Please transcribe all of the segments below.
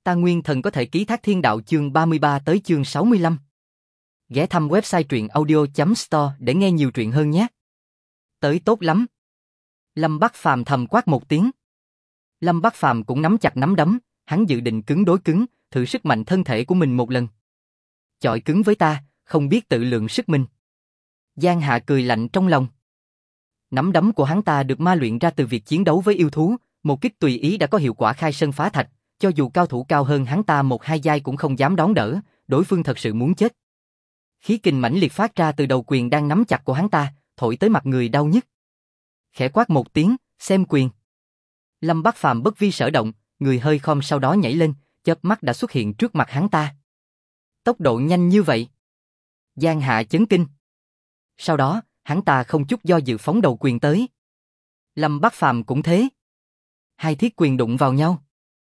Ta Nguyên Thần có thể ký thác thiên đạo chương 33 tới chương 65. Ghé thăm website truyện audio.store để nghe nhiều truyện hơn nhé. Tới tốt lắm. Lâm Bắc Phàm thầm quát một tiếng. Lâm Bắc Phàm cũng nắm chặt nắm đấm, hắn dự định cứng đối cứng, thử sức mạnh thân thể của mình một lần. Chọi cứng với ta, không biết tự lượng sức mình. Giang Hạ cười lạnh trong lòng. Nắm đấm của hắn ta được ma luyện ra từ việc chiến đấu với yêu thú, một kích tùy ý đã có hiệu quả khai sơn phá thạch, cho dù cao thủ cao hơn hắn ta một hai giai cũng không dám đón đỡ, đối phương thật sự muốn chết. Khí kình mãnh liệt phát ra từ đầu quyền đang nắm chặt của hắn ta, thổi tới mặt người đau nhức. Khẽ quát một tiếng, xem quyền. Lâm Bắc Phàm bất vi sở động, người hơi khom sau đó nhảy lên, chớp mắt đã xuất hiện trước mặt hắn ta. Tốc độ nhanh như vậy. Giang Hạ chấn kinh. Sau đó, hắn ta không chút do dự phóng đầu quyền tới. Lâm Bắc Phàm cũng thế. Hai thiết quyền đụng vào nhau.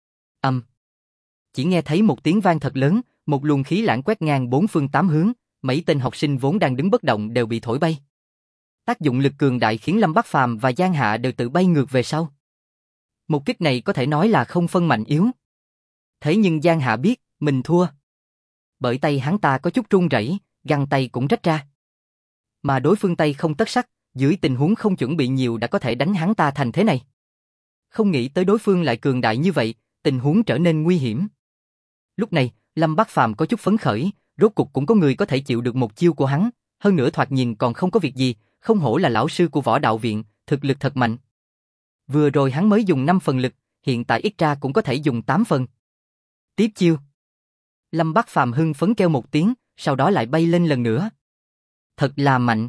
Chỉ nghe thấy một tiếng vang thật lớn, một luồng khí lãng quét ngang bốn phương tám hướng, mấy tên học sinh vốn đang đứng bất động đều bị thổi bay. Tác dụng lực cường đại khiến Lâm Bắc Phàm và Giang Hạ đều tự bay ngược về sau. Một kích này có thể nói là không phân mạnh yếu. Thế nhưng Giang Hạ biết, mình thua. Bởi tay hắn ta có chút run rẩy, găng tay cũng rách ra. Mà đối phương tay không tất sắt, dưới tình huống không chuẩn bị nhiều đã có thể đánh hắn ta thành thế này. Không nghĩ tới đối phương lại cường đại như vậy, tình huống trở nên nguy hiểm. Lúc này, Lâm Bắc Phàm có chút phấn khởi, rốt cục cũng có người có thể chịu được một chiêu của hắn, hơn nữa thoạt nhìn còn không có việc gì, không hổ là lão sư của võ đạo viện, thực lực thật mạnh. Vừa rồi hắn mới dùng 5 phần lực, hiện tại ít ra cũng có thể dùng 8 phần. Tiếp chiêu. Lâm Bắc Phàm hưng phấn kêu một tiếng, sau đó lại bay lên lần nữa. Thật là mạnh.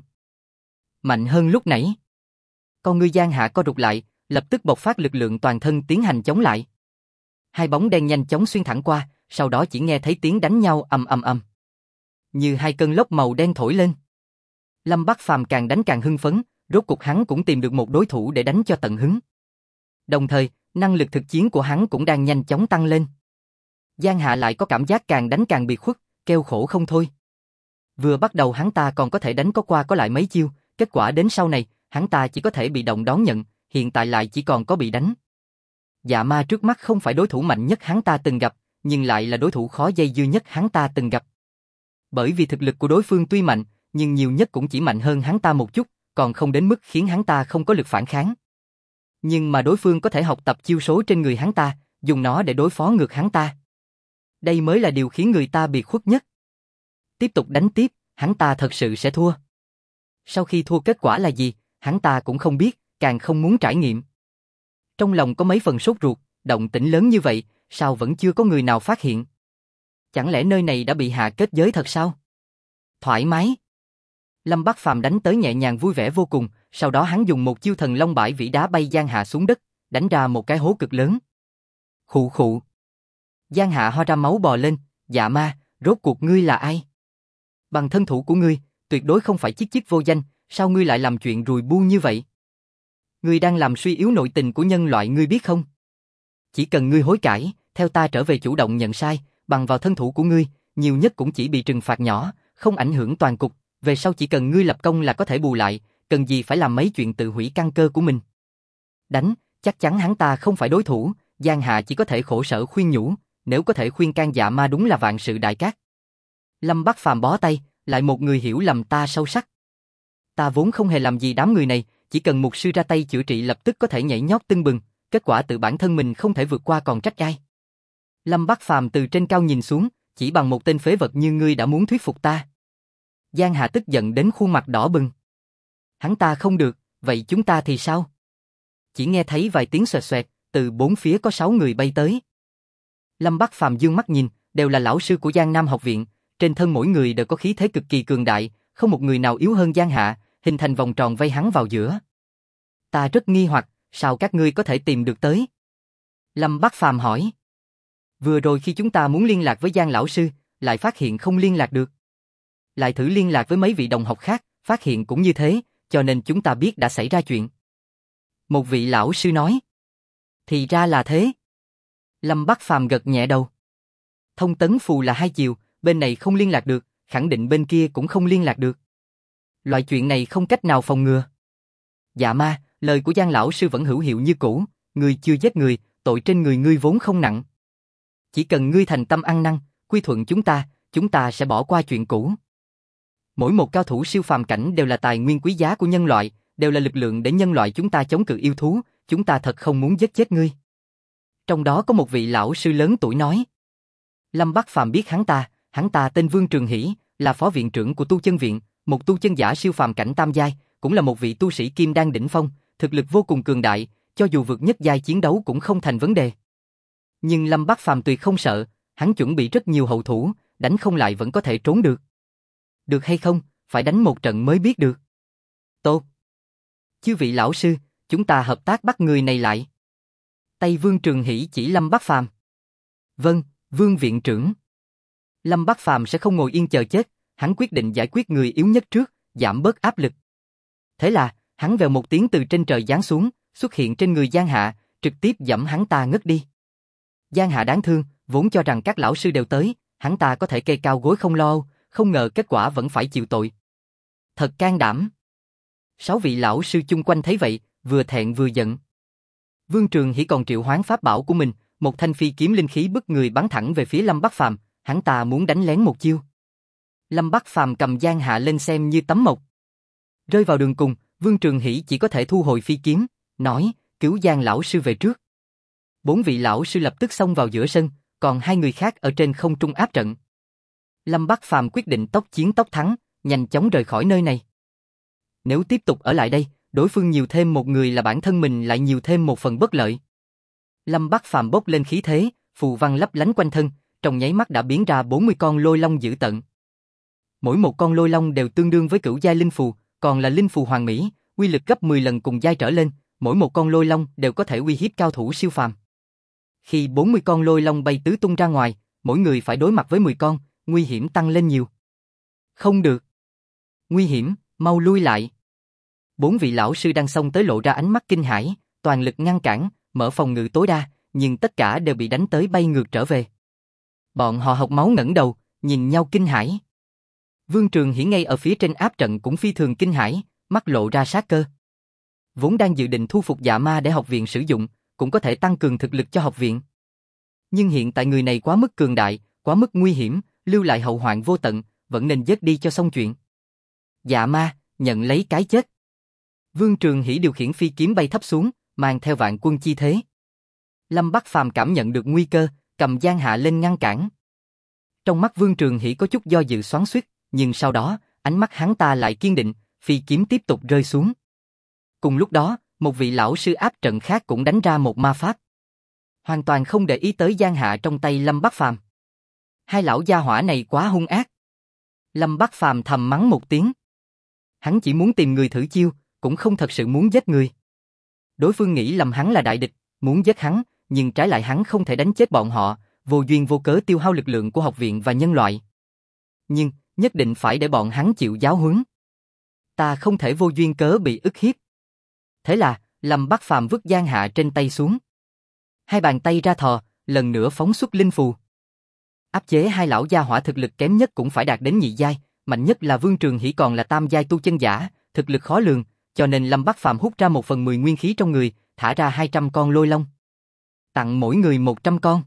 Mạnh hơn lúc nãy. Con ngươi Giang Hạ co rụt lại, lập tức bộc phát lực lượng toàn thân tiến hành chống lại. Hai bóng đen nhanh chóng xuyên thẳng qua, sau đó chỉ nghe thấy tiếng đánh nhau ầm ầm ầm. Như hai cơn lốc màu đen thổi lên. Lâm Bắc Phàm càng đánh càng hưng phấn, rốt cuộc hắn cũng tìm được một đối thủ để đánh cho tận hứng. Đồng thời, năng lực thực chiến của hắn cũng đang nhanh chóng tăng lên. Giang Hạ lại có cảm giác càng đánh càng biệt khuất, kêu khổ không thôi. Vừa bắt đầu hắn ta còn có thể đánh có qua có lại mấy chiêu, kết quả đến sau này, hắn ta chỉ có thể bị động đón nhận, hiện tại lại chỉ còn có bị đánh. Dạ ma trước mắt không phải đối thủ mạnh nhất hắn ta từng gặp, nhưng lại là đối thủ khó dây dưa nhất hắn ta từng gặp. Bởi vì thực lực của đối phương tuy mạnh, nhưng nhiều nhất cũng chỉ mạnh hơn hắn ta một chút, còn không đến mức khiến hắn ta không có lực phản kháng. Nhưng mà đối phương có thể học tập chiêu số trên người hắn ta, dùng nó để đối phó ngược hắn ta. Đây mới là điều khiến người ta biệt khuất nhất. Tiếp tục đánh tiếp, hắn ta thật sự sẽ thua. Sau khi thua kết quả là gì, hắn ta cũng không biết, càng không muốn trải nghiệm. Trong lòng có mấy phần sốt ruột, động tĩnh lớn như vậy, sao vẫn chưa có người nào phát hiện? Chẳng lẽ nơi này đã bị hạ kết giới thật sao? Thoải mái. Lâm Bắc Phàm đánh tới nhẹ nhàng vui vẻ vô cùng, sau đó hắn dùng một chiêu thần long bãi vĩ đá bay Giang Hạ xuống đất, đánh ra một cái hố cực lớn. Khụ khụ. Giang Hạ ho ra máu bò lên, dạ ma, rốt cuộc ngươi là ai? Bằng thân thủ của ngươi, tuyệt đối không phải chiếc chiếc vô danh, sao ngươi lại làm chuyện rùi bu như vậy? Ngươi đang làm suy yếu nội tình của nhân loại ngươi biết không? Chỉ cần ngươi hối cải, theo ta trở về chủ động nhận sai, bằng vào thân thủ của ngươi, nhiều nhất cũng chỉ bị trừng phạt nhỏ, không ảnh hưởng toàn cục, về sau chỉ cần ngươi lập công là có thể bù lại, cần gì phải làm mấy chuyện tự hủy căn cơ của mình. Đánh, chắc chắn hắn ta không phải đối thủ, Giang Hạ chỉ có thể khổ sở khuyên nhủ, nếu có thể khuyên can dạ ma đúng là vạn sự đại cát. Lâm Bắc Phàm bó tay, lại một người hiểu lầm ta sâu sắc. Ta vốn không hề làm gì đám người này, chỉ cần mục sư ra tay chữa trị lập tức có thể nhảy nhót tưng bừng, kết quả tự bản thân mình không thể vượt qua còn trách ai. Lâm Bắc Phàm từ trên cao nhìn xuống, chỉ bằng một tên phế vật như ngươi đã muốn thuyết phục ta. Giang Hạ tức giận đến khuôn mặt đỏ bừng. Hắn ta không được, vậy chúng ta thì sao? Chỉ nghe thấy vài tiếng xoẹt xoẹt, từ bốn phía có 6 người bay tới. Lâm Bắc Phàm dương mắt nhìn, đều là lão sư của Giang Nam học viện, trên thân mỗi người đều có khí thế cực kỳ cường đại, không một người nào yếu hơn Giang Hạ, hình thành vòng tròn vây hắn vào giữa. Ta rất nghi hoặc, sao các ngươi có thể tìm được tới? Lâm Bắc Phàm hỏi. Vừa rồi khi chúng ta muốn liên lạc với Giang lão sư, lại phát hiện không liên lạc được. Lại thử liên lạc với mấy vị đồng học khác, phát hiện cũng như thế, cho nên chúng ta biết đã xảy ra chuyện. Một vị lão sư nói. Thì ra là thế. Lâm Bắc Phàm gật nhẹ đầu. Thông tấn phù là hai chiều, bên này không liên lạc được, khẳng định bên kia cũng không liên lạc được. Loại chuyện này không cách nào phòng ngừa. Dạ ma, lời của Giang lão sư vẫn hữu hiệu như cũ, ngươi chưa giết người, tội trên người ngươi vốn không nặng. chỉ cần ngươi thành tâm ăn năn, quy thuận chúng ta sẽ bỏ qua chuyện cũ. Mỗi một cao thủ siêu phàm cảnh đều là tài nguyên quý giá của nhân loại, đều là lực lượng để nhân loại chúng ta chống cự yêu thú, chúng ta thật không muốn giết chết ngươi. Trong đó có một vị lão sư lớn tuổi nói. Lâm Bắc Phàm biết hắn ta tên Vương Trường Hỷ, là phó viện trưởng của tu chân viện, một tu chân giả siêu phàm cảnh tam giai, cũng là một vị tu sĩ kim đan đỉnh phong, thực lực vô cùng cường đại, cho dù vượt nhất giai chiến đấu cũng không thành vấn đề. Nhưng Lâm Bắc Phàm tuyệt không sợ, hắn chuẩn bị rất nhiều hậu thủ, đánh không lại vẫn có thể trốn được. Được hay không, phải đánh một trận mới biết được. Tốt. Chư vị lão sư, chúng ta hợp tác bắt người này lại. Tay Vương Trường Hỷ chỉ Lâm Bắc Phàm. Vâng, Vương viện trưởng. Lâm Bắc Phàm sẽ không ngồi yên chờ chết, hắn quyết định giải quyết người yếu nhất trước, giảm bớt áp lực. Thế là, hắn vèo một tiếng từ trên trời giáng xuống, xuất hiện trên người Giang Hạ, trực tiếp giẫm hắn ta ngất đi. Giang Hạ đáng thương, vốn cho rằng các lão sư đều tới, hắn ta có thể kê cao gối không lo âu, không ngờ kết quả vẫn phải chịu tội. Thật can đảm. 6 vị lão sư chung quanh thấy vậy, vừa thẹn vừa giận. Vương Trường Hỷ còn triệu hoán pháp bảo của mình, một thanh phi kiếm linh khí bức người bắn thẳng về phía Lâm Bắc Phàm, hắn ta muốn đánh lén một chiêu. Lâm Bắc Phàm cầm Giang Hạ lên xem như tấm mộc. Rơi vào đường cùng, Vương Trường Hỷ chỉ có thể thu hồi phi kiếm, nói, cứu Giang lão sư về trước. 4 vị lão sư lập tức xông vào giữa sân, còn 2 người khác ở trên không trung áp trận. Lâm Bắc Phàm quyết định tốc chiến tốc thắng, nhanh chóng rời khỏi nơi này. Nếu tiếp tục ở lại đây, đối phương nhiều thêm một người là bản thân mình lại nhiều thêm một phần bất lợi. Lâm Bắc Phàm bốc lên khí thế, phù văn lấp lánh quanh thân, trong nháy mắt đã biến ra 40 con lôi long dữ tợn. Mỗi một con lôi long đều tương đương với cửu giai linh phù, còn là linh phù hoàn mỹ, uy lực gấp 10 lần cùng giai trở lên, mỗi một con lôi long đều có thể uy hiếp cao thủ siêu phàm. Khi 40 con lôi long bay tứ tung ra ngoài, mỗi người phải đối mặt với 10 con, nguy hiểm tăng lên nhiều. Không được. Nguy hiểm, mau lui lại. 4 vị lão sư đang xông tới lộ ra ánh mắt kinh hãi, toàn lực ngăn cản, mở phòng ngự tối đa, nhưng tất cả đều bị đánh tới bay ngược trở về. Bọn họ hộc máu ngẩng đầu, nhìn nhau kinh hãi. Vương Trường Hỷ ngay ở phía trên áp trận cũng phi thường kinh hãi, mắt lộ ra sát cơ. Vốn đang dự định thu phục dạ ma để học viện sử dụng, cũng có thể tăng cường thực lực cho học viện. Nhưng hiện tại người này quá mức cường đại, quá mức nguy hiểm, lưu lại hậu hoạn vô tận, vẫn nên giết đi cho xong chuyện. Dạ ma, nhận lấy cái chết. Vương Trường Hỷ điều khiển phi kiếm bay thấp xuống, mang theo vạn quân chi thế. Lâm Bắc Phàm cảm nhận được nguy cơ, cầm Giang Hạ lên ngăn cản. Trong mắt Vương Trường Hỷ có chút do dự xoắn xuýt, nhưng sau đó, ánh mắt hắn ta lại kiên định, phi kiếm tiếp tục rơi xuống. Cùng lúc đó, một vị lão sư áp trận khác cũng đánh ra một ma pháp. Hoàn toàn không để ý tới Giang Hạ trong tay Lâm Bắc Phàm. Hai lão gia hỏa này quá hung ác. Lâm Bắc Phàm thầm mắng một tiếng. Hắn chỉ muốn tìm người thử chiêu, cũng không thật sự muốn giết người. Đối phương nghĩ lầm hắn là đại địch, muốn giết hắn, nhưng trái lại hắn không thể đánh chết bọn họ, vô duyên vô cớ tiêu hao lực lượng của học viện và nhân loại. Nhưng, nhất định phải để bọn hắn chịu giáo huấn. Ta không thể vô duyên cớ bị ức hiếp. Thế là, Lâm Bắc Phàm vứt Giang Hạ trên tay xuống. Hai bàn tay ra thò, lần nữa phóng xuất linh phù. Áp chế hai lão gia hỏa thực lực kém nhất cũng phải đạt đến nhị giai, mạnh nhất là Vương Trường Hỷ còn là tam giai tu chân giả, thực lực khó lường, cho nên Lâm Bắc Phàm hút ra 1/10 nguyên khí trong người, thả ra 200 con lôi long. Tặng mỗi người 100 con.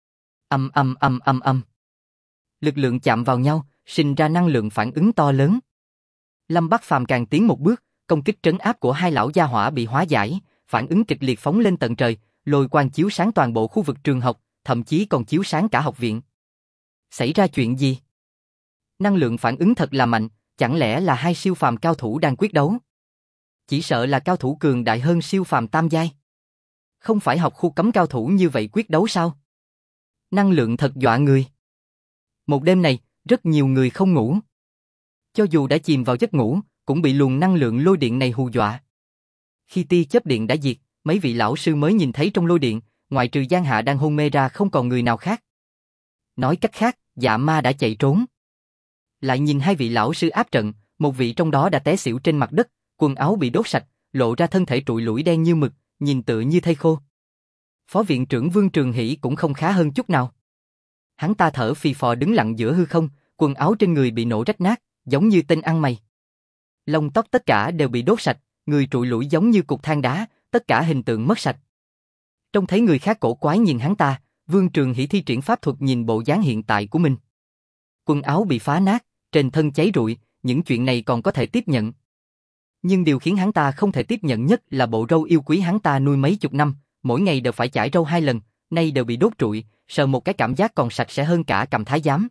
Âm. Lực lượng chạm vào nhau, sinh ra năng lượng phản ứng to lớn. Lâm Bắc Phàm càng tiến một bước, công kích trấn áp của hai lão gia hỏa bị hóa giải, phản ứng kịch liệt phóng lên tận trời, lôi quang chiếu sáng toàn bộ khu vực trường học, thậm chí còn chiếu sáng cả học viện. Xảy ra chuyện gì? Năng lượng phản ứng thật là mạnh, chẳng lẽ là hai siêu phàm cao thủ đang quyết đấu? Chỉ sợ là cao thủ cường đại hơn siêu phàm tam giai. Không phải học khu cấm cao thủ như vậy quyết đấu sao? Năng lượng thật dọa người. Một đêm này, rất nhiều người không ngủ. Cho dù đã chìm vào giấc ngủ, cũng bị luồng năng lượng lôi điện này hù dọa. Khi tia chớp điện đã diệt, mấy vị lão sư mới nhìn thấy trong lôi điện, ngoại trừ Giang Hạ đang hôn mê ra không còn người nào khác. Nói cách khác, dạ ma đã chạy trốn. Lại nhìn hai vị lão sư áp trận, một vị trong đó đã té xỉu trên mặt đất, quần áo bị đốt sạch, lộ ra thân thể trụi lủi đen như mực, nhìn tựa như thây khô. Phó viện trưởng Vương Trường Hỷ cũng không khá hơn chút nào. Hắn ta thở phì phò đứng lặng giữa hư không, quần áo trên người bị nổ rách nát, giống như tên ăn mày. Lông tóc tất cả đều bị đốt sạch, người trụi lủi giống như cục than đá, tất cả hình tượng mất sạch. Trông thấy người khác cổ quái nhìn hắn ta, Vương Trường Hỷ thi triển pháp thuật nhìn bộ dáng hiện tại của mình. Quần áo bị phá nát, trên thân cháy rụi, những chuyện này còn có thể tiếp nhận. Nhưng điều khiến hắn ta không thể tiếp nhận nhất là bộ râu yêu quý hắn ta nuôi mấy chục năm, mỗi ngày đều phải chải râu 2 lần, nay đều bị đốt trụi, sờ một cái cảm giác còn sạch sẽ hơn cả cầm thái giám.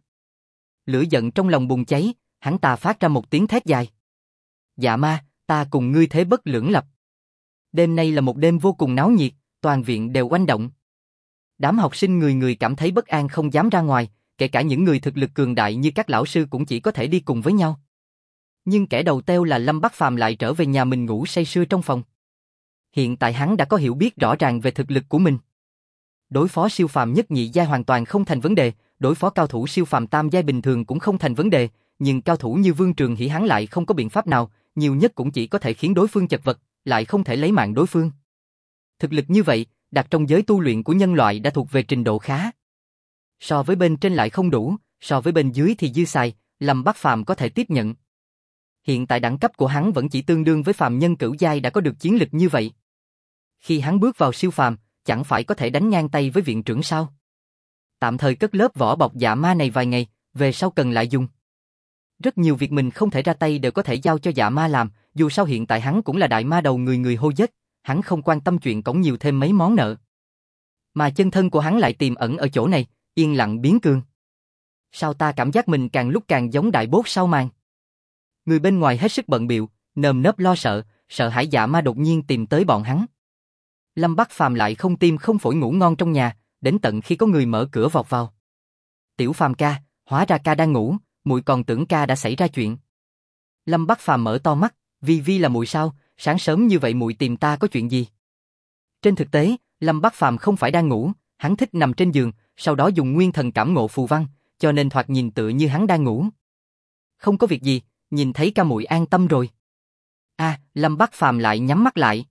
Lửa giận trong lòng bùng cháy, hắn ta phát ra một tiếng thét dài. Dạ ma, ta cùng ngươi thế bất lưỡng lập. Đêm nay là một đêm vô cùng náo nhiệt, toàn viện đều oanh động. Đám học sinh người người cảm thấy bất an không dám ra ngoài, kể cả những người thực lực cường đại như các lão sư cũng chỉ có thể đi cùng với nhau. Nhưng kẻ đầu têu là Lâm Bắc Phàm lại trở về nhà mình ngủ say sưa trong phòng. Hiện tại hắn đã có hiểu biết rõ ràng về thực lực của mình. Đối phó siêu phàm nhất nhị giai hoàn toàn không thành vấn đề, đối phó cao thủ siêu phàm tam giai bình thường cũng không thành vấn đề, nhưng cao thủ như Vương Trường Hỷ hắn lại không có biện pháp nào, nhiều nhất cũng chỉ có thể khiến đối phương chật vật, lại không thể lấy mạng đối phương. Thực lực như vậy, đặt trong giới tu luyện của nhân loại đã thuộc về trình độ khá. So với bên trên lại không đủ, so với bên dưới thì dư xài, Lâm Bắc Phàm có thể tiếp nhận. Hiện tại đẳng cấp của hắn vẫn chỉ tương đương với phàm nhân cửu giai đã có được chiến lực như vậy. Khi hắn bước vào siêu phàm, chẳng phải có thể đánh ngang tay với viện trưởng sao? Tạm thời cất lớp vỏ bọc dạ ma này vài ngày, về sau cần lại dùng. Rất nhiều việc mình không thể ra tay đều có thể giao cho dạ ma làm, dù sao hiện tại hắn cũng là đại ma đầu người người hô giết, hắn không quan tâm chuyện cổng nhiều thêm mấy món nợ. Mà chân thân của hắn lại tiềm ẩn ở chỗ này, yên lặng biến cường. Sao ta cảm giác mình càng lúc càng giống đại bốt sau màn? Người bên ngoài hết sức bận bịu, nơm nớp lo sợ, sợ hãi dạ ma đột nhiên tìm tới bọn hắn. Lâm Bắc Phàm lại không tim không phổi ngủ ngon trong nhà, đến tận khi có người mở cửa vọt vào. Tiểu Phàm ca, hóa ra ca đang ngủ, muội còn tưởng ca đã xảy ra chuyện. Lâm Bắc Phàm mở to mắt, Vi là muội sao, sáng sớm như vậy muội tìm ta có chuyện gì? Trên thực tế, Lâm Bắc Phàm không phải đang ngủ, hắn thích nằm trên giường, sau đó dùng nguyên thần cảm ngộ phù văn, cho nên thoạt nhìn tựa như hắn đang ngủ. Không có việc gì, nhìn thấy ca muội an tâm rồi. Lâm Bắc Phàm lại nhắm mắt lại.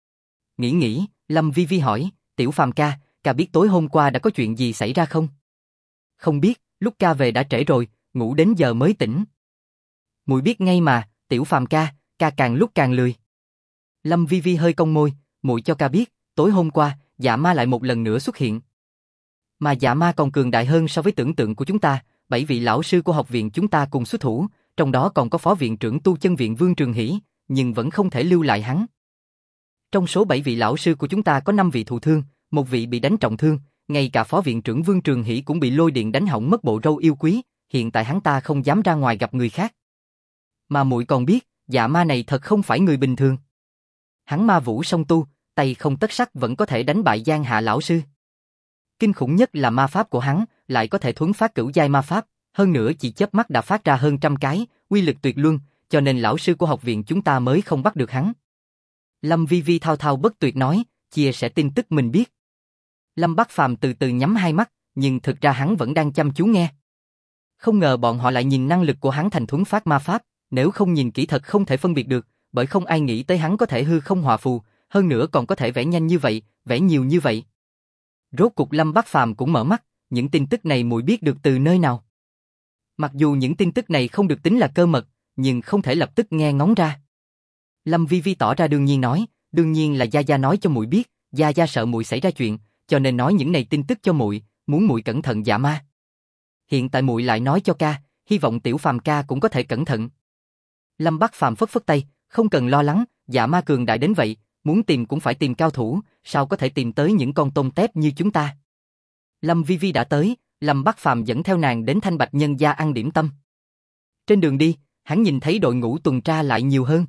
Nghĩ, Lâm Vi hỏi, Tiểu Phàm ca, ca biết tối hôm qua đã có chuyện gì xảy ra không? Không biết, lúc ca về đã trễ rồi, ngủ đến giờ mới tỉnh. Muội biết ngay mà, Tiểu Phàm ca, ca càng lúc càng lười. Lâm Vi hơi cong môi, muội cho ca biết, tối hôm qua, dạ ma lại một lần nữa xuất hiện. Mà dạ ma còn cường đại hơn so với tưởng tượng của chúng ta, 7 vị lão sư của học viện chúng ta cùng xuất thủ, trong đó còn có phó viện trưởng tu chân viện Vương Trường Hỷ, nhưng vẫn không thể lưu lại hắn. Trong số 7 vị lão sư của chúng ta có 5 vị thụ thương, một vị bị đánh trọng thương, ngay cả phó viện trưởng Vương Trường Hỷ cũng bị lôi điện đánh hỏng mất bộ râu yêu quý, hiện tại hắn ta không dám ra ngoài gặp người khác. Mà muội còn biết, dạ ma này thật không phải người bình thường. Hắn ma vũ song tu, tay không tất sắt vẫn có thể đánh bại Giang Hạ lão sư. Kinh khủng nhất là ma pháp của hắn, lại có thể thuấn phát cửu giai ma pháp, hơn nữa chỉ chớp mắt đã phát ra hơn 100 cái, uy lực tuyệt luân, cho nên lão sư của học viện chúng ta mới không bắt được hắn. Lâm Vi thao thao bất tuyệt nói, chia sẻ tin tức mình biết. Lâm Bắc Phàm từ từ nhắm hai mắt, nhưng thực ra hắn vẫn đang chăm chú nghe. Không ngờ bọn họ lại nhìn năng lực của hắn thành thuấn phát ma pháp, nếu không nhìn kỹ thật không thể phân biệt được, bởi không ai nghĩ tới hắn có thể hư không hòa phù, hơn nữa còn có thể vẽ nhanh như vậy, vẽ nhiều như vậy. Rốt cục Lâm Bắc Phàm cũng mở mắt, những tin tức này muội biết được từ nơi nào? Mặc dù những tin tức này không được tính là cơ mật, nhưng không thể lập tức nghe ngóng ra. Lâm Vi tỏ ra đương nhiên nói, đương nhiên là Gia Gia nói cho muội biết, Gia Gia sợ muội xảy ra chuyện, cho nên nói những này tin tức cho muội, muốn muội cẩn thận dạ ma. Hiện tại muội lại nói cho ca, hy vọng Tiểu Phàm ca cũng có thể cẩn thận. Lâm Bắc Phàm phất phất tay, không cần lo lắng, dạ ma cường đại đến vậy, muốn tìm cũng phải tìm cao thủ, sao có thể tìm tới những con tôm tép như chúng ta. Lâm Vi đã tới, Lâm Bắc Phàm dẫn theo nàng đến Thanh Bạch Nhân gia ăn điểm tâm. Trên đường đi, hắn nhìn thấy đội ngũ tuần tra lại nhiều hơn.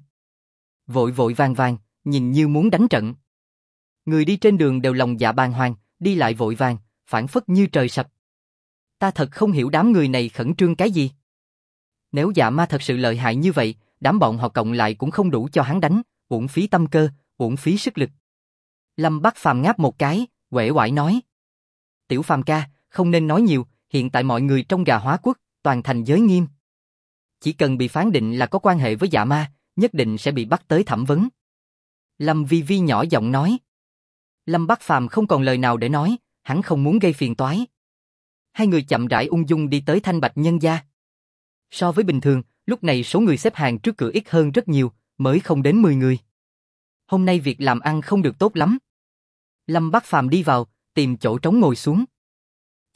Vội vàng, nhìn như muốn đánh trận. Người đi trên đường đều lòng dạ bàng hoàng, đi lại vội vàng, phảng phất như trời sập. Ta thật không hiểu đám người này khẩn trương cái gì. Nếu dạ ma thật sự lợi hại như vậy, đám bọn họ cộng lại cũng không đủ cho hắn đánh, uổng phí tâm cơ, uổng phí sức lực. Lâm Bắc Phàm ngáp một cái, uể oải nói. Tiểu Phàm ca, không nên nói nhiều, hiện tại mọi người trong Gà Hóa Quốc, toàn thành giới nghiêm. Chỉ cần bị phán định là có quan hệ với dạ ma, nhất định sẽ bị bắt tới thẩm vấn. Lâm Vi nhỏ giọng nói. Lâm Bắc Phàm không còn lời nào để nói, hắn không muốn gây phiền toái. Hai người chậm rãi ung dung đi tới Thanh Bạch Nhân gia. So với bình thường, lúc này số người xếp hàng trước cửa ít hơn rất nhiều, mới không đến 10 người. Hôm nay việc làm ăn không được tốt lắm. Lâm Bắc Phàm đi vào, tìm chỗ trống ngồi xuống.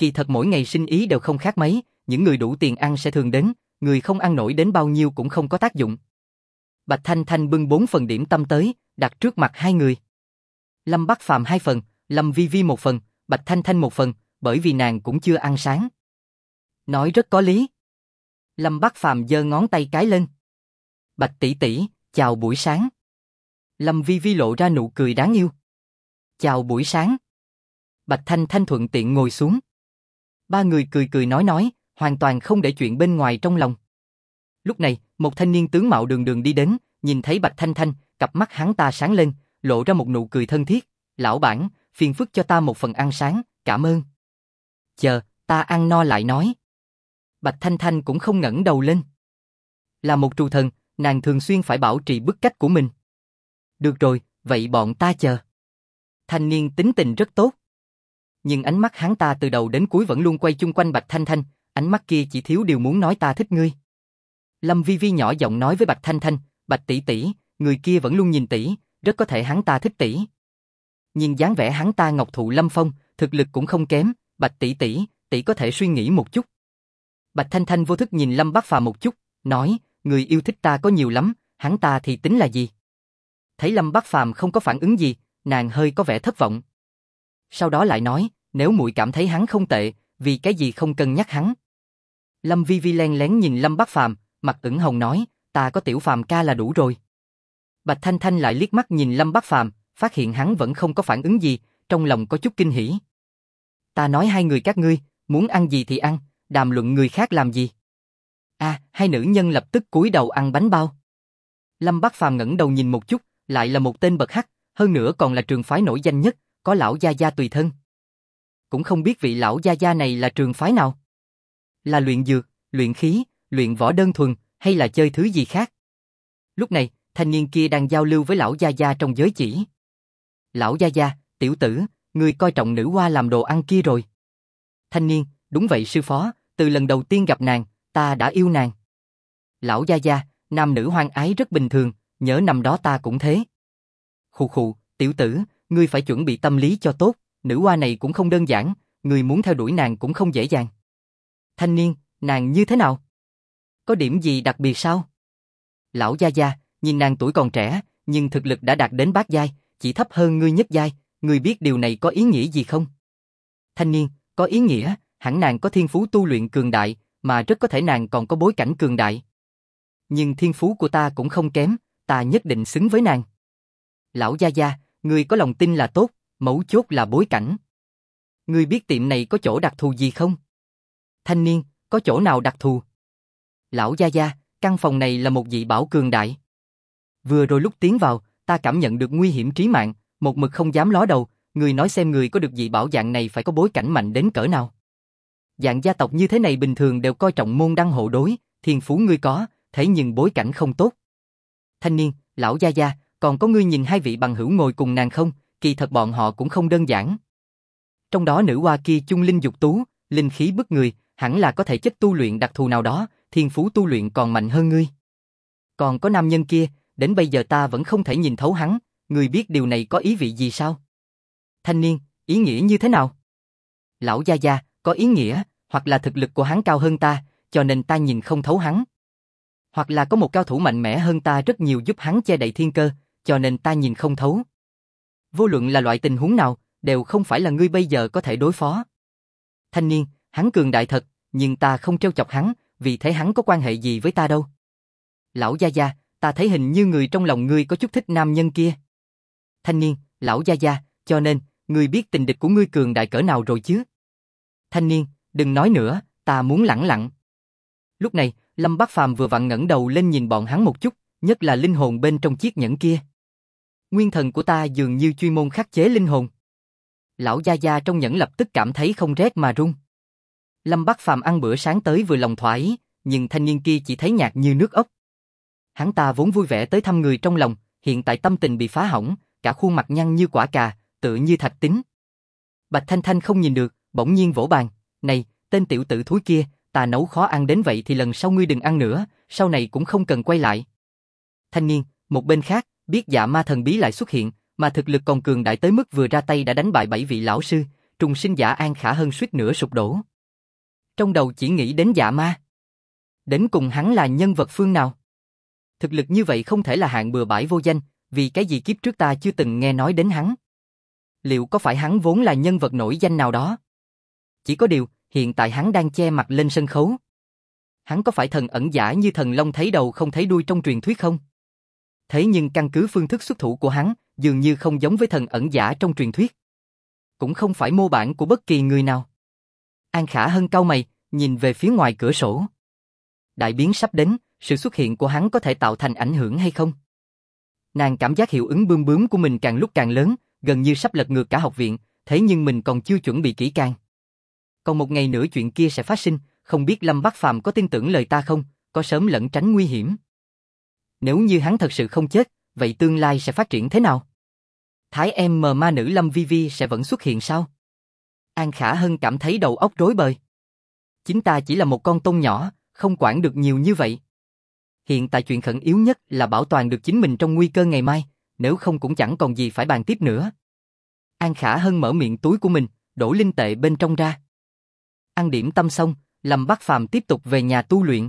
Kỳ thật mỗi ngày sinh ý đều không khác mấy, những người đủ tiền ăn sẽ thường đến, người không ăn nổi đến bao nhiêu cũng không có tác dụng. Bạch Thanh Thanh bưng 4 phần điểm tâm tới, đặt trước mặt hai người. Lâm Bắc Phàm 2 phần, Lâm Vi Vi 1 phần, Bạch Thanh Thanh 1 phần, bởi vì nàng cũng chưa ăn sáng. Nói rất có lý. Lâm Bắc Phàm giơ ngón tay cái lên. Bạch tỷ tỷ, chào buổi sáng. Lâm Vi Vi lộ ra nụ cười đáng yêu. Chào buổi sáng. Bạch Thanh Thanh thuận tiện ngồi xuống. Ba người cười cười nói, hoàn toàn không để chuyện bên ngoài trong lòng. Lúc này, một thanh niên tướng mạo đường đường đi đến, nhìn thấy Bạch Thanh Thanh, cặp mắt hắn ta sáng lên, lộ ra một nụ cười thân thiết. Lão bản, phiền phức cho ta một phần ăn sáng, cảm ơn. Chờ, ta ăn no lại nói. Bạch Thanh Thanh cũng không ngẩng đầu lên. Là một trù thần, nàng thường xuyên phải bảo trì bức cách của mình. Được rồi, vậy bọn ta chờ. Thanh niên tính tình rất tốt. Nhưng ánh mắt hắn ta từ đầu đến cuối vẫn luôn quay chung quanh Bạch Thanh Thanh, ánh mắt kia chỉ thiếu điều muốn nói ta thích ngươi. Lâm Vi Vi nhỏ giọng nói với Bạch Thanh Thanh, Bạch tỷ tỷ, người kia vẫn luôn nhìn tỷ, rất có thể hắn ta thích tỷ. Nhìn dáng vẻ hắn ta ngọc thụ lâm phong, thực lực cũng không kém, Bạch tỷ tỷ, tỷ có thể suy nghĩ một chút. Bạch Thanh Thanh vô thức nhìn Lâm Bắc Phàm một chút, nói, người yêu thích ta có nhiều lắm, hắn ta thì tính là gì? Thấy Lâm Bắc Phàm không có phản ứng gì, nàng hơi có vẻ thất vọng. Sau đó lại nói, nếu muội cảm thấy hắn không tệ, vì cái gì không cân nhắc hắn? Lâm Vi Vi len lén nhìn Lâm Bắc Phàm, mặt ửng hồng nói, ta có Tiểu Phàm ca là đủ rồi. Bạch Thanh Thanh lại liếc mắt nhìn Lâm Bắc Phàm, phát hiện hắn vẫn không có phản ứng gì, trong lòng có chút kinh hỉ. Ta nói hai người các ngươi, muốn ăn gì thì ăn, đàm luận người khác làm gì? Hai nữ nhân lập tức cúi đầu ăn bánh bao. Lâm Bắc Phàm ngẩng đầu nhìn một chút, lại là một tên bậc hắc, hơn nữa còn là trường phái nổi danh nhất, có lão gia gia tùy thân. Cũng không biết vị lão gia gia này là trường phái nào? Là luyện dược, luyện khí, luyện võ đơn thuần, hay là chơi thứ gì khác? Lúc này, thanh niên kia đang giao lưu với lão gia gia trong giới chỉ. Lão gia gia, tiểu tử, ngươi coi trọng nữ hoa làm đồ ăn kia rồi. Thanh niên, đúng vậy sư phó, từ lần đầu tiên gặp nàng, ta đã yêu nàng. Lão gia gia, nam nữ hoan ái rất bình thường, nhớ năm đó ta cũng thế. Khụ khụ, tiểu tử, ngươi phải chuẩn bị tâm lý cho tốt, nữ hoa này cũng không đơn giản, ngươi muốn theo đuổi nàng cũng không dễ dàng. Thanh niên, nàng như thế nào? Có điểm gì đặc biệt sao? Lão gia gia, nhìn nàng tuổi còn trẻ, nhưng thực lực đã đạt đến bát giai, chỉ thấp hơn ngươi nhất giai, ngươi biết điều này có ý nghĩa gì không? Thanh niên, có ý nghĩa, hẳn nàng có thiên phú tu luyện cường đại, mà rất có thể nàng còn có bối cảnh cường đại. Nhưng thiên phú của ta cũng không kém, ta nhất định xứng với nàng. Lão gia gia, ngươi có lòng tin là tốt, mấu chốt là bối cảnh. Ngươi biết tiệm này có chỗ đặc thù gì không? Thanh niên, có chỗ nào đặc thù? Lão gia gia, căn phòng này là một dị bảo cường đại. Vừa rồi lúc tiến vào, ta cảm nhận được nguy hiểm trí mạng, một mực không dám ló đầu, người nói xem người có được dị bảo dạng này phải có bối cảnh mạnh đến cỡ nào. Dạng gia tộc như thế này bình thường đều coi trọng môn đăng hộ đối, thiên phú ngươi có, thế nhưng bối cảnh không tốt. Thanh niên, lão gia gia, còn có ngươi nhìn hai vị bằng hữu ngồi cùng nàng không, kỳ thật bọn họ cũng không đơn giản. Trong đó nữ hoa kia chung linh dục tú, linh khí bức người, hẳn là có thể chất tu luyện đặc thù nào đó, thiên phú tu luyện còn mạnh hơn ngươi. Còn có nam nhân kia, đến bây giờ ta vẫn không thể nhìn thấu hắn, ngươi biết điều này có ý vị gì sao? Thanh niên, ý nghĩa như thế nào? Lão gia gia, có ý nghĩa, hoặc là thực lực của hắn cao hơn ta, cho nên ta nhìn không thấu hắn. Hoặc là có một cao thủ mạnh mẽ hơn ta rất nhiều giúp hắn che đậy thiên cơ, cho nên ta nhìn không thấu. Vô luận là loại tình huống nào, đều không phải là ngươi bây giờ có thể đối phó. Thanh niên, hắn cường đại thật, nhưng ta không trêu chọc hắn, vì thế hắn có quan hệ gì với ta đâu. Lão gia gia, ta thấy hình như người trong lòng ngươi có chút thích nam nhân kia. Thanh niên, lão gia gia, cho nên, ngươi biết tình địch của ngươi cường đại cỡ nào rồi chứ? Thanh niên, đừng nói nữa, ta muốn lẳng lặng. Lúc này, Lâm Bắc Phàm vừa vặn ngẩng đầu lên nhìn bọn hắn một chút, nhất là linh hồn bên trong chiếc nhẫn kia. Nguyên thần của ta dường như chuyên môn khắc chế linh hồn. Lão gia gia trong nhẫn lập tức cảm thấy không rét mà run. Lâm Bắc Phàm ăn bữa sáng tới vừa lòng thỏa ý, nhưng thanh niên kia chỉ thấy nhạt như nước ốc. Hắn ta vốn vui vẻ tới thăm người trong lòng, hiện tại tâm tình bị phá hỏng, cả khuôn mặt nhăn như quả cà, tựa như thạch tín. Bạch Thanh Thanh không nhìn được, bỗng nhiên vỗ bàn, này, tên tiểu tử thúi kia, ta nấu khó ăn đến vậy thì lần sau ngươi đừng ăn nữa, sau này cũng không cần quay lại. Thanh niên, một bên khác, biết dạ ma thần bí lại xuất hiện, mà thực lực còn cường đại tới mức vừa ra tay đã đánh bại 7 vị lão sư, trùng sinh giả An Khả Hân suýt nữa sụp đổ. Trong đầu chỉ nghĩ đến Dạ Ma. Đến cùng hắn là nhân vật phương nào? Thực lực như vậy không thể là hạng bừa bãi vô danh, vì cái gì kiếp trước ta chưa từng nghe nói đến hắn. Liệu có phải hắn vốn là nhân vật nổi danh nào đó? Chỉ có điều, hiện tại hắn đang che mặt lên sân khấu. Hắn có phải thần ẩn giả như thần long thấy đầu không thấy đuôi trong truyền thuyết không? Thế nhưng căn cứ phương thức xuất thủ của hắn, dường như không giống với thần ẩn giả trong truyền thuyết. Cũng không phải mô bản của bất kỳ người nào. An Khả Hân cau mày, nhìn về phía ngoài cửa sổ. Đại biến sắp đến, sự xuất hiện của hắn có thể tạo thành ảnh hưởng hay không? Nàng cảm giác hiệu ứng bươm bướm của mình càng lúc càng lớn, gần như sắp lật ngược cả học viện, thế nhưng mình còn chưa chuẩn bị kỹ càng. Còn một ngày nữa chuyện kia sẽ phát sinh, không biết Lâm Bắc Phàm có tin tưởng lời ta không, có sớm lẩn tránh nguy hiểm. Nếu như hắn thật sự không chết, vậy tương lai sẽ phát triển thế nào? Thái em mờ ma nữ Lâm Vi Vi sẽ vẫn xuất hiện sao? An Khả Hân cảm thấy đầu óc rối bời. Chính ta chỉ là một con tôm nhỏ, không quản được nhiều như vậy. Hiện tại chuyện khẩn yếu nhất là bảo toàn được chính mình trong nguy cơ ngày mai, nếu không cũng chẳng còn gì phải bàn tiếp nữa. An Khả Hân mở miệng túi của mình, đổ linh tệ bên trong ra. Ăn điểm tâm xong, Lâm Bắc Phàm tiếp tục về nhà tu luyện.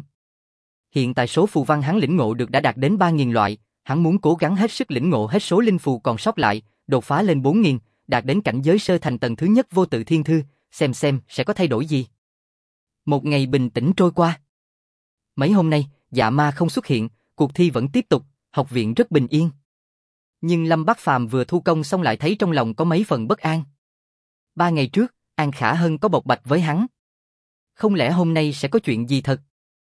Hiện tại số phù văn hắn lĩnh ngộ được đã đạt đến 3.000 loại, hắn muốn cố gắng hết sức lĩnh ngộ hết số linh phù còn sót lại, đột phá lên 4.000, đạt đến cảnh giới sơ thành tầng thứ nhất vô tự thiên thư, xem sẽ có thay đổi gì. Một ngày bình tĩnh trôi qua. Mấy hôm nay, Dạ Ma không xuất hiện, cuộc thi vẫn tiếp tục, học viện rất bình yên. Nhưng Lâm Bắc Phàm vừa thu công xong lại thấy trong lòng có mấy phần bất an. 3 ngày trước, An Khả Hân có bộc bạch với hắn. Không lẽ hôm nay sẽ có chuyện gì thật?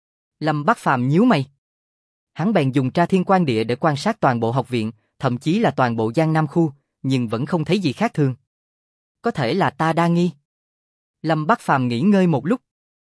Lâm Bắc Phàm nhíu mày. Hắn bèn dùng tra thiên quan địa để quan sát toàn bộ học viện, thậm chí là toàn bộ Giang Nam khu, nhưng vẫn không thấy gì khác thường. Có thể là ta đa nghi. Lâm Bắc Phàm nghỉ ngơi một lúc.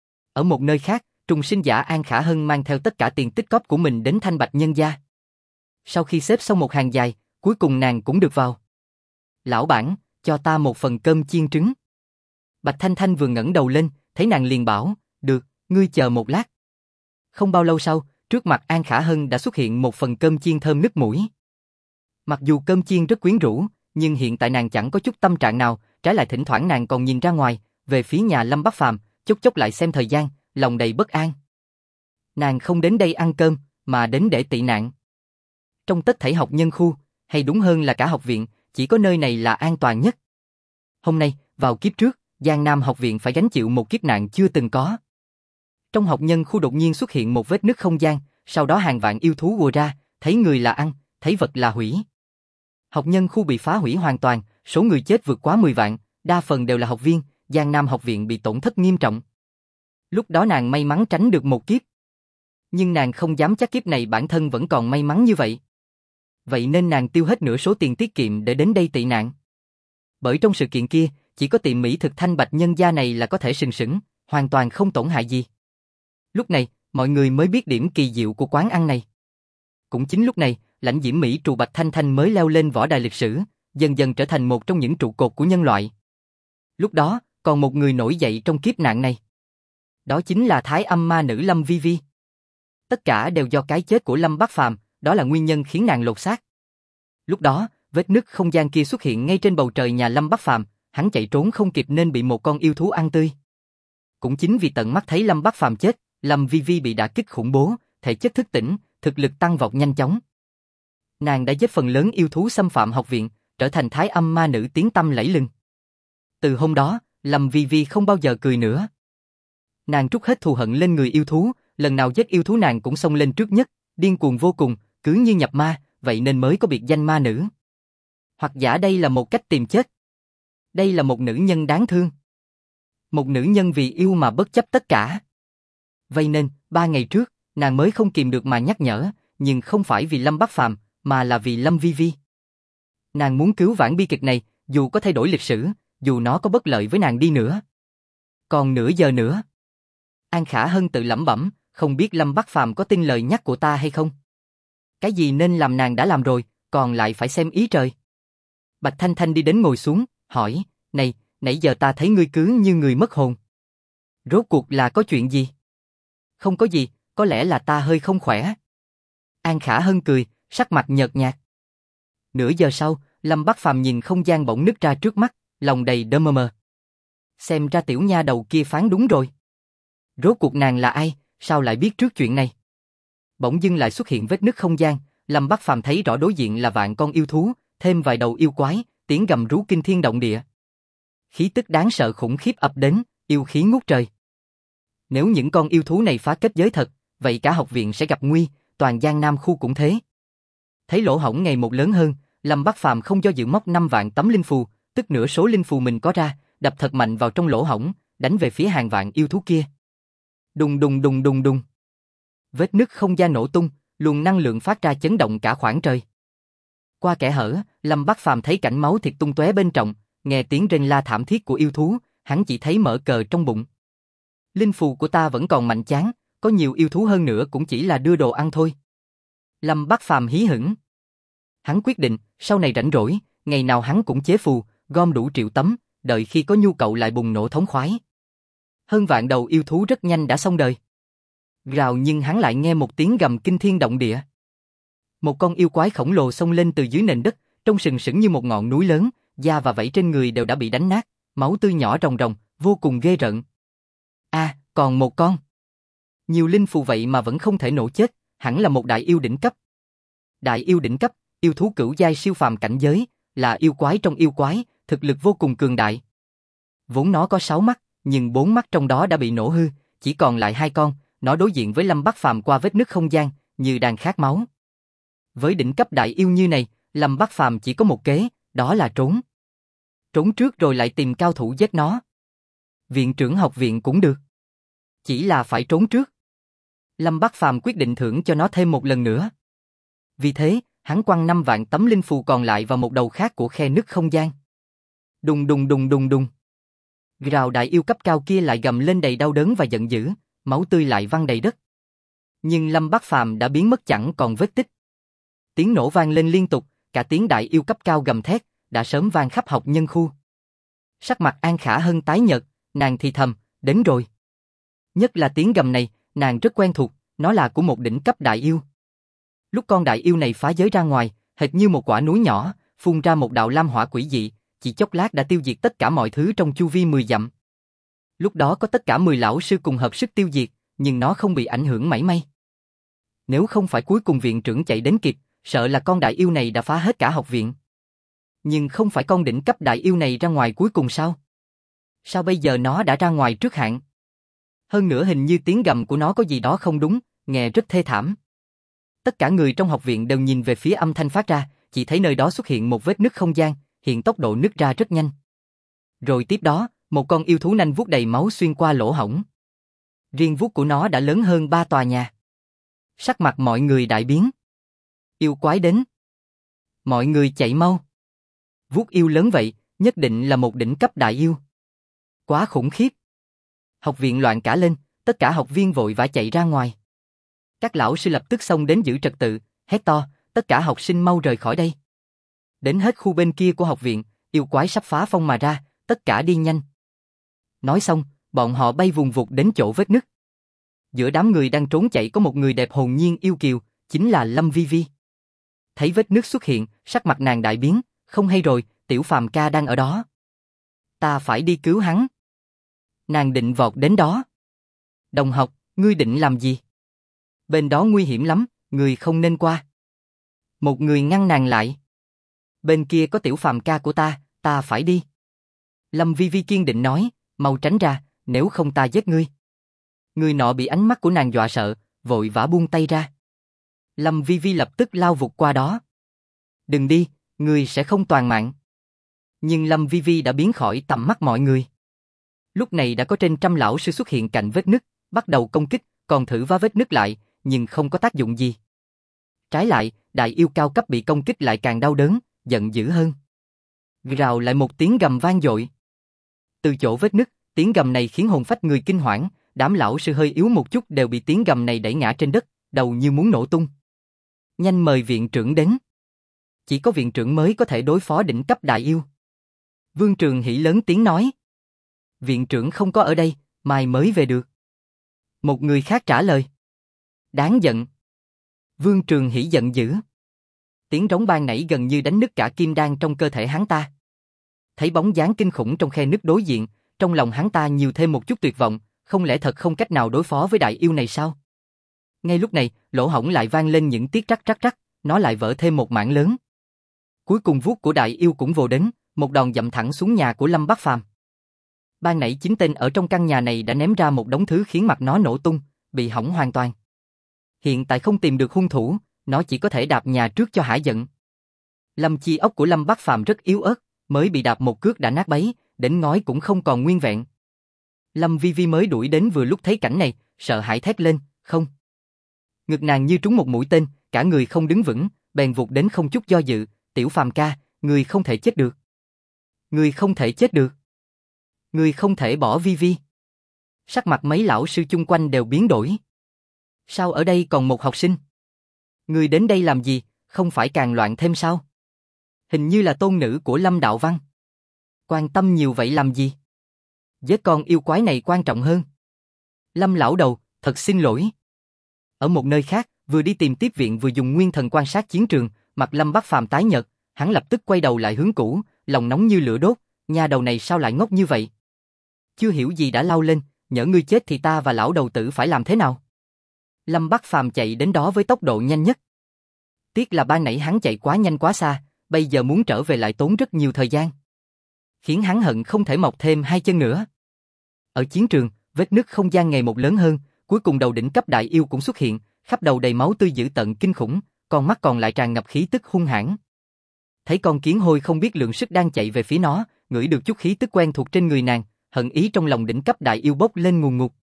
Ở một nơi khác, trùng sinh giả An Khả Hân mang theo tất cả tiền tích cóp của mình đến Thanh Bạch Nhân gia. Sau khi xếp xong một hàng dài, cuối cùng nàng cũng được vào. Lão bản, cho ta một phần cơm chiên trứng. Bạch Thanh Thanh vừa ngẩng đầu lên, thấy nàng liền bảo, được, ngươi chờ một lát. Không bao lâu sau, trước mặt An Khả Hân đã xuất hiện một phần cơm chiên thơm nức mũi. Mặc dù cơm chiên rất quyến rũ, nhưng hiện tại nàng chẳng có chút tâm trạng nào, trái lại thỉnh thoảng nàng còn nhìn ra ngoài, về phía nhà Lâm Bắc Phàm, chốc lại xem thời gian, lòng đầy bất an. Nàng không đến đây ăn cơm, mà đến để tị nạn. Trong tất thảy học nhân khu, hay đúng hơn là cả học viện, chỉ có nơi này là an toàn nhất. Hôm nay, vào kiếp trước, Giang Nam học viện phải gánh chịu một kiếp nạn chưa từng có. Trong học nhân khu đột nhiên xuất hiện một vết nứt không gian, sau đó hàng vạn yêu thú ùa ra, thấy người là ăn, thấy vật là hủy. Học nhân khu bị phá hủy hoàn toàn, số người chết vượt quá 10 vạn, đa phần đều là học viên, Giang Nam học viện bị tổn thất nghiêm trọng. Lúc đó nàng may mắn tránh được một kiếp. Nhưng nàng không dám chắc kiếp này bản thân vẫn còn may mắn như vậy. Vậy nên nàng tiêu hết nửa số tiền tiết kiệm để đến đây tị nạn. Bởi trong sự kiện kia, chỉ có tiệm mỹ thực Thanh Bạch Nhân gia này là có thể sừng sững, hoàn toàn không tổn hại gì. Lúc này, mọi người mới biết điểm kỳ diệu của quán ăn này. Cũng chính lúc này, lãnh diễm Mỹ trù Bạch Thanh Thanh mới leo lên võ đài lịch sử, dần dần trở thành một trong những trụ cột của nhân loại. Lúc đó, còn một người nổi dậy trong kiếp nạn này. Đó chính là Thái âm ma nữ Lâm Vi Vi. Tất cả đều do cái chết của Lâm Bắc Phàm, đó là nguyên nhân khiến nàng lột xác. Lúc đó, vết nứt không gian kia xuất hiện ngay trên bầu trời nhà Lâm Bắc Phàm, hắn chạy trốn không kịp nên bị một con yêu thú ăn tươi. Cũng chính vì tận mắt thấy Lâm Bắc Phàm chết, Lâm Vi Vi bị đả kích khủng bố, thể chất thức tỉnh, thực lực tăng vọt nhanh chóng. Nàng đã giết phần lớn yêu thú xâm phạm học viện, trở thành Thái âm ma nữ tiếng tăm lẫy lừng. Từ hôm đó, Lâm Vi Vi không bao giờ cười nữa. Nàng trút hết thù hận lên người yêu thú, lần nào giết yêu thú nàng cũng xông lên trước nhất, điên cuồng vô cùng, cứ như nhập ma, vậy nên mới có biệt danh ma nữ. Hoặc giả đây là một cách tìm chết. Đây là một nữ nhân đáng thương. Một nữ nhân vì yêu mà bất chấp tất cả. Vậy nên, 3 ngày trước, nàng mới không kìm được mà nhắc nhở, nhưng không phải vì Lâm Bắc Phàm, mà là vì Lâm Vi Vi. Nàng muốn cứu vãn bi kịch này, dù có thay đổi lịch sử, dù nó có bất lợi với nàng đi nữa. Còn nửa giờ nữa. An Khả Hân tự lẩm bẩm, không biết Lâm Bắc Phàm có tin lời nhắc của ta hay không. Cái gì nên làm nàng đã làm rồi, còn lại phải xem ý trời. Bạch Thanh Thanh đi đến ngồi xuống, hỏi, này, nãy giờ ta thấy ngươi cứ như người mất hồn. Rốt cuộc là có chuyện gì? Không có gì, có lẽ là ta hơi không khỏe. An Khả Hân cười, sắc mặt nhợt nhạt. Nửa giờ sau, Lâm Bắc Phàm nhìn không gian bỗng nứt ra trước mắt, lòng đầy đơ mơ mơ. Xem ra tiểu nha đầu kia phán đúng rồi. Rốt cuộc nàng là ai, sao lại biết trước chuyện này? Bỗng dưng lại xuất hiện vết nứt không gian, Lâm Bắc Phàm thấy rõ đối diện là vạn con yêu thú, thêm vài đầu yêu quái, tiếng gầm rú kinh thiên động địa. Khí tức đáng sợ khủng khiếp ập đến, yêu khí ngút trời. Nếu những con yêu thú này phá kết giới thật, vậy cả học viện sẽ gặp nguy, toàn Giang Nam khu cũng thế. Thấy lỗ hổng ngày một lớn hơn, Lâm Bắc Phàm không do dự móc 5 vạn tấm linh phù, tức nửa số linh phù mình có ra, đập thật mạnh vào trong lỗ hổng, đánh về phía hàng vạn yêu thú kia. Đùng đùng đùng đùng đùng. Vết nứt không gian nổ tung, luồng năng lượng phát ra chấn động cả khoảng trời. Qua kẽ hở, Lâm Bắc Phàm thấy cảnh máu thịt tung tóe bên trong, nghe tiếng rên la thảm thiết của yêu thú, hắn chỉ thấy mở cờ trong bụng. Linh phù của ta vẫn còn mạnh chán, có nhiều yêu thú hơn nữa cũng chỉ là đưa đồ ăn thôi. Lâm Bắc Phàm hí hửng. Hắn quyết định, sau này rảnh rỗi, ngày nào hắn cũng chế phù, gom đủ triệu tấm, đợi khi có nhu cầu lại bùng nổ thống khoái. Hơn vạn đầu yêu thú rất nhanh đã xong đời. Rào nhưng hắn lại nghe một tiếng gầm kinh thiên động địa. Một con yêu quái khổng lồ xông lên từ dưới nền đất, trông sừng sững như một ngọn núi lớn, da và vảy trên người đều đã bị đánh nát, máu tươi nhỏ ròng ròng, vô cùng ghê rợn. Còn một con. Nhiều linh phù vậy mà vẫn không thể nổ chết, hẳn là một đại yêu đỉnh cấp. Đại yêu đỉnh cấp, yêu thú cửu giai siêu phàm cảnh giới, là yêu quái trong yêu quái, thực lực vô cùng cường đại. Vốn nó có 6 mắt, nhưng 4 mắt trong đó đã bị nổ hư, chỉ còn lại 2 con, nó đối diện với Lâm Bắc Phàm qua vết nứt không gian, như đang khát máu. Với đỉnh cấp đại yêu như này, Lâm Bắc Phàm chỉ có một kế, đó là trốn. Trốn trước rồi lại tìm cao thủ giết nó. Viện trưởng học viện cũng được. Chỉ là phải trốn trước. Lâm Bắc Phàm quyết định thưởng cho nó thêm một lần nữa. Vì thế, hắn quăng 5 vạn tấm linh phù còn lại vào một đầu khác của khe nứt không gian. Đùng đùng đùng đùng đùng. Rào đại yêu cấp cao kia lại gầm lên đầy đau đớn và giận dữ, máu tươi lại văng đầy đất. Nhưng Lâm Bắc Phàm đã biến mất chẳng còn vết tích. Tiếng nổ vang lên liên tục, cả tiếng đại yêu cấp cao gầm thét, đã sớm vang khắp học nhân khu. Sắc mặt An Khả Hân tái nhợt, nàng thì thầm, đến rồi. Nhất là tiếng gầm này, nàng rất quen thuộc, nó là của một đỉnh cấp đại yêu. Lúc con đại yêu này phá giới ra ngoài, hệt như một quả núi nhỏ, phun ra một đạo lam hỏa quỷ dị, chỉ chốc lát đã tiêu diệt tất cả mọi thứ trong chu vi 10 dặm. Lúc đó có tất cả 10 lão sư cùng hợp sức tiêu diệt, nhưng nó không bị ảnh hưởng mảy may. Nếu không phải cuối cùng viện trưởng chạy đến kịp, sợ là con đại yêu này đã phá hết cả học viện. Nhưng không phải con đỉnh cấp đại yêu này ra ngoài cuối cùng sao? Sao bây giờ nó đã ra ngoài trước hạn? Hơn nữa hình như tiếng gầm của nó có gì đó không đúng, nghe rất thê thảm. Tất cả người trong học viện đều nhìn về phía âm thanh phát ra, chỉ thấy nơi đó xuất hiện một vết nứt không gian, hiện tốc độ nứt ra rất nhanh. Rồi tiếp đó, một con yêu thú nanh vuốt đầy máu xuyên qua lỗ hổng. Riêng vuốt của nó đã lớn hơn 3 tòa nhà. Sắc mặt mọi người đại biến. Yêu quái đến. Mọi người chạy mau. Vuốt yêu lớn vậy, nhất định là một đỉnh cấp đại yêu. Quá khủng khiếp. Học viện loạn cả lên, tất cả học viên vội vã chạy ra ngoài. Các lão sư lập tức xông đến giữ trật tự, hét to, tất cả học sinh mau rời khỏi đây. Đến hết khu bên kia của học viện, yêu quái sắp phá phong mà ra, tất cả đi nhanh. Nói xong, bọn họ bay vùng vụt đến chỗ vết nứt. Giữa đám người đang trốn chạy có một người đẹp hồn nhiên yêu kiều, chính là Lâm Vi Vi. Thấy vết nứt xuất hiện, sắc mặt nàng đại biến, không hay rồi, Tiểu Phàm ca đang ở đó. Ta phải đi cứu hắn. Nàng định vọt đến đó. Đồng học, ngươi định làm gì? Bên đó nguy hiểm lắm, người không nên qua. Một người ngăn nàng lại. Bên kia có Tiểu Phàm ca của ta phải đi. Lâm Vi Vi kiên định nói, mau tránh ra, nếu không ta giết ngươi. Người nọ bị ánh mắt của nàng dọa sợ, vội vã buông tay ra. Lâm Vi Vi lập tức lao vụt qua đó. Đừng đi, ngươi sẽ không toàn mạng. Nhưng Lâm Vi Vi đã biến khỏi tầm mắt mọi người. Lúc này đã có trên 100 lão sư xuất hiện cạnh vết nứt, bắt đầu công kích, còn thử vá vết nứt lại, nhưng không có tác dụng gì. Trái lại, đại yêu cao cấp bị công kích lại càng đau đớn, giận dữ hơn. Rào lại một tiếng gầm vang dội. Từ chỗ vết nứt, tiếng gầm này khiến hồn phách người kinh hoảng, đám lão sư hơi yếu một chút đều bị tiếng gầm này đẩy ngã trên đất, đầu như muốn nổ tung. Nhanh mời viện trưởng đến. Chỉ có viện trưởng mới có thể đối phó đỉnh cấp đại yêu. Vương Trường Hỷ lớn tiếng nói. Viện trưởng không có ở đây, mai mới về được. Một người khác trả lời. Đáng giận. Vương Trường Hỷ giận dữ. Tiếng rống ban nãy gần như đánh nứt cả kim đan trong cơ thể hắn ta. Thấy bóng dáng kinh khủng trong khe nứt đối diện, trong lòng hắn ta nhiều thêm một chút tuyệt vọng, không lẽ thật không cách nào đối phó với đại yêu này sao? Ngay lúc này, lỗ hổng lại vang lên những tiếng trắc trắc trắc, nó lại vỡ thêm một mảng lớn. Cuối cùng vuốt của đại yêu cũng vồ đến, một đòn dậm thẳng xuống nhà của Lâm Bác Phàm. Ban nãy chính tên ở trong căn nhà này đã ném ra một đống thứ khiến mặt nó nổ tung, bị hỏng hoàn toàn. Hiện tại không tìm được hung thủ, nó chỉ có thể đạp nhà trước cho hả giận. Lâm chi ốc của Lâm Bác Phàm rất yếu ớt, mới bị đạp một cước đã nát bấy, đỉnh ngói cũng không còn nguyên vẹn. Lâm Vi Vi mới đuổi đến vừa lúc thấy cảnh này, sợ hãi thét lên, không. Ngực nàng như trúng một mũi tên, cả người không đứng vững, bèn vụt đến không chút do dự, Tiểu Phàm ca, người không thể chết được. Người không thể chết được. Người không thể bỏ Vi Vi. Sắc mặt mấy lão sư chung quanh đều biến đổi. Sao ở đây còn một học sinh? Người đến đây làm gì, không phải càng loạn thêm sao? Hình như là tôn nữ của Lâm Đạo Văn. Quan tâm nhiều vậy làm gì? Giết con yêu quái này quan trọng hơn. Lâm lão đầu, thật xin lỗi. Ở một nơi khác, vừa đi tìm tiếp viện vừa dùng nguyên thần quan sát chiến trường, mặt Lâm Bác Phàm tái nhợt, hắn lập tức quay đầu lại hướng cũ, lòng nóng như lửa đốt, nhà đầu này sao lại ngốc như vậy? Chưa hiểu gì đã lao lên, nhỡ ngươi chết thì ta và lão đầu tử phải làm thế nào? Lâm Bác Phàm chạy đến đó với tốc độ nhanh nhất. Tiếc là ban nãy hắn chạy quá nhanh quá xa, bây giờ muốn trở về lại tốn rất nhiều thời gian. Khiến hắn hận không thể mọc thêm hai chân nữa. Ở chiến trường, vết nứt không gian ngày một lớn hơn, cuối cùng đầu đỉnh cấp đại yêu cũng xuất hiện, khắp đầu đầy máu tươi dữ tợn kinh khủng, con mắt còn lại tràn ngập khí tức hung hãn. Thấy con kiến hôi không biết lượng sức đang chạy về phía nó, ngửi được chút khí tức quen thuộc trên người nàng, hận ý trong lòng đỉnh cấp đại yêu bốc lên ngùn ngụt.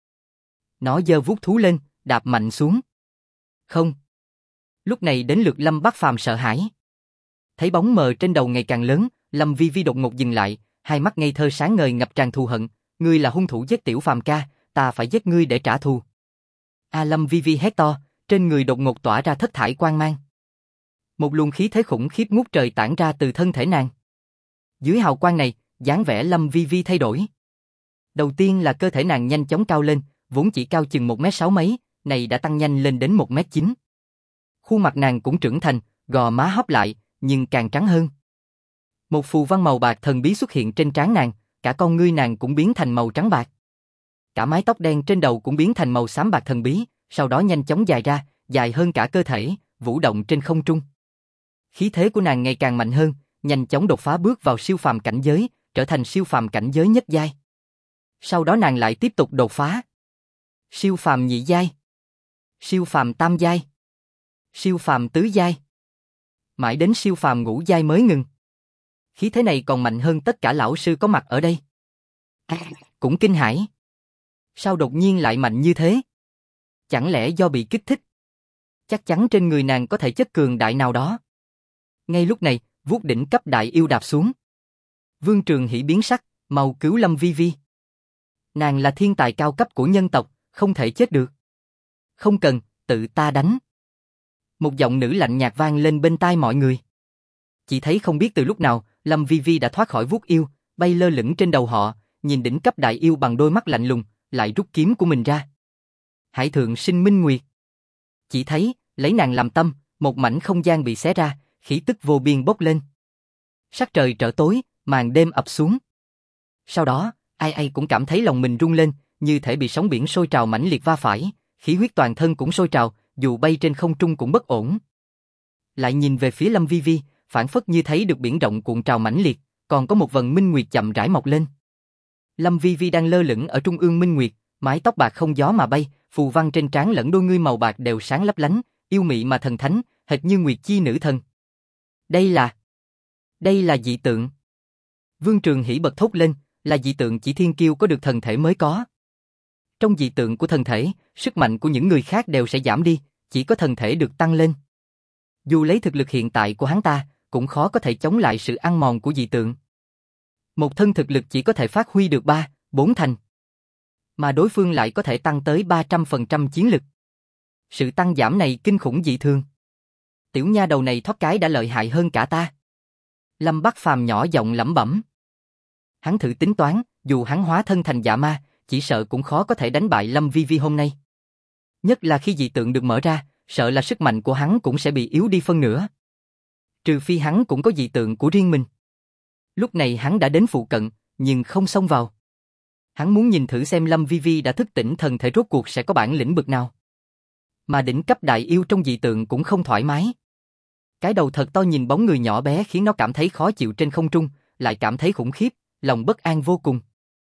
Nó giơ vuốt thú lên, đạp mạnh xuống. Không. Lúc này đến lượt Lâm Bác Phàm sợ hãi. Thấy bóng mờ trên đầu ngày càng lớn, Lâm Vi Vi đột ngột dừng lại, hai mắt ngây thơ sáng ngời ngập tràn thù hận. Ngươi là hung thủ giết Tiểu Phàm ca, ta phải giết ngươi để trả thù. Lâm Vi Vi hét to, trên người đột ngột tỏa ra thất thải quang mang. Một luồng khí thế khủng khiếp ngút trời tản ra từ thân thể nàng. Dưới hào quang này, dáng vẻ Lâm Vi Vi thay đổi. Đầu tiên là cơ thể nàng nhanh chóng cao lên, vốn chỉ cao chừng 1m6 mấy, này đã tăng nhanh lên đến 1m9. Khuôn mặt nàng cũng trưởng thành, gò má hóp lại, nhưng càng trắng hơn. Một phù văn màu bạc thần bí xuất hiện trên trán nàng, cả con ngươi nàng cũng biến thành màu trắng bạc. Cả mái tóc đen trên đầu cũng biến thành màu xám bạc thần bí, sau đó nhanh chóng dài ra, dài hơn cả cơ thể, vũ động trên không trung. Khí thế của nàng ngày càng mạnh hơn, nhanh chóng đột phá bước vào siêu phàm cảnh giới, trở thành siêu phàm cảnh giới nhất giai. Sau đó nàng lại tiếp tục đột phá. Siêu phàm nhị giai, siêu phàm tam giai, siêu phàm tứ giai. Mãi đến siêu phàm ngũ giai mới ngừng. Khí thế này còn mạnh hơn tất cả lão sư có mặt ở đây. Cũng kinh hãi. Sao đột nhiên lại mạnh như thế? Chẳng lẽ do bị kích thích? Chắc chắn trên người nàng có thể chất cường đại nào đó. Ngay lúc này, vuốt đỉnh cấp đại yêu đạp xuống. Vương Trường Hỉ biến sắc, mau cứu Lâm Vi Vi. Nàng là thiên tài cao cấp của nhân tộc, không thể chết được. Không cần, tự ta đánh. Một giọng nữ lạnh nhạt vang lên bên tai mọi người. Chỉ thấy không biết từ lúc nào, Lâm Vi Vi đã thoát khỏi vuốt yêu, bay lơ lửng trên đầu họ, nhìn đỉnh cấp đại yêu bằng đôi mắt lạnh lùng, lại rút kiếm của mình ra. Hải thượng sinh minh nguyệt. Chỉ thấy, lấy nàng làm tâm, một mảnh không gian bị xé ra, khí tức vô biên bốc lên. Sắc trời trở tối, màn đêm ập xuống. Sau đó, ai ai cũng cảm thấy lòng mình rung lên, như thể bị sóng biển sôi trào mãnh liệt va phải, khí huyết toàn thân cũng sôi trào, dù bay trên không trung cũng bất ổn. Lại nhìn về phía Lâm Vi Vi, phảng phất như thấy được biển rộng cuộn trào mãnh liệt, còn có một vầng minh nguyệt chậm rãi mọc lên. Lâm Vi Vi đang lơ lửng ở trung ương minh nguyệt, mái tóc bạc không gió mà bay, phù văn trên trán lẫn đôi ngươi màu bạc đều sáng lấp lánh, yêu mị mà thần thánh, hệt như nguyệt chi nữ thần. Đây là dị tượng. Vương Trường Hỉ bật thốt lên, là dị tượng chỉ thiên kiêu có được thần thể mới có. Trong dị tượng của thần thể, sức mạnh của những người khác đều sẽ giảm đi, chỉ có thần thể được tăng lên. Dù lấy thực lực hiện tại của hắn ta, cũng khó có thể chống lại sự ăn mòn của dị tượng. Một thân thực lực chỉ có thể phát huy được 3-4 thành. Mà đối phương lại có thể tăng tới 300% chiến lực. Sự tăng giảm này kinh khủng dị thường. Tiểu nha đầu này thoát cái đã lợi hại hơn cả ta. Lâm Bác Phàm nhỏ giọng lẩm bẩm. Hắn thử tính toán, dù hắn hóa thân thành dạ ma, chỉ sợ cũng khó có thể đánh bại Lâm Vi Vi hôm nay. Nhất là khi dị tượng được mở ra, sợ là sức mạnh của hắn cũng sẽ bị yếu đi phân nửa. Trừ phi hắn cũng có dị tượng của riêng mình. Lúc này hắn đã đến phụ cận, nhưng không xông vào. Hắn muốn nhìn thử xem Lâm Vi Vi đã thức tỉnh thần thể rốt cuộc sẽ có bản lĩnh bực nào. Mà đỉnh cấp đại yêu trong dị tượng cũng không thoải mái. Cái đầu thật to nhìn bóng người nhỏ bé khiến nó cảm thấy khó chịu trên không trung, lại cảm thấy khủng khiếp, lòng bất an vô cùng.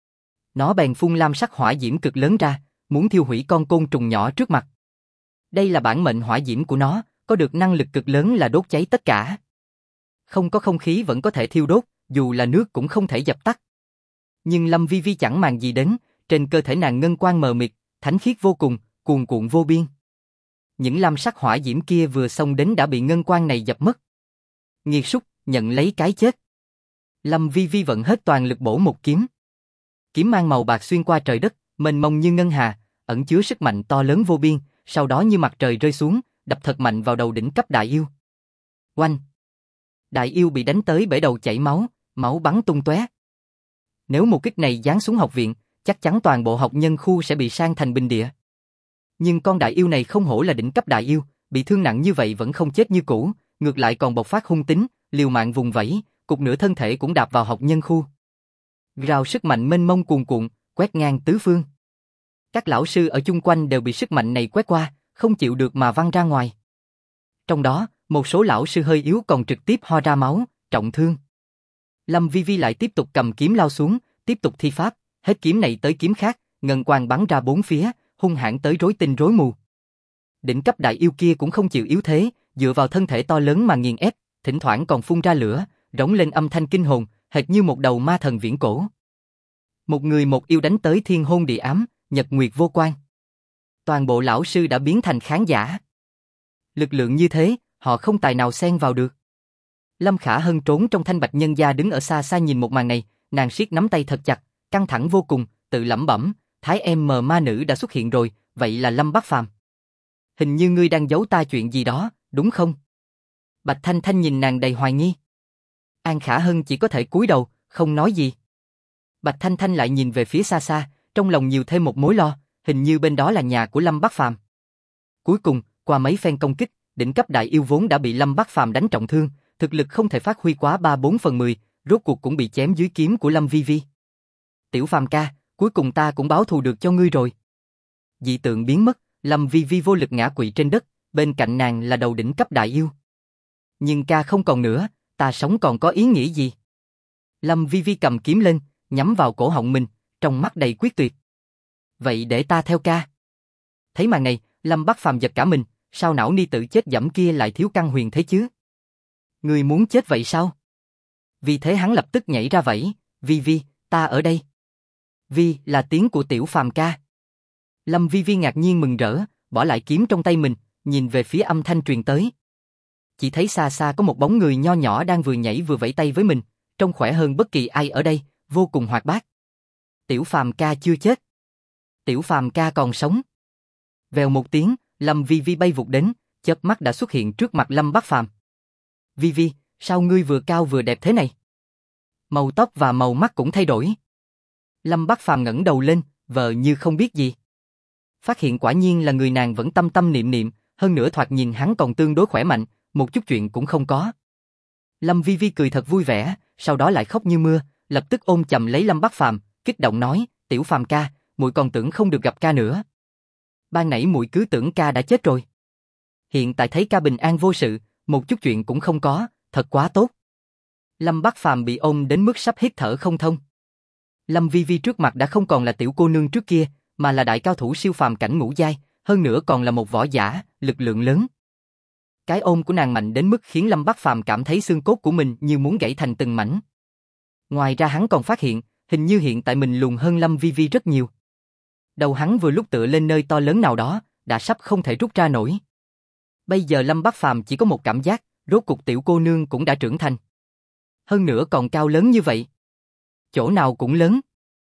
Nó bèn phun lam sắc hỏa diễm cực lớn ra, muốn thiêu hủy con côn trùng nhỏ trước mặt. Đây là bản mệnh hỏa diễm của nó, có được năng lực cực lớn là đốt cháy tất cả. Không có không khí vẫn có thể thiêu đốt, dù là nước cũng không thể dập tắt. Nhưng Lâm Vi Vi chẳng màng gì đến, trên cơ thể nàng ngân quang mờ mịt, thánh khiết vô cùng, cuồn cuộn vô biên. Những lam sắc hỏa diễm kia vừa xông đến đã bị ngân quang này dập mất. Nghiệt súc, nhận lấy cái chết. Lâm Vi Vi vận hết toàn lực bổ một kiếm. Kiếm mang màu bạc xuyên qua trời đất, mênh mông như ngân hà, ẩn chứa sức mạnh to lớn vô biên, sau đó như mặt trời rơi xuống, đập thật mạnh vào đầu đỉnh cấp đại yêu. Oanh! Đại yêu bị đánh tới bể đầu chảy máu, máu bắn tung tóe. Nếu một kích này giáng xuống học viện, chắc chắn toàn bộ học nhân khu sẽ bị san thành bình địa. Nhưng con đại yêu này không hổ là đỉnh cấp đại yêu, bị thương nặng như vậy vẫn không chết như cũ, ngược lại còn bộc phát hung tính, liều mạng vùng vẫy, cục nửa thân thể cũng đạp vào học nhân khu. Rào sức mạnh mênh mông cuồn cuộn, quét ngang tứ phương. Các lão sư ở chung quanh đều bị sức mạnh này quét qua, không chịu được mà văng ra ngoài. Trong đó, một số lão sư hơi yếu còn trực tiếp ho ra máu, trọng thương. Lâm Vi Vi lại tiếp tục cầm kiếm lao xuống, tiếp tục thi pháp, hết kiếm này tới kiếm khác, ngân quang bắn ra bốn phía, hung hãn tới rối tinh rối mù. Đỉnh cấp đại yêu kia cũng không chịu yếu thế, dựa vào thân thể to lớn mà nghiền ép, thỉnh thoảng còn phun ra lửa, rống lên âm thanh kinh hồn, hệt như một đầu ma thần viễn cổ. Một người một yêu đánh tới thiên hôn địa ám, nhật nguyệt vô quan. Toàn bộ lão sư đã biến thành khán giả. Lực lượng như thế, họ không tài nào xen vào được. Lâm Khả Hân trốn trong thanh bạch nhân gia đứng ở xa xa nhìn một màn này, nàng siết nắm tay thật chặt, căng thẳng vô cùng, tự lẩm bẩm, Thái em mờ ma nữ đã xuất hiện rồi, vậy là Lâm Bắc Phàm. Hình như ngươi đang giấu ta chuyện gì đó, đúng không? Bạch Thanh Thanh nhìn nàng đầy hoài nghi. An Khả Hân chỉ có thể cúi đầu, không nói gì. Bạch Thanh Thanh lại nhìn về phía xa xa, trong lòng nhiều thêm một mối lo, hình như bên đó là nhà của Lâm Bắc Phàm. Cuối cùng, qua mấy phen công kích, đỉnh cấp đại yêu vốn đã bị Lâm Bắc Phàm đánh trọng thương, thực lực không thể phát huy quá 3/4/10, rốt cuộc cũng bị chém dưới kiếm của Lâm Vi Vi. Tiểu Phàm ca, cuối cùng ta cũng báo thù được cho ngươi rồi. Dị tượng biến mất, Lâm Vi Vi vô lực ngã quỵ trên đất, bên cạnh nàng là đầu đỉnh cấp đại yêu. Nhưng ca không còn nữa, ta sống còn có ý nghĩa gì? Lâm Vi Vi cầm kiếm lên, nhắm vào cổ họng mình, trong mắt đầy quyết tuyệt. Vậy để ta theo ca. Thấy màn này, Lâm Bắc Phàm giật cả mình, sao não ni tự chết dẫm kia lại thiếu căn huyền thế chứ? Người muốn chết vậy sao? Vì thế hắn lập tức nhảy ra vẫy, Vi Vi, ta ở đây. Vi là tiếng của Tiểu Phàm ca. Lâm Vi Vi ngạc nhiên mừng rỡ, bỏ lại kiếm trong tay mình, nhìn về phía âm thanh truyền tới. Chỉ thấy xa xa có một bóng người nho nhỏ đang vừa nhảy vừa vẫy tay với mình, trông khỏe hơn bất kỳ ai ở đây, vô cùng hoạt bát. Tiểu Phàm ca chưa chết. Tiểu Phàm ca còn sống. Vèo một tiếng, Lâm Vi Vi bay vụt đến, chớp mắt đã xuất hiện trước mặt Lâm Bắc Phàm. Vi Vi, sao ngươi vừa cao vừa đẹp thế này? Màu tóc và màu mắt cũng thay đổi. Lâm Bắc Phàm ngẩng đầu lên, vờ như không biết gì. Phát hiện quả nhiên là người nàng vẫn tâm tâm niệm niệm, hơn nữa thoạt nhìn hắn còn tương đối khỏe mạnh, một chút chuyện cũng không có. Lâm Vi Vi cười thật vui vẻ, sau đó lại khóc như mưa, lập tức ôm chầm lấy Lâm Bắc Phàm, kích động nói, Tiểu Phàm ca, muội còn tưởng không được gặp ca nữa. Ban nãy muội cứ tưởng ca đã chết rồi. Hiện tại thấy ca bình an vô sự, một chút chuyện cũng không có, thật quá tốt. Lâm Bắc Phàm bị ôm đến mức sắp hít thở không thông. Lâm Vi Vi trước mặt đã không còn là tiểu cô nương trước kia, mà là đại cao thủ siêu phàm cảnh ngũ giai, hơn nữa còn là một võ giả, lực lượng lớn. Cái ôm của nàng mạnh đến mức khiến Lâm Bắc Phàm cảm thấy xương cốt của mình như muốn gãy thành từng mảnh. Ngoài ra hắn còn phát hiện, hình như hiện tại mình lùn hơn Lâm Vi Vi rất nhiều. Đầu hắn vừa lúc tựa lên nơi to lớn nào đó, đã sắp không thể rút ra nổi. Bây giờ Lâm Bắc Phàm chỉ có một cảm giác, rốt cuộc tiểu cô nương cũng đã trưởng thành. Hơn nữa còn cao lớn như vậy. Chỗ nào cũng lớn.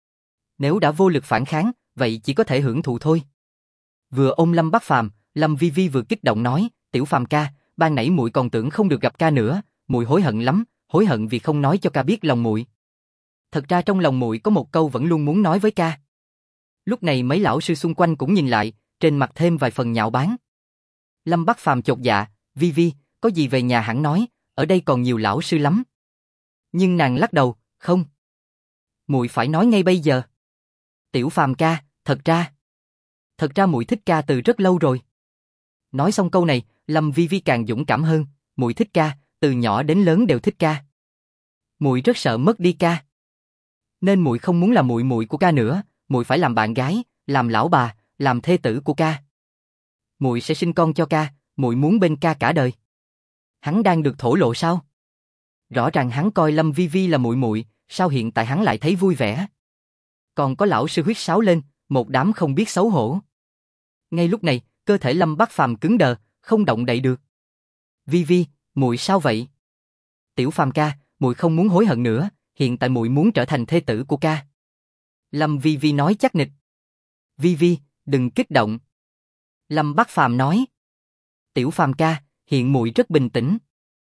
Nếu đã vô lực phản kháng, vậy chỉ có thể hưởng thụ thôi. Vừa ôm Lâm Bắc Phàm, Lâm Vi Vi vừa kích động nói, Tiểu Phàm ca, ban nãy muội còn tưởng không được gặp ca nữa, muội hối hận lắm, hối hận vì không nói cho ca biết lòng muội. Thật ra trong lòng muội có một câu vẫn luôn muốn nói với ca. Lúc này mấy lão sư xung quanh cũng nhìn lại, trên mặt thêm vài phần nhạo báng. Lâm Bắc Phàm chột dạ, Vi Vi, có gì về nhà hẳn nói, ở đây còn nhiều lão sư lắm. Nhưng nàng lắc đầu, không. Muội phải nói ngay bây giờ. Tiểu Phàm ca, thật ra muội thích ca từ rất lâu rồi. Nói xong câu này, Lâm Vi Vi càng dũng cảm hơn, muội thích ca, từ nhỏ đến lớn đều thích ca. Muội rất sợ mất đi ca. Nên muội không muốn là muội muội của ca nữa, muội phải làm bạn gái, làm lão bà, làm thê tử của ca. Muội sẽ sinh con cho ca, muội muốn bên ca cả đời. Hắn đang được thổ lộ sao? Rõ ràng hắn coi Lâm Vi Vi là muội muội, sao hiện tại hắn lại thấy vui vẻ? Còn có lão sư huýt sáo lên, một đám không biết xấu hổ. Ngay lúc này, cơ thể Lâm Bắc Phàm cứng đờ, không động đậy được. Vi Vi, muội sao vậy? Tiểu Phàm ca, muội không muốn hối hận nữa, hiện tại muội muốn trở thành thê tử của ca. Lâm Vi Vi nói chắc nịch. Vi Vi, đừng kích động. Lâm Bắc Phàm nói. Tiểu Phàm ca, hiện muội rất bình tĩnh.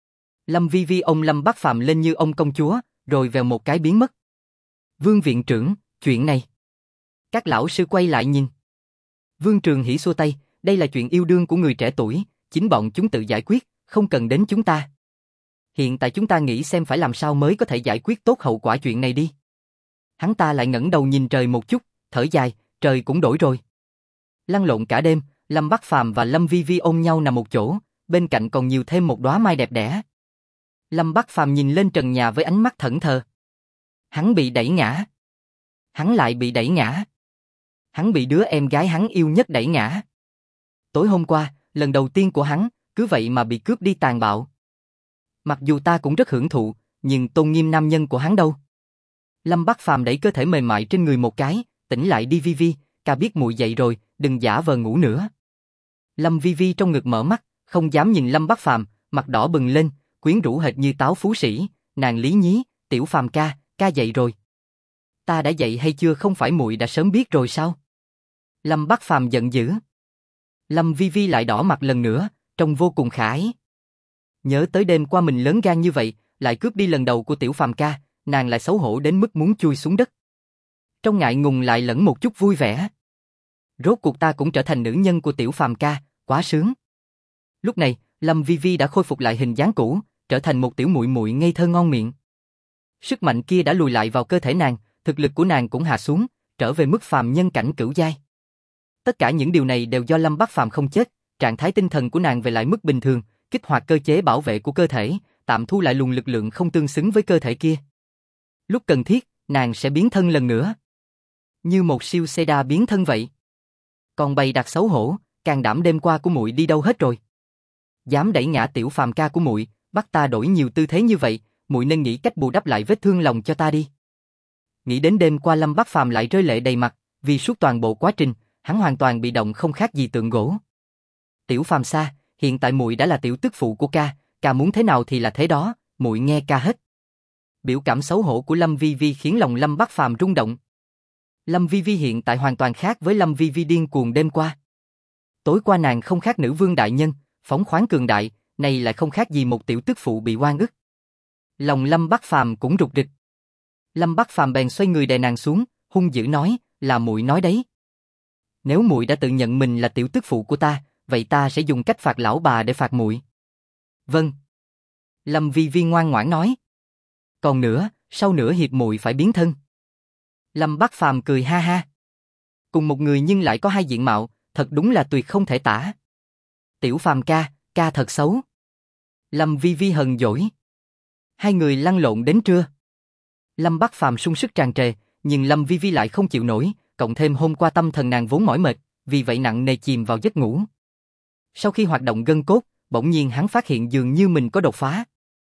Lâm Vi Vi ôm Lâm Bắc Phàm lên như ông công chúa, rồi vèo một cái biến mất. Vương viện trưởng, chuyện này. Các lão sư quay lại nhìn. Vương Trường Hỉ xua tay, đây là chuyện yêu đương của người trẻ tuổi, chính bọn chúng tự giải quyết, không cần đến chúng ta. Hiện tại chúng ta nghĩ xem phải làm sao mới có thể giải quyết tốt hậu quả chuyện này đi. Hắn ta lại ngẩng đầu nhìn trời một chút, thở dài, trời cũng đổi rồi. Lăn lộn cả đêm, Lâm Bắc Phàm và Lâm Vi Vi ôm nhau nằm một chỗ, bên cạnh còn nhiều thêm một đóa mai đẹp đẽ. Lâm Bắc Phàm nhìn lên trần nhà với ánh mắt thẫn thờ. Hắn bị đẩy ngã. Hắn lại bị đẩy ngã. Hắn bị đứa em gái hắn yêu nhất đẩy ngã. Tối hôm qua, lần đầu tiên của hắn, cứ vậy mà bị cướp đi tàn bạo. Mặc dù ta cũng rất hưởng thụ, nhưng tôn nghiêm nam nhân của hắn đâu? Lâm Bắc Phàm đẩy cơ thể mềm mại trên người một cái, tỉnh lại đi Vi Vi, ca biết muội dậy rồi, đừng giả vờ ngủ nữa. Lâm Vi Vi trong ngực mở mắt, không dám nhìn Lâm Bắc Phàm, mặt đỏ bừng lên, quyến rũ hệt như táo phú sĩ, nàng lý nhí, Tiểu Phàm ca, ca dậy rồi. Ta đã dậy hay chưa, không phải muội đã sớm biết rồi sao? Lâm Bắc Phàm giận dữ. Lâm Vi Vi lại đỏ mặt lần nữa, trông vô cùng khả ái. Nhớ tới đêm qua mình lớn gan như vậy, lại cướp đi lần đầu của Tiểu Phàm ca, nàng lại xấu hổ đến mức muốn chui xuống đất. Trong ngại ngùng lại lẫn một chút vui vẻ. Rốt cuộc ta cũng trở thành nữ nhân của Tiểu Phàm ca, quá sướng. Lúc này, Lâm Vi Vi đã khôi phục lại hình dáng cũ, trở thành một tiểu muội muội ngây thơ ngon miệng. Sức mạnh kia đã lùi lại vào cơ thể nàng, thực lực của nàng cũng hạ xuống, trở về mức phàm nhân cảnh cửu giai. Tất cả những điều này đều do Lâm Bắc Phàm không chết, trạng thái tinh thần của nàng về lại mức bình thường, kích hoạt cơ chế bảo vệ của cơ thể, tạm thu lại luồng lực lượng không tương xứng với cơ thể kia. Lúc cần thiết, nàng sẽ biến thân lần nữa. Như một siêu Seda biến thân vậy. Còn bày đặt xấu hổ, can đảm đêm qua của muội đi đâu hết rồi? Dám đẩy ngã Tiểu Phàm ca của muội, bắt ta đổi nhiều tư thế như vậy, muội nên nghĩ cách bù đắp lại vết thương lòng cho ta đi. Nghĩ đến đêm qua Lâm Bắc Phàm lại rơi lệ đầy mặt, vì suốt toàn bộ quá trình, hắn hoàn toàn bị động không khác gì tượng gỗ. Tiểu Phàm xa, hiện tại muội đã là tiểu tức phụ của ca, ca muốn thế nào thì là thế đó, muội nghe ca hết. Biểu cảm xấu hổ của Lâm Vi Vi khiến lòng Lâm Bắc Phàm rung động. Lâm Vi Vi hiện tại hoàn toàn khác với Lâm Vi Vi điên cuồng đêm qua. Tối qua nàng không khác nữ vương đại nhân, phóng khoáng cường đại, này lại không khác gì một tiểu tức phụ bị oan ức. Lòng Lâm Bắc Phàm cũng rục rịch. Lâm Bắc Phàm bèn xoay người đè nàng xuống, hung dữ nói, là muội nói đấy. Nếu muội đã tự nhận mình là tiểu tức phụ của ta, vậy ta sẽ dùng cách phạt lão bà để phạt muội. Vâng. Lâm Vi Vi ngoan ngoãn nói. Còn nữa, sau nửa hiệp muội phải biến thân. Lâm Bắc Phàm cười ha ha. Cùng một người nhưng lại có hai diện mạo, thật đúng là tuyệt không thể tả. Tiểu Phàm ca, ca thật xấu. Lâm Vi Vi hờn dỗi. Hai người lăn lộn đến trưa. Lâm Bắc Phàm sung sức tràn trề, nhưng Lâm Vi Vi lại không chịu nổi, cộng thêm hôm qua tâm thần nàng vốn mỏi mệt, vì vậy nặng nề chìm vào giấc ngủ. Sau khi hoạt động gân cốt, bỗng nhiên hắn phát hiện dường như mình có đột phá.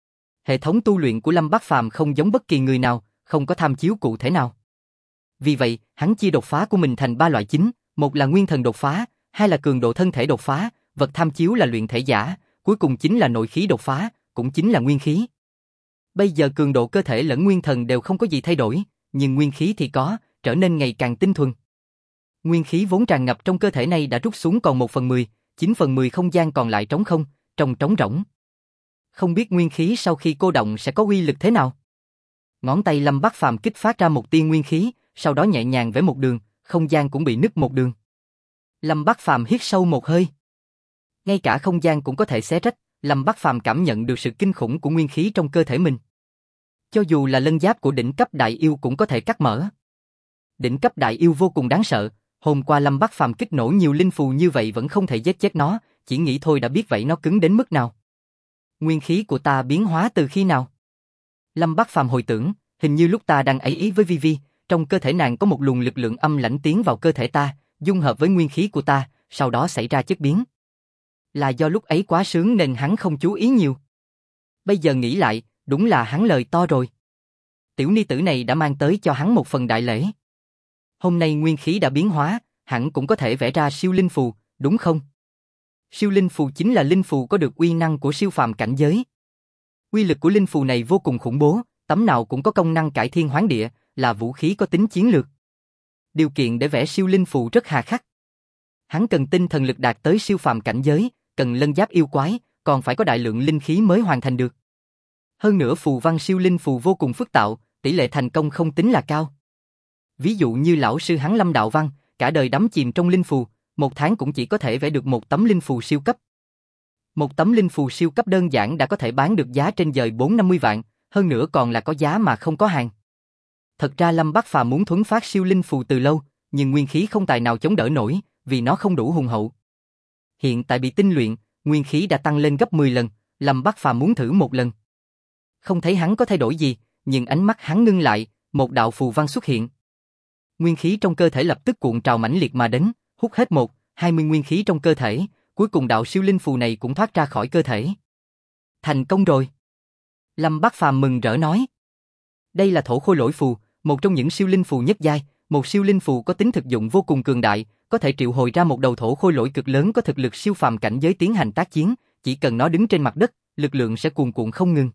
Hệ thống tu luyện của Lâm Bắc Phàm không giống bất kỳ người nào, không có tham chiếu cụ thể nào. Vì vậy, hắn chia đột phá của mình thành 3 loại chính, một là nguyên thần đột phá, hai là cường độ thân thể đột phá, vật tham chiếu là luyện thể giả, cuối cùng chính là nội khí đột phá, cũng chính là nguyên khí. Bây giờ cường độ cơ thể lẫn nguyên thần đều không có gì thay đổi, nhưng nguyên khí thì có, trở nên ngày càng tinh thuần. Nguyên khí vốn tràn ngập trong cơ thể này đã rút xuống còn 1/10, 9/10 không gian còn lại trống không, trông trống rỗng. Không biết nguyên khí sau khi cô động sẽ có uy lực thế nào. Ngón tay Lâm Bắc Phàm kích phát ra một tia nguyên khí, sau đó nhẹ nhàng vẽ một đường, không gian cũng bị nứt một đường. Lâm Bắc Phàm hít sâu một hơi. Ngay cả không gian cũng có thể xé rách, Lâm Bắc Phàm cảm nhận được sự kinh khủng của nguyên khí trong cơ thể mình. Cho dù là lân giáp của đỉnh cấp đại yêu cũng có thể cắt mở. Đỉnh cấp đại yêu vô cùng đáng sợ, hôm qua Lâm Bắc Phàm kích nổ nhiều linh phù như vậy vẫn không thể giết chết nó, chỉ nghĩ thôi đã biết vậy nó cứng đến mức nào. Nguyên khí của ta biến hóa từ khi nào? Lâm Bắc Phàm hồi tưởng, hình như lúc ta đang ấy ý với Vivi, trong cơ thể nàng có một luồng lực lượng âm lãnh tiến vào cơ thể ta, dung hợp với nguyên khí của ta, sau đó xảy ra chất biến. Là do lúc ấy quá sướng nên hắn không chú ý nhiều. Bây giờ nghĩ lại, đúng là hắn lời to rồi. Tiểu ni tử này đã mang tới cho hắn một phần đại lễ. Hôm nay nguyên khí đã biến hóa, hẳn cũng có thể vẽ ra siêu linh phù, đúng không? Siêu linh phù chính là linh phù có được uy năng của siêu phàm cảnh giới. Uy lực của linh phù này vô cùng khủng bố, tấm nào cũng có công năng cải thiên hoán địa, là vũ khí có tính chiến lược. Điều kiện để vẽ siêu linh phù rất hà khắc. Hắn cần tinh thần lực đạt tới siêu phàm cảnh giới, cần lân giáp yêu quái, còn phải có đại lượng linh khí mới hoàn thành được. Hơn nữa phù văn siêu linh phù vô cùng phức tạp, tỷ lệ thành công không tính là cao. Ví dụ như lão sư hắn Lâm Đạo Văn, cả đời đắm chìm trong linh phù, một tháng cũng chỉ có thể vẽ được một tấm linh phù siêu cấp. Một tấm linh phù siêu cấp đơn giản đã có thể bán được giá trên dời 4-50 vạn, hơn nữa còn là có giá mà không có hàng. Thật ra Lâm Bắc Phàm muốn thuấn phát siêu linh phù từ lâu, nhưng nguyên khí không tài nào chống đỡ nổi, vì nó không đủ hùng hậu. Hiện tại bị tinh luyện, nguyên khí đã tăng lên gấp 10 lần, Lâm Bắc Phàm muốn thử một lần. Không thấy hắn có thay đổi gì, nhưng ánh mắt hắn ngưng lại, một đạo phù văn xuất hiện. Nguyên khí trong cơ thể lập tức cuộn trào mãnh liệt mà đến, hút hết 20 nguyên khí trong cơ thể, cuối cùng đạo siêu linh phù này cũng thoát ra khỏi cơ thể. Thành công rồi. Lâm Bắc Phàm mừng rỡ nói. Đây là thổ khôi lỗi phù, một trong những siêu linh phù nhất giai, một siêu linh phù có tính thực dụng vô cùng cường đại, có thể triệu hồi ra một đầu thổ khôi lỗi cực lớn có thực lực siêu phàm cảnh giới tiến hành tác chiến, chỉ cần nó đứng trên mặt đất, lực lượng sẽ cuồn cuộn không ngừng.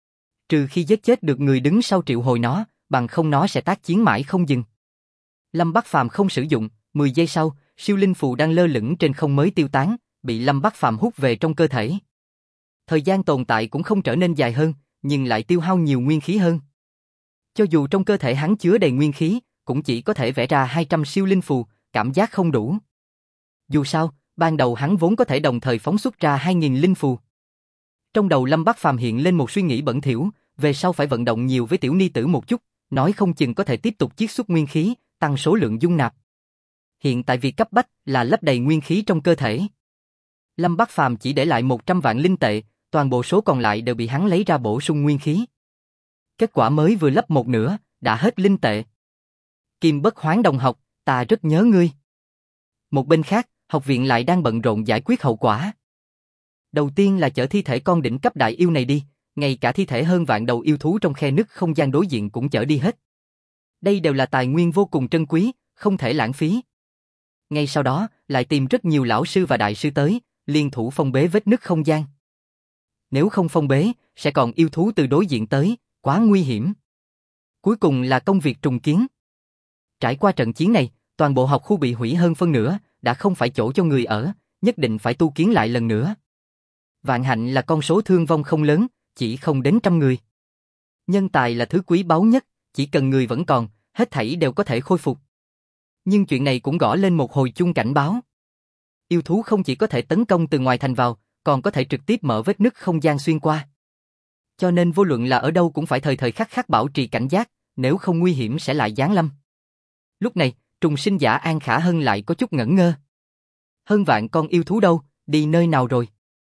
Trừ khi giết chết được người đứng sau triệu hồi nó, bằng không nó sẽ tác chiến mãi không dừng. Lâm Bắc Phàm không sử dụng, 10 giây sau, siêu linh phù đang lơ lửng trên không mới tiêu tán, bị Lâm Bắc Phàm hút về trong cơ thể. Thời gian tồn tại cũng không trở nên dài hơn, nhưng lại tiêu hao nhiều nguyên khí hơn. Cho dù trong cơ thể hắn chứa đầy nguyên khí, cũng chỉ có thể vẽ ra 200 siêu linh phù, cảm giác không đủ. Dù sao, ban đầu hắn vốn có thể đồng thời phóng xuất ra 2000 linh phù. Trong đầu Lâm Bắc Phàm hiện lên một suy nghĩ bẩn thỉu, về sau phải vận động nhiều với tiểu ni tử một chút, nói không chừng có thể tiếp tục chiết xuất nguyên khí, tăng số lượng dung nạp. Hiện tại việc cấp bách là lấp đầy nguyên khí trong cơ thể. Lâm Bắc Phàm chỉ để lại 100 vạn linh tệ, toàn bộ số còn lại đều bị hắn lấy ra bổ sung nguyên khí. Kết quả mới vừa lấp một nửa, đã hết linh tệ. Kim Bất Hoán đồng học, ta rất nhớ ngươi. Một bên khác, học viện lại đang bận rộn giải quyết hậu quả. Đầu tiên là chở thi thể con đỉnh cấp đại yêu này đi, ngay cả thi thể hơn vạn đầu yêu thú trong khe nứt không gian đối diện cũng chở đi hết. Đây đều là tài nguyên vô cùng trân quý, không thể lãng phí. Ngay sau đó, lại tìm rất nhiều lão sư và đại sư tới, liên thủ phong bế vết nứt không gian. Nếu không phong bế, sẽ còn yêu thú từ đối diện tới, quá nguy hiểm. Cuối cùng là công việc trùng kiến. Trải qua trận chiến này, toàn bộ học khu bị hủy hơn phân nửa, đã không phải chỗ cho người ở, nhất định phải tu kiến lại lần nữa. Vạn hạnh là con số thương vong không lớn, chỉ không đến 100 người. Nhân tài là thứ quý báu nhất, chỉ cần người vẫn còn, hết thảy đều có thể khôi phục. Nhưng chuyện này cũng gõ lên một hồi chuông cảnh báo. Yêu thú không chỉ có thể tấn công từ ngoài thành vào, còn có thể trực tiếp mở vết nứt không gian xuyên qua. Cho nên vô luận là ở đâu cũng phải thời thời khắc khắc bảo trì cảnh giác, nếu không nguy hiểm sẽ lại giáng lâm. Lúc này, trùng sinh giả An Khả Hân lại có chút ngẩn ngơ. Hơn vạn con yêu thú đâu, đi nơi nào rồi?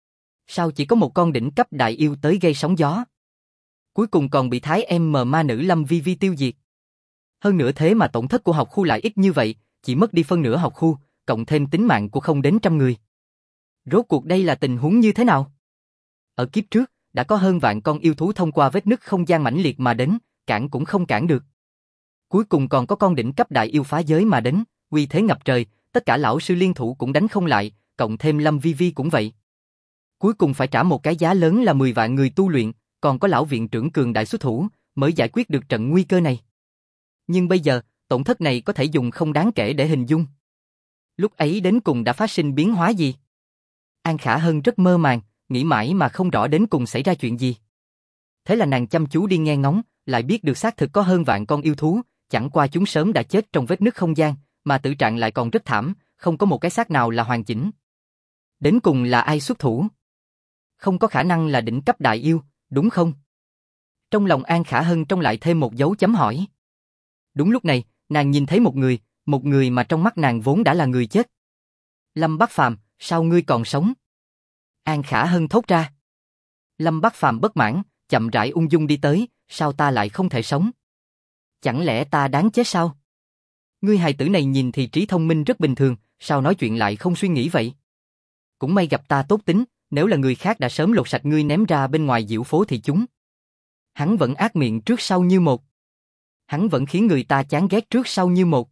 Sao chỉ có một con đỉnh cấp đại yêu tới gây sóng gió? Cuối cùng còn bị Thái em ma nữ Lâm Vi Vi tiêu diệt. Hơn nữa thế mà tổn thất của học khu lại ít như vậy, chỉ mất đi phân nửa học khu, cộng thêm tính mạng của không đến 100 người. Rốt cuộc đây là tình huống như thế nào? Ở kiếp trước, đã có hơn vạn con yêu thú thông qua vết nứt không gian mãnh liệt mà đến, cản cũng không cản được. Cuối cùng còn có con đỉnh cấp đại yêu phá giới mà đến, uy thế ngập trời, tất cả lão sư liên thủ cũng đánh không lại, cộng thêm Lâm Vi Vi cũng vậy. Cuối cùng phải trả một cái giá lớn là 10 vạn người tu luyện, còn có lão viện trưởng cường đại xuất thủ, mới giải quyết được trận nguy cơ này. Nhưng bây giờ, tổn thất này có thể dùng không đáng kể để hình dung. Lúc ấy đến cùng đã phát sinh biến hóa gì? An Khả Hân rất mơ màng, nghĩ mãi mà không rõ đến cùng xảy ra chuyện gì. Thế là nàng chăm chú đi nghe ngóng, lại biết được xác thực có hơn vạn con yêu thú, chẳng qua chúng sớm đã chết trong vết nứt không gian, mà tử trạng lại còn rất thảm, không có một cái xác nào là hoàn chỉnh. Đến cùng là ai xuất thủ? Không có khả năng là đỉnh cấp đại yêu, đúng không? Trong lòng An Khả Hân trông lại thêm một dấu chấm hỏi. Đúng lúc này, Nàng nhìn thấy một người mà trong mắt nàng vốn đã là người chết. Lâm Bắc Phàm, sao ngươi còn sống? An Khả Hân thốt ra. Lâm Bắc Phàm bất mãn, chậm rãi ung dung đi tới, sao ta lại không thể sống? Chẳng lẽ ta đáng chết sao? Ngươi hài tử này nhìn thì trí thông minh rất bình thường, sao nói chuyện lại không suy nghĩ vậy? Cũng may gặp ta tốt tính, nếu là người khác đã sớm lột sạch ngươi ném ra bên ngoài diễu phố thì chúng. Hắn vẫn ác miệng trước sau như một. Hắn vẫn khiến người ta chán ghét trước sau như một.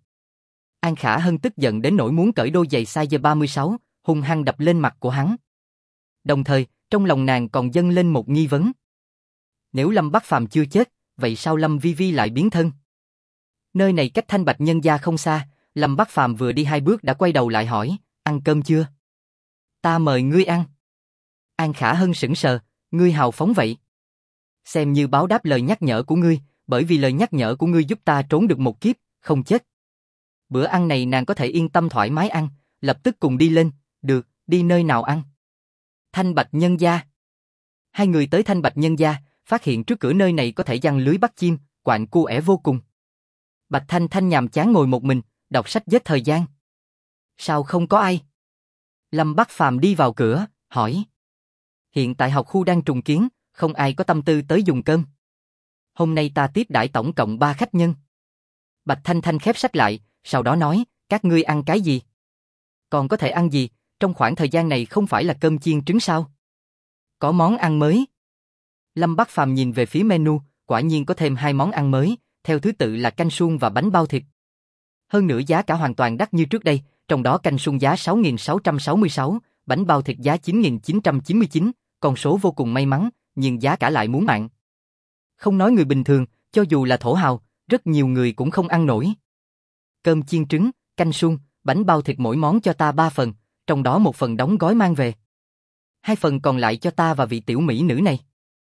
An Khả Hân tức giận đến nỗi muốn cởi đôi giày size 36, hung hăng đập lên mặt của hắn. Đồng thời, trong lòng nàng còn dâng lên một nghi vấn. Nếu Lâm Bắc Phàm chưa chết, vậy sao Lâm Vi Vi lại biến thân? Nơi này cách Thanh Bạch Nhân gia không xa, Lâm Bắc Phàm vừa đi 2 bước đã quay đầu lại hỏi, ăn cơm chưa? Ta mời ngươi ăn. An Khả Hân sững sờ, ngươi hào phóng vậy. Xem như báo đáp lời nhắc nhở của ngươi, bởi vì lời nhắc nhở của ngươi giúp ta trốn được một kiếp, không chết. Bữa ăn này nàng có thể yên tâm thoải mái ăn, lập tức cùng đi lên, được, đi nơi nào ăn? Thanh Bạch Nhân gia. Hai người tới Thanh Bạch Nhân gia, phát hiện trước cửa nơi này có thể giăng lưới bắt chim, quạnh cu ẻ vô cùng. Bạch Thanh Thanh nhàm chán ngồi một mình, đọc sách giết thời gian. Sao không có ai? Lâm Bắc Phàm đi vào cửa, hỏi. Hiện tại học khu đang trùng kiến, không ai có tâm tư tới dùng cơm. Hôm nay ta tiếp đãi tổng cộng 3 khách nhân. Bạch Thanh Thanh khép sách lại, sau đó nói, các ngươi ăn cái gì? Còn có thể ăn gì, trong khoảng thời gian này không phải là cơm chiên trứng sao? Có món ăn mới. Lâm Bắc Phàm nhìn về phía menu, quả nhiên có thêm 2 món ăn mới, theo thứ tự là canh suông và bánh bao thịt. Hơn nữa giá cả hoàn toàn đắt như trước đây, trong đó canh suông giá 6.666, bánh bao thịt giá 9.999, con số vô cùng may mắn, nhưng giá cả lại muốn mạng. Không nói người bình thường, cho dù là thổ hào, rất nhiều người cũng không ăn nổi. Cơm chiên trứng, canh suông, bánh bao thịt mỗi món cho ta 3 phần, trong đó 1 phần đóng gói mang về. 2 phần còn lại cho ta và vị tiểu mỹ nữ này.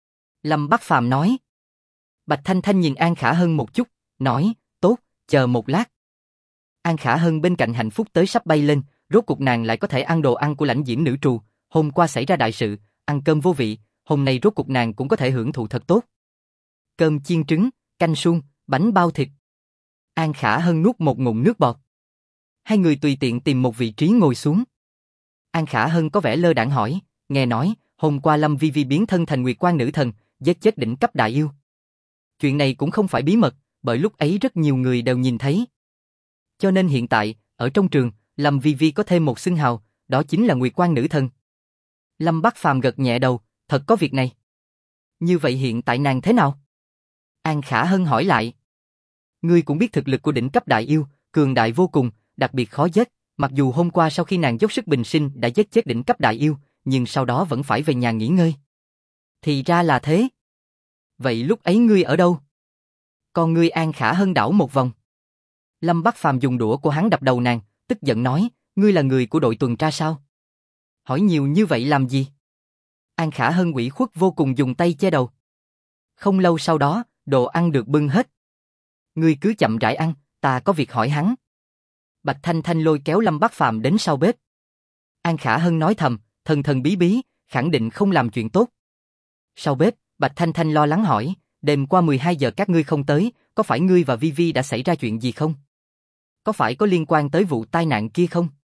Lâm Bắc Phàm nói. Bạch Thanh Thanh nhìn An Khả Hân một chút, nói, tốt, chờ một lát. An Khả Hân bên cạnh hạnh phúc tới sắp bay lên, rốt cuộc nàng lại có thể ăn đồ ăn của lãnh diễm nữ trù, hôm qua xảy ra đại sự, ăn cơm vô vị, hôm nay rốt cuộc nàng cũng có thể hưởng thụ thật tốt. Cơm chiên trứng, canh suông, bánh bao thịt. An Khả Hân nuốt một ngụm nước bọt. Hai người tùy tiện tìm một vị trí ngồi xuống. An Khả Hân có vẻ lơ đãng hỏi, nghe nói, hôm qua Lâm Vi Vi biến thân thành Nguyệt Quan nữ thần, giết chết đỉnh cấp đại yêu. Chuyện này cũng không phải bí mật, bởi lúc ấy rất nhiều người đều nhìn thấy. Cho nên hiện tại, ở trong trường, Lâm Vi Vi có thêm một xưng hào, đó chính là Nguyệt Quan nữ thần. Lâm Bắc Phàm gật nhẹ đầu, thật có việc này. Như vậy hiện tại nàng thế nào? An Khả Hân hỏi lại. Ngươi cũng biết thực lực của đỉnh cấp đại yêu, cường đại vô cùng, đặc biệt khó giết, mặc dù hôm qua sau khi nàng dốc sức bình sinh đã giết chết đỉnh cấp đại yêu, nhưng sau đó vẫn phải về nhà nghỉ ngơi. Thì ra là thế. Vậy lúc ấy ngươi ở đâu? Con ngươi An Khả Hân đảo một vòng. Lâm Bắc Phàm dùng đũa của hắn đập đầu nàng, tức giận nói, ngươi là người của đội tuần tra sao? Hỏi nhiều như vậy làm gì? An Khả Hân ủy khuất vô cùng dùng tay che đầu. Không lâu sau đó, đồ ăn được bưng hết. Ngươi cứ chậm rãi ăn, ta có việc hỏi hắn. Bạch Thanh Thanh lôi kéo Lâm Bắc Phàm đến sau bếp. An Khả Hân nói thầm, thần thần bí bí, khẳng định không làm chuyện tốt. Sau bếp, Bạch Thanh Thanh lo lắng hỏi, đêm qua 12 giờ các ngươi không tới, có phải ngươi và Vi Vi đã xảy ra chuyện gì không? Có phải có liên quan tới vụ tai nạn kia không?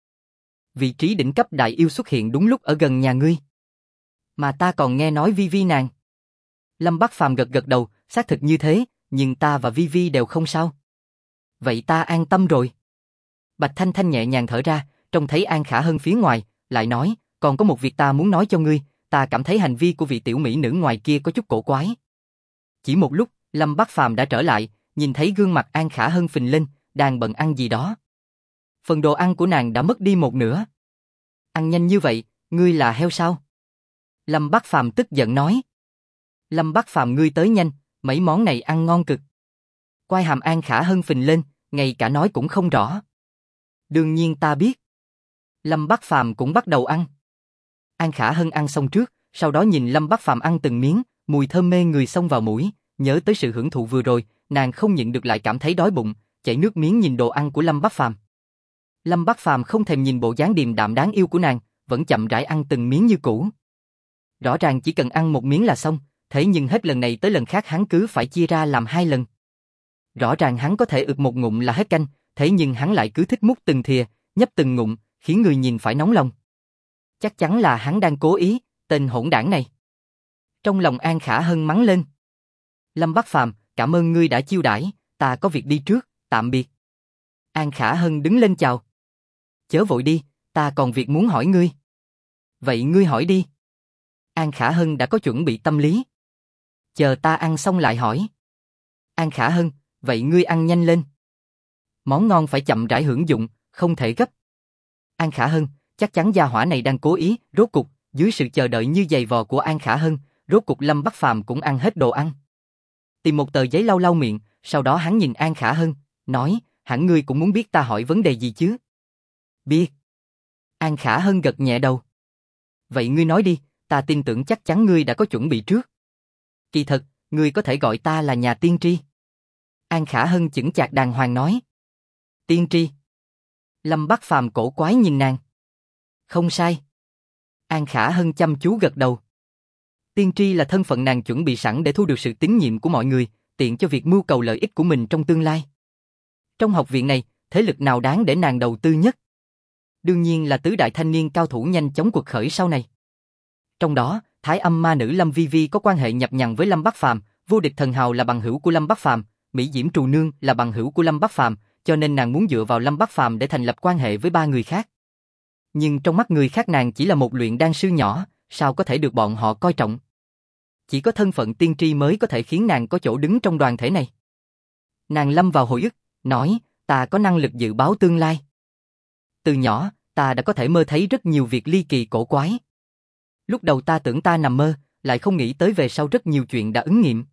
Vị trí đỉnh cấp đại yêu xuất hiện đúng lúc ở gần nhà ngươi. Mà ta còn nghe nói Vi Vi nàng. Lâm Bắc Phàm gật gật đầu, xác thực như thế, nhưng ta và Vi Vi đều không sao. Vậy ta an tâm rồi. Bạch Thanh Thanh nhẹ nhàng thở ra, trông thấy An Khả Hân phía ngoài, lại nói, còn có một việc ta muốn nói cho ngươi, ta cảm thấy hành vi của vị tiểu mỹ nữ ngoài kia có chút cổ quái. Chỉ một lúc, Lâm Bắc Phàm đã trở lại, nhìn thấy gương mặt An Khả Hân phình lên, đang bận ăn gì đó. Phần đồ ăn của nàng đã mất đi một nửa. Ăn nhanh như vậy, ngươi là heo sao? Lâm Bắc Phàm tức giận nói. Lâm Bắc Phàm ngươi tới nhanh, mấy món này ăn ngon cực. Quai hàm An Khả Hân phình lên, ngay cả nói cũng không rõ. Đương nhiên ta biết. Lâm Bắc Phàm cũng bắt đầu ăn. An Khả Hân ăn xong trước, sau đó nhìn Lâm Bắc Phàm ăn từng miếng, mùi thơm mê người xông vào mũi, nhớ tới sự hưởng thụ vừa rồi, nàng không nhịn được lại cảm thấy đói bụng, chảy nước miếng nhìn đồ ăn của Lâm Bắc Phàm. Lâm Bắc Phàm không thèm nhìn bộ dáng điềm đạm đáng yêu của nàng, vẫn chậm rãi ăn từng miếng như cũ. Rõ ràng chỉ cần ăn một miếng là xong, thế nhưng hết lần này tới lần khác hắn cứ phải chia ra làm 2 lần. Rõ ràng hắn có thể ực một ngụm là hết canh, thế nhưng hắn lại cứ thích múc từng thìa, nhấp từng ngụm, khiến người nhìn phải nóng lòng. Chắc chắn là hắn đang cố ý, tên hỗn đảng này. Trong lòng An Khả Hân mắng lên. Lâm Bắc Phàm, cảm ơn ngươi đã chiêu đãi, ta có việc đi trước, tạm biệt. An Khả Hân đứng lên chào. Chớ vội đi, ta còn việc muốn hỏi ngươi. Vậy ngươi hỏi đi. An Khả Hân đã có chuẩn bị tâm lý. Chờ ta ăn xong lại hỏi. An Khả Hân, vậy ngươi ăn nhanh lên. Món ngon phải chậm rãi hưởng dụng, không thể gấp. An Khả Hân, chắc chắn gia hỏa này đang cố ý, rốt cục, dưới sự chờ đợi như giày vò của An Khả Hân, rốt cục Lâm Bắc Phàm cũng ăn hết đồ ăn. Tìm một tờ giấy lau lau miệng, sau đó hắn nhìn An Khả Hân, nói, hẳn ngươi cũng muốn biết ta hỏi vấn đề gì chứ? Biết. An Khả Hân gật nhẹ đầu. Vậy ngươi nói đi, ta tin tưởng chắc chắn ngươi đã có chuẩn bị trước. Kỳ thật, ngươi có thể gọi ta là nhà tiên tri. An Khả Hân chững chạc đàng hoàng nói. Tiên tri. Lâm Bắc Phàm cổ quái nhìn nàng. Không sai. An Khả Hân chăm chú gật đầu. Tiên tri là thân phận nàng chuẩn bị sẵn để thu được sự tín nhiệm của mọi người, tiện cho việc mưu cầu lợi ích của mình trong tương lai. Trong học viện này, thế lực nào đáng để nàng đầu tư nhất? Đương nhiên là tứ đại thanh niên cao thủ nhanh chóng quật khởi sau này. Trong đó, Thái Âm ma nữ Lâm Vi Vi có quan hệ nhập nhằng với Lâm Bắc Phàm, Vô Địch Thần Hào là bằng hữu của Lâm Bắc Phàm, Mỹ Diễm Trù Nương là bằng hữu của Lâm Bắc Phàm, cho nên nàng muốn dựa vào Lâm Bắc Phàm để thành lập quan hệ với ba người khác. Nhưng trong mắt người khác nàng chỉ là một luyện đan sư nhỏ, sao có thể được bọn họ coi trọng? Chỉ có thân phận tiên tri mới có thể khiến nàng có chỗ đứng trong đoàn thể này. Nàng lâm vào hồi ức, nói, ta có năng lực dự báo tương lai. Từ nhỏ, ta đã có thể mơ thấy rất nhiều việc ly kỳ cổ quái. Lúc đầu ta tưởng ta nằm mơ, lại không nghĩ tới về sau rất nhiều chuyện đã ứng nghiệm.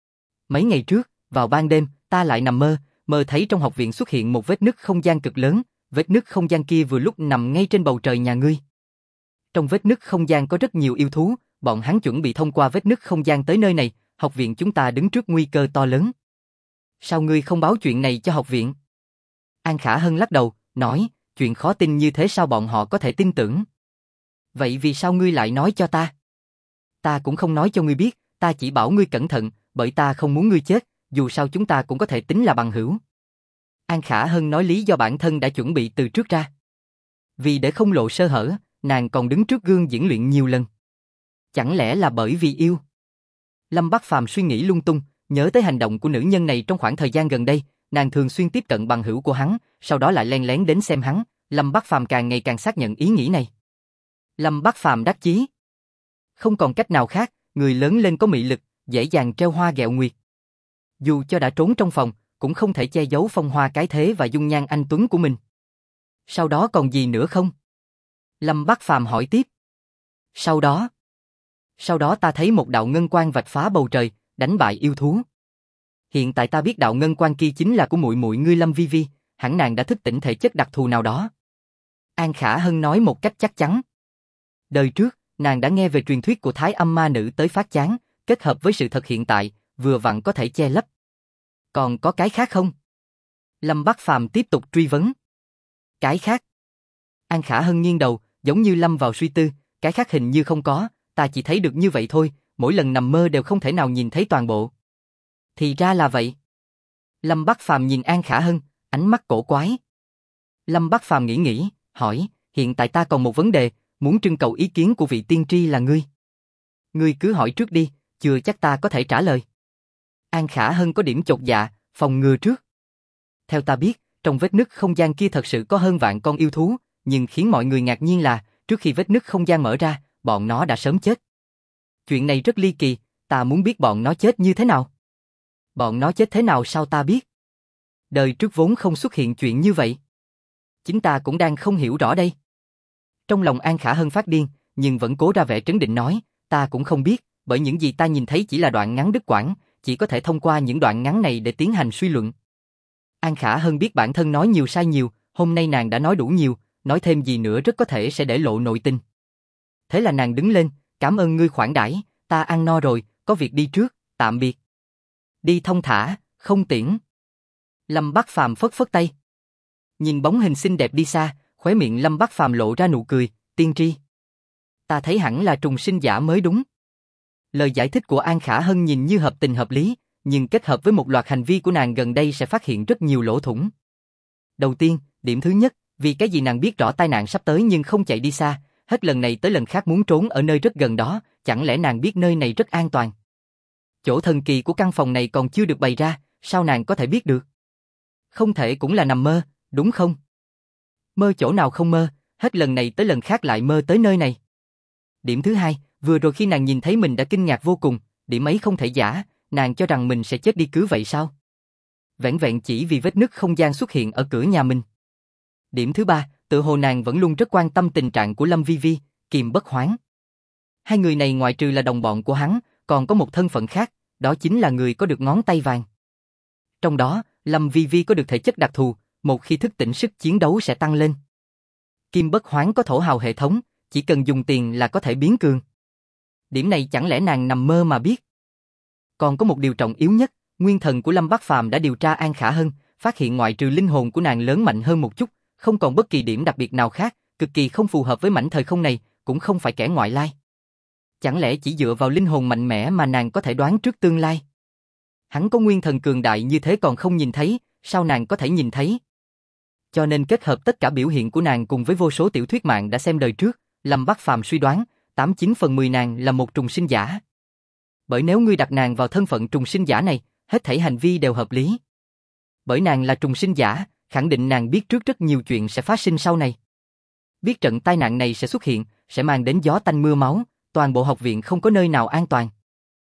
Mấy ngày trước, vào ban đêm, ta lại nằm mơ, mơ thấy trong học viện xuất hiện một vết nứt không gian cực lớn, vết nứt không gian kia vừa lúc nằm ngay trên bầu trời nhà ngươi. Trong vết nứt không gian có rất nhiều yêu thú, bọn hắn chuẩn bị thông qua vết nứt không gian tới nơi này, học viện chúng ta đứng trước nguy cơ to lớn. Sao ngươi không báo chuyện này cho học viện? An Khả Hân lắc đầu, nói, chuyện khó tin như thế sao bọn họ có thể tin tưởng? Vậy vì sao ngươi lại nói cho ta? Ta cũng không nói cho ngươi biết, ta chỉ bảo ngươi cẩn thận, bởi ta không muốn ngươi chết, dù sao chúng ta cũng có thể tính là bằng hữu. An Khả Hân nói lý do bản thân đã chuẩn bị từ trước ra. Vì để không lộ sơ hở, nàng còn đứng trước gương diễn luyện nhiều lần. Chẳng lẽ là bởi vì yêu? Lâm Bắc Phàm suy nghĩ lung tung, nhớ tới hành động của nữ nhân này trong khoảng thời gian gần đây, nàng thường xuyên tiếp cận bằng hữu của hắn, sau đó lại len lén đến xem hắn, Lâm Bắc Phàm càng ngày càng xác nhận ý nghĩ này. Lâm Bắc Phàm đắc chí. Không còn cách nào khác, người lớn lên có mị lực, dễ dàng treo hoa ghẹo nguyệt. Dù cho đã trốn trong phòng, cũng không thể che giấu phong hoa cái thế và dung nhan anh tuấn của mình. Sau đó còn gì nữa không? Lâm Bắc Phàm hỏi tiếp. Sau đó ta thấy một đạo ngân quang vạch phá bầu trời, đánh bại yêu thú. Hiện tại ta biết đạo ngân quang kia chính là của muội muội ngươi Lâm Vi Vi, hẳn nàng đã thức tỉnh thể chất đặc thù nào đó. An Khả Hân nói một cách chắc chắn. Đời trước, nàng đã nghe về truyền thuyết của Thái Âm ma nữ tới phát chán, kết hợp với sự thật hiện tại, vừa vặn có thể che lấp. Còn có cái khác không? Lâm Bắc Phàm tiếp tục truy vấn. Cái khác? An Khả Hân nghiêng đầu, giống như lâm vào suy tư, cái khác hình như không có, ta chỉ thấy được như vậy thôi, mỗi lần nằm mơ đều không thể nào nhìn thấy toàn bộ. Thì ra là vậy. Lâm Bắc Phàm nhìn An Khả Hân, ánh mắt cổ quái. Lâm Bắc Phàm nghĩ, hỏi, hiện tại ta còn một vấn đề, muốn trưng cầu ý kiến của vị tiên tri là ngươi. Ngươi cứ hỏi trước đi, chưa chắc ta có thể trả lời. An Khả Hân có điểm chột dạ, phòng ngừa trước. Theo ta biết, trong vết nứt không gian kia thật sự có hơn vạn con yêu thú, nhưng khiến mọi người ngạc nhiên là, trước khi vết nứt không gian mở ra, bọn nó đã sớm chết. Chuyện này rất ly kỳ, ta muốn biết bọn nó chết như thế nào. Bọn nó chết thế nào sao ta biết? Đời trước vốn không xuất hiện chuyện như vậy. Chính ta cũng đang không hiểu rõ đây. Trong lòng An Khả Hân phát điên, nhưng vẫn cố ra vẻ trấn định nói, ta cũng không biết, bởi những gì ta nhìn thấy chỉ là đoạn ngắn đứt quãng, chỉ có thể thông qua những đoạn ngắn này để tiến hành suy luận. An Khả Hân biết bản thân nói nhiều sai nhiều, hôm nay nàng đã nói đủ nhiều, nói thêm gì nữa rất có thể sẽ để lộ nội tình. Thế là nàng đứng lên, cảm ơn ngươi khoản đãi, ta ăn no rồi, có việc đi trước, tạm biệt. Đi thông thả, không tiễn. Lâm Bắc Phàm phất phất tay. Nhìn bóng hình xinh đẹp đi xa, khóe miệng Lâm Bắc Phàm lộ ra nụ cười, tiên tri. Ta thấy hẳn là trùng sinh giả mới đúng. Lời giải thích của An Khả Hân nhìn như hợp tình hợp lý, nhưng kết hợp với một loạt hành vi của nàng gần đây sẽ phát hiện rất nhiều lỗ thủng. Đầu tiên, điểm thứ nhất, vì cái gì nàng biết rõ tai nạn sắp tới nhưng không chạy đi xa, hết lần này tới lần khác muốn trốn ở nơi rất gần đó, chẳng lẽ nàng biết nơi này rất an toàn? Chỗ thần kỳ của căn phòng này còn chưa được bày ra, sao nàng có thể biết được? Không thể cũng là nằm mơ, đúng không? Mơ chỗ nào không mơ, hết lần này tới lần khác lại mơ tới nơi này. Điểm thứ hai, vừa rồi khi nàng nhìn thấy mình đã kinh ngạc vô cùng, điểm ấy không thể giả, nàng cho rằng mình sẽ chết đi cứ vậy sao? Vẻn vẹn chỉ vì vết nứt không gian xuất hiện ở cửa nhà mình. Điểm thứ ba, tự hồ nàng vẫn luôn rất quan tâm tình trạng của Lâm Vi Vi, Kiềm Bất Hoán. Hai người này ngoại trừ là đồng bọn của hắn, còn có một thân phận khác, đó chính là người có được ngón tay vàng. Trong đó, Lâm Vi Vi có được thể chất đặc thù, một khi thức tỉnh sức chiến đấu sẽ tăng lên. Kim Bất Hoán có thổ hào hệ thống, chỉ cần dùng tiền là có thể biến cường. Điểm này chẳng lẽ nàng nằm mơ mà biết? Còn có một điều trọng yếu nhất, nguyên thần của Lâm Bắc Phàm đã điều tra An Khả Hân, phát hiện ngoại trừ linh hồn của nàng lớn mạnh hơn một chút, không còn bất kỳ điểm đặc biệt nào khác, cực kỳ không phù hợp với mảnh thời không này, cũng không phải kẻ ngoại lai. Chẳng lẽ chỉ dựa vào linh hồn mạnh mẽ mà nàng có thể đoán trước tương lai? Hắn có nguyên thần cường đại như thế còn không nhìn thấy, sao nàng có thể nhìn thấy? Cho nên kết hợp tất cả biểu hiện của nàng cùng với vô số tiểu thuyết mạng đã xem đời trước, Lâm Bắc Phàm suy đoán, 89 phần 10 nàng là một trùng sinh giả. Bởi nếu ngươi đặt nàng vào thân phận trùng sinh giả này, hết thảy hành vi đều hợp lý. Bởi nàng là trùng sinh giả, khẳng định nàng biết trước rất nhiều chuyện sẽ phát sinh sau này. Biết trận tai nạn này sẽ xuất hiện, sẽ mang đến gió tanh mưa máu, toàn bộ học viện không có nơi nào an toàn.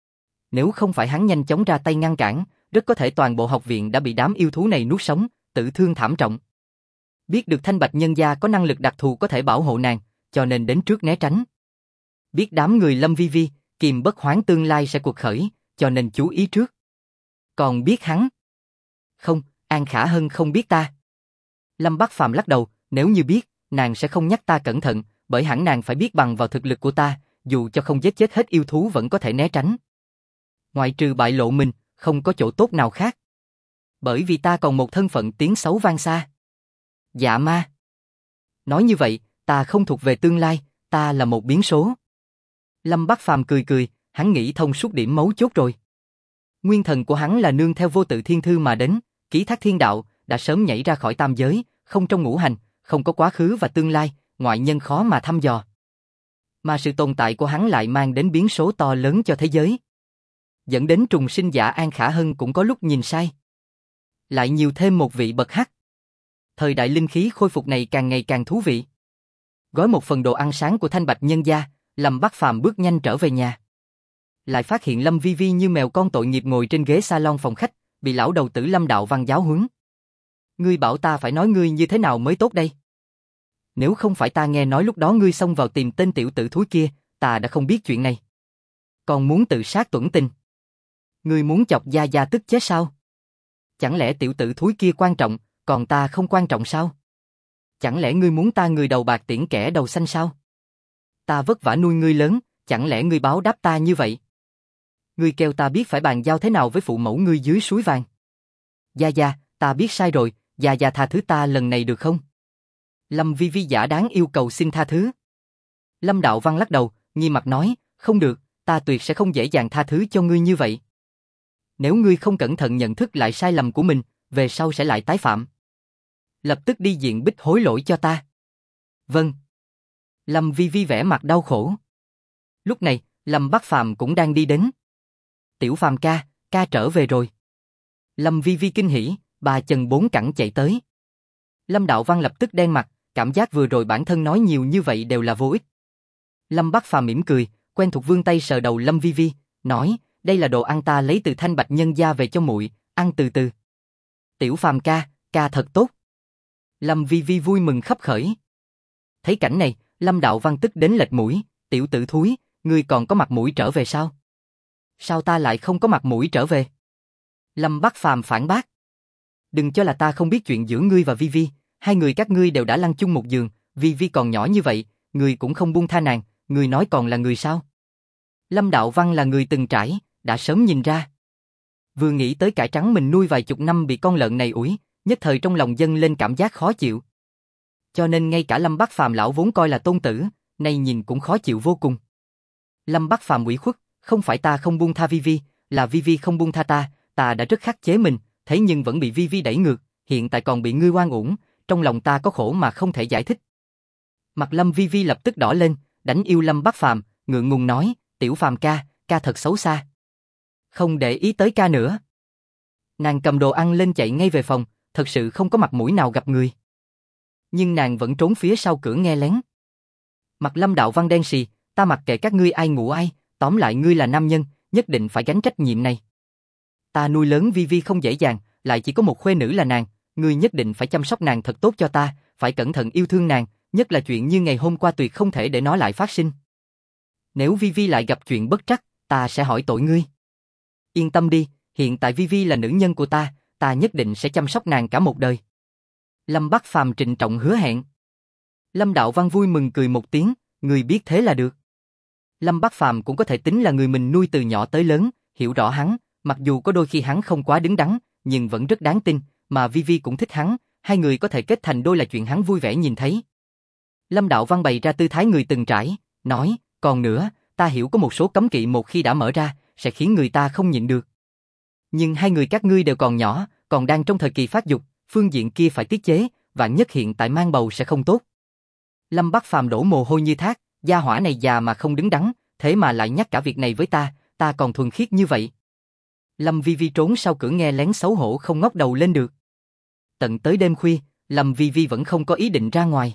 Nếu không phải hắn nhanh chóng ra tay ngăn cản, rất có thể toàn bộ học viện đã bị đám yêu thú này nuốt sống, tử thương thảm trọng. Biết được Thanh Bạch nhân gia có năng lực đặc thù có thể bảo hộ nàng, cho nên đến trước né tránh. Biết đám người Lâm Vi Vi, Kiềm Bất Hoán tương lai sẽ cuộc khởi, cho nên chú ý trước. Còn biết hắn? Không, An Khả Hân không biết ta. Lâm Bắc Phàm lắc đầu, nếu như biết, nàng sẽ không nhắc ta cẩn thận, bởi hẳn nàng phải biết bằng vào thực lực của ta, dù cho không giết chết hết yêu thú vẫn có thể né tránh. Ngoại trừ bại lộ mình, không có chỗ tốt nào khác. Bởi vì ta còn một thân phận tiếng xấu vang xa. Dạ ma. Nói như vậy, ta không thuộc về tương lai, ta là một biến số. Lâm Bắc Phàm cười cười, hắn nghĩ thông suốt điểm mấu chốt rồi. Nguyên thần của hắn là nương theo vô tự thiên thư mà đến, ký thác thiên đạo, đã sớm nhảy ra khỏi tam giới, không trong ngũ hành, không có quá khứ và tương lai, ngoại nhân khó mà thăm dò. Mà sự tồn tại của hắn lại mang đến biến số to lớn cho thế giới. Dẫn đến trùng sinh giả An Khả Hân cũng có lúc nhìn sai. Lại nhiều thêm một vị bậc hắc. Thời đại linh khí khôi phục này càng ngày càng thú vị. Gói một phần đồ ăn sáng của Thanh Bạch nhân gia, Lâm Bắc Phàm bước nhanh trở về nhà. Lại phát hiện Lâm Vi Vi như mèo con tội nghiệp ngồi trên ghế salon phòng khách, bị lão đầu tử Lâm đạo văn giáo huấn. Ngươi bảo ta phải nói ngươi như thế nào mới tốt đây? Nếu không phải ta nghe nói lúc đó ngươi xông vào tìm tên tiểu tử thúi kia, ta đã không biết chuyện này. Còn muốn tự sát tuẫn tình. Ngươi muốn chọc Gia Gia tức chết sao? Chẳng lẽ tiểu tử thúi kia quan trọng, còn ta không quan trọng sao? Chẳng lẽ ngươi muốn ta người đầu bạc tiễn kẻ đầu xanh sao? Ta vất vả nuôi ngươi lớn, chẳng lẽ ngươi báo đáp ta như vậy? Ngươi kêu ta biết phải bàn giao thế nào với phụ mẫu ngươi dưới suối vàng. Gia Gia, ta biết sai rồi, Gia Gia tha thứ ta lần này được không? Lâm Vi Vi giả đáng yêu cầu xin tha thứ. Lâm Đạo Văn lắc đầu, nghiêm mặt nói, không được, ta tuyệt sẽ không dễ dàng tha thứ cho ngươi như vậy. Nếu ngươi không cẩn thận nhận thức lại sai lầm của mình, về sau sẽ lại tái phạm. Lập tức đi diện bích hối lỗi cho ta. Vâng. Lâm Vi Vi vẻ mặt đau khổ. Lúc này, Lâm Bắc Phàm cũng đang đi đến. Tiểu Phàm ca, ca trở về rồi. Lâm Vi Vi kinh hỉ, ba chân bốn cẳng chạy tới. Lâm Đạo Văn lập tức đen mặt, cảm giác vừa rồi bản thân nói nhiều như vậy đều là vô ích. Lâm Bắc Phàm mỉm cười, quen thuộc vươn tay sờ đầu Lâm Vi Vi, nói, đây là đồ ăn ta lấy từ Thanh Bạch nhân gia về cho muội, ăn từ từ. Tiểu Phàm ca, ca thật tốt. Lâm Vi Vi vui mừng khấp khởi. Thấy cảnh này, Lâm Đạo Văn tức đến lệch mũi, tiểu tử thúi, ngươi còn có mặt mũi trở về sao? Sao ta lại không có mặt mũi trở về? Lâm Bắc Phàm phản bác. Đừng cho là ta không biết chuyện giữa ngươi và Vi Vi, hai người các ngươi đều đã lăn chung một giường, Vi Vi còn nhỏ như vậy, ngươi cũng không buông tha nàng, ngươi nói còn là người sao? Lâm Đạo Văn là người từng trải, đã sớm nhìn ra. Vừa nghĩ tới cải trắng mình nuôi vài chục năm bị con lợn này ủi, nhất thời trong lòng dâng lên cảm giác khó chịu. Cho nên ngay cả Lâm Bắc Phàm lão vốn coi là tôn tử, nay nhìn cũng khó chịu vô cùng. Lâm Bắc Phàm ủy khuất, không phải ta không buông tha Vi Vi, là Vi Vi không buông tha ta ta đã rất khắc chế mình, thế nhưng vẫn bị Vi Vi đẩy ngược, hiện tại còn bị ngươi oan uổng, trong lòng ta có khổ mà không thể giải thích. Mặt Lâm Vi Vi lập tức đỏ lên, đánh yêu Lâm Bắc Phàm, ngượng ngùng nói, tiểu Phàm ca, ca thật xấu xa. Không để ý tới ca nữa. Nàng cầm đồ ăn lên chạy ngay về phòng, thật sự không có mặt mũi nào gặp người. Nhưng nàng vẫn trốn phía sau cửa nghe lén. Mặt Lâm Đạo Văn đen xì, ta mặc kệ các ngươi ai ngủ ai, tóm lại ngươi là nam nhân, nhất định phải gánh trách nhiệm này. Ta nuôi lớn Vi Vi không dễ dàng, lại chỉ có một khuê nữ là nàng, ngươi nhất định phải chăm sóc nàng thật tốt cho ta, phải cẩn thận yêu thương nàng, nhất là chuyện như ngày hôm qua tuyệt không thể để nó lại phát sinh. Nếu Vi Vi lại gặp chuyện bất trắc, ta sẽ hỏi tội ngươi. Yên tâm đi, hiện tại Vi Vi là nữ nhân của ta nhất định sẽ chăm sóc nàng cả một đời. Lâm Bắc Phàm trịnh trọng hứa hẹn. Lâm Đạo Văn vui mừng cười một tiếng, người biết thế là được. Lâm Bắc Phàm cũng có thể tính là người mình nuôi từ nhỏ tới lớn, hiểu rõ hắn, mặc dù có đôi khi hắn không quá đứng đắn, nhưng vẫn rất đáng tin, mà Vi Vi cũng thích hắn, hai người có thể kết thành đôi là chuyện hắn vui vẻ nhìn thấy. Lâm Đạo Văn bày ra tư thái người từng trải, nói, còn nữa, ta hiểu có một số cấm kỵ một khi đã mở ra, sẽ khiến người ta không nhịn được. Nhưng hai người các ngươi đều còn nhỏ, còn đang trong thời kỳ phát dục, phương diện kia phải tiết chế, vạn nhất hiện tại mang bầu sẽ không tốt. Lâm Bắc Phàm đổ mồ hôi như thác, gia hỏa này già mà không đứng đắn, thế mà lại nhắc cả việc này với ta còn thuần khiết như vậy. Lâm Vi Vi trốn sau cửa nghe lén xấu hổ không ngóc đầu lên được. Tận tới đêm khuya, Lâm Vi Vi vẫn không có ý định ra ngoài.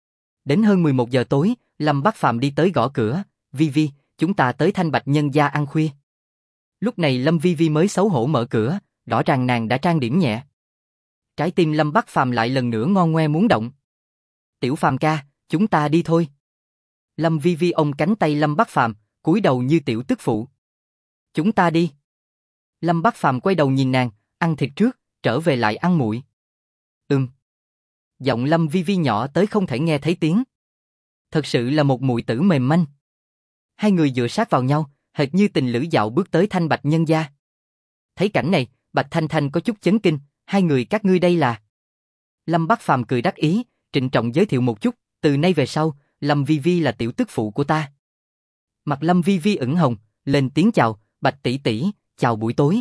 Đến hơn 11 giờ tối, Lâm Bắc Phàm đi tới gõ cửa, Vi Vi, chúng ta tới Thanh Bạch nhân gia ăn khuya. Lúc này Lâm Vi Vi mới xấu hổ mở cửa, rõ ràng nàng đã trang điểm nhẹ. Trái tim Lâm Bắc Phàm lại lần nữa ngon ngoe muốn động. Tiểu Phàm ca, chúng ta đi thôi. Lâm Vi Vi ôm cánh tay Lâm Bắc Phàm, cúi đầu như tiểu tức phụ. Chúng ta đi. Lâm Bắc Phàm quay đầu nhìn nàng, ăn thịt trước, trở về lại ăn nguội. Giọng Lâm Vi Vi nhỏ tới không thể nghe thấy tiếng. Thật sự là một muội tử mềm manh. Hai người dựa sát vào nhau, hệt như tình lữ dạo bước tới Thanh Bạch nhân gia. Thấy cảnh này, Bạch Thanh Thanh có chút chấn kinh, hai người các ngươi đây là... Lâm Bắc Phàm cười đắc ý, trịnh trọng giới thiệu một chút, từ nay về sau, Lâm Vi Vi là tiểu tức phụ của ta. Mặt Lâm Vi Vi ửng hồng, lên tiếng chào, Bạch tỷ tỷ, chào buổi tối.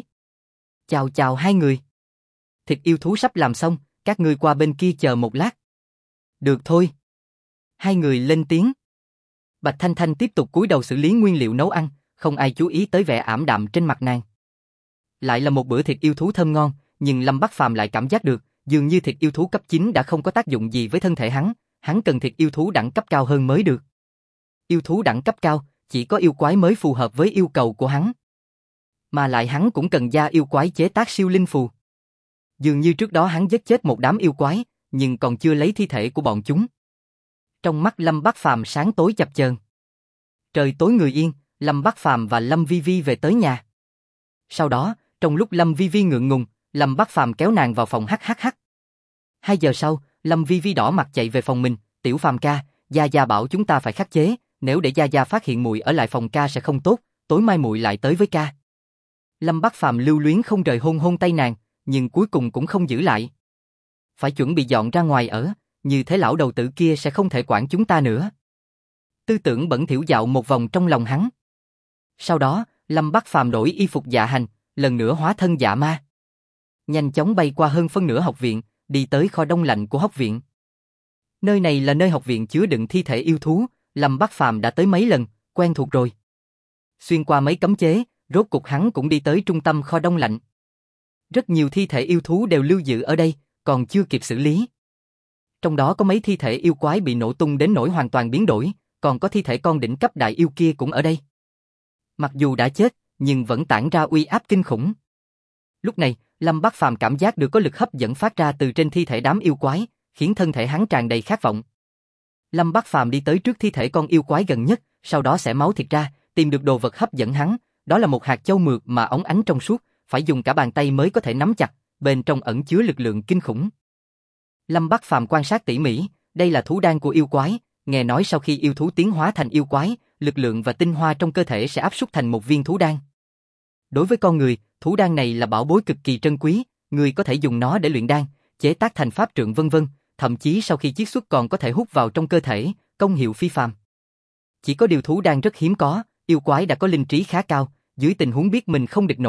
Chào hai người. Thịt yêu thú sắp làm xong, các ngươi qua bên kia chờ một lát. Được thôi. Hai người lên tiếng. Bạch Thanh Thanh tiếp tục cúi đầu xử lý nguyên liệu nấu ăn, không ai chú ý tới vẻ ảm đạm trên mặt nàng. Lại là một bữa thịt yêu thú thơm ngon, nhưng Lâm Bắc Phàm lại cảm giác được, dường như thịt yêu thú cấp 9 đã không có tác dụng gì với thân thể hắn cần thịt yêu thú đẳng cấp cao hơn mới được. Yêu thú đẳng cấp cao, chỉ có yêu quái mới phù hợp với yêu cầu của hắn. Mà lại hắn cũng cần gia yêu quái chế tác siêu linh phù. Dường như trước đó hắn giết chết một đám yêu quái, nhưng còn chưa lấy thi thể của bọn chúng. Trong mắt Lâm Bắc Phàm sáng tối chập chờn. Trời tối người yên, Lâm Bắc Phàm và Lâm Vi Vi về tới nhà. Sau đó, trong lúc Lâm Vi Vi ngượng ngùng, Lâm Bắc Phàm kéo nàng vào phòng hhh. 2 giờ sau, Lâm Vi Vi đỏ mặt chạy về phòng mình, tiểu Phàm ca, Gia Gia bảo chúng ta phải khắc chế, nếu để Gia Gia phát hiện muội ở lại phòng ca sẽ không tốt, tối mai muội lại tới với ca. Lâm Bắc Phàm lưu luyến không rời hôn tay nàng, nhưng cuối cùng cũng không giữ lại. Phải chuẩn bị dọn ra ngoài ở, như thế lão đầu tử kia sẽ không thể quản chúng ta nữa. Tư tưởng bẩn thỉu dạo một vòng trong lòng hắn. Sau đó, Lâm Bắc Phàm đổi y phục dạ hành, lần nữa hóa thân dạ ma. Nhanh chóng bay qua hơn phân nửa học viện, đi tới kho đông lạnh của học viện. Nơi này là nơi học viện chứa đựng thi thể yêu thú, Lâm Bắc Phàm đã tới mấy lần, quen thuộc rồi. Xuyên qua mấy cấm chế, rốt cục hắn cũng đi tới trung tâm kho đông lạnh. Rất nhiều thi thể yêu thú đều lưu giữ ở đây, còn chưa kịp xử lý. Trong đó có mấy thi thể yêu quái bị nổ tung đến nỗi hoàn toàn biến đổi, còn có thi thể con đỉnh cấp đại yêu kia cũng ở đây. Mặc dù đã chết, nhưng vẫn tản ra uy áp kinh khủng. Lúc này, Lâm Bắc Phàm cảm giác được có lực hấp dẫn phát ra từ trên thi thể đám yêu quái, khiến thân thể hắn tràn đầy khát vọng. Lâm Bắc Phàm đi tới trước thi thể con yêu quái gần nhất, sau đó xẻ máu thịt ra, tìm được đồ vật hấp dẫn hắn, đó là một hạt châu mượt mà óng ánh trong suốt, phải dùng cả bàn tay mới có thể nắm chặt, bên trong ẩn chứa lực lượng kinh khủng. Lâm Bắc Phàm quan sát tỉ mỉ, đây là thú đan của yêu quái, nghe nói sau khi yêu thú tiến hóa thành yêu quái, lực lượng và tinh hoa trong cơ thể sẽ áp suất thành một viên thú đan. Đối với con người, thú đan này là bảo bối cực kỳ trân quý, người có thể dùng nó để luyện đan, chế tác thành pháp trượng vân vân, thậm chí sau khi chiết xuất còn có thể hút vào trong cơ thể, công hiệu phi phàm. Chỉ có điều thú đan rất hiếm có, yêu quái đã có linh trí khá cao, dưới tình huống biết mình không địch nổi,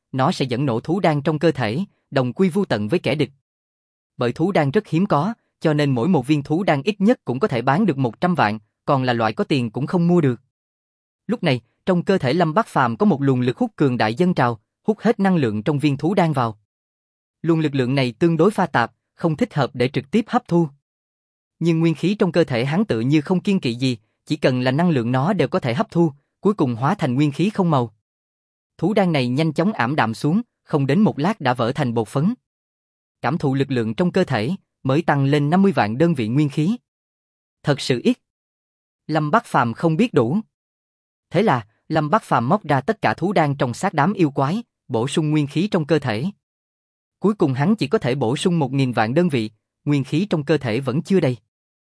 nó sẽ dẫn nổ thú đan trong cơ thể, đồng quy vu tận với kẻ địch. Bởi thú đan rất hiếm có, cho nên mỗi một viên thú đan ít nhất cũng có thể bán được 100 vạn, còn là loại có tiền cũng không mua được. Lúc này, trong cơ thể Lâm Bác Phàm có một luồng lực hút cường đại dâng trào, hút hết năng lượng trong viên thú đan vào. Luồng lực lượng này tương đối pha tạp, không thích hợp để trực tiếp hấp thu. Nhưng nguyên khí trong cơ thể hắn tự như không kiêng kỵ gì, chỉ cần là năng lượng nó đều có thể hấp thu, cuối cùng hóa thành nguyên khí không màu. Thú đan này nhanh chóng ảm đạm xuống, không đến một lát đã vỡ thành bột phấn. Cảm thụ lực lượng trong cơ thể, mới tăng lên 50 vạn đơn vị nguyên khí. Thật sự ít. Lâm Bác Phàm không biết đủ. Thế là, Lâm Bác Phàm móc ra tất cả thú đan trong xác đám yêu quái, bổ sung nguyên khí trong cơ thể. Cuối cùng hắn chỉ có thể bổ sung 1000 vạn đơn vị, nguyên khí trong cơ thể vẫn chưa đầy.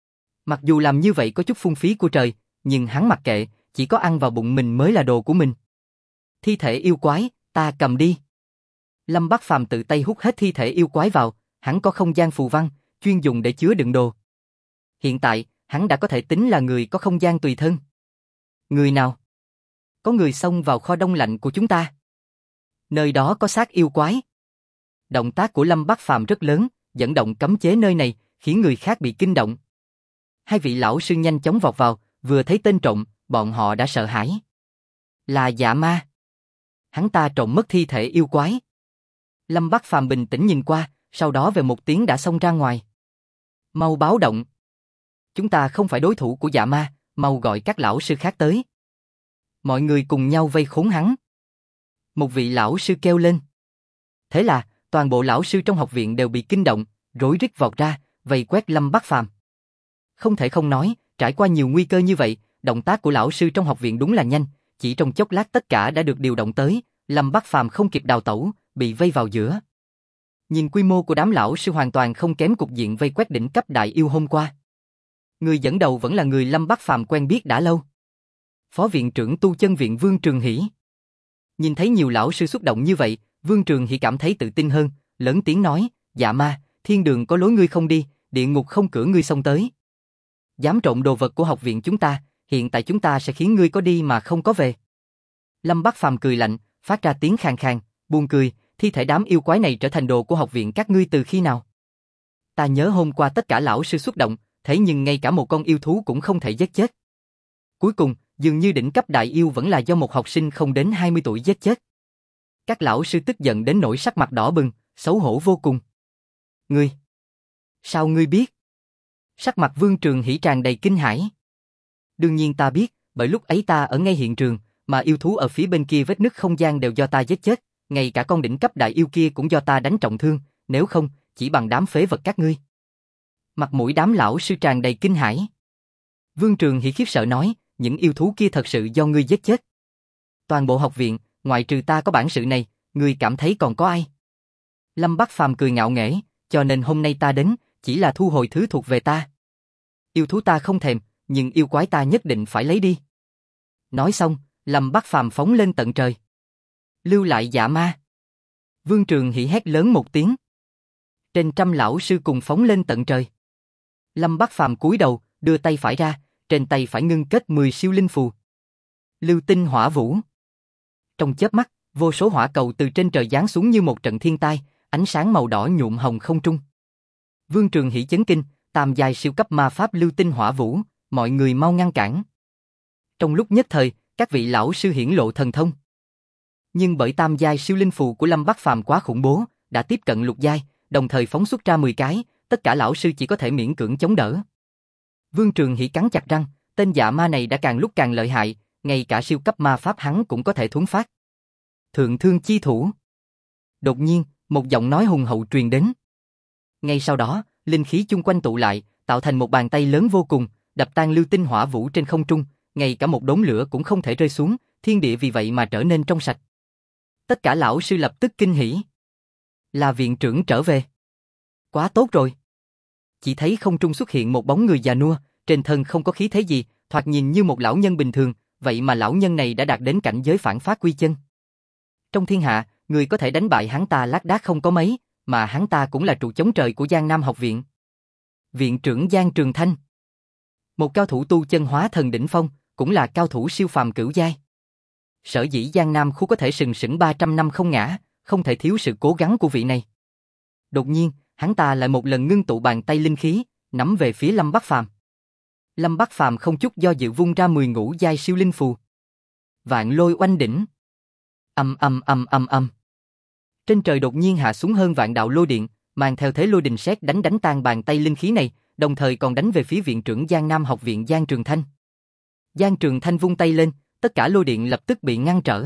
Mặc dù làm như vậy có chút phung phí của trời, nhưng hắn mặc kệ, chỉ có ăn vào bụng mình mới là đồ của mình. Thi thể yêu quái, ta cầm đi. Lâm Bác Phàm tự tay hút hết thi thể yêu quái vào, hắn có không gian phù văn, chuyên dùng để chứa đựng đồ. Hiện tại, hắn đã có thể tính là người có không gian tùy thân. Người nào? Có người xông vào kho đông lạnh của chúng ta. Nơi đó có xác yêu quái. Động tác của Lâm Bác Phàm rất lớn, dẫn động cấm chế nơi này, khiến người khác bị kinh động. Hai vị lão sư nhanh chóng vọt vào, vừa thấy tên trộm, bọn họ đã sợ hãi. Là Dạ Ma. Hắn ta trộm mất thi thể yêu quái. Lâm Bác Phàm bình tĩnh nhìn qua, sau đó về một tiếng đã xông ra ngoài. Mau báo động. Chúng ta không phải đối thủ của Dạ Ma, mau gọi các lão sư khác tới. Mọi người cùng nhau vây khốn hắn. Một vị lão sư kêu lên. Thế là, toàn bộ lão sư trong học viện đều bị kinh động, rối rít vọt ra, vây quét Lâm Bác Phàm. Không thể không nói, trải qua nhiều nguy cơ như vậy, động tác của lão sư trong học viện đúng là nhanh, chỉ trong chốc lát tất cả đã được điều động tới, Lâm Bác Phàm không kịp đào tẩu, bị vây vào giữa. Nhìn quy mô của đám lão sư hoàn toàn không kém cục diện vây quét đỉnh cấp đại yêu hôm qua. Người dẫn đầu vẫn là người Lâm Bác Phàm quen biết đã lâu. Phó viện trưởng tu chân viện Vương Trường Hỷ. Nhìn thấy nhiều lão sư xúc động như vậy, Vương Trường Hỷ cảm thấy tự tin hơn, lớn tiếng nói, Dạ Ma, thiên đường có lối ngươi không đi, địa ngục không cửa ngươi xông tới. Dám trộm đồ vật của học viện chúng ta, hiện tại chúng ta sẽ khiến ngươi có đi mà không có về. Lâm Bác Phàm cười lạnh, phát ra tiếng khàn khàn, buồn cười, thi thể đám yêu quái này trở thành đồ của học viện các ngươi từ khi nào? Ta nhớ hôm qua tất cả lão sư xuất động, thế nhưng ngay cả một con yêu thú cũng không thể giết chết. Cuối cùng, dường như đỉnh cấp đại yêu vẫn là do một học sinh không đến 20 tuổi giết chết. Các lão sư tức giận đến nỗi sắc mặt đỏ bừng, xấu hổ vô cùng. Ngươi? Sao ngươi biết? Sắc mặt Vương Trường Hỷ tràn đầy kinh hãi. Đương nhiên ta biết, bởi lúc ấy ta ở ngay hiện trường, mà yêu thú ở phía bên kia vết nứt không gian đều do ta giết chết, ngay cả con đỉnh cấp đại yêu kia cũng do ta đánh trọng thương, nếu không, chỉ bằng đám phế vật các ngươi. Mặt mũi đám lão sư tràn đầy kinh hãi. Vương Trường Hỷ khiếp sợ nói, những yêu thú kia thật sự do ngươi giết chết. Toàn bộ học viện, ngoại trừ ta có bản sự này, ngươi cảm thấy còn có ai? Lâm Bác Phàm cười ngạo nghễ, cho nên hôm nay ta đến, chỉ là thu hồi thứ thuộc về ta. Yêu thú ta không thèm, nhưng yêu quái ta nhất định phải lấy đi. Nói xong, Lâm Bác Phàm phóng lên tận trời. Lưu lại Dạ Ma. Vương Trường Hỷ hét lớn một tiếng. Trên trăm lão sư cùng phóng lên tận trời. Lâm Bác Phàm cúi đầu, đưa tay phải ra, trên tay phải ngưng kết 10 siêu linh phù. Lưu tinh hỏa vũ. Trong chớp mắt, vô số hỏa cầu từ trên trời giáng xuống như một trận thiên tai, ánh sáng màu đỏ nhuộm hồng không trung. Vương Trường Hỷ chấn kinh, tam giai siêu cấp ma pháp lưu tinh hỏa vũ, mọi người mau ngăn cản. Trong lúc nhất thời, các vị lão sư hiển lộ thần thông. Nhưng bởi tam giai siêu linh phù của Lâm Bác Phàm quá khủng bố, đã tiếp cận lục giai, đồng thời phóng xuất ra 10 cái, tất cả lão sư chỉ có thể miễn cưỡng chống đỡ. Vương Trường Hỷ cắn chặt răng, tên Dạ Ma này đã càng lúc càng lợi hại, ngay cả siêu cấp ma pháp hắn cũng có thể thuấn phát. Thượng thương chi thủ. Đột nhiên, một giọng nói hùng hậu truyền đến. Ngay sau đó, linh khí chung quanh tụ lại, tạo thành một bàn tay lớn vô cùng, đập tan lưu tinh hỏa vũ trên không trung, ngay cả một đốm lửa cũng không thể rơi xuống, thiên địa vì vậy mà trở nên trong sạch. Tất cả lão sư lập tức kinh hỉ. Là viện trưởng trở về. Quá tốt rồi. Chỉ thấy không trung xuất hiện một bóng người già nua, trên thân không có khí thế gì, thoạt nhìn như một lão nhân bình thường, vậy mà lão nhân này đã đạt đến cảnh giới phản phát quy chân. Trong thiên hạ, người có thể đánh bại hắn ta lác đác không có mấy, mà hắn ta cũng là trụ chống trời của Giang Nam học viện. Viện trưởng Giang Trường Thanh. Một cao thủ tu chân hóa thần đỉnh phong, cũng là cao thủ siêu phàm cửu giai. Sở dĩ Giang Nam khu có thể sừng sững 300 năm không ngã, không thể thiếu sự cố gắng của vị này. Đột nhiên, hắn ta lại một lần ngưng tụ bàn tay linh khí, nắm về phía Lâm Bắc Phàm. Lâm Bắc Phàm không chút do dự vung ra 10 ngũ giai siêu linh phù. Vạn lôi oanh đỉnh. Âm âm âm âm âm. Trên trời đột nhiên hạ xuống hơn vạn đạo lôi điện, mang theo thế lôi đình sét đánh tan bàn tay linh khí này, đồng thời còn đánh về phía viện trưởng Giang Nam học viện Giang Trường Thanh. Giang Trường Thanh vung tay lên, tất cả lôi điện lập tức bị ngăn trở.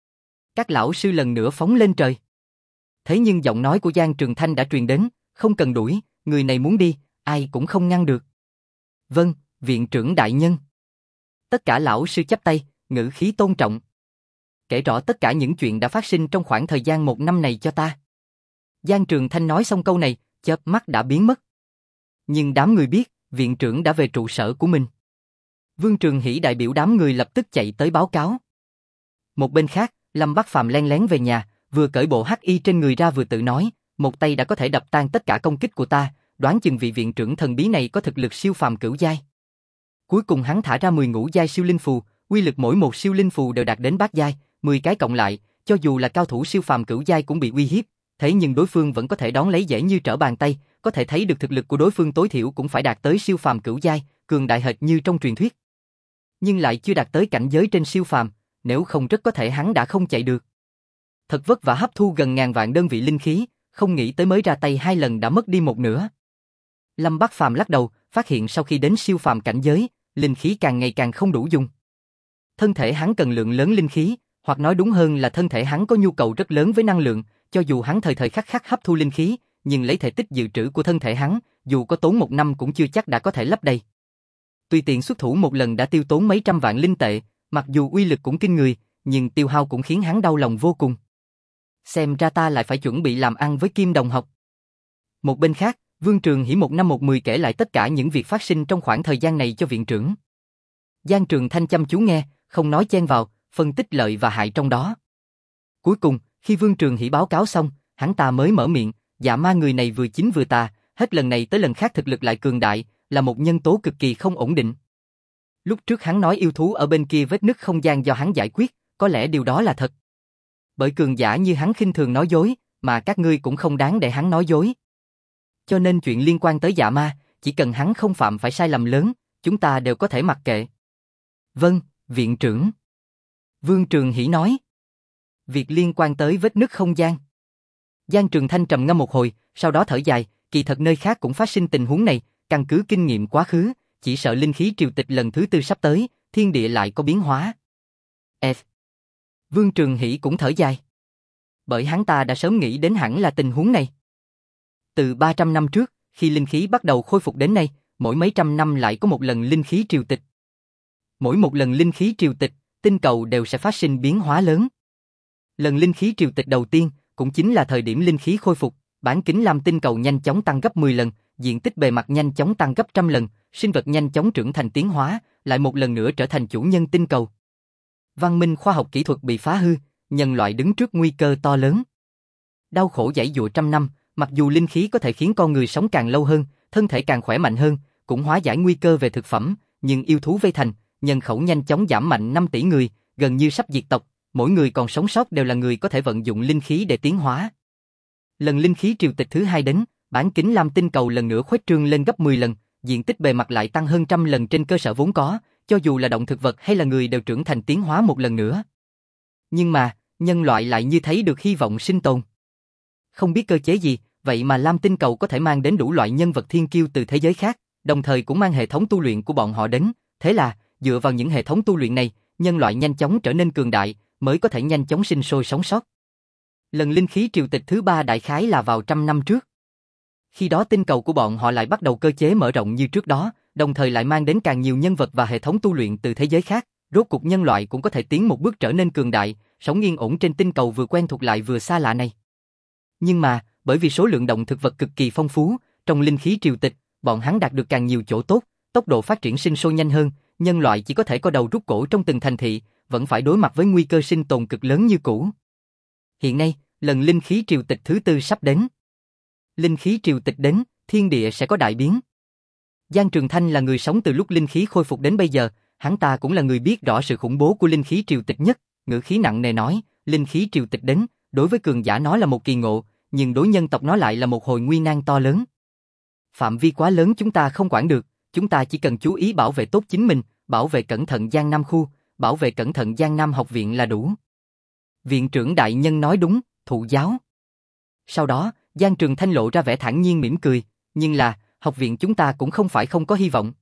Các lão sư lần nữa phóng lên trời. Thế nhưng giọng nói của Giang Trường Thanh đã truyền đến, không cần đuổi, người này muốn đi, ai cũng không ngăn được. Vâng, viện trưởng đại nhân. Tất cả lão sư chắp tay, ngữ khí tôn trọng. Kể rõ tất cả những chuyện đã phát sinh trong khoảng thời gian 1 năm này cho ta. Giang Trường Thanh nói xong câu này, chớp mắt đã biến mất. Nhưng đám người biết, viện trưởng đã về trụ sở của mình. Vương Trường Hỷ đại biểu đám người lập tức chạy tới báo cáo. Một bên khác, Lâm Bắc Phàm len lén về nhà, vừa cởi bộ hắc y trên người ra vừa tự nói, một tay đã có thể đập tan tất cả công kích của ta, đoán chừng vị viện trưởng thần bí này có thực lực siêu phàm cửu giai. Cuối cùng hắn thả ra 10 ngũ giai siêu linh phù, uy lực mỗi một siêu linh phù đều đạt đến bát giai, 10 cái cộng lại, cho dù là cao thủ siêu phàm cửu giai cũng bị uy hiếp, thế nhưng đối phương vẫn có thể đón lấy dễ như trở bàn tay, có thể thấy được thực lực của đối phương tối thiểu cũng phải đạt tới siêu phàm cửu giai, cường đại hệt như trong truyền thuyết. Nhưng lại chưa đạt tới cảnh giới trên siêu phàm, nếu không rất có thể hắn đã không chạy được. Thật vất vả hấp thu gần ngàn vạn đơn vị linh khí, không nghĩ tới mới ra tay 2 lần đã mất đi một nửa. Lâm Bắc Phàm lắc đầu, phát hiện sau khi đến siêu phàm cảnh giới, linh khí càng ngày càng không đủ dùng. Thân thể hắn cần lượng lớn linh khí, hoặc nói đúng hơn là thân thể hắn có nhu cầu rất lớn với năng lượng, cho dù hắn thời thời khắc khắc hấp thu linh khí, nhưng lấy thể tích dự trữ của thân thể hắn, dù có tốn 1 năm cũng chưa chắc đã có thể lấp đầy. Tùy tiện xuất thủ một lần đã tiêu tốn mấy trăm vạn linh tệ, mặc dù uy lực cũng kinh người, nhưng tiêu hao cũng khiến hắn đau lòng vô cùng. Xem ra ta lại phải chuẩn bị làm ăn với Kim Đồng học. Một bên khác, Vương Trường Hỷ 1 năm 1 10 kể lại tất cả những việc phát sinh trong khoảng thời gian này cho viện trưởng. Giang Trường Thanh chăm chú nghe, không nói chen vào, phân tích lợi và hại trong đó. Cuối cùng, khi Vương Trường Hỷ báo cáo xong, hắn ta mới mở miệng, dạ ma người này vừa chính vừa tà, hết lần này tới lần khác thực lực lại cường đại, là một nhân tố cực kỳ không ổn định. Lúc trước hắn nói yêu thú ở bên kia vết nứt không gian do hắn giải quyết, có lẽ điều đó là thật. Bởi cường giả như hắn khinh thường nói dối, mà các ngươi cũng không đáng để hắn nói dối. Cho nên chuyện liên quan tới dạ ma, chỉ cần hắn không phạm phải sai lầm lớn, chúng ta đều có thể mặc kệ. Vâng, viện trưởng. Vương Trường Hỷ nói. Việc liên quan tới vết nứt không gian. Giang Trường Thanh trầm ngâm một hồi, sau đó thở dài, kỳ thật nơi khác cũng phát sinh tình huống này, căn cứ kinh nghiệm quá khứ, chỉ sợ linh khí triều tịch lần thứ 4 sắp tới, thiên địa lại có biến hóa. F. Vương Trường Hỷ cũng thở dài. Bởi hắn ta đã sớm nghĩ đến hẳn là tình huống này. Từ 300 năm trước, khi linh khí bắt đầu khôi phục đến nay, mỗi mấy trăm năm lại có một lần linh khí triều tịch. Mỗi một lần linh khí triều tịch, tinh cầu đều sẽ phát sinh biến hóa lớn. Lần linh khí triều tịch đầu tiên, cũng chính là thời điểm linh khí khôi phục, bán kính lam tinh cầu nhanh chóng tăng gấp 10 lần, diện tích bề mặt nhanh chóng tăng gấp 100 lần, sinh vật nhanh chóng trưởng thành tiến hóa, lại một lần nữa trở thành chủ nhân tinh cầu. Văn minh khoa học kỹ thuật bị phá hư, nhân loại đứng trước nguy cơ to lớn. Đau khổ giãy giụa 100 năm, mặc dù linh khí có thể khiến con người sống càng lâu hơn, thân thể càng khỏe mạnh hơn, cũng hóa giải nguy cơ về thực phẩm, nhưng yêu thú vây thành, nhân khẩu nhanh chóng giảm mạnh 5 tỷ người, gần như sắp diệt tộc, mỗi người còn sống sót đều là người có thể vận dụng linh khí để tiến hóa. Lần linh khí triều tịch thứ 2 đến, bán kính lam tinh cầu lần nữa khuếch trương lên gấp 10 lần, diện tích bề mặt lại tăng hơn 100 lần trên cơ sở vốn có, cho dù là động thực vật hay là người đều trưởng thành tiến hóa một lần nữa. Nhưng mà, nhân loại lại như thấy được hy vọng sinh tồn. Không biết cơ chế gì, vậy mà lam tinh cầu có thể mang đến đủ loại nhân vật thiên kiêu từ thế giới khác, đồng thời cũng mang hệ thống tu luyện của bọn họ đến, thế là, dựa vào những hệ thống tu luyện này, nhân loại nhanh chóng trở nên cường đại, mới có thể nhanh chóng sinh sôi sống sót. Lần linh khí triều tịch thứ 3 đại khái là vào 100 năm trước. Khi đó tinh cầu của bọn họ lại bắt đầu cơ chế mở rộng như trước đó, đồng thời lại mang đến càng nhiều nhân vật và hệ thống tu luyện từ thế giới khác, rốt cuộc nhân loại cũng có thể tiến một bước trở nên cường đại, sống yên ổn trên tinh cầu vừa quen thuộc lại vừa xa lạ này. Nhưng mà, bởi vì số lượng động thực vật cực kỳ phong phú, trong linh khí triều tịch, bọn hắn đạt được càng nhiều chỗ tốt, tốc độ phát triển sinh sôi nhanh hơn, nhân loại chỉ có thể co đầu rút cổ trong từng thành thị, vẫn phải đối mặt với nguy cơ sinh tồn cực lớn như cũ. Hiện nay, lần linh khí triều tịch thứ 4 sắp đến. Linh khí triều tịch đến, thiên địa sẽ có đại biến. Giang Trường Thanh là người sống từ lúc linh khí khôi phục đến bây giờ, hắn ta cũng là người biết rõ sự khủng bố của linh khí triều tịch nhất, ngữ khí nặng nề nói, linh khí triều tịch đến, đối với cường giả nó là một kỳ ngộ, nhưng đối nhân tộc nó lại là một hồi nguy nan to lớn. Phạm vi quá lớn chúng ta không quản được, chúng ta chỉ cần chú ý bảo vệ tốt chính mình, bảo vệ cẩn thận Giang Nam khu, bảo vệ cẩn thận Giang Nam học viện là đủ. Viện trưởng đại nhân nói đúng, thụ giáo. Sau đó, Giang Trường Thanh lộ ra vẻ thản nhiên mỉm cười, nhưng là, học viện chúng ta cũng không phải không có hy vọng.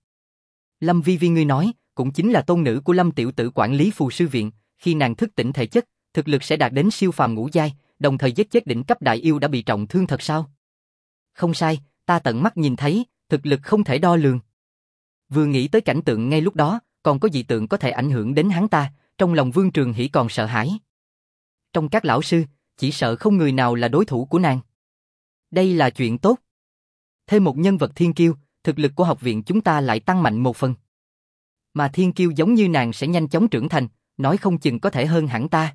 Lâm Vi Vi ngươi nói, cũng chính là tôn nữ của Lâm tiểu tử quản lý phù sư viện, khi nàng thức tỉnh thể chất, thực lực sẽ đạt đến siêu phàm ngũ giai, đồng thời giết chết đỉnh cấp đại yêu đã bị trọng thương thật sao? Không sai, ta tận mắt nhìn thấy, thực lực không thể đo lường. Vừa nghĩ tới cảnh tượng ngay lúc đó, còn có dị tượng có thể ảnh hưởng đến hắn ta, trong lòng Vương Trường Hỷ còn sợ hãi. Trong các lão sư, chỉ sợ không người nào là đối thủ của nàng. Đây là chuyện tốt. Thêm một nhân vật thiên kiêu, thực lực của học viện chúng ta lại tăng mạnh một phần. Mà thiên kiêu giống như nàng sẽ nhanh chóng trưởng thành, nói không chừng có thể hơn hẳn ta.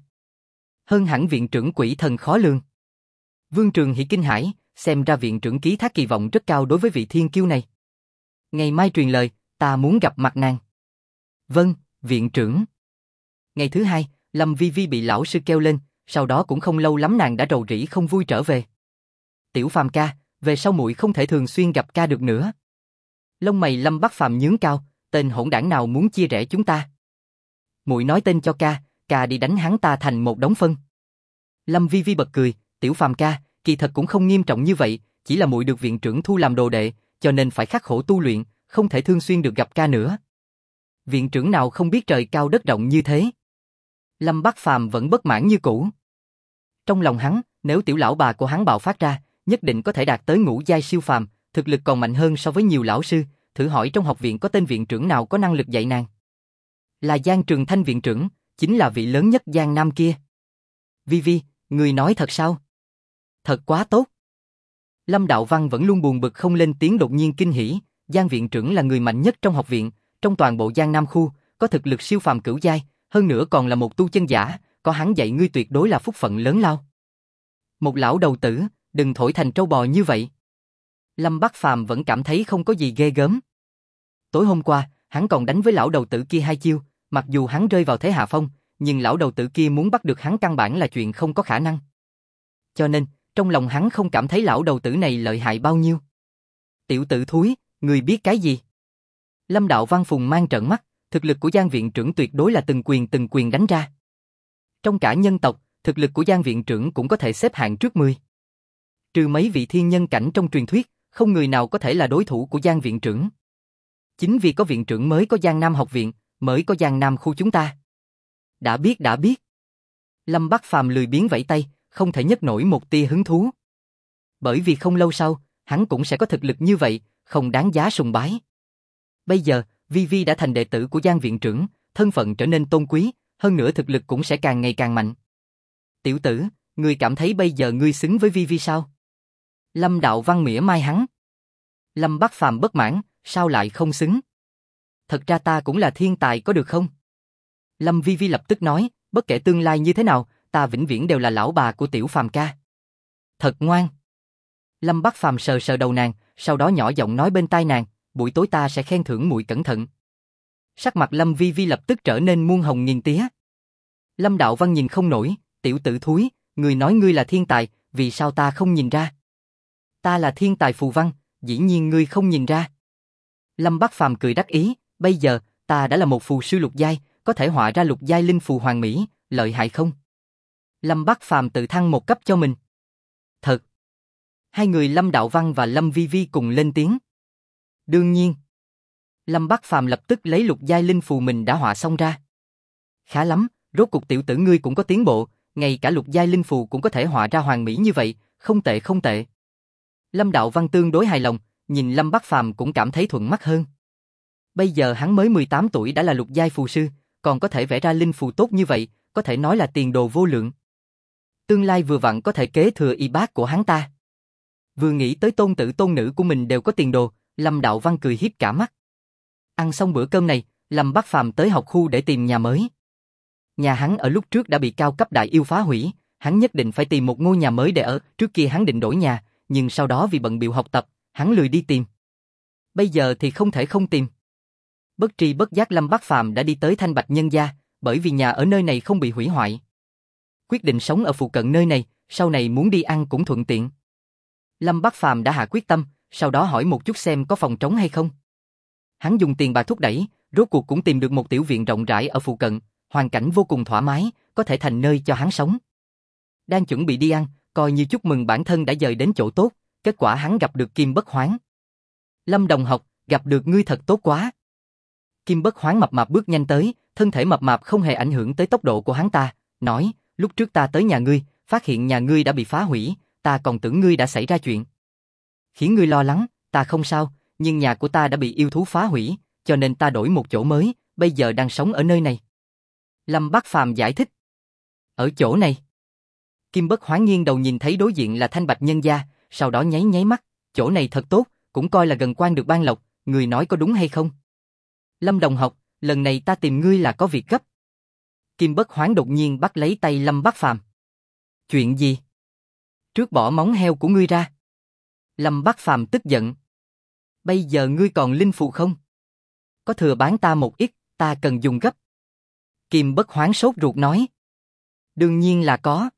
Hơn hẳn viện trưởng quỷ thần khó lường. Vương Trường Hỷ kinh hãi, xem ra viện trưởng ký thác kỳ vọng rất cao đối với vị thiên kiêu này. Ngày mai truyền lời, ta muốn gặp mặt nàng. Vâng, viện trưởng. Ngày thứ hai, Lâm Vi Vi bị lão sư kêu lên, sau đó cũng không lâu lắm nàng đã rầu rĩ không vui trở về. Tiểu Phàm ca, về sau muội không thể thường xuyên gặp ca được nữa. Lông mày Lâm Bắc Phàm nhướng cao, tên hỗn đảng nào muốn chia rẽ chúng ta? Muội nói tên cho ca đi đánh hắn ta thành một đống phân. Lâm Vi Vi bật cười, Tiểu Phàm ca, kỳ thật cũng không nghiêm trọng như vậy, chỉ là muội được viện trưởng thu làm đồ đệ, cho nên phải khắc khổ tu luyện, không thể thường xuyên được gặp ca nữa. Viện trưởng nào không biết trời cao đất rộng như thế? Lâm Bắc Phàm vẫn bất mãn như cũ. Trong lòng hắn, nếu tiểu lão bà của hắn bạo phát ra, nhất định có thể đạt tới ngũ giai siêu phàm, thực lực còn mạnh hơn so với nhiều lão sư, thử hỏi trong học viện có tên viện trưởng nào có năng lực dạy nàng. Là Giang Trường Thanh viện trưởng, chính là vị lớn nhất Giang Nam kia. Vi Vi, người nói thật sao? Thật quá tốt. Lâm Đạo Văn vẫn luôn buồn bực không lên tiếng đột nhiên kinh hỉ, Giang viện trưởng là người mạnh nhất trong học viện, trong toàn bộ Giang Nam khu, có thực lực siêu phàm cửu giai, hơn nữa còn là một tu chân giả, có hắn dạy ngươi tuyệt đối là phúc phận lớn lao. Một lão đầu tử, đừng thổi thành trâu bò như vậy. Lâm Bắc Phàm vẫn cảm thấy không có gì ghê gớm. Tối hôm qua, hắn còn đánh với lão đầu tử kia 2 chiêu, mặc dù hắn rơi vào thế hạ phong, nhưng lão đầu tử kia muốn bắt được hắn căn bản là chuyện không có khả năng. Cho nên, trong lòng hắn không cảm thấy lão đầu tử này lợi hại bao nhiêu. Tiểu tử thúi, người biết cái gì? Lâm Đạo Văn Phùng mang trợn mắt, thực lực của Giang viện trưởng tuyệt đối là từng quyền đánh ra. Trong cả nhân tộc, thực lực của Giang viện trưởng cũng có thể xếp hạng trước 10. Trừ mấy vị thiên nhân cảnh trong truyền thuyết, không người nào có thể là đối thủ của Giang viện trưởng. Chính vì có viện trưởng mới có Giang Nam học viện, mới có Giang Nam khu chúng ta. Đã biết. Lâm Bắc Phàm lười biếng vẫy tay, không thể nhấc nổi một tia hứng thú. Bởi vì không lâu sau, hắn cũng sẽ có thực lực như vậy, không đáng giá sùng bái. Bây giờ, Vi Vi đã thành đệ tử của Giang viện trưởng, thân phận trở nên tôn quý, hơn nữa thực lực cũng sẽ càng ngày càng mạnh. Tiểu tử, ngươi cảm thấy bây giờ ngươi xứng với Vi Vi sao? Lâm Đạo Văn mỉa mai hắn. Lâm Bắc Phàm bất mãn, sao lại không xứng? Thật ra ta cũng là thiên tài có được không? Lâm Vi Vi lập tức nói, bất kể tương lai như thế nào, ta vĩnh viễn đều là lão bà của Tiểu Phàm ca. Thật ngoan. Lâm Bắc Phàm sờ sờ đầu nàng, sau đó nhỏ giọng nói bên tai nàng, buổi tối ta sẽ khen thưởng muội cẩn thận. Sắc mặt Lâm Vi Vi lập tức trở nên muôn hồng nghìn tía. Lâm Đạo Văn nhìn không nổi, tiểu tử thúi, người nói ngươi là thiên tài, vì sao ta không nhìn ra? Ta là thiên tài phù văn, dĩ nhiên ngươi không nhìn ra. Lâm Bắc Phàm cười đắc ý, bây giờ, ta đã là một phù sư lục giai, có thể họa ra lục giai linh phù hoàn mỹ, lợi hại không? Lâm Bắc Phàm tự thăng một cấp cho mình. Thật. Hai người Lâm Đạo Văn và Lâm Vi Vi cùng lên tiếng. Đương nhiên. Lâm Bắc Phàm lập tức lấy lục giai linh phù mình đã họa xong ra. Khá lắm, rốt cuộc tiểu tử ngươi cũng có tiến bộ, ngay cả lục giai linh phù cũng có thể họa ra hoàn mỹ như vậy, không tệ. Lâm Đạo Văn tương đối hài lòng, nhìn Lâm Bắc Phàm cũng cảm thấy thuận mắt hơn. Bây giờ hắn mới 18 tuổi đã là lục giai phù sư, còn có thể vẽ ra linh phù tốt như vậy, có thể nói là tiền đồ vô lượng. Tương lai vừa vặn có thể kế thừa y bát của hắn ta. Vừa nghĩ tới tôn tử tôn nữ của mình đều có tiền đồ, Lâm Đạo Văn cười hiếp cả mắt. Ăn xong bữa cơm này, Lâm Bắc Phàm tới học khu để tìm nhà mới. Nhà hắn ở lúc trước đã bị cao cấp đại yêu phá hủy, hắn nhất định phải tìm một ngôi nhà mới để ở, trước kia hắn định đổi nhà, nhưng sau đó vì bận bịu học tập, hắn lười đi tìm. Bây giờ thì không thể không tìm. Bất tri bất giác Lâm Bắc Phàm đã đi tới Thanh Bạch nhân gia, bởi vì nhà ở nơi này không bị hủy hoại. Quyết định sống ở phụ cận nơi này, sau này muốn đi ăn cũng thuận tiện. Lâm Bắc Phàm đã hạ quyết tâm, sau đó hỏi một chút xem có phòng trống hay không. Hắn dùng tiền bạc thúc đẩy, rốt cuộc cũng tìm được một tiểu viện rộng rãi ở phụ cận, hoàn cảnh vô cùng thoải mái, có thể thành nơi cho hắn sống. Đang chuẩn bị đi ăn, coi như chúc mừng bản thân đã dời đến chỗ tốt, kết quả hắn gặp được Kim Bất Hoán. Lâm đồng học, gặp được ngươi thật tốt quá. Kim Bất Hoán mập mạp bước nhanh tới, thân thể mập mạp không hề ảnh hưởng tới tốc độ của hắn ta, nói, lúc trước ta tới nhà ngươi, phát hiện nhà ngươi đã bị phá hủy, ta còn tưởng ngươi đã xảy ra chuyện. Khiến ngươi lo lắng, ta không sao, nhưng nhà của ta đã bị yêu thú phá hủy, cho nên ta đổi một chỗ mới, bây giờ đang sống ở nơi này. Lâm Bắc Phàm giải thích. Ở chỗ này. Kim Bất Hoán nghiêng đầu nhìn thấy đối diện là Thanh Bạch nhân gia, sau đó nháy nháy mắt, chỗ này thật tốt, cũng coi là gần quan được ban lộc, người nói có đúng hay không? Lâm đồng học, lần này ta tìm ngươi là có việc gấp. Kim Bất Hoán đột nhiên bắt lấy tay Lâm Bắc Phàm. Chuyện gì? Trước bỏ móng heo của ngươi ra. Lâm Bắc Phàm tức giận. Bây giờ ngươi còn linh phù không? Có thừa bán ta một ít, ta cần dùng gấp. Kim Bất Hoán sốt ruột nói. Đương nhiên là có.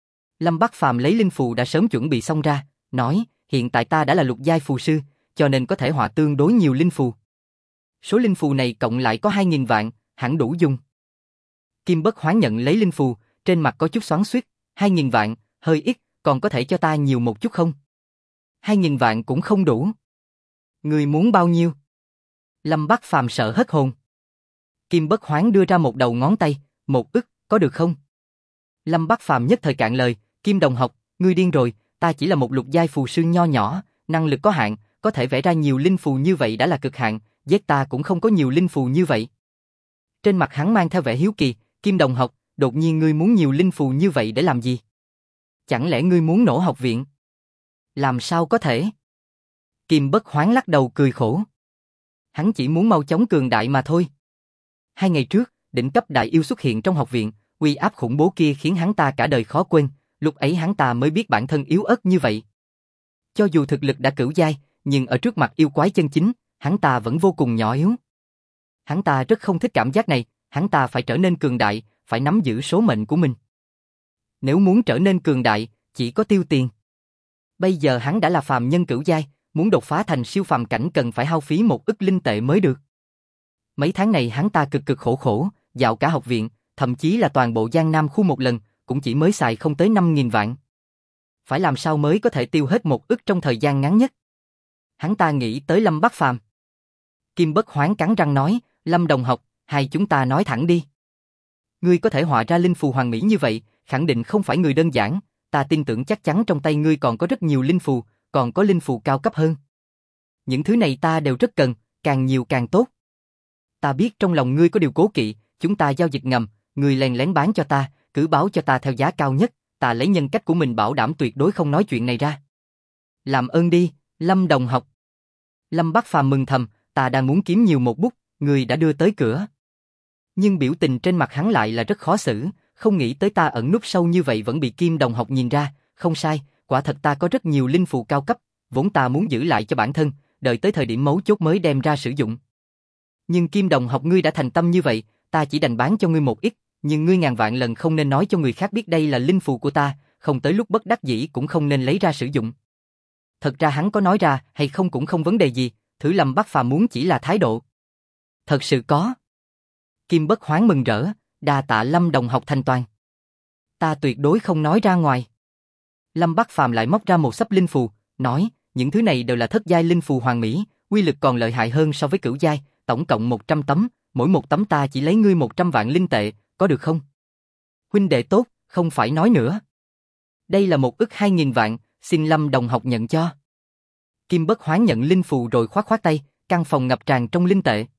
Lâm Bắc Phàm lấy linh phù đã sớm chuẩn bị xong ra, nói, hiện tại ta đã là lục giai phù sư, cho nên có thể họa tương đối nhiều linh phù. Số linh phù này cộng lại có 2.000 vạn, hẳn đủ dùng. Kim Bất Hoán nhận lấy linh phù, trên mặt có chút xoắn xuýt, 2.000 vạn, hơi ít, còn có thể cho ta nhiều một chút không? 2.000 vạn cũng không đủ. Người muốn bao nhiêu? Lâm Bắc Phàm sợ hết hồn. Kim Bất Hoán đưa ra một đầu ngón tay, 1 ức, có được không? Lâm Bắc Phàm nhất thời cạn lời, Kim đồng học, ngươi điên rồi, ta chỉ là một lục giai phù sư nho nhỏ, năng lực có hạn, có thể vẽ ra nhiều linh phù như vậy đã là cực hạn, giết ta cũng không có nhiều linh phù như vậy. Trên mặt hắn mang theo vẻ hiếu kỳ, Kim đồng học, đột nhiên ngươi muốn nhiều linh phù như vậy để làm gì? Chẳng lẽ ngươi muốn nổ học viện? Làm sao có thể? Kim Bất Hoán lắc đầu cười khổ. Hắn chỉ muốn mau chóng cường đại mà thôi. 2 ngày trước, đỉnh cấp đại yêu xuất hiện trong học viện, uy áp khủng bố kia khiến hắn ta cả đời khó quên, lúc ấy hắn ta mới biết bản thân yếu ớt như vậy. Cho dù thực lực đã cửu giai, nhưng ở trước mặt yêu quái chân chính, hắn ta vẫn vô cùng nhỏ yếu. Hắn ta rất không thích cảm giác này, hắn ta phải trở nên cường đại, phải nắm giữ số mệnh của mình. Nếu muốn trở nên cường đại, chỉ có tiêu tiền. Bây giờ hắn đã là phàm nhân cửu giai, muốn đột phá thành siêu phàm cảnh cần phải hao phí 1 ức linh tệ mới được. Mấy tháng này hắn ta cực cực khổ khổ, dạo cả học viện, thậm chí là toàn bộ Giang Nam khu một lần, cũng chỉ mới xài không tới 5.000 vạn. Phải làm sao mới có thể tiêu hết 1 ức trong thời gian ngắn nhất? Hắn ta nghĩ tới Lâm Bắc Phàm. Kim Bất Hoán cắn răng nói, Lâm đồng học, hai chúng ta nói thẳng đi. Ngươi có thể họa ra linh phù hoàn mỹ như vậy, khẳng định không phải người đơn giản, ta tin tưởng chắc chắn trong tay ngươi còn có rất nhiều linh phù, còn có linh phù cao cấp hơn. Những thứ này ta đều rất cần, càng nhiều càng tốt. Ta biết trong lòng ngươi có điều cố kỵ, chúng ta giao dịch ngầm, ngươi lén lén bán cho ta, cứ báo cho ta theo giá cao nhất, ta lấy nhân cách của mình bảo đảm tuyệt đối không nói chuyện này ra. Làm ơn đi, Lâm đồng học. Lâm Bắc Phàm mừng thầm, ta đang muốn kiếm nhiều một bút, ngươi đã đưa tới cửa. Nhưng biểu tình trên mặt hắn lại là rất khó xử, không nghĩ tới ta ẩn núp sâu như vậy vẫn bị Kim đồng học nhìn ra, không sai, quả thật ta có rất nhiều linh phù cao cấp, vốn ta muốn giữ lại cho bản thân, đợi tới thời điểm mấu chốt mới đem ra sử dụng. Nhưng Kim đồng học ngươi đã thành tâm như vậy, ta chỉ đành bán cho ngươi một ít, nhưng ngươi ngàn vạn lần không nên nói cho người khác biết đây là linh phù của ta, không tới lúc bất đắc dĩ cũng không nên lấy ra sử dụng. Thật ra hắn có nói ra hay không cũng không vấn đề gì, thứ Lâm Bắc Phàm muốn chỉ là thái độ. Thật sự có. Kim Bất Hoán mừng rỡ, đa tạ Lâm đồng học thanh toàn. Ta tuyệt đối không nói ra ngoài. Lâm Bắc Phàm lại móc ra một xấp linh phù, nói, những thứ này đều là thất giai linh phù hoàn mỹ, uy lực còn lợi hại hơn so với cửu giai, tổng cộng 100 tấm, mỗi một tấm ta chỉ lấy ngươi 100 vạn linh tệ, có được không? Huynh đệ tốt, không phải nói nữa. Đây là 1 ức 2.000 vạn, xin Lâm đồng học nhận cho. Kim Bất Hoán nhận linh phù rồi khoát khoát tay, căn phòng ngập tràn trong linh tệ.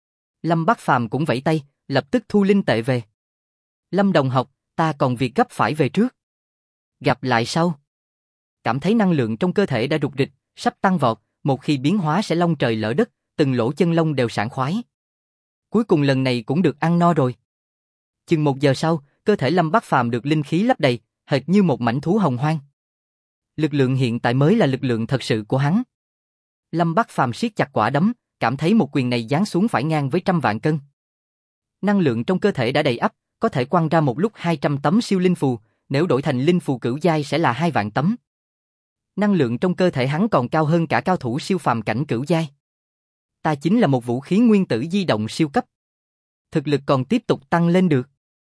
Lâm Bắc Phàm cũng vẫy tay, lập tức thu linh tệ về. Lâm đồng học, ta còn việc gấp phải về trước. Gặp lại sau. Cảm thấy năng lượng trong cơ thể đã rục rịch, sắp tăng vọt, một khi biến hóa sẽ long trời lở đất, từng lỗ chân lông đều sảng khoái. Cuối cùng lần này cũng được ăn no rồi. Chừng 1 giờ sau, cơ thể Lâm Bắc Phàm được linh khí lấp đầy, hệt như một mảnh thú hồng hoang. Lực lượng hiện tại mới là lực lượng thật sự của hắn. Lâm Bắc Phàm siết chặt quả đấm, cảm thấy một quyền này giáng xuống phải ngang với 100 vạn cân. Năng lượng trong cơ thể đã đầy ắp, có thể quăng ra một lúc 200 tấm siêu linh phù, nếu đổi thành linh phù cửu giai sẽ là 2 vạn tấm. Năng lượng trong cơ thể hắn còn cao hơn cả cao thủ siêu phàm cảnh cửu giai. Ta chính là một vũ khí nguyên tử di động siêu cấp. Thực lực còn tiếp tục tăng lên được.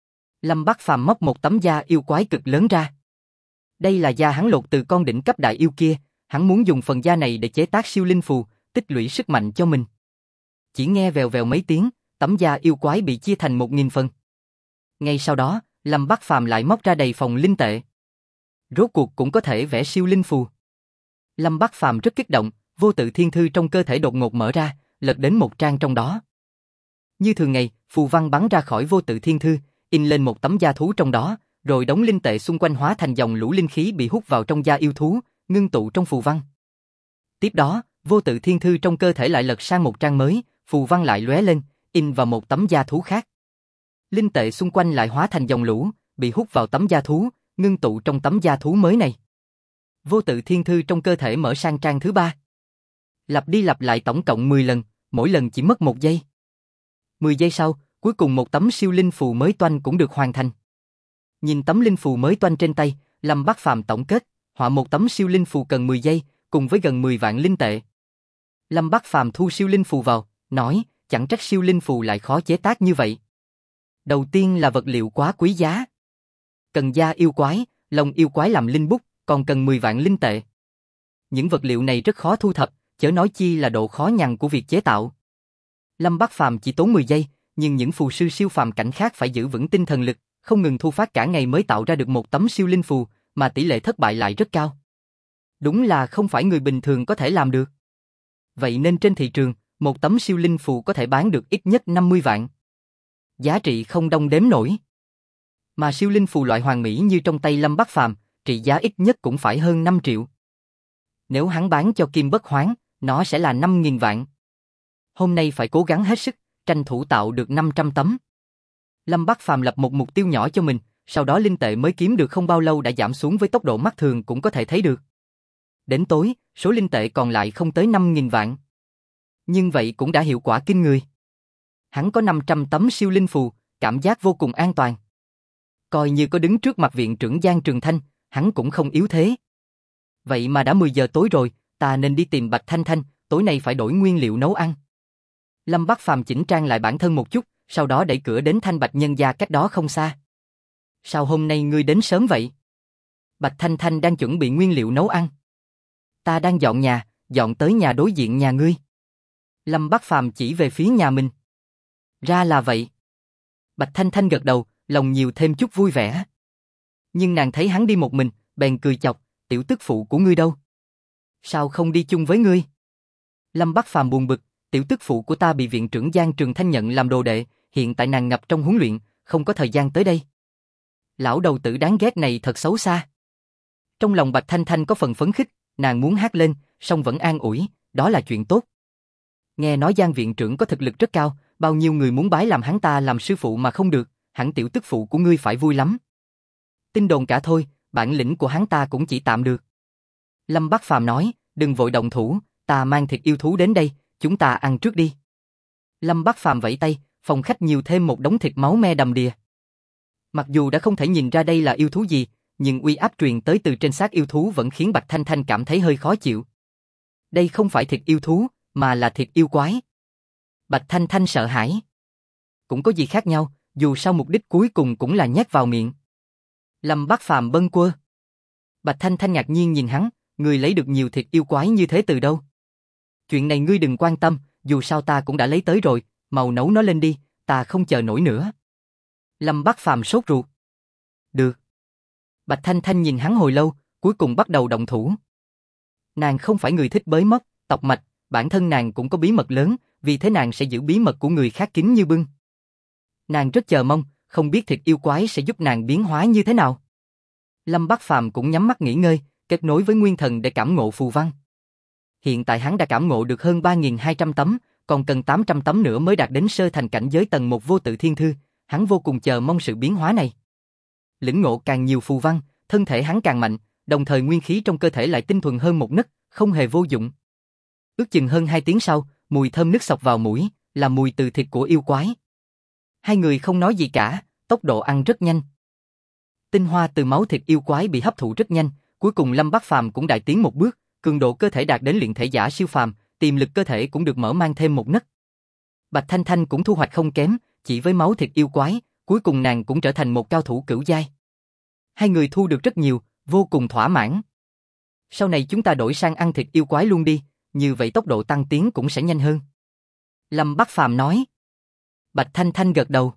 Lâm Bắc Phàm móc một tấm da yêu quái cực lớn ra. Đây là da hắn lột từ con đỉnh cấp đại yêu kia, hắn muốn dùng phần da này để chế tác siêu linh phù, tích lũy sức mạnh cho mình. Chỉ nghe vèo vèo mấy tiếng, tấm da yêu quái bị chia thành 1000 phần. Ngay sau đó, Lâm Bắc Phàm lại móc ra đầy phòng linh tệ. Rốt cuộc cũng có thể vẽ siêu linh phù. Lâm Bắc Phàm rất kích động, vô tự thiên thư trong cơ thể đột ngột mở ra, lật đến một trang trong đó. Như thường ngày, phù văn bắn ra khỏi vô tự thiên thư, in lên một tấm da thú trong đó, rồi đống linh tệ xung quanh hóa thành dòng lũ linh khí bị hút vào trong da yêu thú, ngưng tụ trong phù văn. Tiếp đó, vô tự thiên thư trong cơ thể lại lật sang một trang mới, phù văn lại lóe lên, in vào một tấm da thú khác. Linh tệ xung quanh lại hóa thành dòng lũ, bị hút vào tấm da thú, ngưng tụ trong tấm da thú mới này. Vô tự thiên thư trong cơ thể mở sang trang thứ 3. Lặp đi lặp lại tổng cộng 10 lần, mỗi lần chỉ mất 1 giây. 10 giây sau, cuối cùng một tấm siêu linh phù mới toanh cũng được hoàn thành. Nhìn tấm linh phù mới toanh trên tay, Lâm Bắc Phàm tổng kết, họa một tấm siêu linh phù cần 10 giây, cùng với gần 10 vạn linh tệ. Lâm Bắc Phàm thu siêu linh phù vào, nói, chẳng trách siêu linh phù lại khó chế tác như vậy. Đầu tiên là vật liệu quá quý giá. Cần da yêu quái, lông yêu quái làm linh bút, còn cần 10 vạn linh tệ. Những vật liệu này rất khó thu thập, chớ nói chi là độ khó nhằn của việc chế tạo. Lâm Bắc Phàm chỉ tốn 10 giây, nhưng những phù sư siêu phàm cảnh khác phải giữ vững tinh thần lực, không ngừng thu phát cả ngày mới tạo ra được một tấm siêu linh phù, mà tỷ lệ thất bại lại rất cao. Đúng là không phải người bình thường có thể làm được. Vậy nên trên thị trường, một tấm siêu linh phù có thể bán được ít nhất 50 vạn. Giá trị không đong đếm nổi. Mà siêu linh phù loại hoàn mỹ như trong tay Lâm Bắc Phàm, trị giá ít nhất cũng phải hơn 5 triệu. Nếu hắn bán cho Kim Bất Hoán, nó sẽ là 5.000 vạn. Hôm nay phải cố gắng hết sức, tranh thủ tạo được 500 tấm. Lâm Bắc Phàm lập một mục tiêu nhỏ cho mình, sau đó linh tệ mới kiếm được không bao lâu đã giảm xuống với tốc độ mắt thường cũng có thể thấy được. Đến tối, số linh tệ còn lại không tới 5.000 vạn. Nhưng vậy cũng đã hiệu quả kinh người. Hắn có 500 tấm siêu linh phù, cảm giác vô cùng an toàn. Coi như có đứng trước mặt viện trưởng Giang Trường Thanh, hắn cũng không yếu thế. Vậy mà đã 10 giờ tối rồi, ta nên đi tìm Bạch Thanh Thanh, tối nay phải đổi nguyên liệu nấu ăn. Lâm Bắc Phàm chỉnh trang lại bản thân một chút, sau đó đẩy cửa đến Thanh Bạch nhân gia cách đó không xa. Sao hôm nay ngươi đến sớm vậy? Bạch Thanh Thanh đang chuẩn bị nguyên liệu nấu ăn. Ta đang dọn nhà, dọn tới nhà đối diện nhà ngươi. Lâm Bắc Phàm chỉ về phía nhà mình. Ra là vậy. Bạch Thanh Thanh gật đầu, lòng nhiều thêm chút vui vẻ. Nhưng nàng thấy hắn đi một mình, bèn cười chọc, tiểu tức phụ của ngươi đâu? Sao không đi chung với ngươi? Lâm Bắc Phàm buồn bực, tiểu tức phụ của ta bị viện trưởng Giang Trường Thanh nhận làm đồ đệ, hiện tại nàng ngập trong huấn luyện, không có thời gian tới đây. Lão đầu tử đáng ghét này thật xấu xa. Trong lòng Bạch Thanh Thanh có phần phấn khích, nàng muốn hát lên, song vẫn an ủi, đó là chuyện tốt. Nghe nói Giang viện trưởng có thực lực rất cao, bao nhiêu người muốn bái làm hắn ta làm sư phụ mà không được, hẳn tiểu tức phụ của ngươi phải vui lắm. Tin đồn cả thôi, bản lĩnh của hắn ta cũng chỉ tạm được. Lâm Bắc Phàm nói, đừng vội động thủ, ta mang thịt yêu thú đến đây, chúng ta ăn trước đi. Lâm Bắc Phàm vẫy tay, phòng khách nhiều thêm một đống thịt máu me đầm đìa. Mặc dù đã không thể nhìn ra đây là yêu thú gì, nhưng uy áp truyền tới từ trên xác yêu thú vẫn khiến Bạch Thanh Thanh cảm thấy hơi khó chịu. Đây không phải thịt yêu thú, mà là thịt yêu quái. Bạch Thanh Thanh sợ hãi. Cũng có gì khác nhau, dù sao mục đích cuối cùng cũng là nhét vào miệng. Lâm Bắc Phàm bâng quơ. Bạch Thanh Thanh ngạc nhiên nhìn hắn, ngươi lấy được nhiều thịt yêu quái như thế từ đâu? Chuyện này ngươi đừng quan tâm, dù sao ta cũng đã lấy tới rồi, mau nấu nó lên đi, ta không chờ nổi nữa. Lâm Bắc Phàm sốt ruột. Được. Bạch Thanh Thanh nhìn hắn hồi lâu, cuối cùng bắt đầu động thủ. Nàng không phải người thích bới móc, tọc mạch, bản thân nàng cũng có bí mật lớn, vì thế nàng sẽ giữ bí mật của người khác kín như bưng. Nàng rất chờ mong, không biết thịt yêu quái sẽ giúp nàng biến hóa như thế nào. Lâm Bắc Phàm cũng nhắm mắt nghỉ ngơi, kết nối với nguyên thần để cảm ngộ phù văn. Hiện tại hắn đã cảm ngộ được hơn 3.200 tấm, còn cần 800 tấm nữa mới đạt đến sơ thành cảnh giới tầng 1 vô tự thiên thư, hắn vô cùng chờ mong sự biến hóa này. Lĩnh ngộ càng nhiều phù văn, thân thể hắn càng mạnh, đồng thời nguyên khí trong cơ thể lại tinh thuần hơn một nấc, không hề vô dụng. Ước chừng hơn 2 tiếng sau, mùi thơm nức sộc vào mũi, là mùi từ thịt của yêu quái. Hai người không nói gì cả, tốc độ ăn rất nhanh. Tinh hoa từ máu thịt yêu quái bị hấp thụ rất nhanh, cuối cùng Lâm Bắc Phàm cũng đại tiến một bước, cường độ cơ thể đạt đến luyện thể giả siêu phàm, tiềm lực cơ thể cũng được mở mang thêm một nấc. Bạch Thanh Thanh cũng thu hoạch không kém, chỉ với máu thịt yêu quái, cuối cùng nàng cũng trở thành một cao thủ cửu giai. Hai người thu được rất nhiều, vô cùng thỏa mãn. Sau này chúng ta đổi sang ăn thịt yêu quái luôn đi, như vậy tốc độ tăng tiến cũng sẽ nhanh hơn. Lâm Bắc Phàm nói. Bạch Thanh Thanh gật đầu.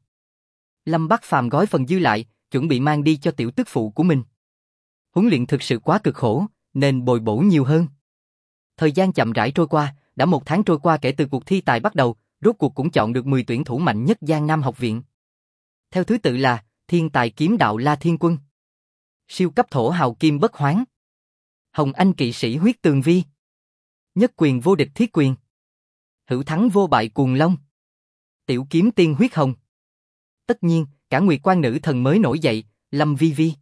Lâm Bắc Phàm gói phần dư lại, chuẩn bị mang đi cho tiểu tức phụ của mình. Huấn luyện thực sự quá cực khổ, nên bồi bổ nhiều hơn. Thời gian chậm rãi trôi qua, đã 1 tháng trôi qua kể từ cuộc thi tài bắt đầu, rốt cuộc cũng chọn được 10 tuyển thủ mạnh nhất Giang Nam học viện. Theo thứ tự là thiên tài kiếm đạo La Thiên Quân, siêu cấp thổ hào Kim Bất Hoán, Hồng Anh kỵ sĩ Huyết Tường Vi, nhất quyền vô địch Thiết Quyền, hữu thắng vô bại Cuồng Long, tiểu kiếm tiên Huyết Hồng. Tất nhiên, cả Nguyệt Quan nữ thần mới nổi dậy, Lâm Vi Vi.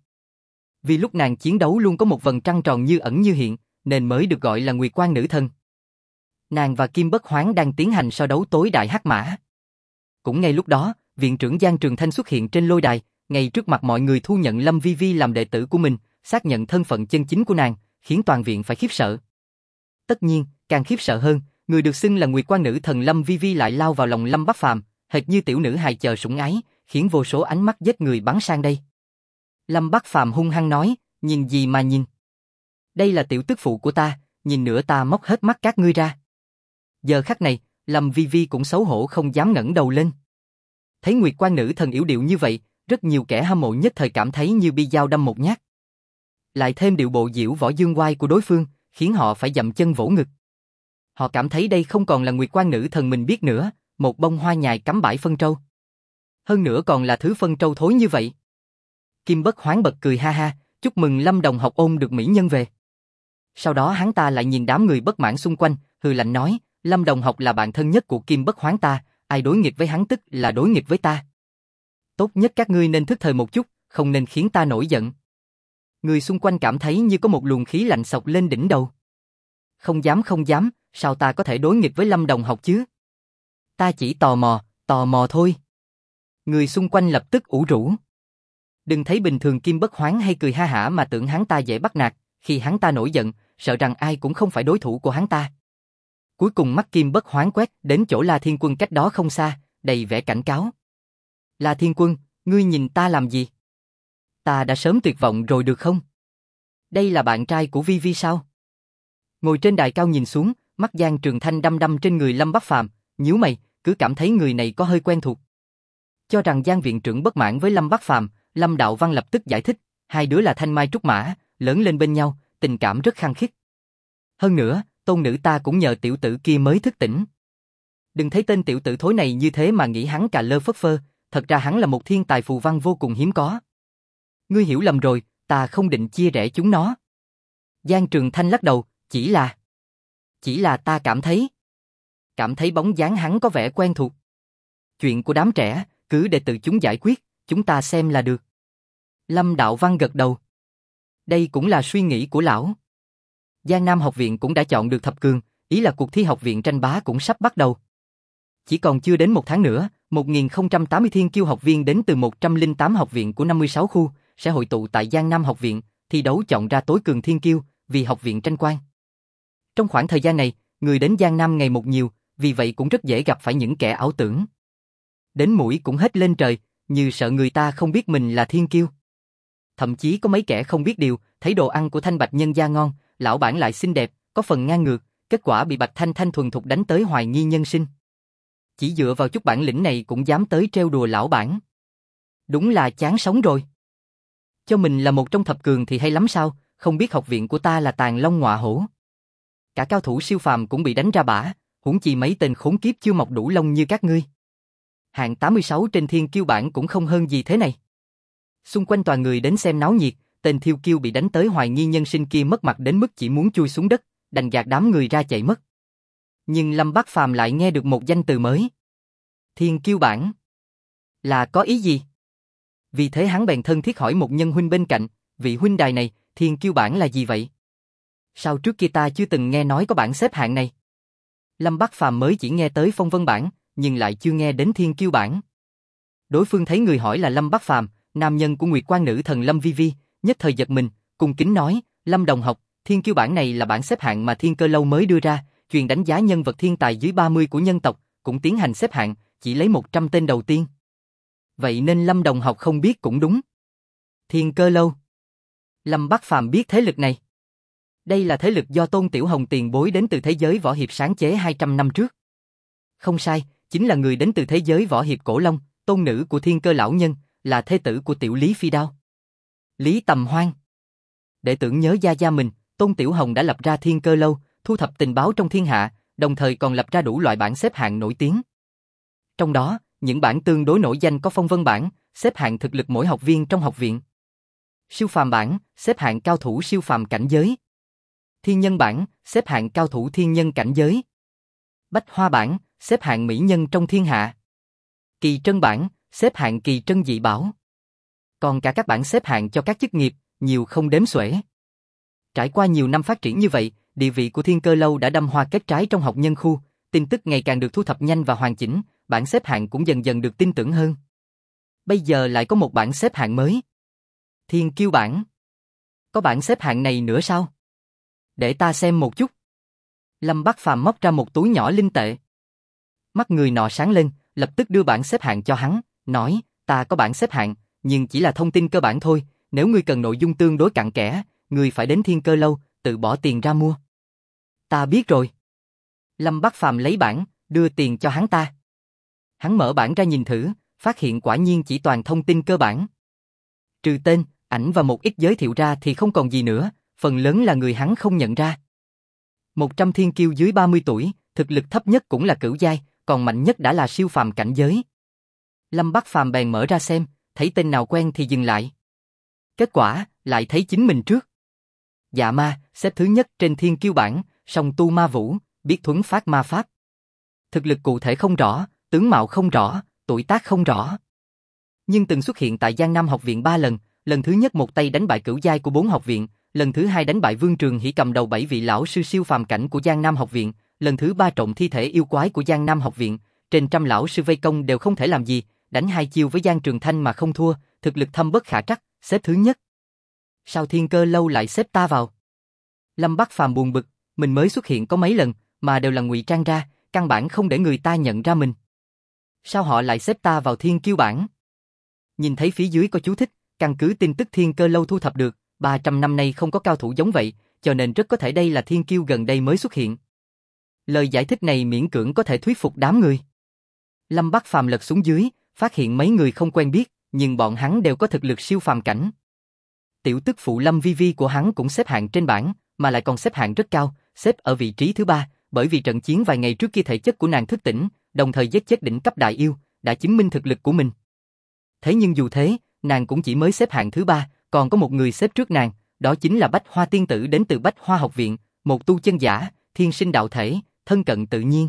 Vì lúc nàng chiến đấu luôn có một vầng trăng tròn như ẩn như hiện, nên mới được gọi là Nguyệt Quan nữ thần. Nàng và Kim Bất Hoán đang tiến hành so đấu tối đại hắc mã. Cũng ngay lúc đó, viện trưởng Giang Trường Thanh xuất hiện trên lôi đài, ngay trước mặt mọi người thu nhận Lâm Vi Vi làm đệ tử của mình, xác nhận thân phận chân chính của nàng, khiến toàn viện phải khiếp sợ. Tất nhiên, càng khiếp sợ hơn, người được xưng là Nguyệt Quan nữ thần Lâm Vi Vi lại lao vào lòng Lâm Bắc Phàm, hệt như tiểu nữ hài chờ sủng ái, khiến vô số ánh mắt giết người bắn sang đây. Lâm Bắc Phàm hung hăng nói, nhìn gì mà nhìn? Đây là tiểu tức phụ của ta, nhìn nữa ta móc hết mắt các ngươi ra. Giờ khắc này, Lâm Vi Vi cũng xấu hổ không dám ngẩng đầu lên. Thấy Nguyệt Quan nữ thần yểu điệu như vậy, rất nhiều kẻ hâm mộ nhất thời cảm thấy như bi dao đâm một nhát. Lại thêm điệu bộ diễu võ dương oai của đối phương, khiến họ phải dậm chân vỗ ngực. Họ cảm thấy đây không còn là Nguyệt Quan nữ thần mình biết nữa, một bông hoa nhài cắm bãi phân trâu. Hơn nữa còn là thứ phân trâu thối như vậy. Kim Bất Hoán bật cười ha ha, chúc mừng Lâm đồng học ôm được mỹ nhân về. Sau đó hắn ta lại nhìn đám người bất mãn xung quanh, hừ lạnh nói, Lâm đồng học là bạn thân nhất của Kim Bất Hoán ta, ai đối nghịch với hắn tức là đối nghịch với ta. Tốt nhất các ngươi nên thức thời một chút, không nên khiến ta nổi giận. Người xung quanh cảm thấy như có một luồng khí lạnh xộc lên đỉnh đầu. Không dám, sao ta có thể đối nghịch với Lâm đồng học chứ? Ta chỉ tò mò thôi. Người xung quanh lập tức ủ rũ. Đừng thấy bình thường Kim Bất Hoán hay cười ha hả mà tưởng hắn ta dễ bắt nạt, khi hắn ta nổi giận, sợ rằng ai cũng không phải đối thủ của hắn ta. Cuối cùng mắt Kim Bất Hoán quét đến chỗ La Thiên Quân cách đó không xa, đầy vẻ cảnh cáo. La Thiên Quân, ngươi nhìn ta làm gì? Ta đã sớm tuyệt vọng rồi được không? Đây là bạn trai của Vi Vi sao? Ngồi trên đài cao nhìn xuống, mắt Giang Trường Thanh đăm đăm trên người Lâm Bắc Phàm, nhíu mày, cứ cảm thấy người này có hơi quen thuộc. Cho rằng Giang viện trưởng bất mãn với Lâm Bắc Phàm, Lâm Đạo Văn lập tức giải thích, hai đứa là thanh mai trúc mã, lớn lên bên nhau, tình cảm rất khăng khít. Hơn nữa, tôn nữ ta cũng nhờ tiểu tử kia mới thức tỉnh. Đừng thấy tên tiểu tử thối này như thế mà nghĩ hắn cà lơ phất phơ, thật ra hắn là một thiên tài phù văn vô cùng hiếm có. Ngươi hiểu lầm rồi, ta không định chia rẽ chúng nó. Giang Trường Thanh lắc đầu, chỉ là ta cảm thấy bóng dáng hắn có vẻ quen thuộc. Chuyện của đám trẻ, cứ để tự chúng giải quyết, chúng ta xem là được. Lâm Đạo Văn gật đầu. Đây cũng là suy nghĩ của lão. Giang Nam học viện cũng đã chọn được thập cường, ý là cuộc thi học viện tranh bá cũng sắp bắt đầu. Chỉ còn chưa đến 1 tháng nữa, 1080 thiên kiêu học viên đến từ 108 học viện của 56 khu sẽ hội tụ tại Giang Nam học viện, thi đấu chọn ra tối cường thiên kiêu vì học viện tranh quan. Trong khoảng thời gian này, người đến Giang Nam ngày một nhiều, vì vậy cũng rất dễ gặp phải những kẻ ảo tưởng. Đến mũi cũng hết lên trời, như sợ người ta không biết mình là thiên kiêu. Thậm chí có mấy kẻ không biết điều, thấy đồ ăn của Thanh Bạch nhân gia ngon, lão bản lại xinh đẹp, có phần ngang ngược, kết quả bị Bạch Thanh Thanh thuần thục đánh tới hoài nghi nhân sinh. Chỉ dựa vào chút bản lĩnh này cũng dám tới trêu đùa lão bản. Đúng là chán sống rồi. Cho mình là một trong thập cường thì hay lắm sao, không biết học viện của ta là tàn long ngọa hổ. Cả cao thủ siêu phàm cũng bị đánh ra bả, huống chi mấy tên khốn kiếp chưa mọc đủ lông như các ngươi. Hạng 86 trên thiên kiêu bảng cũng không hơn gì thế này. Xung quanh toàn người đến xem náo nhiệt, tên thiêu kiêu bị đánh tới hoài nghi nhân sinh kia mất mặt đến mức chỉ muốn chui xuống đất, đành gạt đám người ra chạy mất. Nhưng Lâm Bắc Phàm lại nghe được một danh từ mới. Thiên kiêu bảng. Là có ý gì? Vì thế hắn bèn thân thiết hỏi một nhân huynh bên cạnh, vị huynh đài này, thiên kiêu bảng là gì vậy? Sao trước kia ta chưa từng nghe nói có bảng xếp hạng này? Lâm Bắc Phàm mới chỉ nghe tới phong vân bảng, nhưng lại chưa nghe đến thiên kiêu bảng. Đối phương thấy người hỏi là Lâm Bắc Phàm, nam nhân của Nguyệt Quan Nữ Thần Lâm Vi Vi, nhất thời giật mình, cung kính nói, Lâm đồng học, thiên kiêu bảng này là bảng xếp hạng mà Thiên Cơ Lâu mới đưa ra, chuyên đánh giá nhân vật thiên tài dưới 30 của nhân tộc, cũng tiến hành xếp hạng, chỉ lấy 100 tên đầu tiên. Vậy nên Lâm đồng học không biết cũng đúng. Thiên Cơ Lâu. Lâm Bắc Phàm biết thế lực này. Đây là thế lực do Tôn Tiểu Hồng tiền bối đến từ thế giới võ hiệp sáng chế 200 năm trước. Không sai, chính là người đến từ thế giới võ hiệp cổ long, tôn nữ của Thiên Cơ lão nhân, là thê tử của Tiểu Lý Phi Đao. Lý Tầm Hoan. Để tưởng nhớ gia gia mình, Tôn Tiểu Hồng đã lập ra Thiên Cơ Lâu, thu thập tình báo trong thiên hạ, đồng thời còn lập ra đủ loại bảng xếp hạng nổi tiếng. Trong đó, những bảng tương đối nổi danh có Phong Vân bảng, xếp hạng thực lực mỗi học viên trong học viện. Siêu phàm bảng, xếp hạng cao thủ siêu phàm cảnh giới. Thiên nhân bảng, xếp hạng cao thủ thiên nhân cảnh giới. Bách Hoa bảng, xếp hạng mỹ nhân trong thiên hạ. Kỳ Trân bảng, xếp hạng kỳ trân dị bảo. Còn cả các bảng xếp hạng cho các chức nghiệp, nhiều không đếm xuể. Trải qua nhiều năm phát triển như vậy, địa vị của Thiên Cơ Lâu đã đâm hoa kết trái trong học nhân khu, tin tức ngày càng được thu thập nhanh và hoàn chỉnh, bảng xếp hạng cũng dần dần được tin tưởng hơn. Bây giờ lại có một bảng xếp hạng mới. Thiên Kiêu bảng. Có bảng xếp hạng này nữa sao? Để ta xem một chút. Lâm Bắc Phàm móc ra một túi nhỏ linh tệ. Mắt người nọ sáng lên, lập tức đưa bảng xếp hạng cho hắn, nói, ta có bảng xếp hạng, nhưng chỉ là thông tin cơ bản thôi, nếu ngươi cần nội dung tương đối cặn kẽ, ngươi phải đến Thiên Cơ Lâu, tự bỏ tiền ra mua. Ta biết rồi. Lâm Bắc Phàm lấy bảng, đưa tiền cho hắn ta. Hắn mở bảng ra nhìn thử, phát hiện quả nhiên chỉ toàn thông tin cơ bản. Trừ tên, ảnh và một ít giới thiệu ra thì không còn gì nữa, phần lớn là người hắn không nhận ra. 100 thiên kiêu dưới 30 tuổi, thực lực thấp nhất cũng là cửu giai, còn mạnh nhất đã là siêu phàm cảnh giới. Lâm Bắc Phàm bèn mở ra xem, thấy tên nào quen thì dừng lại. Kết quả, lại thấy chính mình trước. Dạ ma, xếp thứ nhất trên thiên kiêu bảng, song tu ma vũ, biết thuấn phát ma pháp. Thực lực cụ thể không rõ, tướng mạo không rõ, tuổi tác không rõ. Nhưng từng xuất hiện tại Giang Nam học viện 3 lần, lần thứ nhất một tay đánh bại cửu giai của 4 học viện, lần thứ hai đánh bại Vương Trường Hỷ cầm đầu 7 vị lão sư siêu phàm cảnh của Giang Nam học viện, lần thứ 3 trộm thi thể yêu quái của Giang Nam học viện, trên trăm lão sư vây công đều không thể làm gì, đánh 2 chiêu với Giang Trường Thanh mà không thua, thực lực thâm bất khả trắc, xếp thứ nhất. Sao Thiên Cơ Lâu lại xếp ta vào? Lâm Bắc Phàm buồn bực, mình mới xuất hiện có mấy lần, mà đều là ngụy trang ra, căn bản không để người ta nhận ra mình. Sao họ lại xếp ta vào Thiên Kiêu bảng? Nhìn thấy phía dưới có chú thích, căn cứ tin tức Thiên Cơ Lâu thu thập được, 300 năm nay không có cao thủ giống vậy, cho nên rất có thể đây là thiên kiêu gần đây mới xuất hiện. Lời giải thích này miễn cưỡng có thể thuyết phục đám người. Lâm Bắc Phàm lật xuống dưới, phát hiện mấy người không quen biết, nhưng bọn hắn đều có thực lực siêu phàm cảnh. Tiểu tức phụ Lâm Vi Vi của hắn cũng xếp hạng trên bảng, mà lại còn xếp hạng rất cao, xếp ở vị trí thứ 3, bởi vì trận chiến vài ngày trước kia thể chất của nàng thức tỉnh, đồng thời giết chết đỉnh cấp đại yêu, đã chứng minh thực lực của mình. Thế nhưng dù thế, nàng cũng chỉ mới xếp hạng thứ 3, còn có một người xếp trước nàng, đó chính là Bách Hoa tiên tử đến từ Bách Hoa học viện, một tu chân giả, thiên sinh đạo thể, thân cận tự nhiên.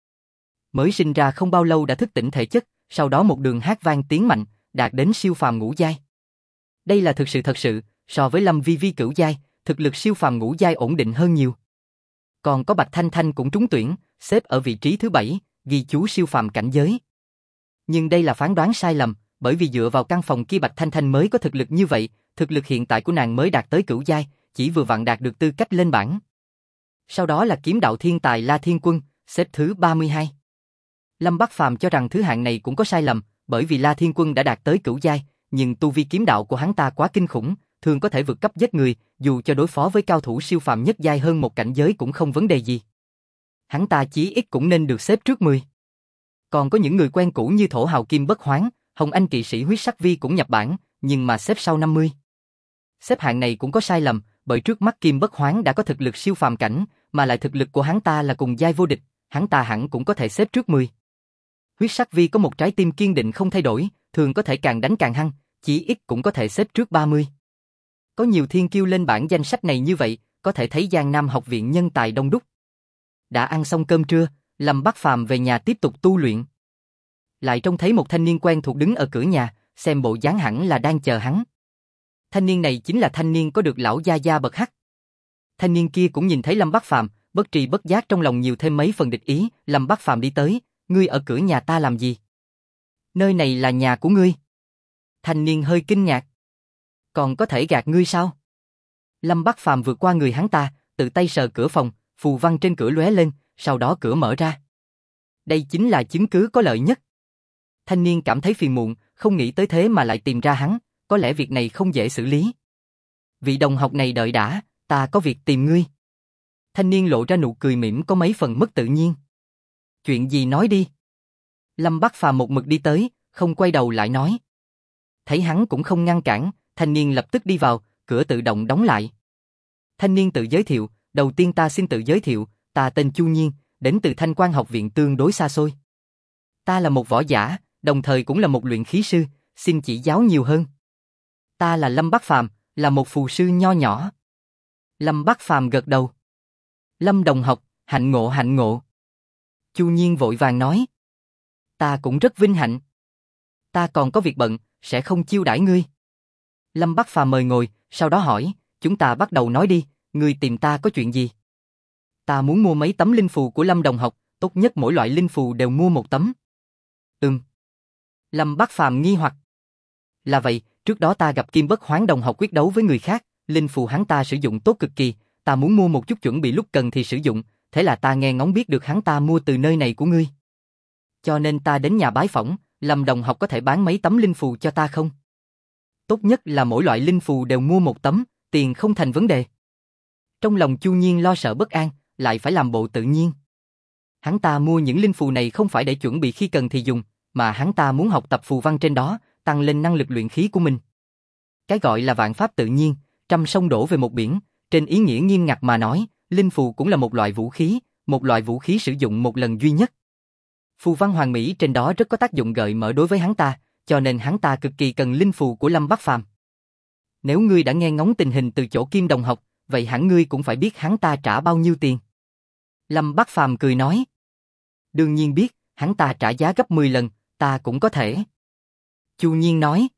Mới sinh ra không bao lâu đã thức tỉnh thể chất, sau đó một đường hát vang tiến mạnh, đạt đến siêu phàm ngũ giai. Đây là thực sự, so với Lâm Vi Vi cửu giai, thực lực siêu phàm ngũ giai ổn định hơn nhiều. Còn có Bạch Thanh Thanh cũng trúng tuyển, xếp ở vị trí thứ 7, ghi chú siêu phàm cảnh giới. Nhưng đây là phán đoán sai lầm, bởi vì dựa vào căn phòng kia Bạch Thanh Thanh mới có thực lực như vậy, thực lực hiện tại của nàng mới đạt tới cửu giai, chỉ vừa vặn đạt được tư cách lên bảng. Sau đó là kiếm đạo thiên tài La Thiên Quân, xếp thứ 32. Lâm Bắc Phàm cho rằng thứ hạng này cũng có sai lầm, bởi vì La Thiên Quân đã đạt tới cửu giai, nhưng tu vi kiếm đạo của hắn ta quá kinh khủng, thường có thể vượt cấp giết người, dù cho đối phó với cao thủ siêu phàm nhất giai hơn một cảnh giới cũng không vấn đề gì. Hắn ta chí ít cũng nên được xếp trước 10. Còn có những người quen cũ như Thổ Hào Kim Bất Hoán, Hồng Anh kỵ sĩ Huyết Sắc Vi cũng nhập bảng, nhưng mà xếp sau 50. Xếp hạng này cũng có sai lầm, bởi trước mắt Kim Bất Hoán đã có thực lực siêu phàm cảnh, mà lại thực lực của hắn ta là cùng giai vô địch, hắn ta hẳn cũng có thể xếp trước 10. Huyết Sắc Vi có một trái tim kiên định không thay đổi, thường có thể càng đánh càng hăng, chỉ ít cũng có thể xếp trước 30. Có nhiều thiên kiêu lên bảng danh sách này như vậy, có thể thấy Giang Nam học viện nhân tài đông đúc. Đã ăn xong cơm trưa, Lâm Bắc Phàm về nhà tiếp tục tu luyện. Lại trông thấy một thanh niên quen thuộc đứng ở cửa nhà, xem bộ dáng hẳn là đang chờ hắn. Thanh niên này chính là thanh niên có được lão gia gia bậc hắc. Thanh niên kia cũng nhìn thấy Lâm Bắc Phàm, bất tri bất giác trong lòng nhiều thêm mấy phần địch ý. Lâm Bắc Phàm đi tới, ngươi ở cửa nhà ta làm gì? Nơi này là nhà của ngươi. Thanh niên hơi kinh ngạc. Còn có thể gạt ngươi sao? Lâm Bắc Phàm vượt qua người hắn ta, tự tay sờ cửa phòng, phù văn trên cửa lóe lên, sau đó cửa mở ra. Đây chính là chứng cứ có lợi nhất. Thanh niên cảm thấy phiền muộn, không nghĩ tới thế mà lại tìm ra hắn, có lẽ việc này không dễ xử lý. Vị đồng học này đợi đã, ta có việc tìm ngươi. Thanh niên lộ ra nụ cười mỉm có mấy phần mất tự nhiên. Chuyện gì nói đi. Lâm Bắc Phàm một mực đi tới, không quay đầu lại nói. Thấy hắn cũng không ngăn cản, thanh niên lập tức đi vào, cửa tự động đóng lại. Thanh niên tự giới thiệu, đầu tiên ta xin tự giới thiệu, ta tên Chu Nhiên, đến từ Thanh Quan học viện tương đối xa xôi. Ta là một võ giả, đồng thời cũng là một luyện khí sư, xin chỉ giáo nhiều hơn. Ta là Lâm Bắc Phàm, là một phù sư nho nhỏ. Lâm Bắc Phàm gật đầu. Lâm đồng học, hạnh ngộ hạnh ngộ. Chu Nhiên vội vàng nói. Ta cũng rất vinh hạnh. Ta còn có việc bận, sẽ không chiêu đãi ngươi. Lâm Bắc Phàm mời ngồi, sau đó hỏi, chúng ta bắt đầu nói đi, ngươi tìm ta có chuyện gì? Ta muốn mua mấy tấm linh phù của Lâm đồng học, tốt nhất mỗi loại linh phù đều mua một tấm. Lâm Bắc Phàm nghi hoặc. Là vậy, trước đó ta gặp Kim Bất Hoán đồng học quyết đấu với người khác, linh phù hắn ta sử dụng tốt cực kỳ, ta muốn mua một chút chuẩn bị lúc cần thì sử dụng, thế là ta nghe ngóng biết được hắn ta mua từ nơi này của ngươi. Cho nên ta đến nhà bái phỏng, Lâm đồng học có thể bán mấy tấm linh phù cho ta không? Tốt nhất là mỗi loại linh phù đều mua một tấm, tiền không thành vấn đề. Trong lòng Chu Nhiên lo sợ bất an, lại phải làm bộ tự nhiên. Hắn ta mua những linh phù này không phải để chuẩn bị khi cần thì dùng, mà hắn ta muốn học tập phù văn trên đó, tăng lên năng lực luyện khí của mình. Cái gọi là vạn pháp tự nhiên, trăm sông đổ về một biển, trên ý nghĩa nghiêm ngặt mà nói, linh phù cũng là một loại vũ khí sử dụng một lần duy nhất. Phù văn hoàn mỹ trên đó rất có tác dụng gợi mở đối với hắn ta, cho nên hắn ta cực kỳ cần linh phù của Lâm Bắc Phàm. Nếu ngươi đã nghe ngóng tình hình từ chỗ Kim đồng học, vậy hẳn ngươi cũng phải biết hắn ta trả bao nhiêu tiền. Lâm Bắc Phàm cười nói. Đương nhiên biết, hắn ta trả giá gấp 10 lần, ta cũng có thể. Chu Nhiên nói.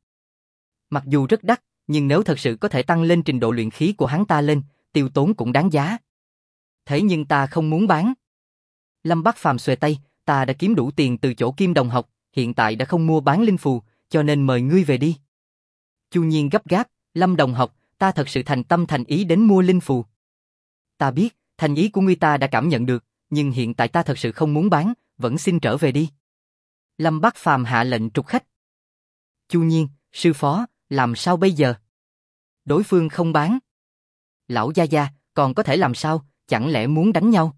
Mặc dù rất đắt, nhưng nếu thật sự có thể tăng lên trình độ luyện khí của hắn ta lên, tiêu tốn cũng đáng giá. Thế nhưng ta không muốn bán. Lâm Bắc Phàm xuề tay, ta đã kiếm đủ tiền từ chỗ Kim đồng học, hiện tại đã không mua bán linh phù, cho nên mời ngươi về đi. Chu Nhiên gấp gáp, Lâm đồng học, ta thật sự thành tâm thành ý đến mua linh phù. Ta biết, thành ý của ngươi ta đã cảm nhận được, nhưng hiện tại ta thật sự không muốn bán, vẫn xin trở về đi. Lâm Bắc Phàm hạ lệnh trục khách. Chu Nhiên, sư phó, làm sao bây giờ? Đối phương không bán. Lão gia gia, còn có thể làm sao, chẳng lẽ muốn đánh nhau?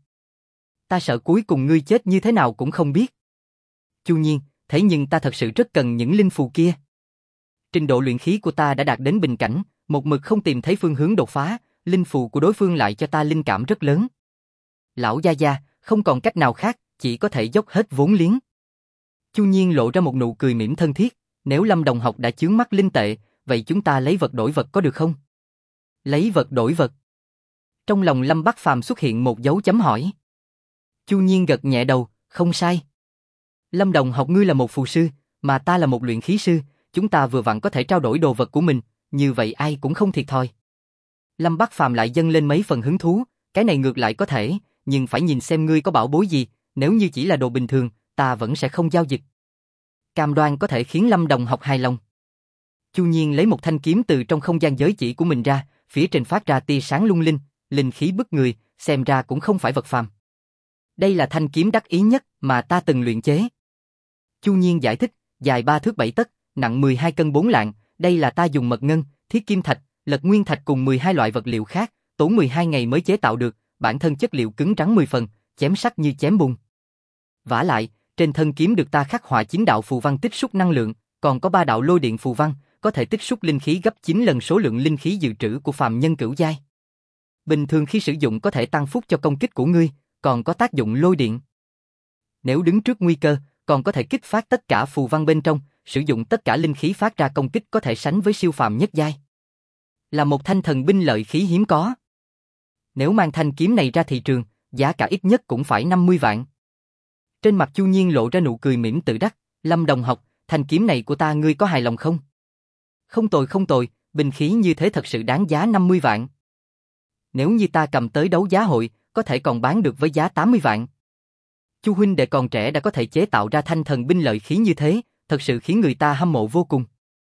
Ta sợ cuối cùng ngươi chết như thế nào cũng không biết. Chu Nhiên, thế nhưng ta thật sự rất cần những linh phù kia. Trình độ luyện khí của ta đã đạt đến bình cảnh, một mực không tìm thấy phương hướng đột phá, linh phù của đối phương lại cho ta linh cảm rất lớn. Lão gia gia, không còn cách nào khác, chỉ có thể dốc hết vốn liếng. Chu Nhiên lộ ra một nụ cười mỉm thân thiết, nếu Lâm đồng học đã chướng mắt linh tệ, vậy chúng ta lấy vật đổi vật có được không? Lấy vật đổi vật. Trong lòng Lâm Bắc Phàm xuất hiện một dấu chấm hỏi. Chu Nhiên gật nhẹ đầu, không sai. Lâm đồng học ngươi là một phù sư, mà ta là một luyện khí sư, chúng ta vừa vặn có thể trao đổi đồ vật của mình, như vậy ai cũng không thiệt thòi. Lâm Bắc Phàm lại dâng lên mấy phần hứng thú, cái này ngược lại có thể, nhưng phải nhìn xem ngươi có bảo bối gì, nếu như chỉ là đồ bình thường, ta vẫn sẽ không giao dịch. Cam đoan có thể khiến Lâm đồng học hài lòng. Chu Nhiên lấy một thanh kiếm từ trong không gian giới chỉ của mình ra, phía trên phát ra tia sáng lung linh, linh khí bức người, xem ra cũng không phải vật phàm. Đây là thanh kiếm đắc ý nhất mà ta từng luyện chế. Chu Nhiên giải thích, dài 3 thước 7 tấc, nặng 12 cân 4 lạng, đây là ta dùng mật ngân, thiết kim thạch, lật nguyên thạch cùng 12 loại vật liệu khác, tốn 12 ngày mới chế tạo được, bản thân chất liệu cứng rắn 10 phần, chém sắc như chém bùn. Vả lại, trên thân kiếm được ta khắc họa 9 đạo phù văn tích xúc năng lượng, còn có 3 đạo lôi điện phù văn, có thể tích xúc linh khí gấp 9 lần số lượng linh khí dự trữ của phàm nhân cửu giai. Bình thường khi sử dụng có thể tăng phúc cho công kích của ngươi, còn có tác dụng lôi điện. Nếu đứng trước nguy cơ, còn có thể kích phát tất cả phù văn bên trong, sử dụng tất cả linh khí phát ra công kích có thể sánh với siêu phàm nhất giai. Là một thanh thần binh lợi khí hiếm có. Nếu mang thanh kiếm này ra thị trường, giá cả ít nhất cũng phải 50 vạn. Trên mặt Chu Nhiên lộ ra nụ cười mỉm tự đắc, Lâm đồng học, thanh kiếm này của ta ngươi có hài lòng không? Không tồi, binh khí như thế thật sự đáng giá 50 vạn. Nếu như ta cầm tới đấu giá hội, có thể còn bán được với giá 80 vạn. Chu huynh đệ còn trẻ đã có thể chế tạo ra thanh thần binh lợi khí như thế, thật sự khiến người ta hâm mộ vô cùng.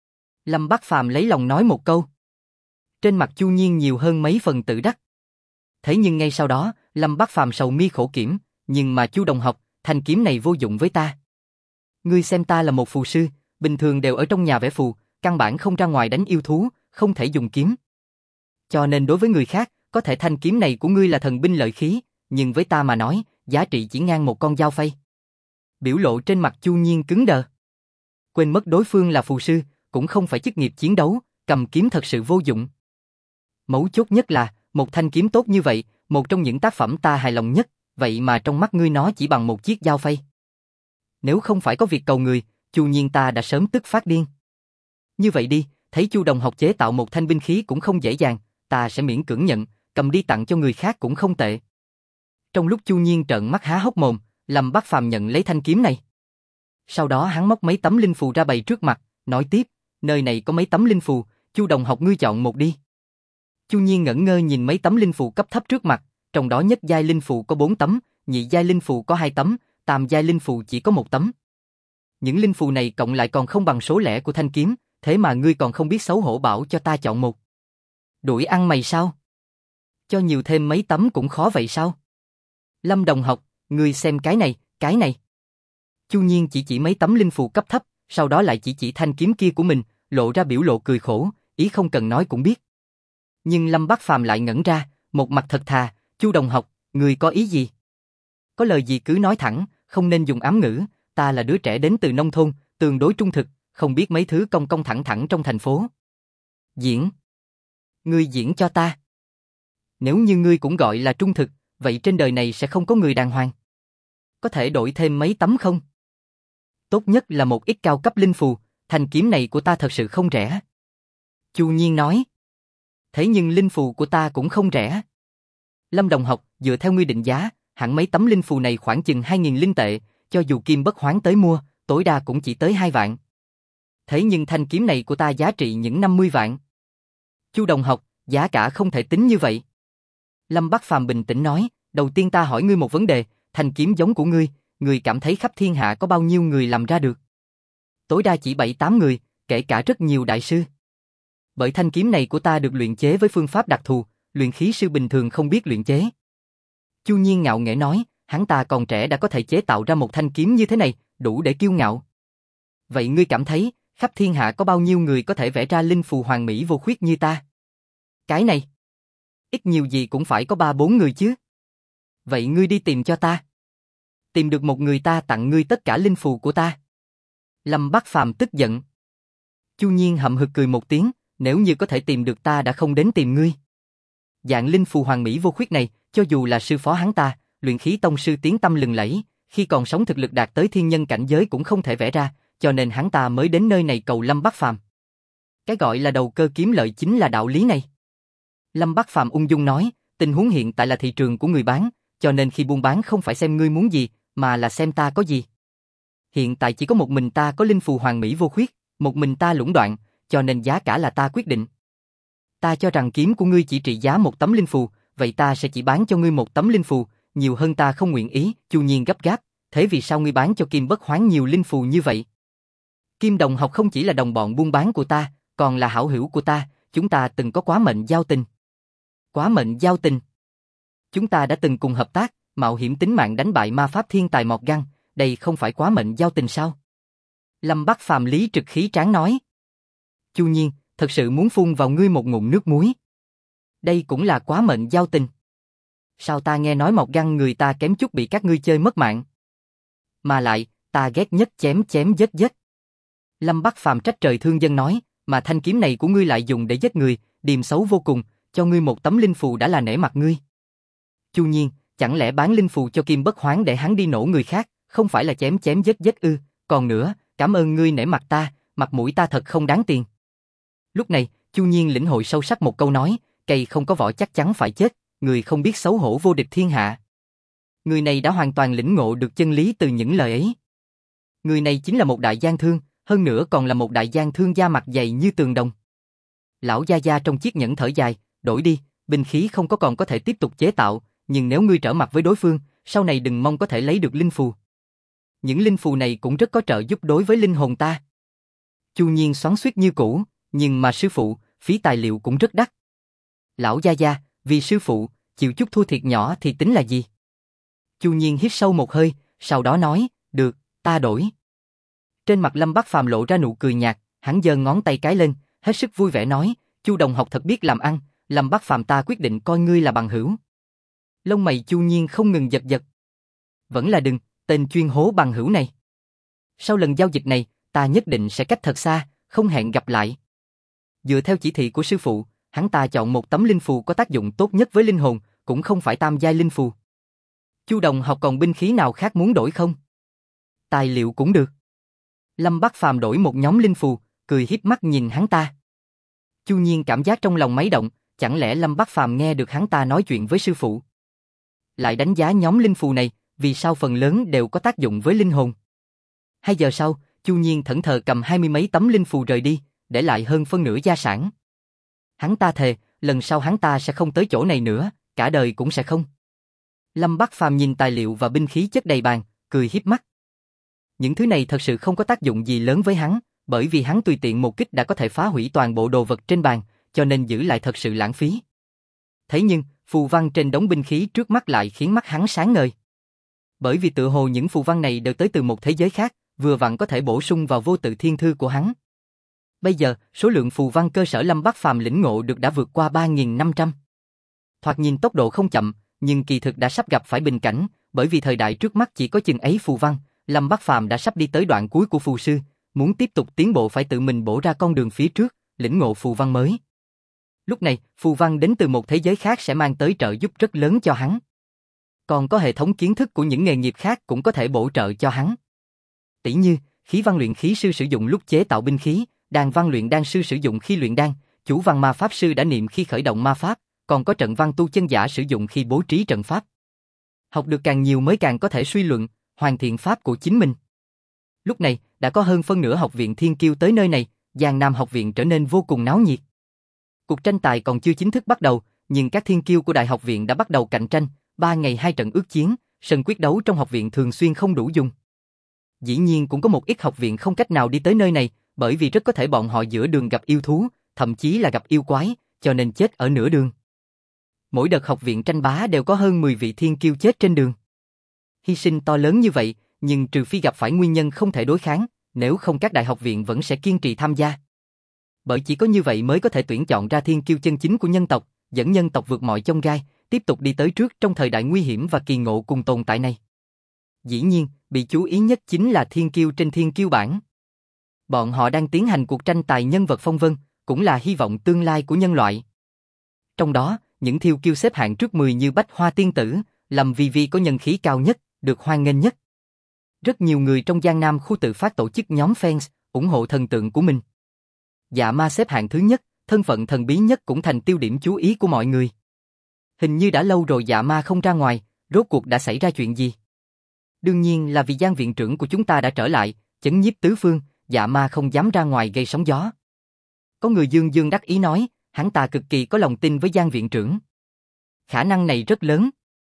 Lâm Bác Phàm lấy lòng nói một câu. Trên mặt Chu Nhiên nhiều hơn mấy phần tự đắc. Thế nhưng ngay sau đó, Lâm Bác Phàm sầu mi khổ kiểm, nhưng mà Chu đồng học, thanh kiếm này vô dụng với ta. Ngươi xem ta là một phù sư, bình thường đều ở trong nhà vẽ phù, căn bản không ra ngoài đánh yêu thú, không thể dùng kiếm. Cho nên đối với người khác, có thể thanh kiếm này của ngươi là thần binh lợi khí, nhưng với ta mà nói, giá trị chỉ ngang một con dao phay. Biểu lộ trên mặt Chu Nhiên cứng đờ. Quên mất đối phương là phù sư, cũng không phải chức nghiệp chiến đấu, cầm kiếm thật sự vô dụng. Mấu chốt nhất là, một thanh kiếm tốt như vậy, một trong những tác phẩm ta hài lòng nhất, vậy mà trong mắt ngươi nó chỉ bằng một chiếc dao phay. Nếu không phải có việc cầu người, Chu Nhiên ta đã sớm tức phát điên. Như vậy đi, thấy Chu đồng học chế tạo một thanh binh khí cũng không dễ dàng, ta sẽ miễn cưỡng nhận, cầm đi tặng cho người khác cũng không tệ. Trong lúc Chu Nhiên trợn mắt há hốc mồm, Lâm Bác Phàm nhận lấy thanh kiếm này. Sau đó hắn móc mấy tấm linh phù ra bày trước mặt, nói tiếp, nơi này có mấy tấm linh phù, Chu đồng học ngươi chọn một đi. Chu Nhiên ngẩn ngơ nhìn mấy tấm linh phù cấp thấp trước mặt, trong đó nhất giai linh phù có 4 tấm, nhị giai linh phù có 2 tấm, tam giai linh phù chỉ có 1 tấm. Những linh phù này cộng lại còn không bằng số lẻ của thanh kiếm, thế mà ngươi còn không biết xấu hổ bảo cho ta chọn một. Đuổi ăn mày sao? Cho nhiều thêm mấy tấm cũng khó vậy sao? Lâm đồng học, ngươi xem cái này, cái này. Chu Nhiên chỉ mấy tấm linh phù cấp thấp, sau đó lại chỉ thanh kiếm kia của mình, lộ ra biểu lộ cười khổ, ý không cần nói cũng biết. Nhưng Lâm Bác Phàm lại ngẩn ra, một mặt thật thà, Chu đồng học, ngươi có ý gì? Có lời gì cứ nói thẳng, không nên dùng ám ngữ, ta là đứa trẻ đến từ nông thôn, tương đối trung thực, không biết mấy thứ cong cong thẳng thẳng trong thành phố. Diễn? Ngươi diễn cho ta. Nếu như ngươi cũng gọi là trung thực, vậy trên đời này sẽ không có người đàng hoàng. Có thể đổi thêm mấy tấm không? Tốt nhất là một ít cao cấp linh phù, thanh kiếm này của ta thật sự không rẻ. Chu Nhiên nói. Thế nhưng linh phù của ta cũng không rẻ. Lâm đồng học, dựa theo ngươi định giá, hẳn mấy tấm linh phù này khoảng chừng 2.000 linh tệ, cho dù Kim Bất Hoán tới mua, tối đa cũng chỉ tới 2 vạn. Thế nhưng thanh kiếm này của ta giá trị những 50 vạn. Chu đồng học, giá cả không thể tính như vậy. Lâm Bác Phàm bình tĩnh nói, đầu tiên ta hỏi ngươi một vấn đề, thanh kiếm giống của ngươi cảm thấy khắp thiên hạ có bao nhiêu người làm ra được? Tối đa chỉ 7-8 người, kể cả rất nhiều đại sư. Bởi thanh kiếm này của ta được luyện chế với phương pháp đặc thù, luyện khí sư bình thường không biết luyện chế. Chu Nhiên ngạo nghễ nói, hắn ta còn trẻ đã có thể chế tạo ra một thanh kiếm như thế này, đủ để kiêu ngạo. Vậy ngươi cảm thấy, khắp thiên hạ có bao nhiêu người có thể vẽ ra linh phù hoàn mỹ vô khuyết như ta? Cái này, ít nhiều gì cũng phải có 3-4 người chứ. Vậy ngươi đi tìm cho ta. Tìm được một người ta tặng ngươi tất cả linh phù của ta. Lâm Bác Phàm tức giận. Chu Nhiên hậm hực cười một tiếng, nếu như có thể tìm được ta đã không đến tìm ngươi. Dạng linh phù hoàn mỹ vô khuyết này, cho dù là sư phó hắn ta, luyện khí tông sư tiếng tăm lừng lẫy, khi còn sống thực lực đạt tới thiên nhân cảnh giới cũng không thể vẽ ra, cho nên hắn ta mới đến nơi này cầu Lâm Bác Phàm. Cái gọi là đầu cơ kiếm lợi chính là đạo lý này. Lâm Bác Phàm ung dung nói, tình huống hiện tại là thị trường của người bán, cho nên khi buôn bán không phải xem ngươi muốn gì, mà là xem ta có gì. Hiện tại chỉ có một mình ta có linh phù hoàn mỹ vô khuyết, một mình ta lũng đoạn, cho nên giá cả là ta quyết định. Ta cho rằng kiếm của ngươi chỉ trị giá 1 tấm linh phù, vậy ta sẽ chỉ bán cho ngươi 1 tấm linh phù, nhiều hơn ta không nguyện ý. Chu Nhiên gấp gáp, thế vì sao ngươi bán cho Kim Bất Hoán nhiều linh phù như vậy? Kim đồng học không chỉ là đồng bọn buôn bán của ta, còn là hảo hữu của ta, chúng ta từng có quá mệnh giao tình. Quá mệnh giao tình? Chúng ta đã từng cùng hợp tác, mạo hiểm tính mạng đánh bại ma pháp thiên tài Mọt Găng, đây không phải quá mệnh giao tình sao? Lâm Bác Phàm lý trực khí tráng nói. Chu Nhiên, thật sự muốn phun vào ngươi một ngụm nước muối. Đây cũng là quá mệnh giao tình. Sao ta nghe nói Mọt Găng người ta kém chút bị các ngươi chơi mất mạng? Mà lại, ta ghét nhất chém chém giết giết. Lâm Bác Phàm trách trời thương dân nói, mà thanh kiếm này của ngươi lại dùng để giết người, điềm xấu vô cùng, cho ngươi 1 tấm linh phù đã là nể mặt ngươi. Chu Nhiên, chẳng lẽ bán linh phù cho Kim Bất Hoán để hắn đi nổ người khác, không phải là chém chém giết giết ư? Còn nữa, cảm ơn ngươi nể mặt ta, mặt mũi ta thật không đáng tiền. Lúc này, Chu Nhiên lĩnh hội sâu sắc một câu nói, cây không có vỏ chắc chắn phải chết, người không biết xấu hổ vô địch thiên hạ. Người này đã hoàn toàn lĩnh ngộ được chân lý từ những lời ấy. Người này chính là một đại gian thương, hơn nữa còn là một đại gian thương da mặt dày như tường đồng. Lão gia gia trong chiếc nhẫn thở dài, đổi đi, binh khí không có còn có thể tiếp tục chế tạo, nhưng nếu ngươi trở mặt với đối phương, sau này đừng mong có thể lấy được linh phù. Những linh phù này cũng rất có trợ giúp đối với linh hồn ta. Chu Nhiên xoắn xuýt như cũ, Nhưng mà sư phụ, phí tài liệu cũng rất đắt. Lão gia gia, vì sư phụ, chịu chút thua thiệt nhỏ thì tính là gì? Chu Nhiên hít sâu một hơi, sau đó nói, được, ta đổi. Trên mặt Lâm Bắc Phàm lộ ra nụ cười nhạt, hắn giơ ngón tay cái lên, hết sức vui vẻ nói, Chu đồng học thật biết làm ăn, Lâm Bắc Phàm ta quyết định coi ngươi là bằng hữu. Lông mày Chu Nhiên không ngừng giật giật. Vẫn là đừng, tên chuyên hố bằng hữu này. Sau lần giao dịch này, ta nhất định sẽ cách thật xa, không hẹn gặp lại. Dựa theo chỉ thị của sư phụ, hắn ta chọn một tấm linh phù có tác dụng tốt nhất với linh hồn, cũng không phải tam giai linh phù. Chu đồng học còn binh khí nào khác muốn đổi không? Tài liệu cũng được. Lâm Bắc Phàm đổi một nhóm linh phù, cười híp mắt nhìn hắn ta. Chu Nhiên cảm giác trong lòng máy động, chẳng lẽ Lâm Bắc Phàm nghe được hắn ta nói chuyện với sư phụ? Lại đánh giá nhóm linh phù này, vì sao phần lớn đều có tác dụng với linh hồn? 2 giờ sau, Chu Nhiên thẫn thờ cầm 20 mấy tấm linh phù rời đi, để lại hơn phân nửa gia sản. Hắn ta thề, lần sau hắn ta sẽ không tới chỗ này nữa, cả đời cũng sẽ không. Lâm Bắc Phàm nhìn tài liệu và binh khí chất đầy bàn, cười híp mắt. Những thứ này thật sự không có tác dụng gì lớn với hắn, bởi vì hắn tùy tiện một kích đã có thể phá hủy toàn bộ đồ vật trên bàn, cho nên giữ lại thật sự lãng phí. Thế nhưng, phù văn trên đống binh khí trước mắt lại khiến mắt hắn sáng ngời. Bởi vì tự hồ những phù văn này đều tới từ một thế giới khác, vừa vặn có thể bổ sung vào vô tự thiên thư của hắn. Bây giờ, số lượng phù văn cơ sở Lâm Bắc Phàm lĩnh ngộ được đã vượt qua 3.500. Thoạt nhìn tốc độ không chậm, nhưng kỳ thực đã sắp gặp phải bình cảnh, bởi vì thời đại trước mắt chỉ có chừng ấy phù văn, Lâm Bắc Phàm đã sắp đi tới đoạn cuối của phù sư, muốn tiếp tục tiến bộ phải tự mình bổ ra con đường phía trước, lĩnh ngộ phù văn mới. Lúc này, phù văn đến từ một thế giới khác sẽ mang tới trợ giúp rất lớn cho hắn. Còn có hệ thống kiến thức của những nghề nghiệp khác cũng có thể bổ trợ cho hắn. Tỷ như, khí văn luyện khí sư sử dụng lúc chế tạo binh khí, đan văn luyện đan sư sử dụng khi luyện đan, chủ văn ma pháp sư đã niệm khi khởi động ma pháp, còn có trận văn tu chân giả sử dụng khi bố trí trận pháp. Học được càng nhiều mới càng có thể suy luận, hoàn thiện pháp của chính mình. Lúc này, đã có hơn phân nửa học viện Thiên Kiêu tới nơi này, Giang Nam học viện trở nên vô cùng náo nhiệt. Cuộc tranh tài còn chưa chính thức bắt đầu, nhưng các thiên kiêu của đại học viện đã bắt đầu cạnh tranh, 3 ngày 2 trận ước chiến, sân quyết đấu trong học viện thường xuyên không đủ dùng. Dĩ nhiên cũng có một ít học viện không cách nào đi tới nơi này, bởi vì rất có thể bọn họ giữa đường gặp yêu thú, thậm chí là gặp yêu quái, cho nên chết ở nửa đường. Mỗi đợt học viện tranh bá đều có hơn 10 vị thiên kiêu chết trên đường. Hy sinh to lớn như vậy, nhưng trừ phi gặp phải nguyên nhân không thể đối kháng, nếu không các đại học viện vẫn sẽ kiên trì tham gia. Bởi chỉ có như vậy mới có thể tuyển chọn ra thiên kiêu chân chính của nhân tộc, dẫn nhân tộc vượt mọi chông gai, tiếp tục đi tới trước trong thời đại nguy hiểm và kỳ ngộ cùng tồn tại này. Dĩ nhiên, bị chú ý nhất chính là thiên kiêu trên thiên kiêu bảng. Bọn họ đang tiến hành cuộc tranh tài nhân vật phong vân, cũng là hy vọng tương lai của nhân loại. Trong đó, những thiên kiêu xếp hạng trước 10 như Bách Hoa Tiên Tử, Lâm Vi Vi có nhân khí cao nhất, được hoan nghênh nhất. Rất nhiều người trong Giang Nam khu tự phát tổ chức nhóm fans, ủng hộ thần tượng của mình. Dạ Ma xếp hạng thứ nhất, thân phận thần bí nhất cũng thành tiêu điểm chú ý của mọi người. Hình như đã lâu rồi Dạ Ma không ra ngoài, rốt cuộc đã xảy ra chuyện gì? Đương nhiên là vì Giang viện trưởng của chúng ta đã trở lại, chấn nhiếp tứ phương, Dạ Ma không dám ra ngoài gây sóng gió. Có người dương dương đắc ý nói, hắn ta cực kỳ có lòng tin với Giang viện trưởng. Khả năng này rất lớn.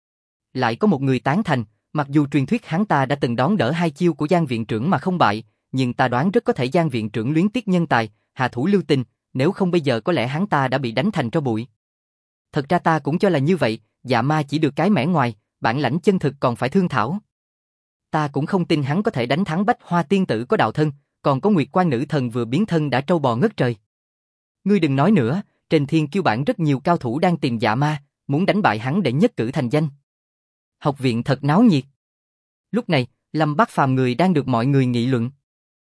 Lại có một người tán thành, mặc dù truyền thuyết hắn ta đã từng đón đỡ 2 chiêu của Giang viện trưởng mà không bại, nhưng ta đoán rất có thể Giang viện trưởng luyến tiếc nhân tài, hạ thủ lưu tình, nếu không bây giờ có lẽ hắn ta đã bị đánh thành tro bụi. Thật ra ta cũng cho là như vậy, Dạ Ma chỉ được cái mẻ ngoài, bản lãnh chân thực còn phải thương thảo. Ta cũng không tin hắn có thể đánh thắng Bách Hoa Tiên Tử có đạo thân, còn có Nguyệt Quan Nữ Thần vừa biến thân đã trâu bò ngất trời. Ngươi đừng nói nữa, trên thiên kiêu bảng rất nhiều cao thủ đang tìm Dạ Ma, muốn đánh bại hắn để nhất cử thành danh. Học viện thật náo nhiệt. Lúc này, Lâm Bắc Phàm người đang được mọi người nghị luận.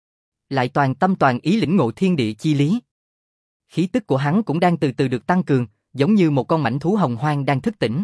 Lại toàn tâm toàn ý lĩnh ngộ thiên địa chi lý. Khí tức của hắn cũng đang từ từ được tăng cường, giống như một con mãnh thú hồng hoang đang thức tỉnh.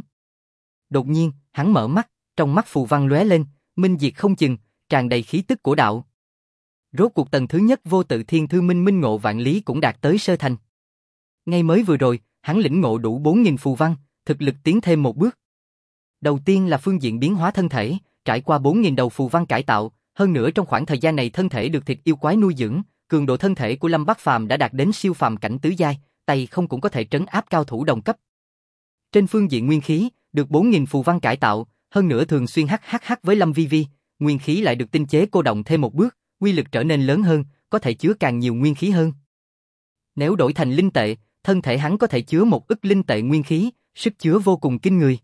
Đột nhiên, hắn mở mắt, trong mắt phù văn lóe lên, minh diệt không chừng, tràn đầy khí tức của đạo. Rốt cuộc tầng thứ nhất vô tự thiên thư minh ngộ vạn lý cũng đạt tới sơ thành. Ngay mới vừa rồi, hắn lĩnh ngộ đủ 4.000 phù văn, thực lực tiến thêm một bước. Đầu tiên là phương diện biến hóa thân thể, trải qua 4.000 đầu phù văn cải tạo, hơn nữa trong khoảng thời gian này thân thể được thịt yêu quái nuôi dưỡng, cường độ thân thể của Lâm Bắc Phàm đã đạt đến siêu phàm cảnh tứ giai, tay không cũng có thể trấn áp cao thủ đồng cấp. Trên phương diện nguyên khí, được 4.000 phù văn cải tạo, hơn nữa thường xuyên hhh với Lâm Vi Vi, nguyên khí lại được tinh chế cô động thêm một bước, quy lực trở nên lớn hơn, có thể chứa càng nhiều nguyên khí hơn. Nếu đổi thành linh tệ, thân thể hắn có thể chứa 1 ức linh tệ nguyên khí, sức chứa vô cùng kinh người.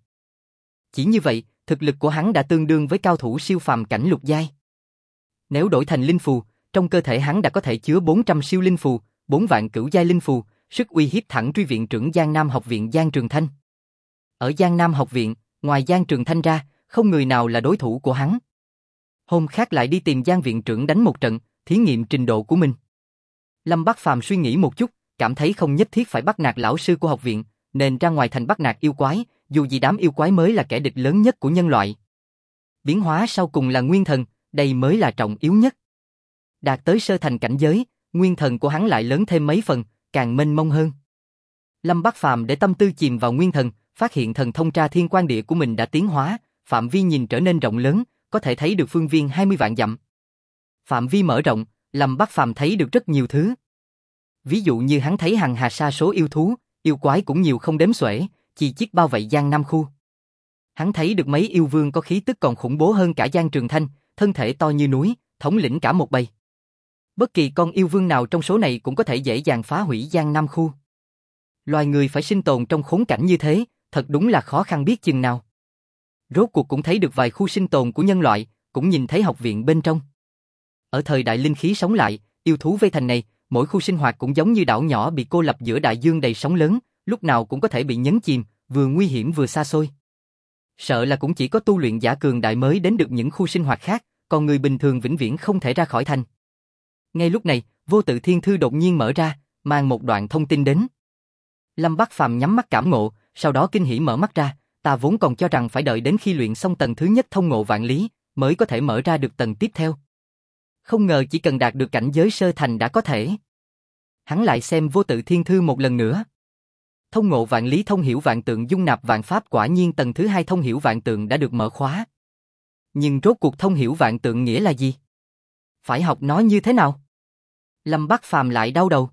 Chỉ như vậy, thực lực của hắn đã tương đương với cao thủ siêu phàm cảnh lục giai. Nếu đổi thành linh phù, trong cơ thể hắn đã có thể chứa 400 siêu linh phù, 4 vạn cửu giai linh phù, sức uy hiếp thẳng truy viện trưởng Giang Nam học viện Giang Trường Thanh. Ở Giang Nam học viện, ngoài Giang Trường Thanh ra, không người nào là đối thủ của hắn. Hôm khác lại đi tìm Giang viện trưởng đánh một trận, thí nghiệm trình độ của mình. Lâm Bắc Phàm suy nghĩ một chút, cảm thấy không nhất thiết phải bắt nạt lão sư của học viện, nên ra ngoài thành bắt nạt yêu quái, dù gì đám yêu quái mới là kẻ địch lớn nhất của nhân loại. Biến hóa sau cùng là nguyên thần, đây mới là trọng yếu nhất. Đạt tới sơ thành cảnh giới, nguyên thần của hắn lại lớn thêm mấy phần, càng mênh mông hơn. Lâm Bắc Phàm để tâm tư chìm vào nguyên thần, phát hiện thần thông tra thiên quan địa của mình đã tiến hóa, phạm vi nhìn trở nên rộng lớn, có thể thấy được phương viên 20 vạn dặm. Phạm vi mở rộng, Lâm Bắc Phàm thấy được rất nhiều thứ. Ví dụ như hắn thấy hằng hà sa số yêu thú, yêu quái cũng nhiều không đếm xuể, chi chít bao vây Giang Nam khu. Hắn thấy được mấy yêu vương có khí tức còn khủng bố hơn cả Giang Trường Thanh, thân thể to như núi, thống lĩnh cả một bầy. Bất kỳ con yêu vương nào trong số này cũng có thể dễ dàng phá hủy Giang Nam khu. Loài người phải sinh tồn trong khốn cảnh như thế, thật đúng là khó khăn biết chừng nào. Rốt cuộc cũng thấy được vài khu sinh tồn của nhân loại, cũng nhìn thấy học viện bên trong. Ở thời đại linh khí sống lại, yêu thú vây thành này, mỗi khu sinh hoạt cũng giống như đảo nhỏ bị cô lập giữa đại dương đầy sóng lớn, lúc nào cũng có thể bị nhấn chìm, vừa nguy hiểm vừa xa xôi. Sợ là cũng chỉ có tu luyện giả cường đại mới đến được những khu sinh hoạt khác, còn người bình thường vĩnh viễn không thể ra khỏi thành. Ngay lúc này, Vô Tự Thiên Thư đột nhiên mở ra, mang một đoạn thông tin đến. Lâm Bắc Phàm nhắm mắt cảm ngộ, sau đó kinh hỉ mở mắt ra, ta vốn còn cho rằng phải đợi đến khi luyện xong tầng thứ nhất thông ngộ vạn lý, mới có thể mở ra được tầng tiếp theo. Không ngờ chỉ cần đạt được cảnh giới sơ thành đã có thể. Hắn lại xem Vô Tự Thiên Thư một lần nữa. Thông ngộ vạn lý thông hiểu vạn tượng dung nạp vạn pháp, quả nhiên tầng thứ 2 thông hiểu vạn tượng đã được mở khóa. Nhưng rốt cuộc thông hiểu vạn tượng nghĩa là gì? Phải học nó như thế nào? Lâm Bắc Phàm lại đau đầu.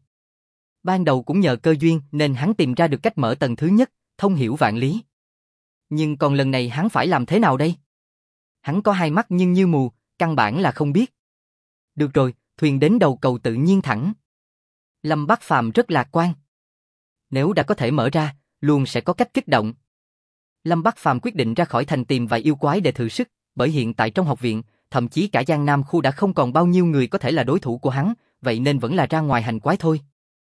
Ban đầu cũng nhờ cơ duyên nên hắn tìm ra được cách mở tầng thứ nhất, thông hiểu vạn lý. Nhưng còn lần này hắn phải làm thế nào đây? Hắn có hai mắt nhưng như mù, căn bản là không biết. Được rồi, thuyền đến đầu cầu tự nhiên thẳng. Lâm Bắc Phàm rất lạc quan. Nếu đã có thể mở ra, luôn sẽ có cách kích động. Lâm Bắc Phàm quyết định ra khỏi thành tìm vài yêu quái để thử sức, bởi hiện tại trong học viện, thậm chí cả Giang Nam khu đã không còn bao nhiêu người có thể là đối thủ của hắn, vậy nên vẫn là ra ngoài hành quái thôi.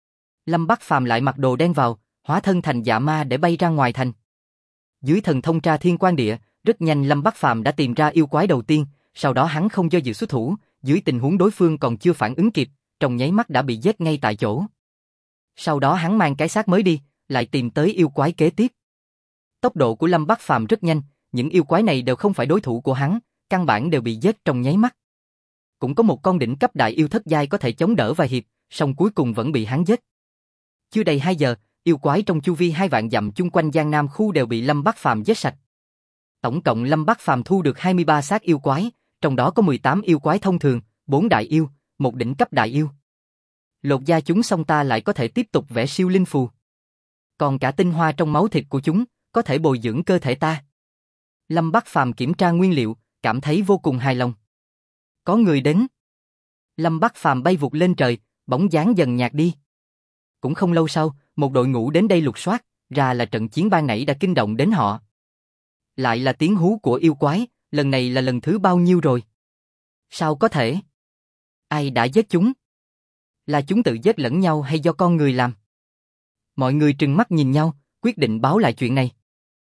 Lâm Bắc Phàm lại mặc đồ đen vào, hóa thân thành dạ ma để bay ra ngoài thành. Dưới thần thông tra thiên quan địa, rất nhanh Lâm Bắc Phàm đã tìm ra yêu quái đầu tiên, sau đó hắn không do dự xuất thủ, dưới tình huống đối phương còn chưa phản ứng kịp, trong nháy mắt đã bị giết ngay tại chỗ. Sau đó hắn mang cái xác mới đi, lại tìm tới yêu quái kế tiếp. Tốc độ của Lâm Bắc Phàm rất nhanh, những yêu quái này đều không phải đối thủ của hắn, căn bản đều bị giết trong nháy mắt. Cũng có một con đỉnh cấp đại yêu thất giai có thể chống đỡ vài hiệp, song cuối cùng vẫn bị hắn giết. Chưa đầy 2 giờ, yêu quái trong chu vi 2 vạn dặm chung quanh Giang Nam khu đều bị Lâm Bắc Phàm giết sạch. Tổng cộng Lâm Bắc Phàm thu được 23 xác yêu quái, trong đó có 18 yêu quái thông thường, 4 đại yêu, 1 đỉnh cấp đại yêu. Lột da chúng xong ta lại có thể tiếp tục vẽ siêu linh phù. Còn cả tinh hoa trong máu thịt của chúng, có thể bồi dưỡng cơ thể ta. Lâm Bắc Phàm kiểm tra nguyên liệu, cảm thấy vô cùng hài lòng. Có người đến. Lâm Bắc Phàm bay vụt lên trời, bóng dáng dần nhạt đi. Cũng không lâu sau, một đội ngũ đến đây lục soát, ra là trận chiến ban nãy đã kinh động đến họ. Lại là tiếng hú của yêu quái, lần này là lần thứ bao nhiêu rồi? Sao có thể? Ai đã giết chúng? Là chúng tự giết lẫn nhau hay do con người làm? Mọi người trừng mắt nhìn nhau, quyết định báo lại chuyện này.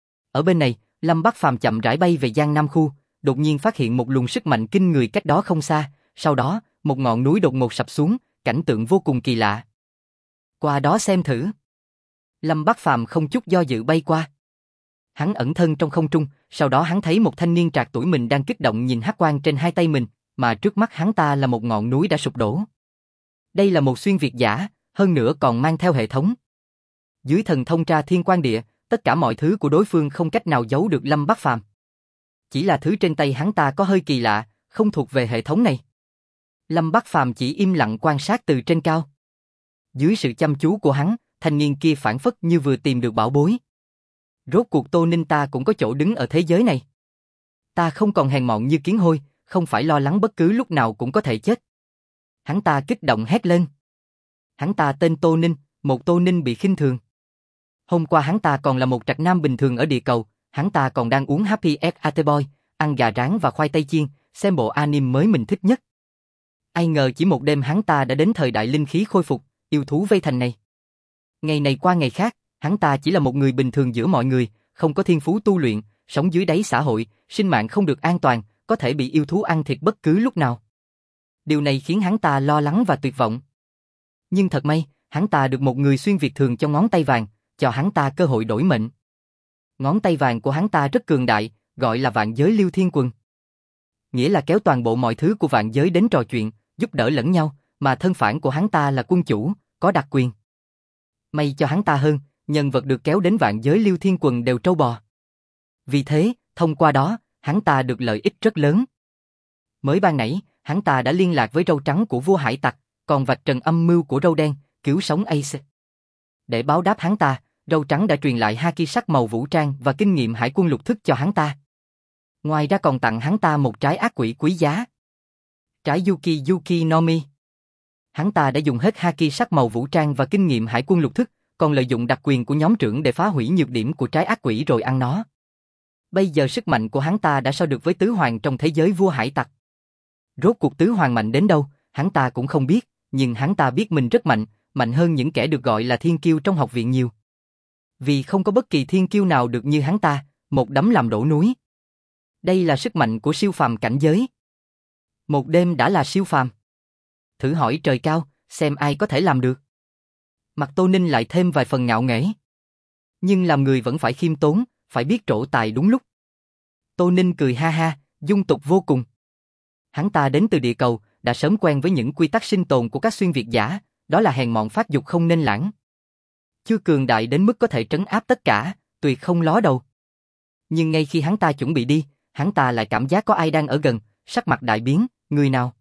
Ở bên này, Lâm Bắc Phàm chậm rãi bay về Giang Nam khu, đột nhiên phát hiện một luồng sức mạnh kinh người cách đó không xa, sau đó, một ngọn núi đột ngột sập xuống, cảnh tượng vô cùng kỳ lạ. Qua đó xem thử. Lâm Bắc Phàm không chút do dự bay qua. Hắn ẩn thân trong không trung, sau đó hắn thấy một thanh niên trạc tuổi mình đang kích động nhìn hắc quang trên hai tay mình, mà trước mắt hắn ta là một ngọn núi đã sụp đổ. Đây là một xuyên việt giả, hơn nữa còn mang theo hệ thống. Dưới thần thông tra thiên quan địa, tất cả mọi thứ của đối phương không cách nào giấu được Lâm Bắc Phàm. Chỉ là thứ trên tay hắn ta có hơi kỳ lạ, không thuộc về hệ thống này. Lâm Bắc Phàm chỉ im lặng quan sát từ trên cao. Dưới sự chăm chú của hắn, thanh niên kia phảng phất như vừa tìm được bảo bối. Rốt cuộc Tô Ninh ta cũng có chỗ đứng ở thế giới này. Ta không còn hèn mọn như kiến hôi, không phải lo lắng bất cứ lúc nào cũng có thể chết. Hắn ta kích động hét lên. Hắn ta tên Tô Ninh, một Tô Ninh bị khinh thường. Hôm qua hắn ta còn là một trạch nam bình thường ở địa cầu, hắn ta còn đang uống Happy Ate Boy, ăn gà rán và khoai tây chiên, xem bộ anime mới mình thích nhất. Ai ngờ chỉ một đêm hắn ta đã đến thời đại linh khí khôi phục, yêu thú vây thành này. Ngày này qua ngày khác, hắn ta chỉ là một người bình thường giữa mọi người, không có thiên phú tu luyện, sống dưới đáy xã hội, sinh mạng không được an toàn, có thể bị yêu thú ăn thịt bất cứ lúc nào. Điều này khiến hắn ta lo lắng và tuyệt vọng. Nhưng thật may, hắn ta được một người xuyên việt thường cho ngón tay vàng, cho hắn ta cơ hội đổi mệnh. Ngón tay vàng của hắn ta rất cường đại, gọi là Vạn Giới Lưu Thiên Quần. Nghĩa là kéo toàn bộ mọi thứ của vạn giới đến trò chuyện, giúp đỡ lẫn nhau, mà thân phản của hắn ta là quân chủ, có đặc quyền. May cho hắn ta hơn, nhân vật được kéo đến Vạn Giới Lưu Thiên Quần đều trâu bò. Vì thế, thông qua đó, hắn ta được lợi ích rất lớn. Mới ban nãy, hắn ta đã liên lạc với râu trắng của vua hải tặc, còn vạch trần âm mưu của râu đen, cứu sống Ace. Để báo đáp hắn ta, râu trắng đã truyền lại haki sắc màu vũ trang và kinh nghiệm hải quân lục thức cho hắn ta. Ngoài ra còn tặng hắn ta một trái ác quỷ quý giá. Trái Yuki Yuki no Mi. Hắn ta đã dùng hết haki sắc màu vũ trang và kinh nghiệm hải quân lục thức, còn lợi dụng đặc quyền của nhóm trưởng để phá hủy nhược điểm của trái ác quỷ rồi ăn nó. Bây giờ sức mạnh của hắn ta đã so được với tứ hoàng trong thế giới vua hải tặc. Rốt cuộc tứ hoàng mạnh đến đâu, hắn ta cũng không biết, nhưng hắn ta biết mình rất mạnh, mạnh hơn những kẻ được gọi là thiên kiêu trong học viện nhiều. Vì không có bất kỳ thiên kiêu nào được như hắn ta, một đấm làm đổ núi. Đây là sức mạnh của siêu phàm cảnh giới. Một đêm đã là siêu phàm. Thử hỏi trời cao, xem ai có thể làm được. Mặt Tô Ninh lại thêm vài phần ngạo nghễ. Nhưng làm người vẫn phải khiêm tốn, phải biết trổ tài đúng lúc. Tô Ninh cười ha ha, dung tục vô cùng. Hắn ta đến từ địa cầu, đã sớm quen với những quy tắc sinh tồn của các xuyên việt giả, đó là hèn mọn phát dục không nên lãng. Chưa cường đại đến mức có thể trấn áp tất cả, tuyệt không ló đầu. Nhưng ngay khi hắn ta chuẩn bị đi, hắn ta lại cảm giác có ai đang ở gần, sắc mặt đại biến, người nào?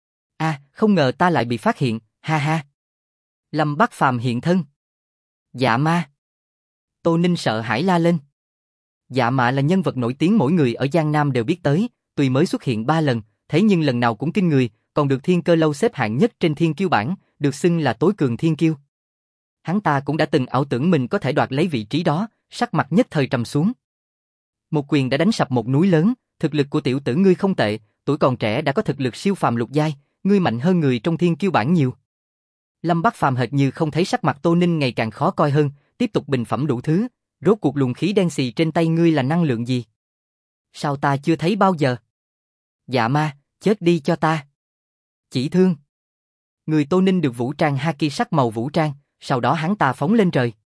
Không ngờ ta lại bị phát hiện, ha ha. Lâm Bắc Phàm hiện thân. Dạ ma. Tô Ninh sợ hãi la lên. Dạ mạ là nhân vật nổi tiếng mỗi người ở Giang Nam đều biết tới, tuy mới xuất hiện 3 lần, thế nhưng lần nào cũng kinh người, còn được Thiên Cơ Lâu xếp hạng nhất trên thiên kiêu bảng, được xưng là tối cường thiên kiêu. Hắn ta cũng đã từng ảo tưởng mình có thể đoạt lấy vị trí đó, sắc mặt nhất thời trầm xuống. Một quyền đã đánh sập một núi lớn, thực lực của tiểu tử ngươi không tệ, tuổi còn trẻ đã có thực lực siêu phàm lục giai, ngươi mạnh hơn người trong thiên kiêu bảng nhiều. Lâm Bắc Phàm hệt như không thấy sắc mặt Tô Ninh ngày càng khó coi hơn, tiếp tục bình phẩm đủ thứ, rốt cuộc luồng khí đen xì trên tay ngươi là năng lượng gì? Sao ta chưa thấy bao giờ? Dạ ma, chết đi cho ta. Chỉ thương. Người Tô Ninh được vũ trang haki sắc màu vũ trang, sau đó hắn ta phóng lên trời.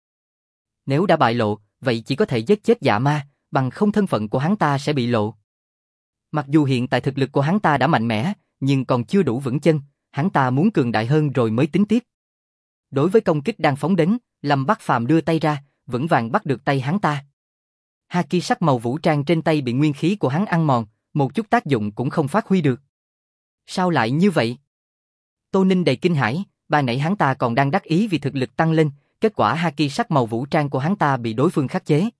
Nếu đã bại lộ, vậy chỉ có thể giết chết dạ ma, bằng không thân phận của hắn ta sẽ bị lộ. Mặc dù hiện tại thực lực của hắn ta đã mạnh mẽ, nhưng còn chưa đủ vững chân, hắn ta muốn cường đại hơn rồi mới tính tiếp. Đối với công kích đang phóng đến, Lâm Bắc Phàm đưa tay ra, vững vàng bắt được tay hắn ta. Haki sắc màu vũ trang trên tay bị nguyên khí của hắn ăn mòn, một chút tác dụng cũng không phát huy được. Sao lại như vậy? Tô Ninh đầy kinh hãi, ban nãy hắn ta còn đang đắc ý vì thực lực tăng lên, kết quả haki sắc màu vũ trang của hắn ta bị đối phương khắc chế.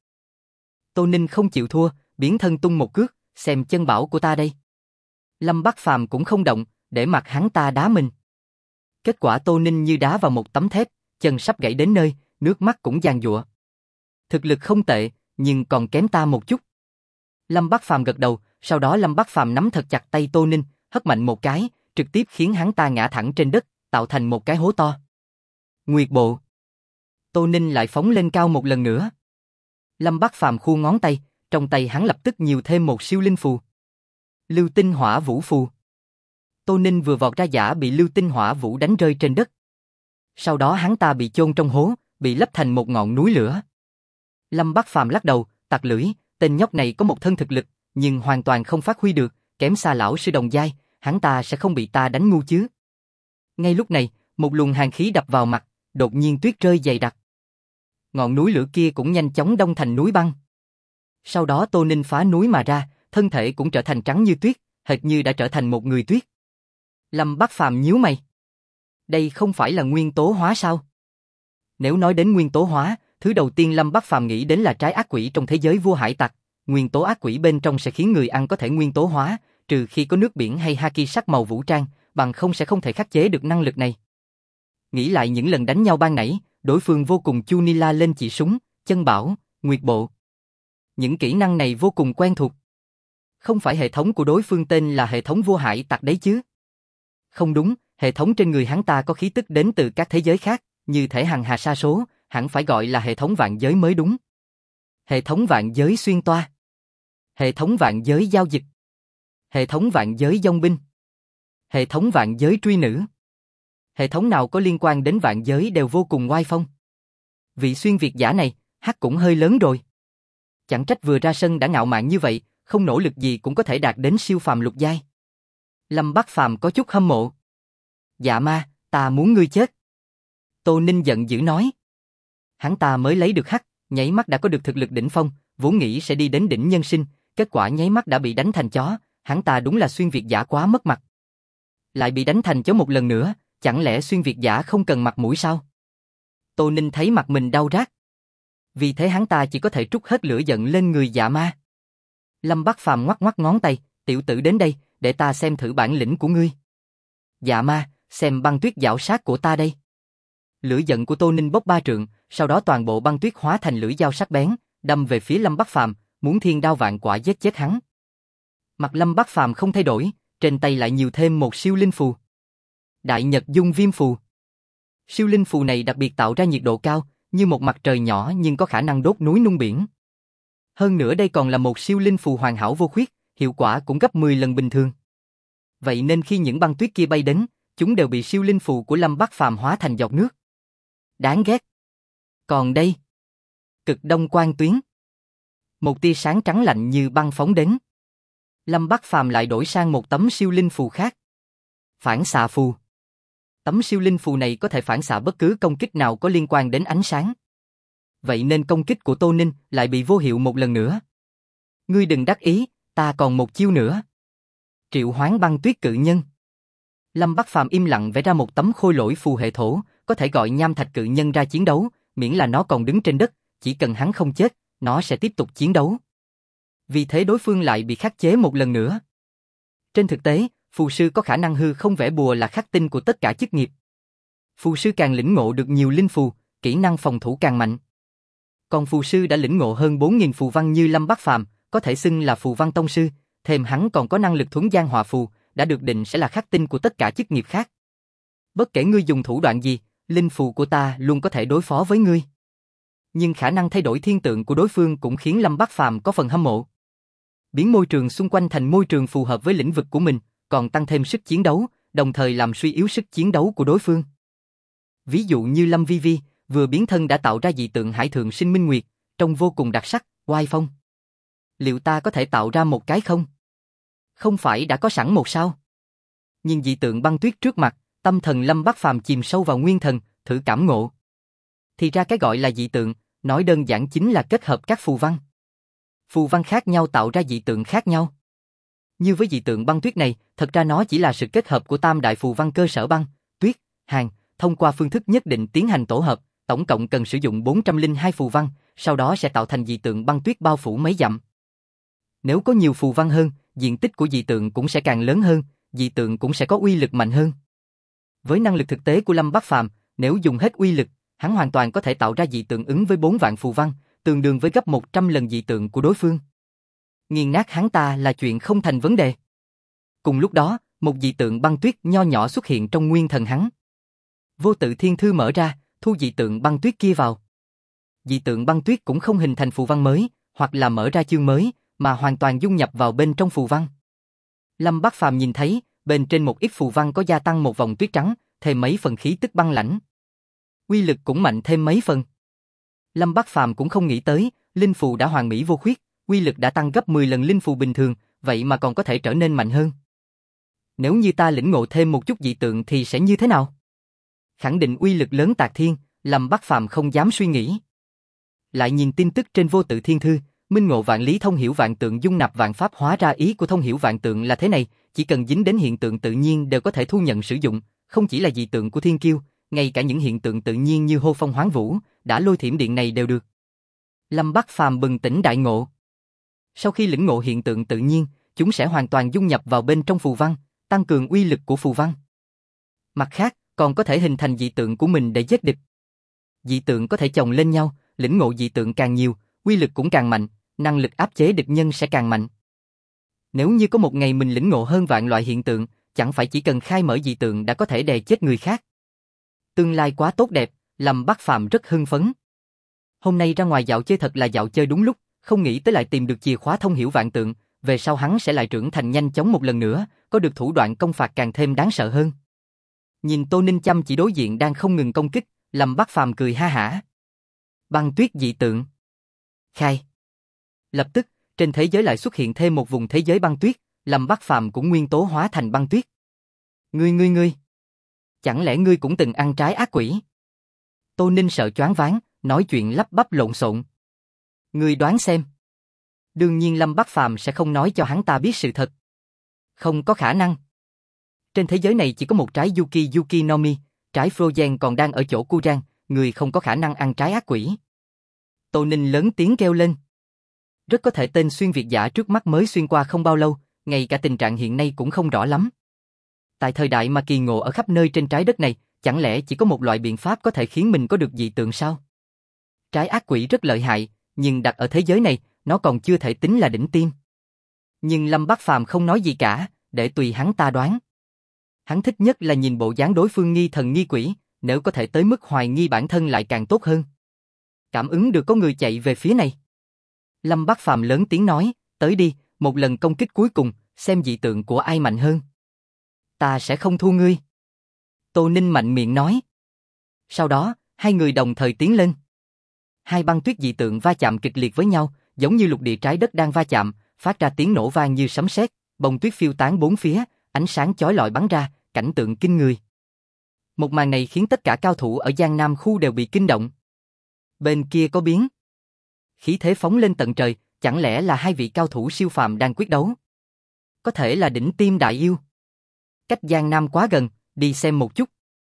Tô Ninh không chịu thua, biến thân tung một cước, xem chân bảo của ta đây. Lâm Bắc Phàm cũng không động, để mặc hắn ta đá mình. Kết quả Tô Ninh như đá vào một tấm thép, chân sắp gãy đến nơi, nước mắt cũng giàn giụa. Thực lực không tệ, nhưng còn kém ta một chút. Lâm Bắc Phàm gật đầu, sau đó Lâm Bắc Phàm nắm thật chặt tay Tô Ninh, hất mạnh một cái, trực tiếp khiến hắn ta ngã thẳng trên đất, tạo thành một cái hố to. Nguyệt bộ. Tô Ninh lại phóng lên cao một lần nữa. Lâm Bắc Phàm khu ngón tay, trong tay hắn lập tức nhiều thêm một siêu linh phù. Lưu tinh hỏa vũ phù. Tô Ninh vừa vọt ra giả bị lưu tinh hỏa vũ đánh rơi trên đất. Sau đó hắn ta bị chôn trong hố, bị lấp thành một ngọn núi lửa. Lâm Bắc Phàm lắc đầu, tặc lưỡi, tên nhóc này có một thân thực lực, nhưng hoàn toàn không phát huy được, kém xa lão sư đồng giai, hắn ta sẽ không bị ta đánh ngu chứ. Ngay lúc này, một luồng hàn khí đập vào mặt, đột nhiên tuyết rơi dày đặc. Ngọn núi lửa kia cũng nhanh chóng đông thành núi băng. Sau đó Tô Ninh phá núi mà ra, thân thể cũng trở thành trắng như tuyết, hệt như đã trở thành một người tuyết. Lâm Bắc Phàm nhíu mày. Đây không phải là nguyên tố hóa sao? Nếu nói đến nguyên tố hóa, thứ đầu tiên Lâm Bắc Phàm nghĩ đến là trái ác quỷ trong thế giới vua hải tặc. Nguyên tố ác quỷ bên trong sẽ khiến người ăn có thể nguyên tố hóa, trừ khi có nước biển hay haki sắc màu vũ trang, bằng không sẽ không thể khắc chế được năng lực này. Nghĩ lại những lần đánh nhau ban nãy, đối phương vô cùng chu ni la lên chỉ súng, chân bảo, nguyệt bộ. Những kỹ năng này vô cùng quen thuộc. Không phải hệ thống của đối phương tên là hệ thống vô hại tặc đấy chứ? Không đúng, hệ thống trên người hắn ta có khí tức đến từ các thế giới khác, như thể hằng hà sa số, hẳn phải gọi là hệ thống vạn giới mới đúng. Hệ thống vạn giới xuyên toa. Hệ thống vạn giới giao dịch. Hệ thống vạn giới dông binh. Hệ thống vạn giới truy nữ. Hệ thống nào có liên quan đến vạn giới đều vô cùng oai phong. Vị xuyên việt giả này, hắc cũng hơi lớn rồi. Chẳng trách vừa ra sân đã ngạo mạn như vậy, không nỗ lực gì cũng có thể đạt đến siêu phàm lục giai. Lâm Bắc Phàm có chút hâm mộ. Dạ ma, ta muốn ngươi chết. Tô Ninh giận dữ nói. Hắn ta mới lấy được hắc, nháy mắt đã có được thực lực đỉnh phong, vốn nghĩ sẽ đi đến đỉnh nhân sinh, kết quả nháy mắt đã bị đánh thành chó, hắn ta đúng là xuyên việt giả quá mất mặt. Lại bị đánh thành chó một lần nữa, chẳng lẽ xuyên việt giả không cần mặt mũi sao? Tô Ninh thấy mặt mình đau rát. Vì thế hắn ta chỉ có thể trút hết lửa giận lên người dạ ma. Lâm Bắc Phàm ngoắc ngoắc ngón tay, tiểu tử đến đây, để ta xem thử bản lĩnh của ngươi. Dạ ma, xem băng tuyết giảo sát của ta đây. Lửa giận của Tô Ninh bốc 3 trượng, sau đó toàn bộ băng tuyết hóa thành lưỡi dao sắc bén, đâm về phía Lâm Bắc Phàm, muốn thiên đao vạn quả giết chết hắn. Mặt Lâm Bắc Phàm không thay đổi, trên tay lại nhiều thêm một siêu linh phù. Đại Nhật Dung Viêm phù. Siêu linh phù này đặc biệt tạo ra nhiệt độ cao, như một mặt trời nhỏ nhưng có khả năng đốt núi nung biển. Hơn nữa đây còn là một siêu linh phù hoàn hảo vô khuyết, hiệu quả cũng gấp 10 lần bình thường. Vậy nên khi những băng tuyết kia bay đến, chúng đều bị siêu linh phù của Lâm Bắc Phàm hóa thành giọt nước. Đáng ghét. Còn đây, cực đông quang tuyến. Một tia sáng trắng lạnh như băng phóng đến. Lâm Bắc Phàm lại đổi sang một tấm siêu linh phù khác. Phản xạ phù. Tấm siêu linh phù này có thể phản xạ bất cứ công kích nào có liên quan đến ánh sáng. Vậy nên công kích của Tô Ninh lại bị vô hiệu một lần nữa. Ngươi đừng đắc ý, ta còn một chiêu nữa. Triệu hoán băng tuyết cự nhân. Lâm Bắc Phàm im lặng vẽ ra một tấm khôi lỗi phù hệ thổ, có thể gọi nham thạch cự nhân ra chiến đấu, miễn là nó còn đứng trên đất, chỉ cần hắn không chết, nó sẽ tiếp tục chiến đấu. Vì thế đối phương lại bị khắc chế một lần nữa. Trên thực tế, phù sư có khả năng hư không vẽ bùa là khắc tinh của tất cả chức nghiệp. Phù sư càng lĩnh ngộ được nhiều linh phù, kỹ năng phòng thủ càng mạnh. Còn phù sư đã lĩnh ngộ hơn 4.000 phù văn như Lâm Bắc Phàm, có thể xưng là phù văn tông sư, thêm hắn còn có năng lực thuấn gian hòa phù, đã được định sẽ là khắc tinh của tất cả chức nghiệp khác. Bất kể ngươi dùng thủ đoạn gì, linh phù của ta luôn có thể đối phó với ngươi. Nhưng khả năng thay đổi thiên tượng của đối phương cũng khiến Lâm Bắc Phàm có phần hâm mộ. Biến môi trường xung quanh thành môi trường phù hợp với lĩnh vực của mình, còn tăng thêm sức chiến đấu, đồng thời làm suy yếu sức chiến đấu của đối phương. Ví dụ như Lâm Vi Vi, vừa biến thân đã tạo ra dị tượng Hải Thượng Sinh Minh Nguyệt, trông vô cùng đặc sắc, oai phong. Liệu ta có thể tạo ra một cái không? Không phải đã có sẵn một sao? Nhìn dị tượng băng tuyết trước mặt, tâm thần Lâm Bắc Phàm chìm sâu vào nguyên thần, thử cảm ngộ. Thì ra cái gọi là dị tượng, nói đơn giản chính là kết hợp các phù văn. Phù văn khác nhau tạo ra dị tượng khác nhau. Như với dị tượng băng tuyết này, thật ra nó chỉ là sự kết hợp của tam đại phù văn cơ sở băng, tuyết, hàn, thông qua phương thức nhất định tiến hành tổ hợp, tổng cộng cần sử dụng 402 phù văn, sau đó sẽ tạo thành dị tượng băng tuyết bao phủ mấy dặm. Nếu có nhiều phù văn hơn, diện tích của dị tượng cũng sẽ càng lớn hơn, dị tượng cũng sẽ có uy lực mạnh hơn. Với năng lực thực tế của Lâm Bắc Phàm, nếu dùng hết uy lực, hắn hoàn toàn có thể tạo ra dị tượng ứng với 4 vạn phù văn, tương đương với gấp 100 lần dị tượng của đối phương. Nghiền nát hắn ta là chuyện không thành vấn đề. Cùng lúc đó, một dị tượng băng tuyết nho nhỏ xuất hiện trong nguyên thần hắn. Vô tự thiên thư mở ra, thu dị tượng băng tuyết kia vào. Dị tượng băng tuyết cũng không hình thành phù văn mới, hoặc là mở ra chương mới, mà hoàn toàn dung nhập vào bên trong phù văn. Lâm Bắc Phàm nhìn thấy, bên trên một ít phù văn có gia tăng một vòng tuyết trắng, thêm mấy phần khí tức băng lãnh. Uy lực cũng mạnh thêm mấy phần. Lâm Bắc Phàm cũng không nghĩ tới, linh phù đã hoàn mỹ vô khuyết, uy lực đã tăng gấp 10 lần linh phù bình thường, vậy mà còn có thể trở nên mạnh hơn. Nếu như ta lĩnh ngộ thêm một chút dị tượng thì sẽ như thế nào? Khẳng định uy lực lớn tạc thiên, Lâm Bắc Phàm không dám suy nghĩ. Lại nhìn tin tức trên vô tự thiên thư, minh ngộ vạn lý thông hiểu vạn tượng dung nạp vạn pháp, hóa ra ý của thông hiểu vạn tượng là thế này, chỉ cần dính đến hiện tượng tự nhiên đều có thể thu nhận sử dụng, không chỉ là dị tượng của thiên kiêu, ngay cả những hiện tượng tự nhiên như hô phong hoán vũ, đã lôi thiểm điện này đều được. Lâm Bắc Phàm bừng tỉnh đại ngộ. Sau khi lĩnh ngộ hiện tượng tự nhiên, chúng sẽ hoàn toàn dung nhập vào bên trong phù văn, tăng cường uy lực của phù văn. Mặt khác, còn có thể hình thành dị tượng của mình để giết địch. Dị tượng có thể chồng lên nhau, lĩnh ngộ dị tượng càng nhiều, uy lực cũng càng mạnh, năng lực áp chế địch nhân sẽ càng mạnh. Nếu như có một ngày mình lĩnh ngộ hơn vạn loại hiện tượng, chẳng phải chỉ cần khai mở dị tượng đã có thể đè chết người khác. Tương lai quá tốt đẹp, Lâm Bắc Phàm rất hưng phấn. Hôm nay ra ngoài dạo chơi thật là dạo chơi đúng lúc, không nghĩ tới lại tìm được chìa khóa thông hiểu vạn tượng, về sau hắn sẽ lại trưởng thành nhanh chóng một lần nữa, có được thủ đoạn công phạt càng thêm đáng sợ hơn. Nhìn Tô Ninh chăm chỉ đối diện đang không ngừng công kích, Lâm Bắc Phàm cười ha hả. Băng tuyết dị tượng. Khai. Lập tức, trên thế giới lại xuất hiện thêm một vùng thế giới băng tuyết, Lâm Bắc Phàm cũng nguyên tố hóa thành băng tuyết. Ngươi. Chẳng lẽ ngươi cũng từng ăn trái ác quỷ? Tô Ninh sợ choáng váng, nói chuyện lắp bắp lộn xộn. Ngươi đoán xem. Đương nhiên Lâm Bắc Phàm sẽ không nói cho hắn ta biết sự thật. Không có khả năng. Trên thế giới này chỉ có một trái Yuki no Mi, trái Frozen còn đang ở chỗ Kuran, người không có khả năng ăn trái ác quỷ. Tô Ninh lớn tiếng kêu lên. Rất có thể tên xuyên việt giả trước mắt mới xuyên qua không bao lâu, ngay cả tình trạng hiện nay cũng không rõ lắm. Tại thời đại mà kỳ ngộ ở khắp nơi trên trái đất này, chẳng lẽ chỉ có một loại biện pháp có thể khiến mình có được dị tượng sao? Trái ác quỷ rất lợi hại, nhưng đặt ở thế giới này, nó còn chưa thể tính là đỉnh tiêm. Nhưng Lâm Bắc Phàm không nói gì cả, để tùy hắn ta đoán. Hắn thích nhất là nhìn bộ dáng đối phương nghi thần nghi quỷ, nếu có thể tới mức hoài nghi bản thân lại càng tốt hơn. Cảm ứng được có người chạy về phía này. Lâm Bắc Phàm lớn tiếng nói, tới đi, một lần công kích cuối cùng, xem dị tượng của ai mạnh hơn. Ta sẽ không thua ngươi. Tô Ninh mạnh miệng nói. Sau đó, hai người đồng thời tiến lên. Hai băng tuyết dị tượng va chạm kịch liệt với nhau, giống như lục địa trái đất đang va chạm, phát ra tiếng nổ vang như sấm sét, bông tuyết phiêu tán bốn phía, ánh sáng chói lọi bắn ra, cảnh tượng kinh người. Một màn này khiến tất cả cao thủ ở Giang Nam khu đều bị kinh động. Bên kia có biến. Khí thế phóng lên tận trời, chẳng lẽ là hai vị cao thủ siêu phàm đang quyết đấu? Có thể là đỉnh tiêm đại yêu. Cách Giang Nam quá gần, đi xem một chút.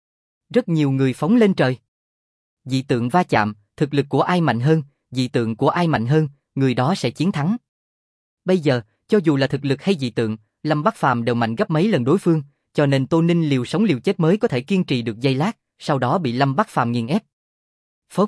Rất nhiều người phóng lên trời. Dị tượng va chạm, thực lực của ai mạnh hơn, dị tượng của ai mạnh hơn, người đó sẽ chiến thắng. Bây giờ, cho dù là thực lực hay dị tượng, Lâm Bắc Phàm đều mạnh gấp mấy lần đối phương, cho nên Tô Ninh liều sống liều chết mới có thể kiên trì được giây lát, sau đó bị Lâm Bắc Phàm nghiền ép. Phốc.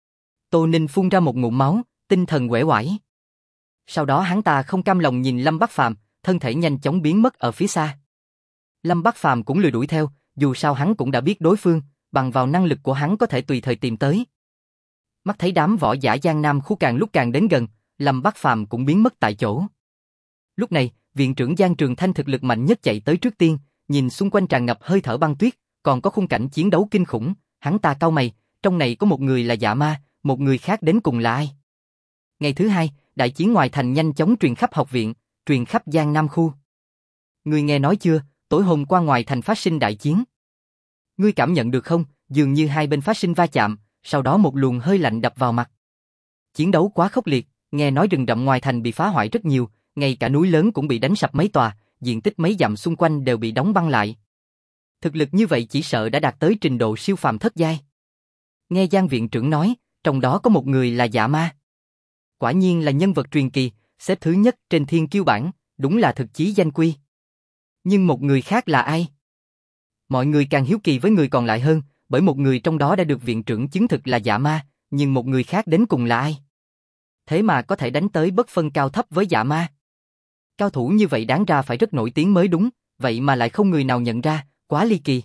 Tô Ninh phun ra một ngụm máu, tinh thần uể oải. Sau đó hắn ta không cam lòng nhìn Lâm Bắc Phàm, thân thể nhanh chóng biến mất ở phía xa. Lâm Bắc Phàm cũng lười đuổi theo, dù sao hắn cũng đã biết đối phương, bằng vào năng lực của hắn có thể tùy thời tìm tới. Mắt thấy đám võ giả Giang Nam khu càng lúc càng đến gần, Lâm Bắc Phàm cũng biến mất tại chỗ. Lúc này, viện trưởng Giang Trường Thanh thực lực mạnh nhất chạy tới trước tiên, nhìn xung quanh tràn ngập hơi thở băng tuyết, còn có khung cảnh chiến đấu kinh khủng, hắn ta cau mày, trong này có một người là Dạ Ma, một người khác đến cùng là ai? Ngày thứ hai, đại chiến ngoài thành nhanh chóng truyền khắp học viện, truyền khắp Giang Nam khu. Ngươi nghe nói chưa, tối hôm qua ngoài thành phát sinh đại chiến. Ngươi cảm nhận được không, dường như hai bên phát sinh va chạm, sau đó một luồng hơi lạnh đập vào mặt. Chiến đấu quá khốc liệt, nghe nói rừng rậm ngoài thành bị phá hoại rất nhiều, ngay cả núi lớn cũng bị đánh sập mấy tòa, diện tích mấy dặm xung quanh đều bị đóng băng lại. Thực lực như vậy chỉ sợ đã đạt tới trình độ siêu phàm thất giai. Nghe Giang viện trưởng nói, trong đó có một người là Dạ Ma. Quả nhiên là nhân vật truyền kỳ, xếp thứ nhất trên thiên kiêu bảng, đúng là thực chí danh quy. Nhưng một người khác là ai? Mọi người càng hiếu kỳ với người còn lại hơn, bởi một người trong đó đã được viện trưởng chứng thực là Dạ Ma, nhưng một người khác đến cùng là ai? Thế mà có thể đánh tới bất phân cao thấp với Dạ Ma. Cao thủ như vậy đáng ra phải rất nổi tiếng mới đúng, vậy mà lại không người nào nhận ra, quá ly kỳ.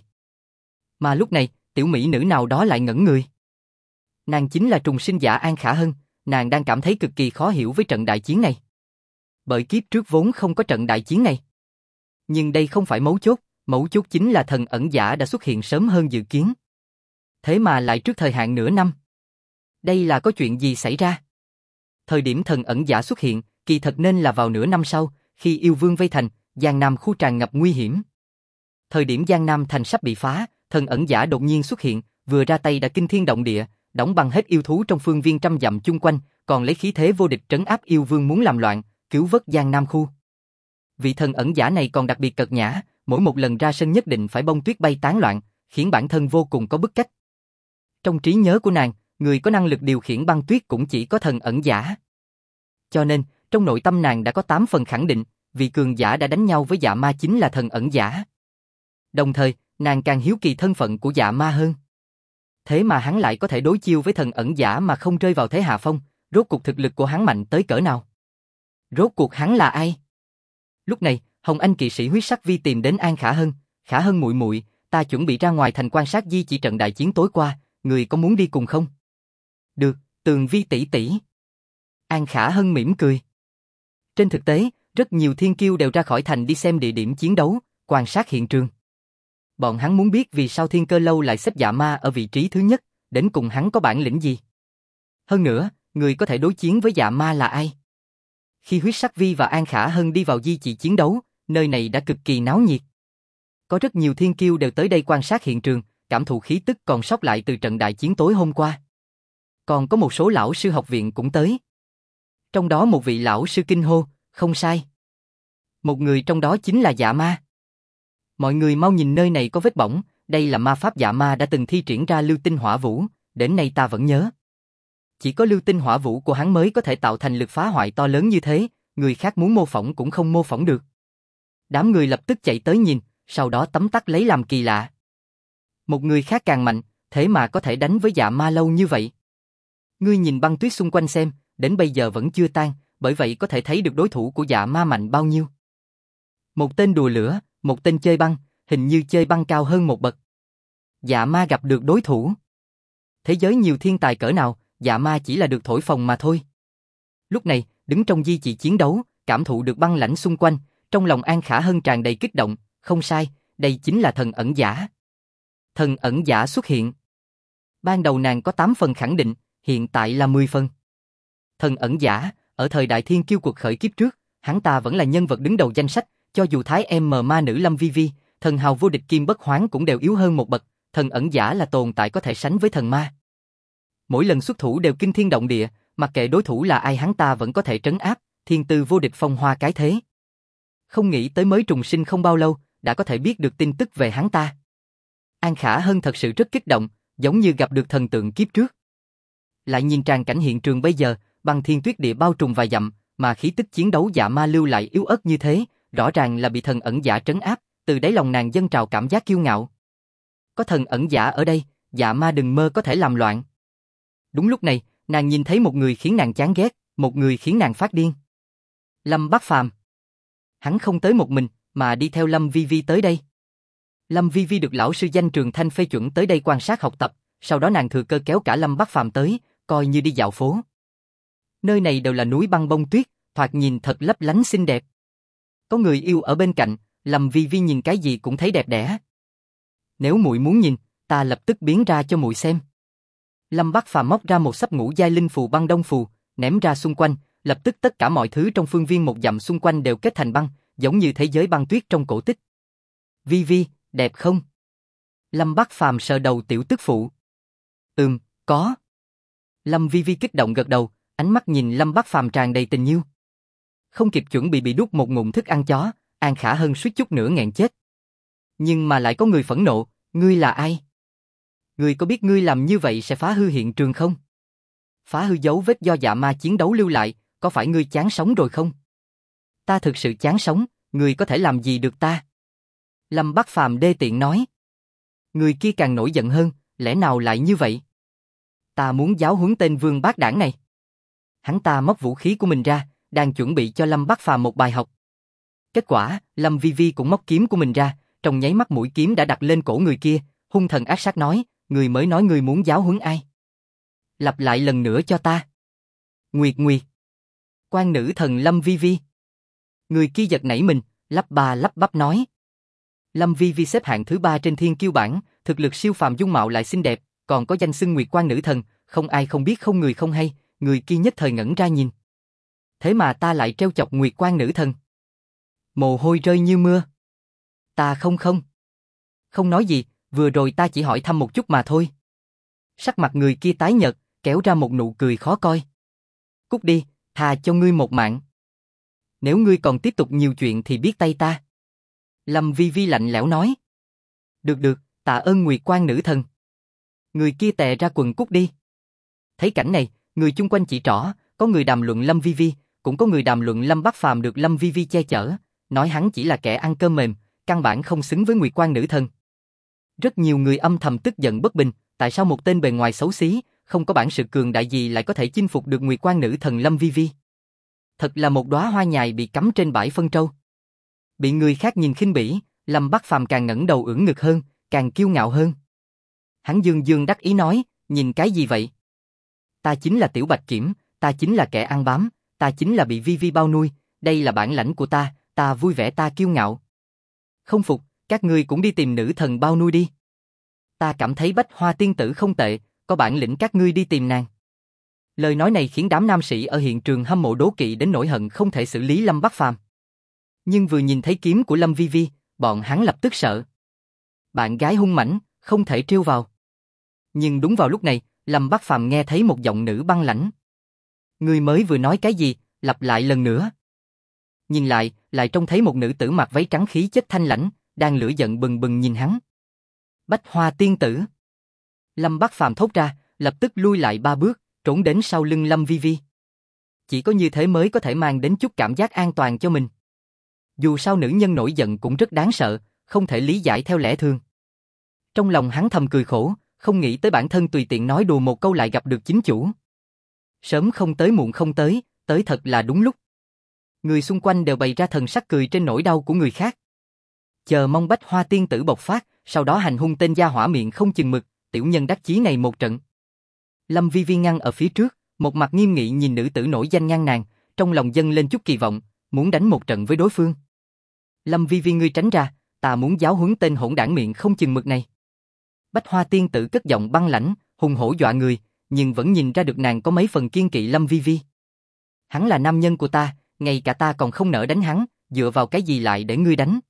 Mà lúc này, tiểu mỹ nữ nào đó lại ngẩn người. Nàng chính là trùng sinh giả An Khả Hân, nàng đang cảm thấy cực kỳ khó hiểu với trận đại chiến này. Bởi kiếp trước vốn không có trận đại chiến này. Nhưng đây không phải mấu chốt chính là thần ẩn giả đã xuất hiện sớm hơn dự kiến. Thế mà lại trước thời hạn nửa năm. Đây là có chuyện gì xảy ra? Thời điểm thần ẩn giả xuất hiện, kỳ thật nên là vào nửa năm sau, khi yêu vương vây thành, Giang Nam khu tràn ngập nguy hiểm. Thời điểm Giang Nam thành sắp bị phá, thần ẩn giả đột nhiên xuất hiện, vừa ra tay đã kinh thiên động địa, đóng băng hết yêu thú trong phương viên trăm dặm chung quanh, còn lấy khí thế vô địch trấn áp yêu vương muốn làm loạn, cứu vớt Giang Nam khu. Vị thần ẩn giả này còn đặc biệt cật nhã, mỗi một lần ra sân nhất định phải bông tuyết bay tán loạn, khiến bản thân vô cùng có bức cách. Trong trí nhớ của nàng, người có năng lực điều khiển băng tuyết cũng chỉ có thần ẩn giả. Cho nên, trong nội tâm nàng đã có 8 phần khẳng định, vị cường giả đã đánh nhau với Dạ Ma chính là thần ẩn giả. Đồng thời, nàng càng hiếu kỳ thân phận của Dạ Ma hơn. Thế mà hắn lại có thể đối chiêu với thần ẩn giả mà không rơi vào thế hạ phong, rốt cuộc thực lực của hắn mạnh tới cỡ nào? Rốt cuộc hắn là ai? Lúc này, Hồng Anh kỵ sĩ huyết sắc vi tìm đến An Khả Hân muội muội, ta chuẩn bị ra ngoài thành quan sát di chỉ trận đại chiến tối qua, người có muốn đi cùng không? Được, Tường Vi tỷ tỷ. An Khả Hân mỉm cười. Trên thực tế, rất nhiều thiên kiêu đều ra khỏi thành đi xem địa điểm chiến đấu, quan sát hiện trường. Bọn hắn muốn biết vì sao Thiên Cơ Lâu lại xếp Dạ Ma ở vị trí thứ nhất, đến cùng hắn có bản lĩnh gì. Hơn nữa, người có thể đối chiến với Dạ Ma là ai? Khi Huyết Sắc Vi và An Khả Hân đi vào di chỉ chiến đấu, nơi này đã cực kỳ náo nhiệt. Có rất nhiều thiên kiêu đều tới đây quan sát hiện trường, cảm thụ khí tức còn sót lại từ trận đại chiến tối hôm qua. Còn có một số lão sư học viện cũng tới. Trong đó một vị lão sư kinh hô, không sai. Một người trong đó chính là Dạ Ma. Mọi người mau nhìn nơi này có vết bỏng, đây là ma pháp Dạ Ma đã từng thi triển ra lưu tinh hỏa vũ, đến nay ta vẫn nhớ. Chỉ có lưu tinh hỏa vũ của hắn mới có thể tạo thành lực phá hoại to lớn như thế, người khác muốn mô phỏng cũng không mô phỏng được. Đám người lập tức chạy tới nhìn, sau đó tấm tắc lấy làm kỳ lạ. Một người khác càng mạnh, thế mà có thể đánh với Dạ Ma lâu như vậy. Ngươi nhìn băng tuyết xung quanh xem, đến bây giờ vẫn chưa tan, bởi vậy có thể thấy được đối thủ của Dạ Ma mạnh bao nhiêu. Một tên đùa lửa, một tên chơi băng, hình như chơi băng cao hơn một bậc. Dạ Ma gặp được đối thủ. Thế giới nhiều thiên tài cỡ nào, Dạ Ma chỉ là được thổi phồng mà thôi. Lúc này, đứng trong di chỉ chiến đấu, cảm thụ được băng lãnh xung quanh, trong lòng An Khả Hân tràn đầy kích động, không sai, đây chính là thần ẩn giả. Thần ẩn giả xuất hiện. Ban đầu nàng có 8 phần khẳng định, hiện tại là 10 phần. Thần ẩn giả, ở thời đại thiên kiêu cuộc khởi kiếp trước, hắn ta vẫn là nhân vật đứng đầu danh sách, cho dù thái em ma nữ Lâm Vi Vi, thần hào vô địch Kim Bất Hoán cũng đều yếu hơn một bậc, thần ẩn giả là tồn tại có thể sánh với thần ma. Mỗi lần xuất thủ đều kinh thiên động địa, mặc kệ đối thủ là ai hắn ta vẫn có thể trấn áp, thiên tư vô địch phong hoa cái thế. Không nghĩ tới mới trùng sinh không bao lâu, đã có thể biết được tin tức về hắn ta. An Khả Hân thật sự rất kích động, giống như gặp được thần tượng kiếp trước. Lại nhìn tràng cảnh hiện trường bây giờ, băng thiên tuyết địa bao trùm vài dặm, mà khí tức chiến đấu Dạ Ma lưu lại yếu ớt như thế, rõ ràng là bị thần ẩn giả trấn áp, từ đáy lòng nàng dâng trào cảm giác kiêu ngạo. Có thần ẩn giả ở đây, Dạ Ma đừng mơ có thể làm loạn. Đúng lúc này, nàng nhìn thấy một người khiến nàng chán ghét, một người khiến nàng phát điên. Lâm Bắc Phàm. Hắn không tới một mình, mà đi theo Lâm Vi Vi tới đây. Lâm Vi Vi được lão sư danh Trường Thanh phê chuẩn tới đây quan sát học tập, sau đó nàng thừa cơ kéo cả Lâm Bắc Phàm tới, coi như đi dạo phố. Nơi này đều là núi băng bông tuyết, thoạt nhìn thật lấp lánh xinh đẹp. Có người yêu ở bên cạnh, Lâm Vi Vi nhìn cái gì cũng thấy đẹp đẽ. Nếu muội muốn nhìn, ta lập tức biến ra cho muội xem. Lâm Bắc Phàm móc ra một sấp ngũ giai linh phù băng đông phù, ném ra xung quanh, lập tức tất cả mọi thứ trong phương viên một dặm xung quanh đều kết thành băng, giống như thế giới băng tuyết trong cổ tích. Vi Vi, đẹp không? Lâm Bắc Phàm sờ đầu tiểu tức phụ. Có. Lâm Vi Vi kích động gật đầu, ánh mắt nhìn Lâm Bắc Phàm tràn đầy tình yêu. Không kịp chuẩn bị đút một ngụm thức ăn chó, An Khả Hân suýt chút nữa nghẹn chết. Nhưng mà lại có người phẫn nộ, ngươi là ai? Ngươi có biết ngươi làm như vậy sẽ phá hư hiện trường không? Phá hư dấu vết do Dạ Ma chiến đấu lưu lại, có phải ngươi chán sống rồi không? Ta thực sự chán sống, ngươi có thể làm gì được ta? Lâm Bắc Phàm đê tiện nói. Người kia càng nổi giận hơn, lẽ nào lại như vậy? Ta muốn giáo huấn tên vương bát đảng này. Hắn ta móc vũ khí của mình ra, đang chuẩn bị cho Lâm Bắc Phàm một bài học. Kết quả, Lâm Vi Vi cũng móc kiếm của mình ra, trong nháy mắt mũi kiếm đã đặt lên cổ người kia, hung thần ác sát nói, người mới nói người muốn giáo huấn ai? Lặp lại lần nữa cho ta. Nguyệt Nguyệt. Quan nữ thần Lâm Vi Vi. Người kia giật nảy mình, lắp ba lắp bắp nói. Lâm Vi Vi xếp hạng thứ 3 trên thiên kiêu bảng, thực lực siêu phàm dung mạo lại xinh đẹp, còn có danh xưng Nguyệt Quan nữ thần, không ai không biết không người không hay, người kia nhất thời ngẩn ra nhìn. Thế mà ta lại trêu chọc Nguyệt Quan nữ thần. Mồ hôi rơi như mưa. Ta không nói gì, vừa rồi ta chỉ hỏi thăm một chút mà thôi. Sắc mặt người kia tái nhợt, kéo ra một nụ cười khó coi. Cút đi, thà cho ngươi một mạng. Nếu ngươi còn tiếp tục nhiều chuyện thì biết tay ta. Lâm Vi Vi lạnh lẽo nói. Được, tạ ơn Nguyệt Quan nữ thần. Người kia tè ra quần cút đi. Thấy cảnh này, người chung quanh chỉ trỏ, có người đàm luận Lâm Vi Vi, cũng có người đàm luận Lâm Bắc Phàm được Lâm Vi Vi che chở, nói hắn chỉ là kẻ ăn cơm mềm, căn bản không xứng với Nguyệt Quan nữ thần. Rất nhiều người âm thầm tức giận bất bình, tại sao một tên bề ngoài xấu xí, không có bản sự cường đại gì lại có thể chinh phục được Nguyệt Quan nữ thần Lâm Vi Vi. Thật là một đóa hoa nhài bị cắm trên bãi phân trâu. Bị người khác nhìn khinh bỉ, Lâm Bắc Phàm càng ngẩng đầu ưỡn ngực hơn, càng kiêu ngạo hơn. Hắn dương dương đắc ý nói, nhìn cái gì vậy? Ta chính là Tiểu Bạch Kiểm, ta chính là kẻ ăn bám, ta chính là bị Vi Vi bao nuôi, đây là bản lãnh của ta vui vẻ ta kiêu ngạo. Không phục, các ngươi cũng đi tìm nữ thần bao nuôi đi. Ta cảm thấy Bách Hoa tiên tử không tệ, có bản lĩnh các ngươi đi tìm nàng. Lời nói này khiến đám nam sĩ ở hiện trường hâm mộ đố kỵ đến nỗi hận không thể xử lý Lâm Bắc Phàm. Nhưng vừa nhìn thấy kiếm của Lâm Vi Vi, bọn hắn lập tức sợ. Bạn gái hung mãnh, không thể trêu vào. Nhưng đúng vào lúc này, Lâm Bắc Phàm nghe thấy một giọng nữ băng lãnh. Ngươi mới vừa nói cái gì, lặp lại lần nữa. Nhìn lại trông thấy một nữ tử mặc váy trắng khí chất thanh lãnh, đang lửa giận bừng bừng nhìn hắn. Bách Hoa tiên tử. Lâm Bắc Phàm thốt ra, lập tức lui lại 3 bước, trốn đến sau lưng Lâm Vi Vi. Chỉ có như thế mới có thể mang đến chút cảm giác an toàn cho mình. Dù sao nữ nhân nổi giận cũng rất đáng sợ, không thể lý giải theo lẽ thường. Trong lòng hắn thầm cười khổ, không nghĩ tới bản thân tùy tiện nói đùa một câu lại gặp được chính chủ. Sớm không tới muộn không tới, tới thật là đúng lúc. Người xung quanh đều bày ra thần sắc cười trên nỗi đau của người khác. Chờ mong Bách Hoa tiên tử bộc phát, sau đó hành hung tên gia hỏa miệng không chừng mực, tiểu nhân đắc chí này một trận. Lâm Vi Vi ngăn ở phía trước, một mặt nghiêm nghị nhìn nữ tử nổi danh ngang nàng, trong lòng dâng lên chút kỳ vọng, muốn đánh một trận với đối phương. Lâm Vi Vi ngươi tránh ra, ta muốn giáo huấn tên hỗn đảng miệng không chừng mực này. Bách Hoa tiên tử cất giọng băng lãnh, hùng hổ dọa người, nhưng vẫn nhìn ra được nàng có mấy phần kiên kỵ Lâm Vi Vi. Hắn là nam nhân của ta, ngay cả ta còn không nỡ đánh hắn, dựa vào cái gì lại để ngươi đánh?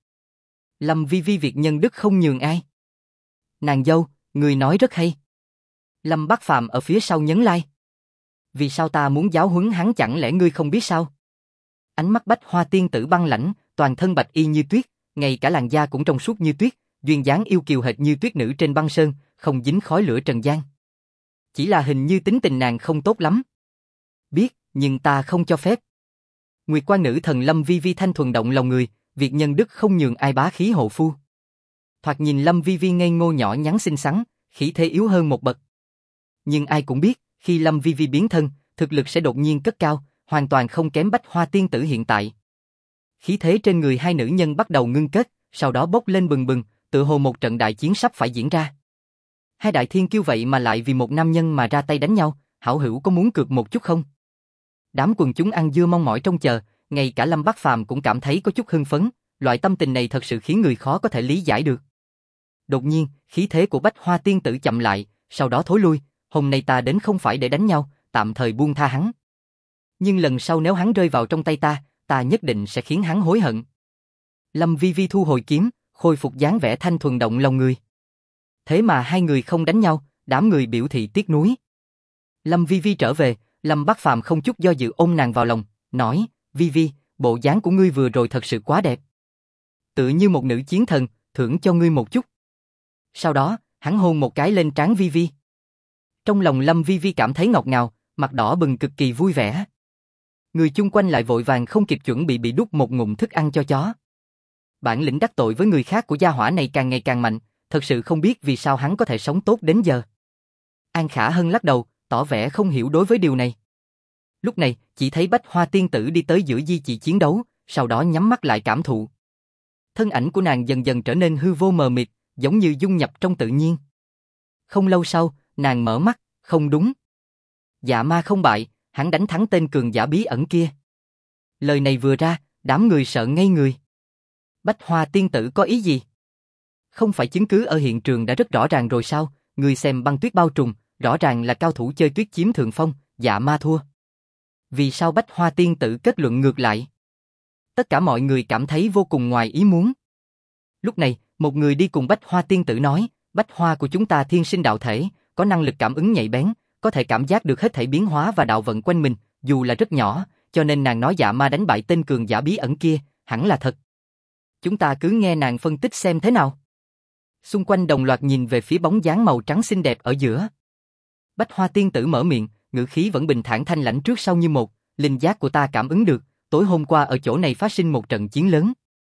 Lâm Vi Vi việc nhân đức không nhường ai. Nàng dâu, ngươi nói rất hay. Lâm Bắc Phàm ở phía sau nhấn like. Vì sao ta muốn giáo huấn hắn chẳng lẽ ngươi không biết sao? Ánh mắt Bách Hoa tiên tử băng lãnh, toàn thân bạch y như tuyết, ngay cả làn da cũng trong suốt như tuyết, duyên dáng yêu kiều hệt như tuyết nữ trên băng sơn, không dính khói lửa trần gian. Chỉ là hình như tính tình nàng không tốt lắm. Biết, nhưng ta không cho phép. Nguyệt Quan nữ thần Lâm Vi Vi thanh thuần động lòng người, việc nhân đức không nhường ai bá khí hộ phu. Thoạt nhìn Lâm Vi Vi ngây ngô nhỏ nhắn xinh xắn, khí thế yếu hơn một bậc. Nhưng ai cũng biết, khi Lâm Vi Vi biến thân, thực lực sẽ đột nhiên cất cao, hoàn toàn không kém Bách Hoa tiên tử hiện tại. Khí thế trên người hai nữ nhân bắt đầu ngưng kết, sau đó bốc lên bừng bừng, tựa hồ một trận đại chiến sắp phải diễn ra. Hai đại thiên kiêu vậy mà lại vì một nam nhân mà ra tay đánh nhau, hảo hữu có muốn cược một chút không? Đám quần chúng ăn dưa mong mỏi trông chờ, ngay cả Lâm Bắc Phàm cũng cảm thấy có chút hưng phấn, loại tâm tình này thật sự khiến người khó có thể lý giải được. Đột nhiên, khí thế của Bách Hoa tiên tử chậm lại, sau đó thối lui, hôm nay ta đến không phải để đánh nhau, tạm thời buông tha hắn. Nhưng lần sau nếu hắn rơi vào trong tay ta nhất định sẽ khiến hắn hối hận. Lâm Vi Vi thu hồi kiếm, khôi phục dáng vẻ thanh thuần động lòng người. Thế mà hai người không đánh nhau, đám người biểu thị tiếc nuối. Lâm Vi Vi trở về, Lâm Bắc Phàm không chút do dự ôm nàng vào lòng, nói, Vi Vi, bộ dáng của ngươi vừa rồi thật sự quá đẹp. Tựa như một nữ chiến thần, thưởng cho ngươi một chút. Sau đó, hắn hôn một cái lên trán Vi Vi. Trong lòng Lâm Vi Vi cảm thấy ngọt ngào, mặt đỏ bừng cực kỳ vui vẻ. Người chung quanh lại vội vàng không kịp chuẩn bị đút một ngụm thức ăn cho chó. Bản lĩnh đắc tội với người khác của gia hỏa này càng ngày càng mạnh, thật sự không biết vì sao hắn có thể sống tốt đến giờ. An Khả Hân lắc đầu, tỏ vẻ không hiểu đối với điều này. Lúc này, chỉ thấy Bách Hoa tiên tử đi tới giữa di chỉ chiến đấu, sau đó nhắm mắt lại cảm thụ. Thân ảnh của nàng dần dần trở nên hư vô mờ mịt, giống như dung nhập trong tự nhiên. Không lâu sau, nàng mở mắt, không đúng. Dạ ma không bại, hắn đánh thắng tên cường giả bí ẩn kia. Lời này vừa ra, đám người sợ ngây người. Bách Hoa tiên tử có ý gì? Không phải chứng cứ ở hiện trường đã rất rõ ràng rồi sao? Người xem băng tuyết bao trùm, rõ ràng là cao thủ chơi tuyết chiếm thượng phong, dạ ma thua. Vì sao Bách Hoa tiên tử kết luận ngược lại? Tất cả mọi người cảm thấy vô cùng ngoài ý muốn. Lúc này, một người đi cùng Bách Hoa tiên tử nói, Bách Hoa của chúng ta thiên sinh đạo thể, có năng lực cảm ứng nhạy bén, có thể cảm giác được hết thảy biến hóa và đạo vận quanh mình, dù là rất nhỏ, cho nên nàng nói dạ ma đánh bại tên cường giả bí ẩn kia, hẳn là thật. Chúng ta cứ nghe nàng phân tích xem thế nào. Xung quanh đồng loạt nhìn về phía bóng dáng màu trắng xinh đẹp ở giữa. Bách Hoa tiên tử mở miệng, ngữ khí vẫn bình thản thanh lãnh trước sau như một, linh giác của ta cảm ứng được, tối hôm qua ở chỗ này phát sinh một trận chiến lớn.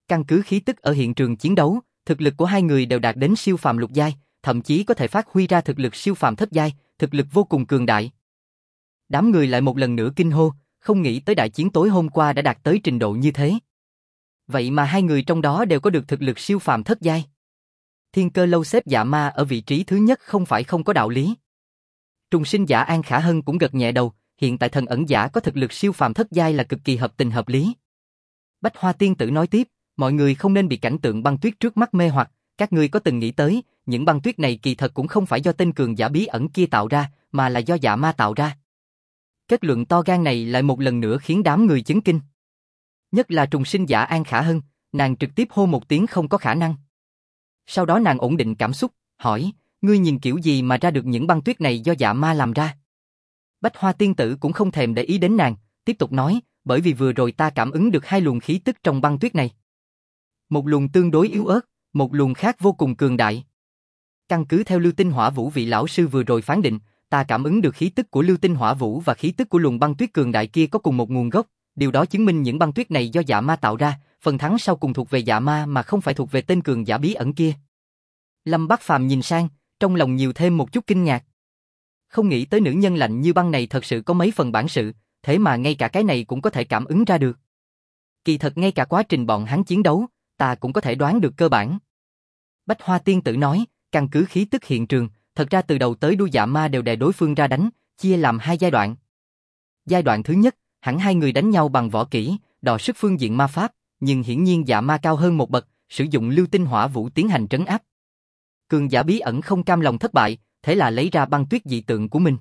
Căn cứ khí tức ở hiện trường chiến đấu, thực lực của hai người đều đạt đến siêu phàm lục giai, thậm chí có thể phát huy ra thực lực siêu phàm thất giai, thực lực vô cùng cường đại. Đám người lại một lần nữa kinh hô, không nghĩ tới đại chiến tối hôm qua đã đạt tới trình độ như thế. Vậy mà hai người trong đó đều có được thực lực siêu phàm thất giai. Thiên Cơ Lâu xếp Dạ Ma ở vị trí thứ nhất không phải không có đạo lý. Trùng sinh giả An Khả Hân cũng gật nhẹ đầu, hiện tại thần ẩn giả có thực lực siêu phàm thất giai là cực kỳ hợp tình hợp lý. Bách Hoa Tiên Tử nói tiếp, mọi người không nên bị cảnh tượng băng tuyết trước mắt mê hoặc, các ngươi có từng nghĩ tới, những băng tuyết này kỳ thật cũng không phải do tên cường giả bí ẩn kia tạo ra, mà là do Dạ Ma tạo ra. Kết luận to gan này lại một lần nữa khiến đám người chấn kinh. Nhất là trùng sinh giả An Khả Hân, nàng trực tiếp hô một tiếng không có khả năng. Sau đó nàng ổn định cảm xúc, hỏi, ngươi nhìn kiểu gì mà ra được những băng tuyết này do Dạ Ma làm ra? Bách Hoa Tiên Tử cũng không thèm để ý đến nàng, tiếp tục nói, bởi vì vừa rồi ta cảm ứng được hai luồng khí tức trong băng tuyết này. Một luồng tương đối yếu ớt, một luồng khác vô cùng cường đại. Căn cứ theo Lưu Tinh Hỏa Vũ vị lão sư vừa rồi phán định, ta cảm ứng được khí tức của Lưu Tinh Hỏa Vũ và khí tức của luồng băng tuyết cường đại kia có cùng một nguồn gốc, điều đó chứng minh những băng tuyết này do Dạ Ma tạo ra, phần thắng sau cùng thuộc về Dạ Ma mà không phải thuộc về tên cường giả bí ẩn kia. Lâm Bác Phàm nhìn sang, trong lòng nhiều thêm một chút kinh ngạc. Không nghĩ tới nữ nhân lạnh như băng này thật sự có mấy phần bản sự, thế mà ngay cả cái này cũng có thể cảm ứng ra được. Kỳ thật ngay cả quá trình bọn hắn chiến đấu, ta cũng có thể đoán được cơ bản. Bách Hoa Tiên Tử nói, căn cứ khí tức hiện trường, thật ra từ đầu tới đuôi Dạ Ma đều đè đối phương ra đánh, chia làm hai giai đoạn. Giai đoạn thứ nhất, hẳn hai người đánh nhau bằng võ kỹ, đọ sức phương diện ma pháp, nhưng hiển nhiên Dạ Ma cao hơn một bậc, sử dụng Lưu Tinh Hỏa Vũ tiến hành trấn áp. Cường giả bí ẩn không cam lòng thất bại, thế là lấy ra băng tuyết dị tượng của mình.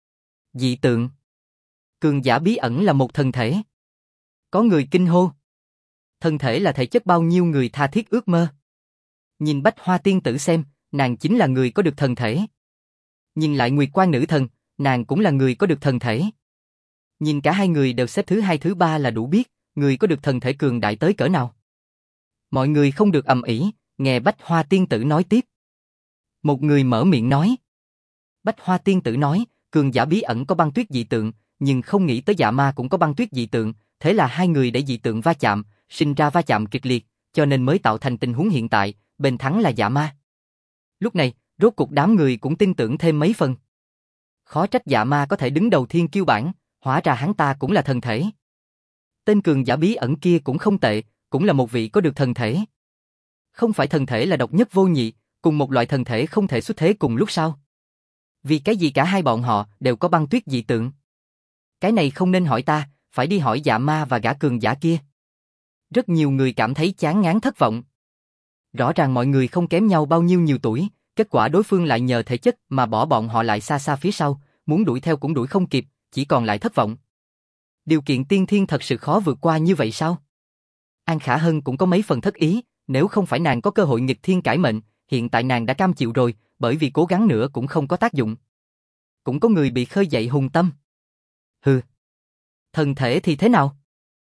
Dị tượng? Cường giả bí ẩn là một thân thể. Có người kinh hô. Thân thể là thể chất bao nhiêu người tha thiết ước mơ. Nhìn Bách Hoa Tiên Tử xem, nàng chính là người có được thần thể. Nhìn lại Nguyệt Quan Nữ Thần, nàng cũng là người có được thần thể. Nhìn cả hai người đều xếp thứ hai thứ ba là đủ biết, người có được thần thể cường đại tới cỡ nào. Mọi người không được ầm ĩ, nghe Bách Hoa Tiên Tử nói tiếp. Một người mở miệng nói. Bách Hoa Tiên Tử nói, cường giả bí ẩn có băng tuyết dị tượng, nhưng không nghĩ tới Dạ Ma cũng có băng tuyết dị tượng, thế là hai người để dị tượng va chạm, sinh ra va chạm kịch liệt, cho nên mới tạo thành tình huống hiện tại, bên thắng là Dạ Ma. Lúc này, rốt cuộc đám người cũng tin tưởng thêm mấy phần. Khó trách Dạ Ma có thể đứng đầu thiên kiêu bảng, hóa ra hắn ta cũng là thần thể. Tên cường giả bí ẩn kia cũng không tệ, cũng là một vị có được thần thể. Không phải thần thể là độc nhất vô nhị, cùng một loại thần thể không thể xuất thế cùng lúc sao? Vì cái gì cả hai bọn họ đều có băng tuyết dị tượng? Cái này không nên hỏi ta, phải đi hỏi Dạ Ma và gã cường giả kia. Rất nhiều người cảm thấy chán ngán thất vọng. Rõ ràng mọi người không kém nhau bao nhiêu nhiều tuổi, kết quả đối phương lại nhờ thể chất mà bỏ bọn họ lại xa xa phía sau, muốn đuổi theo cũng đuổi không kịp, chỉ còn lại thất vọng. Điều kiện tiên thiên thật sự khó vượt qua như vậy sao? An Khả Hân cũng có mấy phần thất ý, nếu không phải nàng có cơ hội nghịch thiên cải mệnh, hiện tại nàng đã cam chịu rồi, bởi vì cố gắng nữa cũng không có tác dụng. Cũng có người bị khơi dậy hùng tâm. Hừ. Thần thể thì thế nào?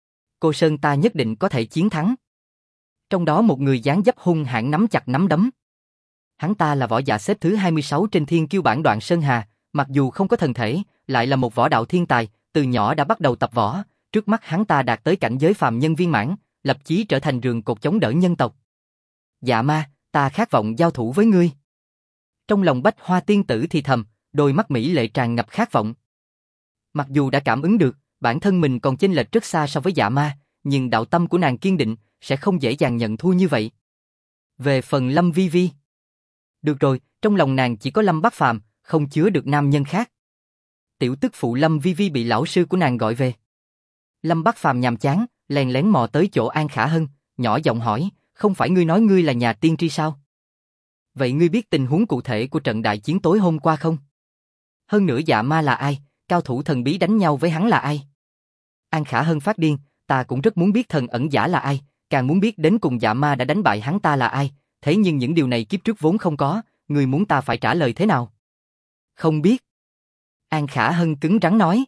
Cô Sơn ta nhất định có thể chiến thắng. Trong đó một người dáng dấp hung hãn nắm chặt nắm đấm. Hắn ta là võ giả xếp thứ 26 trên thiên kiêu bảng Đoạn Sơn Hà, mặc dù không có thần thể, lại là một võ đạo thiên tài, từ nhỏ đã bắt đầu tập võ, trước mắt hắn ta đạt tới cảnh giới phàm nhân viên mãn, lập chí trở thành rường cột chống đỡ nhân tộc. Dạ Ma, ta khát vọng giao thủ với ngươi. Trong lòng Bách Hoa Tiên Tử thì thầm, đôi mắt mỹ lệ tràn ngập khát vọng. Mặc dù đã cảm ứng được, bản thân mình còn chênh lệch rất xa so với Dạ Ma, nhưng đạo tâm của nàng kiên định, sẽ không dễ dàng nhận thua như vậy. Về phần Lâm Vi Vi, được rồi, trong lòng nàng chỉ có Lâm Bác Phàm, không chứa được nam nhân khác. Tiểu tức phụ Lâm Vi Vi bị lão sư của nàng gọi về. Lâm Bác Phàm nhàm chán, lén lén mò tới chỗ An Khả Hân, nhỏ giọng hỏi, không phải ngươi nói ngươi là nhà tiên tri sao? Vậy ngươi biết tình huống cụ thể của trận đại chiến tối hôm qua không? Hơn nữa Dạ Ma là ai? Cao thủ thần bí đánh nhau với hắn là ai? An Khả Hân phát điên, ta cũng rất muốn biết thần ẩn giả là ai, càng muốn biết đến cùng Dạ Ma đã đánh bại hắn ta là ai, thế nhưng những điều này kiếp trước vốn không có, ngươi muốn ta phải trả lời thế nào? Không biết. An Khả Hân cứng rắn nói.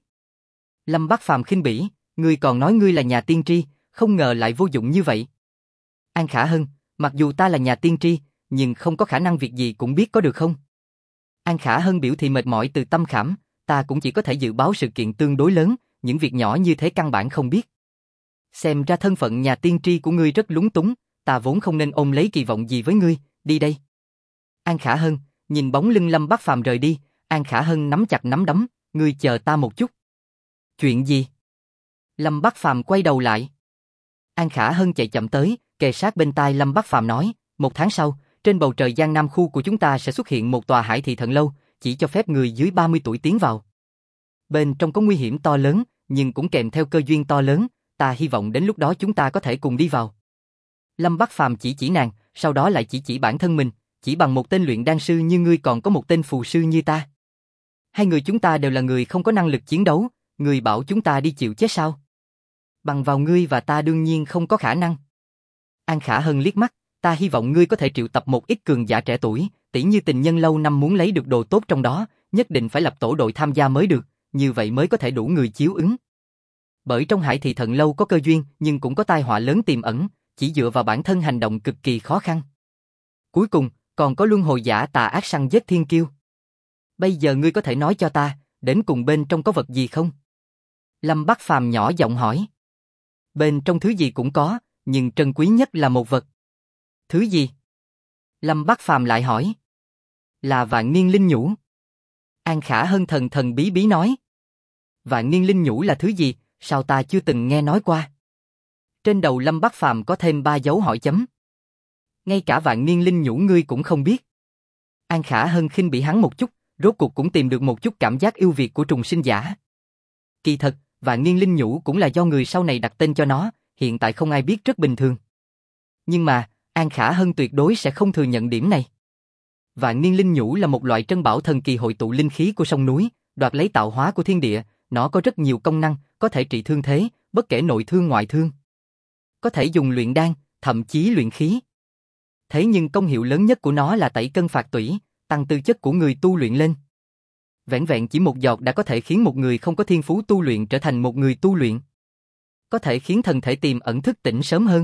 Lâm Bác Phàm khinh bỉ, ngươi còn nói ngươi là nhà tiên tri, không ngờ lại vô dụng như vậy. An Khả Hân, mặc dù ta là nhà tiên tri, nhưng không có khả năng việc gì cũng biết có được không? An Khả Hân biểu thị mệt mỏi từ tâm khảm, ta cũng chỉ có thể dự báo sự kiện tương đối lớn, những việc nhỏ như thế căn bản không biết. Xem ra thân phận nhà tiên tri của ngươi rất lúng túng, ta vốn không nên ôm lấy kỳ vọng gì với ngươi, đi đây. An Khả Hân, nhìn bóng lưng Lâm Bác Phàm rời đi, An Khả Hân nắm chặt nắm đấm, ngươi chờ ta một chút. Chuyện gì? Lâm Bác Phàm quay đầu lại. An Khả Hân chạy chậm tới, kề sát bên tai Lâm Bác Phàm nói, 1 tháng sau, trên bầu trời Giang Nam khu của chúng ta sẽ xuất hiện một tòa Hải Thị Thần Lâu, chỉ cho phép người dưới 30 tuổi tiến vào. Bên trong có nguy hiểm to lớn, nhưng cũng kèm theo cơ duyên to lớn, ta hy vọng đến lúc đó chúng ta có thể cùng đi vào. Lâm Bác Phàm chỉ nàng, sau đó lại chỉ bản thân mình, chỉ bằng một tên luyện đan sư như ngươi còn có một tên phù sư như ta. Hai người chúng ta đều là người không có năng lực chiến đấu, người bảo chúng ta đi chịu chết sao? Bằng vào ngươi và ta đương nhiên không có khả năng. An Khả Hân liếc mắt, ta hy vọng ngươi có thể triệu tập một ít cường giả trẻ tuổi, tỉ như tình nhân lâu năm muốn lấy được đồ tốt trong đó, nhất định phải lập tổ đội tham gia mới được, như vậy mới có thể đủ người chiếu ứng. Bởi trong Hải Thị Thần Lâu có cơ duyên, nhưng cũng có tai họa lớn tiềm ẩn, chỉ dựa vào bản thân hành động cực kỳ khó khăn. Cuối cùng, còn có luân hồi giả tà ác săn giết thiên kiêu. Bây giờ ngươi có thể nói cho ta, đến cùng bên trong có vật gì không? Lâm Bác Phàm nhỏ giọng hỏi. Bên trong thứ gì cũng có, nhưng trân quý nhất là một vật. Thứ gì? Lâm Bác Phàm lại hỏi. Là Vạn Niên Linh Nhũ. An Khả Hân thần thần bí bí nói. Vạn Niên Linh Nhũ là thứ gì, sao ta chưa từng nghe nói qua? Trên đầu Lâm Bác Phàm có thêm 3 dấu hỏi chấm. Ngay cả Vạn Niên Linh Nhũ ngươi cũng không biết. An Khả Hân khinh bỉ hắn một chút, rốt cuộc cũng tìm được một chút cảm giác yêu Việt của trùng sinh giả. Kỳ thật, Vạn Niên Linh Nhũ cũng là do người sau này đặt tên cho nó, hiện tại không ai biết rất bình thường. Nhưng mà, An Khả Hân tuyệt đối sẽ không thừa nhận điểm này. Vạn Niên Linh Nhũ là một loại trân bảo thần kỳ hội tụ linh khí của sông núi, đoạt lấy tạo hóa của thiên địa, nó có rất nhiều công năng, có thể trị thương thế, bất kể nội thương ngoại thương. Có thể dùng luyện đan, thậm chí luyện khí. Thế nhưng công hiệu lớn nhất của nó là tẩy cân phạt tủy, tăng tư chất của người tu luyện lên. Vẻn vẹn chỉ một giọt đã có thể khiến một người không có thiên phú tu luyện trở thành một người tu luyện. Có thể khiến thân thể tiềm ẩn thức tỉnh sớm hơn.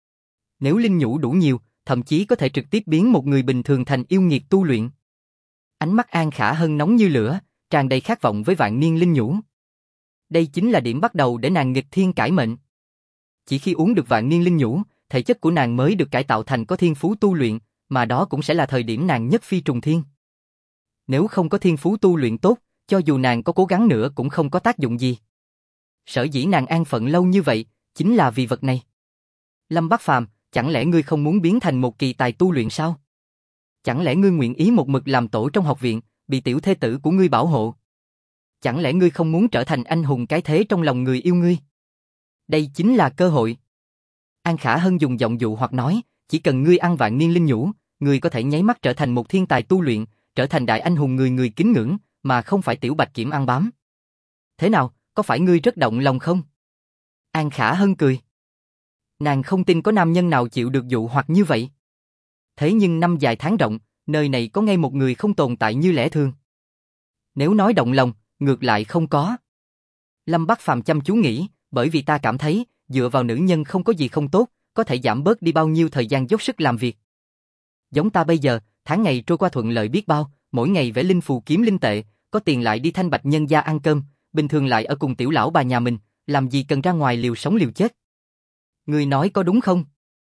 Nếu linh nhũ đủ nhiều, thậm chí có thể trực tiếp biến một người bình thường thành yêu nghiệt tu luyện. Ánh mắt An Khả Hân nóng như lửa, tràn đầy khát vọng với Vạn Niên Linh Nhũ. Đây chính là điểm bắt đầu để nàng nghịch thiên cải mệnh. Chỉ khi uống được Vạn Niên Linh Nhũ, thể chất của nàng mới được cải tạo thành có thiên phú tu luyện, mà đó cũng sẽ là thời điểm nàng nhất phi trùng thiên. Nếu không có thiên phú tu luyện tốt, cho dù nàng có cố gắng nữa cũng không có tác dụng gì. Sở dĩ nàng an phận lâu như vậy, chính là vì vật này. Lâm Bác Phàm, chẳng lẽ ngươi không muốn biến thành một kỳ tài tu luyện sao? Chẳng lẽ ngươi nguyện ý một mực làm tổ trong học viện, bị tiểu thê tử của ngươi bảo hộ? Chẳng lẽ ngươi không muốn trở thành anh hùng cái thế trong lòng người yêu ngươi? Đây chính là cơ hội. An Khả Hân dùng giọng dụ hoặc nói, chỉ cần ngươi ăn Vạn Niên Linh Nhũ, ngươi có thể nháy mắt trở thành một thiên tài tu luyện, trở thành đại anh hùng người người kính ngưỡng, mà không phải tiểu bạch kiểm ăn bám. Thế nào, có phải ngươi rất động lòng không? An Khả Hân cười. Nàng không tin có nam nhân nào chịu được dụ hoặc như vậy. Thế nhưng năm dài tháng rộng, nơi này có ngay một người không tồn tại như lẽ thường. Nếu nói động lòng, ngược lại không có. Lâm Bác Phàm chăm chú nghĩ, bởi vì ta cảm thấy, dựa vào nữ nhân không có gì không tốt, có thể giảm bớt đi bao nhiêu thời gian dốc sức làm việc. Giống ta bây giờ, tháng ngày trôi qua thuận lợi biết bao, mỗi ngày vẽ linh phù kiếm linh tệ, có tiền lại đi thanh bạch nhân gia ăn cơm, bình thường lại ở cùng tiểu lão bà nhà mình, làm gì cần ra ngoài liều sống liều chết. Ngươi nói có đúng không?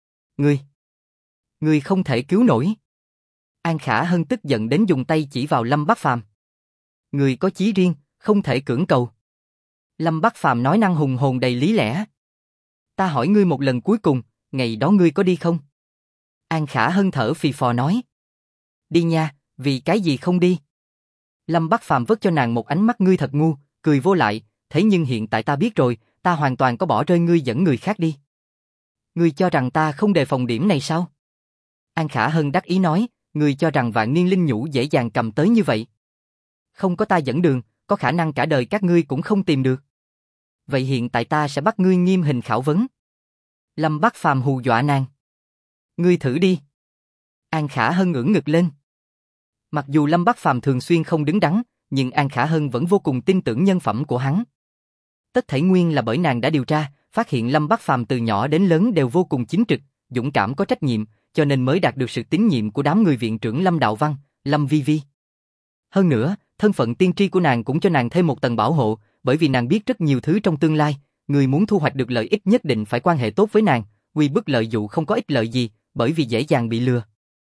Ngươi không thể cứu nổi. An Khả Hân tức giận đến dùng tay chỉ vào Lâm Bác Phàm. Ngươi có chí riêng, không thể cưỡng cầu. Lâm Bác Phàm nói năng hùng hồn đầy lý lẽ. Ta hỏi ngươi một lần cuối cùng, ngày đó ngươi có đi không? An Khả Hân thở phì phò nói. Đi nha, vì cái gì không đi? Lâm Bác Phàm vất cho nàng một ánh mắt ngươi thật ngu, cười vô lại, thế nhưng hiện tại ta biết rồi, ta hoàn toàn có bỏ rơi ngươi dẫn người khác đi. Ngươi cho rằng ta không đề phòng điểm này sao? An Khả Hân đắc ý nói, ngươi cho rằng Vạn Niên Linh Nhũ dễ dàng cầm tới như vậy. Không có ta dẫn đường, có khả năng cả đời các ngươi cũng không tìm được. Vậy hiện tại ta sẽ bắt ngươi nghiêm hình khảo vấn. Lâm Bác Phàm hù dọa nàng. Ngươi thử đi. An Khả Hân ưỡn ngực lên. Mặc dù Lâm Bác Phàm thường xuyên không đứng đắn, nhưng An Khả Hân vẫn vô cùng tin tưởng nhân phẩm của hắn. Tất thảy nguyên là bởi nàng đã điều tra, phát hiện Lâm Bác Phàm từ nhỏ đến lớn đều vô cùng chính trực, dũng cảm có trách nhiệm, cho nên mới đạt được sự tín nhiệm của đám người viện trưởng Lâm Đạo Văn, Lâm Vi Vi. Hơn nữa, thân phận tiên tri của nàng cũng cho nàng thêm một tầng bảo hộ, bởi vì nàng biết rất nhiều thứ trong tương lai, người muốn thu hoạch được lợi ích nhất định phải quan hệ tốt với nàng, quy bức lợi dụ không có ích lợi gì, bởi vì dễ dàng bị lừa.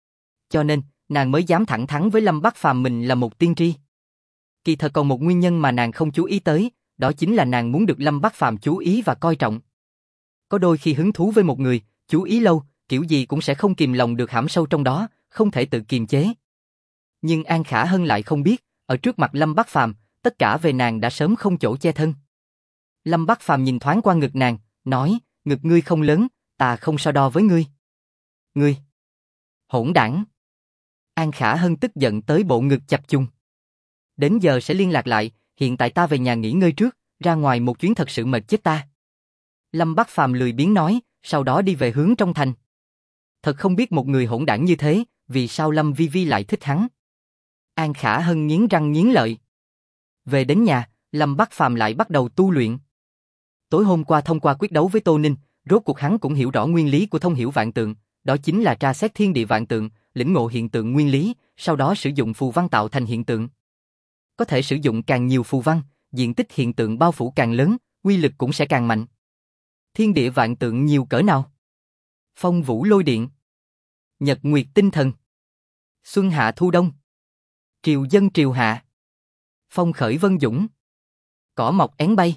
Cho nên, nàng mới dám thẳng thắn với Lâm Bắc Phàm mình là một tiên tri. Kỳ thật còn một nguyên nhân mà nàng không chú ý tới, đó chính là nàng muốn được Lâm Bắc Phàm chú ý và coi trọng. Có đôi khi hứng thú với một người, chú ý lâu, kiểu gì cũng sẽ không kìm lòng được hãm sâu trong đó, không thể tự kiềm chế. Nhưng An Khả Hân lại không biết, ở trước mặt Lâm Bắc Phàm, tất cả về nàng đã sớm không chỗ che thân. Lâm Bắc Phàm nhìn thoáng qua ngực nàng, nói, ngực ngươi không lớn, ta không so đo với ngươi. Ngươi! Hỗn đảng! An Khả Hân tức giận tới bộ ngực chập chung. Đến giờ sẽ liên lạc lại, hiện tại ta về nhà nghỉ ngơi trước, ra ngoài một chuyến thật sự mệt chết ta. Lâm Bắc Phàm lười biếng nói, sau đó đi về hướng trong thành. Thật không biết một người hỗn đảng như thế, vì sao Lâm Vi Vi lại thích hắn. An Khả Hân nghiến răng nghiến lợi. Về đến nhà, Lâm Bắc Phàm lại bắt đầu tu luyện. Tối hôm qua thông qua quyết đấu với Tô Ninh, rốt cuộc hắn cũng hiểu rõ nguyên lý của thông hiểu vạn tượng, đó chính là tra xét thiên địa vạn tượng, lĩnh ngộ hiện tượng nguyên lý, sau đó sử dụng phù văn tạo thành hiện tượng. Có thể sử dụng càng nhiều phù văn, diện tích hiện tượng bao phủ càng lớn, uy lực cũng sẽ càng mạnh. Thiên địa vạn tượng nhiều cỡ nào? Phong vũ lôi điện, nhật nguyệt tinh thần, xuân hạ thu đông, triều dân triều hạ, phong khởi vân dũng, cỏ mọc én bay.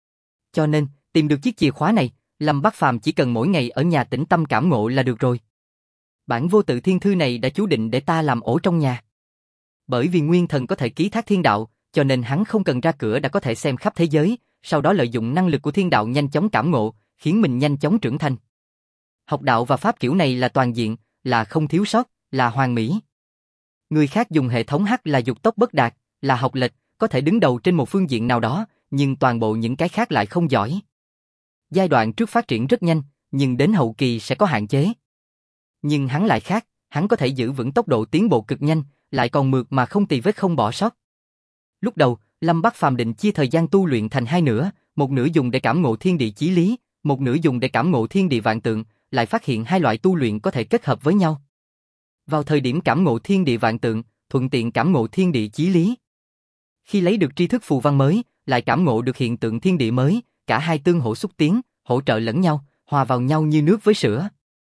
Cho nên, tìm được chiếc chìa khóa này, Lâm Bắc Phàm chỉ cần mỗi ngày ở nhà tĩnh tâm cảm ngộ là được rồi. Bản vô tự thiên thư này đã chú định để ta làm ổ trong nhà. Bởi vì nguyên thần có thể ký thác thiên đạo, cho nên hắn không cần ra cửa đã có thể xem khắp thế giới, sau đó lợi dụng năng lực của thiên đạo nhanh chóng cảm ngộ, khiến mình nhanh chóng trưởng thành. Học đạo và pháp kiểu này là toàn diện, là không thiếu sót, là hoàn mỹ. Người khác dùng hệ thống H là dục tốc bất đạt, là học lệch, có thể đứng đầu trên một phương diện nào đó, nhưng toàn bộ những cái khác lại không giỏi. Giai đoạn trước phát triển rất nhanh, nhưng đến hậu kỳ sẽ có hạn chế. Nhưng hắn lại khác, hắn có thể giữ vững tốc độ tiến bộ cực nhanh, lại còn mượt mà không tì vết không bỏ sót. Lúc đầu, Lâm Bắc Phàm định chia thời gian tu luyện thành hai nửa, một nửa dùng để cảm ngộ thiên địa chí lý, một nửa dùng để cảm ngộ thiên địa vạn tượng, lại phát hiện hai loại tu luyện có thể kết hợp với nhau. Vào thời điểm cảm ngộ thiên địa vạn tượng, thuận tiện cảm ngộ thiên địa chí lý. Khi lấy được tri thức phù văn mới, lại cảm ngộ được hiện tượng thiên địa mới, cả hai tương hỗ xúc tiến, hỗ trợ lẫn nhau, hòa vào nhau như nước với sữa.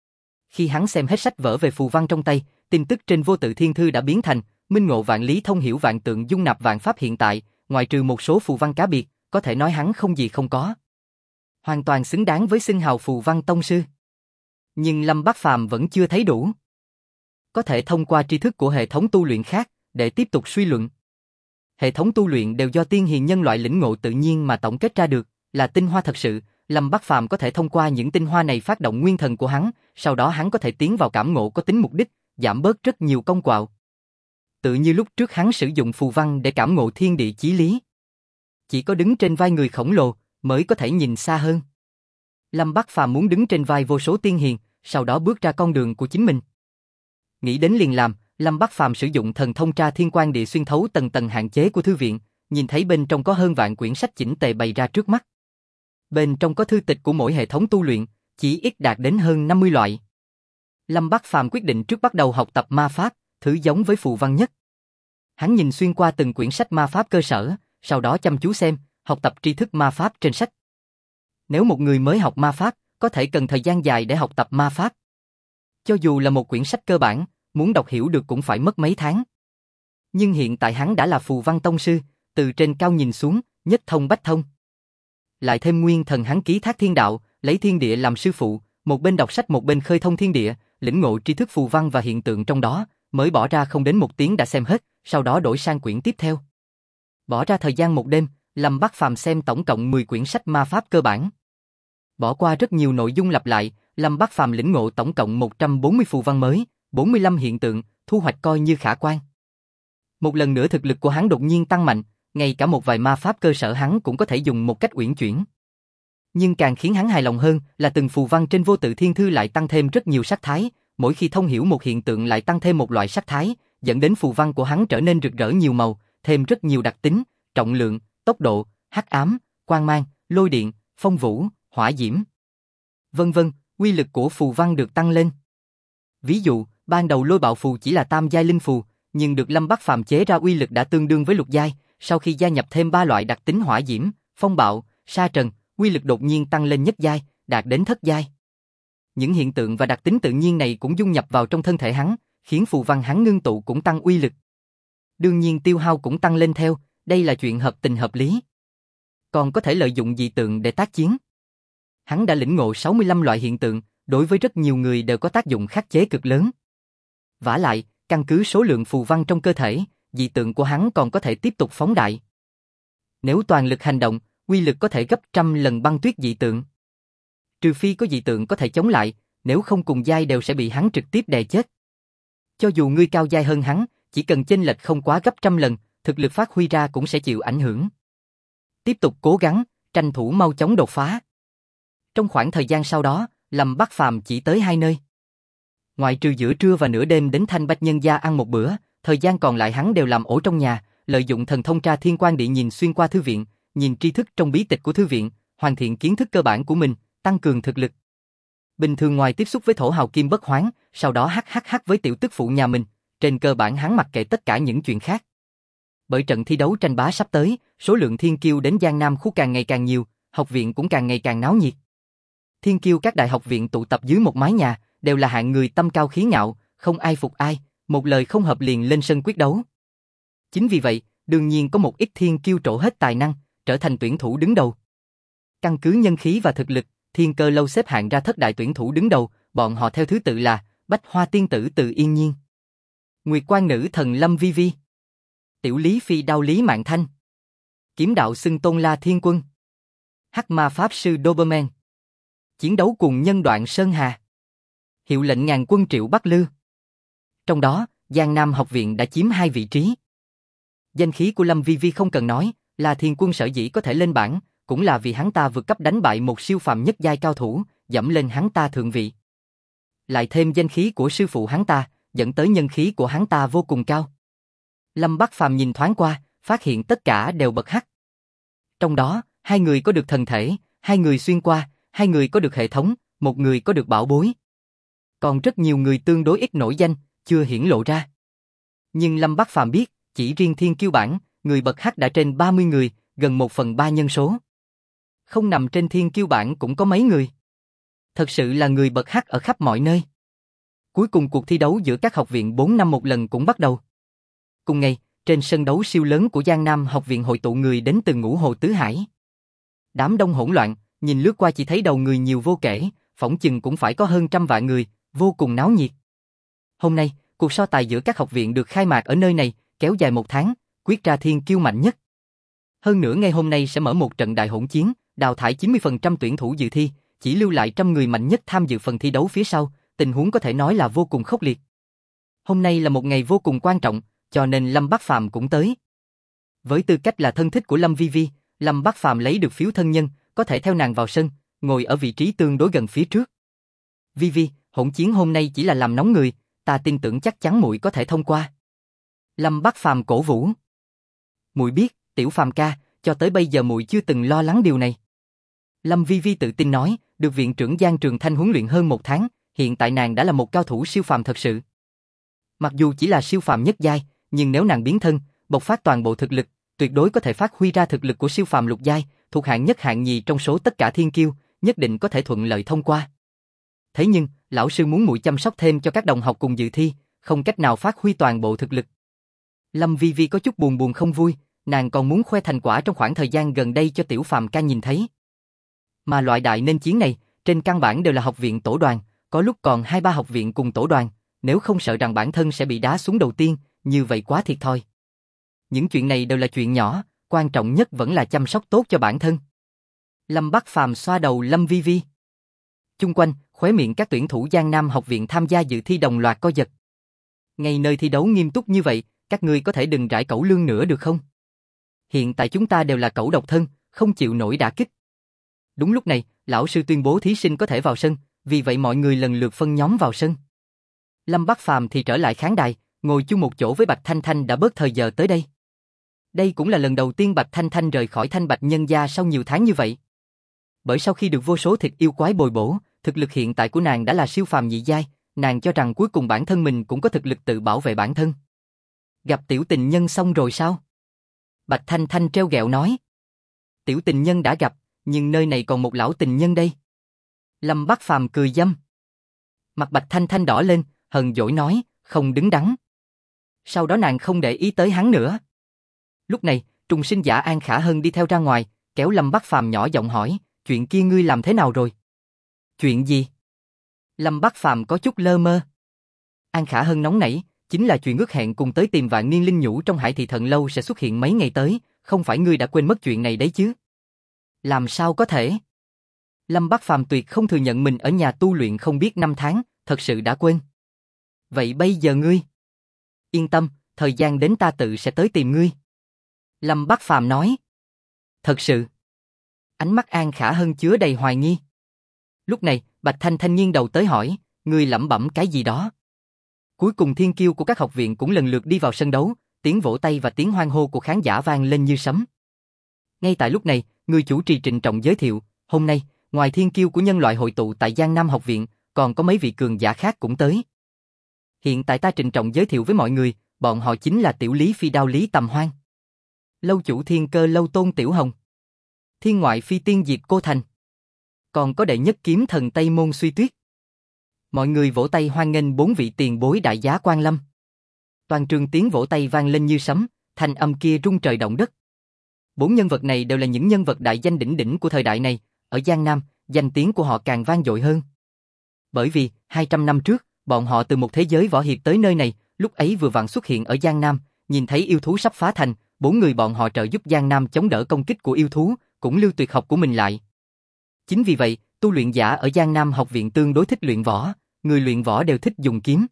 Khi hắn xem hết sách vở về phù văn trong tay, tin tức trên vô tự thiên thư đã biến thành minh ngộ vạn lý thông hiểu vạn tượng dung nạp vạn pháp hiện tại, ngoại trừ một số phù văn cá biệt, có thể nói hắn không gì không có. Hoàn toàn xứng đáng với xưng hào phù văn tông sư. Nhưng Lâm Bắc Phàm vẫn chưa thấy đủ. Có thể thông qua tri thức của hệ thống tu luyện khác, để tiếp tục suy luận. Hệ thống tu luyện đều do tiên hiền nhân loại lĩnh ngộ tự nhiên mà tổng kết ra được, là tinh hoa thật sự. Lâm Bắc Phàm có thể thông qua những tinh hoa này phát động nguyên thần của hắn, sau đó hắn có thể tiến vào cảm ngộ có tính mục đích, giảm bớt rất nhiều công quạo. Tự như lúc trước hắn sử dụng phù văn để cảm ngộ thiên địa chí lý. Chỉ có đứng trên vai người khổng lồ mới có thể nhìn xa hơn. Lâm Bắc Phàm muốn đứng trên vai vô số tiên hiền, sau đó bước ra con đường của chính mình. Nghĩ đến liền làm, Lâm Bắc Phàm sử dụng thần thông tra thiên quan địa xuyên thấu tầng tầng hạn chế của thư viện, nhìn thấy bên trong có hơn vạn quyển sách chỉnh tề bày ra trước mắt. Bên trong có thư tịch của mỗi hệ thống tu luyện, chỉ ít đạt đến hơn 50 loại. Lâm Bắc Phàm quyết định trước bắt đầu học tập ma pháp, thứ giống với phù văn nhất. Hắn nhìn xuyên qua từng quyển sách ma pháp cơ sở, sau đó chăm chú xem, học tập tri thức ma pháp trên sách. Nếu một người mới học ma pháp, có thể cần thời gian dài để học tập ma pháp. Cho dù là một quyển sách cơ bản, muốn đọc hiểu được cũng phải mất mấy tháng. Nhưng hiện tại hắn đã là phù văn tông sư, từ trên cao nhìn xuống, nhất thông bách thông. Lại thêm nguyên thần hắn ký thác thiên đạo, lấy thiên địa làm sư phụ, một bên đọc sách một bên khơi thông thiên địa, lĩnh ngộ tri thức phù văn và hiện tượng trong đó, mới bỏ ra không đến một tiếng đã xem hết, sau đó đổi sang quyển tiếp theo. Bỏ ra thời gian một đêm, Lâm Bắc Phàm xem tổng cộng 10 quyển sách ma pháp cơ bản. Bỏ qua rất nhiều nội dung lặp lại, Lâm Bắc Phàm lĩnh ngộ tổng cộng 140 phù văn mới, 45 hiện tượng, thu hoạch coi như khả quan. Một lần nữa thực lực của hắn đột nhiên tăng mạnh, ngay cả một vài ma pháp cơ sở hắn cũng có thể dùng một cách uyển chuyển. Nhưng càng khiến hắn hài lòng hơn là từng phù văn trên vô tự thiên thư lại tăng thêm rất nhiều sắc thái, mỗi khi thông hiểu một hiện tượng lại tăng thêm một loại sắc thái, dẫn đến phù văn của hắn trở nên rực rỡ nhiều màu, thêm rất nhiều đặc tính, trọng lượng, tốc độ, hắc ám, quang mang, lôi điện, phong vũ, hỏa diễm, vân vân, uy lực của phù văn được tăng lên. Ví dụ, ban đầu lôi bạo phù chỉ là tam giai linh phù, nhưng được Lâm Bắc Phàm chế ra uy lực đã tương đương với lục giai, sau khi gia nhập thêm 3 loại đặc tính hỏa diễm, phong bạo, sa trần, uy lực đột nhiên tăng lên nhất giai, đạt đến thất giai. những hiện tượng và đặc tính tự nhiên này cũng dung nhập vào trong thân thể hắn, khiến phù văn hắn ngưng tụ cũng tăng uy lực. Đương nhiên tiêu hao cũng tăng lên theo, đây là chuyện hợp tình hợp lý. Còn có thể lợi dụng dị tượng để tác chiến. Hắn đã lĩnh ngộ 65 loại hiện tượng, đối với rất nhiều người đều có tác dụng khắc chế cực lớn. Vả lại, căn cứ số lượng phù văn trong cơ thể, dị tượng của hắn còn có thể tiếp tục phóng đại. Nếu toàn lực hành động, uy lực có thể gấp trăm lần băng tuyết dị tượng. Trừ phi có dị tượng có thể chống lại, nếu không cùng giai đều sẽ bị hắn trực tiếp đè chết. Cho dù ngươi cao giai hơn hắn, chỉ cần chênh lệch không quá gấp trăm lần, thực lực phát huy ra cũng sẽ chịu ảnh hưởng. Tiếp tục cố gắng, tranh thủ mau chóng đột phá. Trong khoảng thời gian sau đó, Lâm Bắc Phàm chỉ tới 2 nơi. Ngoại trừ giữa trưa và nửa đêm đến Thanh Bạch Nhân gia ăn một bữa, thời gian còn lại hắn đều làm ổ trong nhà, lợi dụng thần thông tra thiên quan địa nhìn xuyên qua thư viện, nhìn tri thức trong bí tịch của thư viện, hoàn thiện kiến thức cơ bản của mình, tăng cường thực lực. Bình thường ngoài tiếp xúc với thổ hào kim bất hoán, sau đó hắc với tiểu tức phụ nhà mình, trên cơ bản hắn mặc kệ tất cả những chuyện khác. Bởi trận thi đấu tranh bá sắp tới, số lượng thiên kiêu đến Giang Nam khu càng ngày càng nhiều, học viện cũng càng ngày càng náo nhiệt. Thiên kiêu các đại học viện tụ tập dưới một mái nhà, đều là hạng người tâm cao khí ngạo, không ai phục ai, một lời không hợp liền lên sân quyết đấu. Chính vì vậy, đương nhiên có một ít thiên kiêu trổ hết tài năng, trở thành tuyển thủ đứng đầu. Căn cứ nhân khí và thực lực, Thiên Cơ lâu xếp hạng ra thất đại tuyển thủ đứng đầu, bọn họ theo thứ tự là Bách Hoa tiên tử Từ Yên Nhiên, Nguyệt Quan nữ thần Lâm Vi Vi, Tiểu Lý Phi đao Lý Mạn Thanh, Kiếm đạo xưng Tôn La Thiên Quân, Hắc Ma pháp sư Doberman, Chiến đấu cùng nhân đoạn Sơn Hà, Hiệu lệnh ngàn quân Triệu Bắc Lư. Trong đó, Giang Nam học viện đã chiếm 2 vị trí. Danh khí của Lâm Vi Vi không cần nói, là Thiên Quân sở dĩ có thể lên bảng, cũng là vì hắn ta vượt cấp đánh bại một siêu phàm nhất giai cao thủ, dẫm lên hắn ta thượng vị. Lại thêm danh khí của sư phụ hắn ta, dẫn tới nhân khí của hắn ta vô cùng cao. Lâm Bắc Phàm nhìn thoáng qua, phát hiện tất cả đều bậc hắc. Trong đó, 2 người có được thần thể, 2 người xuyên qua, 2 người có được hệ thống, 1 người có được bảo bối. Còn rất nhiều người tương đối ít nổi danh, chưa hiển lộ ra. Nhưng Lâm Bắc Phàm biết, chỉ riêng thiên kiêu bảng, người bậc hắc đã trên 30 người, gần 1/3 nhân số. Không nằm trên thiên kiêu bảng cũng có mấy người. Thật sự là người bậc hắc ở khắp mọi nơi. Cuối cùng cuộc thi đấu giữa các học viện 4 năm một lần cũng bắt đầu. Cùng ngày, trên sân đấu siêu lớn của Giang Nam học viện hội tụ người đến từ ngũ hồ tứ hải. Đám đông hỗn loạn, nhìn lướt qua chỉ thấy đầu người nhiều vô kể, phỏng chừng cũng phải có hơn 100 vạn người, vô cùng náo nhiệt. Hôm nay, cuộc so tài giữa các học viện được khai mạc ở nơi này, kéo dài 1 tháng, quyết ra thiên kiêu mạnh nhất. Hơn nữa ngày hôm nay sẽ mở một trận đại hỗn chiến, đào thải 90% tuyển thủ dự thi, chỉ lưu lại 100 người mạnh nhất tham dự phần thi đấu phía sau, tình huống có thể nói là vô cùng khốc liệt. Hôm nay là một ngày vô cùng quan trọng, cho nên Lâm Bắc Phàm cũng tới. Với tư cách là thân thích của Lâm Vi Vi, Lâm Bắc Phàm lấy được phiếu thân nhân, có thể theo nàng vào sân, ngồi ở vị trí tương đối gần phía trước. Vi Vi, hỗn chiến hôm nay chỉ là làm nóng người, ta tin tưởng chắc chắn muội có thể thông qua. Lâm Bắc Phàm cổ vũ. Muội biết, Tiểu Phàm ca, cho tới bây giờ muội chưa từng lo lắng điều này. Lâm Vi Vi tự tin nói, được viện trưởng Giang Trường Thanh huấn luyện hơn 1 tháng, hiện tại nàng đã là một cao thủ siêu phàm thật sự. Mặc dù chỉ là siêu phàm nhất giai, nhưng nếu nàng biến thân, bộc phát toàn bộ thực lực, tuyệt đối có thể phát huy ra thực lực của siêu phàm lục giai, thuộc hạng nhất hạng nhì trong số tất cả thiên kiêu, nhất định có thể thuận lợi thông qua. Thế nhưng, lão sư muốn muội chăm sóc thêm cho các đồng học cùng dự thi, không cách nào phát huy toàn bộ thực lực. Lâm Vi Vi có chút buồn không vui, nàng còn muốn khoe thành quả trong khoảng thời gian gần đây cho Tiểu Phàm ca nhìn thấy. Mà loại đại nên chiến này, trên căn bản đều là học viện tổ đoàn, có lúc còn 2-3 học viện cùng tổ đoàn, nếu không sợ rằng bản thân sẽ bị đá xuống đầu tiên, như vậy quá thiệt thòi. Những chuyện này đều là chuyện nhỏ, quan trọng nhất vẫn là chăm sóc tốt cho bản thân. Lâm Bắc Phàm xoa đầu Lâm Vi Vi. Chung quanh, khóe miệng các tuyển thủ Giang Nam học viện tham gia dự thi đồng loạt co giật. Ngay nơi thi đấu nghiêm túc như vậy, các ngươi có thể đừng rải cẩu lương nữa được không? Hiện tại chúng ta đều là cẩu độc thân, không chịu nổi đả kích. Đúng lúc này, lão sư tuyên bố thí sinh có thể vào sân, vì vậy mọi người lần lượt phân nhóm vào sân. Lâm Bắc Phàm thì trở lại khán đài, ngồi chung một chỗ với Bạch Thanh Thanh đã bớt thời giờ tới đây. Đây cũng là lần đầu tiên Bạch Thanh Thanh rời khỏi Thanh Bạch Nhân gia sau nhiều tháng như vậy. Bởi sau khi được vô số thịt yêu quái bồi bổ, thực lực hiện tại của nàng đã là siêu phàm nhị giai, nàng cho rằng cuối cùng bản thân mình cũng có thực lực tự bảo vệ bản thân. Gặp tiểu tình nhân xong rồi sao? Bạch Thanh Thanh trêu ghẹo nói. Tiểu tình nhân đã gặp, nhưng nơi này còn một lão tình nhân đây. Lâm Bắc Phàm cười dâm. Mặt Bạch Thanh Thanh đỏ lên, hờn dỗi nói, không đứng đắn. Sau đó nàng không để ý tới hắn nữa. Lúc này, trùng sinh giả An Khả Hân đi theo ra ngoài, kéo Lâm Bắc Phàm nhỏ giọng hỏi, chuyện kia ngươi làm thế nào rồi? Chuyện gì? Lâm Bắc Phàm có chút lơ mơ. An Khả Hân nóng nảy, chính là chuyện ước hẹn cùng tới tìm Vạn Niên Linh Nhũ trong Hải Thị Thần Lâu sẽ xuất hiện mấy ngày tới, không phải ngươi đã quên mất chuyện này đấy chứ? Làm sao có thể? Lâm Bắc Phàm tuyệt không thừa nhận mình ở nhà tu luyện không biết 5 tháng, thật sự đã quên. Vậy bây giờ ngươi? Yên tâm, thời gian đến ta tự sẽ tới tìm ngươi. Lâm Bắc Phàm nói. Thật sự. Ánh mắt An Khả Hân chứa đầy hoài nghi. Lúc này, Bạch Thanh Thanh nghiêng đầu tới hỏi, ngươi lẩm bẩm cái gì đó? Cuối cùng thiên kiêu của các học viện cũng lần lượt đi vào sân đấu, tiếng vỗ tay và tiếng hoan hô của khán giả vang lên như sấm. Ngay tại lúc này, người chủ trì trịnh trọng giới thiệu, hôm nay, ngoài thiên kiêu của nhân loại hội tụ tại Giang Nam học viện, còn có mấy vị cường giả khác cũng tới. Hiện tại ta trịnh trọng giới thiệu với mọi người, bọn họ chính là Tiểu Lý Phi Đao Lý Tầm Hoan, Lâu chủ Thiên Cơ Lâu Tôn Tiểu Hồng, Thiên Ngoại Phi Tiên Diệp Cô Thành, còn có đệ nhất kiếm thần Tây Môn Suy Tuyết. Mọi người vỗ tay hoan nghênh 4 vị tiền bối đại giá quan lâm. Toàn trường tiếng vỗ tay vang lên như sấm, thanh âm kia rung trời động đất. 4 nhân vật này đều là những nhân vật đại danh đỉnh đỉnh của thời đại này, ở Giang Nam, danh tiếng của họ càng vang dội hơn. Bởi vì, 200 năm trước, bọn họ từ một thế giới võ hiệp tới nơi này, lúc ấy vừa vặn xuất hiện ở Giang Nam, nhìn thấy yêu thú sắp phá thành, 4 người bọn họ trợ giúp Giang Nam chống đỡ công kích của yêu thú, cũng lưu tuyệt học của mình lại. Chính vì vậy, tu luyện giả ở Giang Nam học viện tương đối thích luyện võ, người luyện võ đều thích dùng kiếm.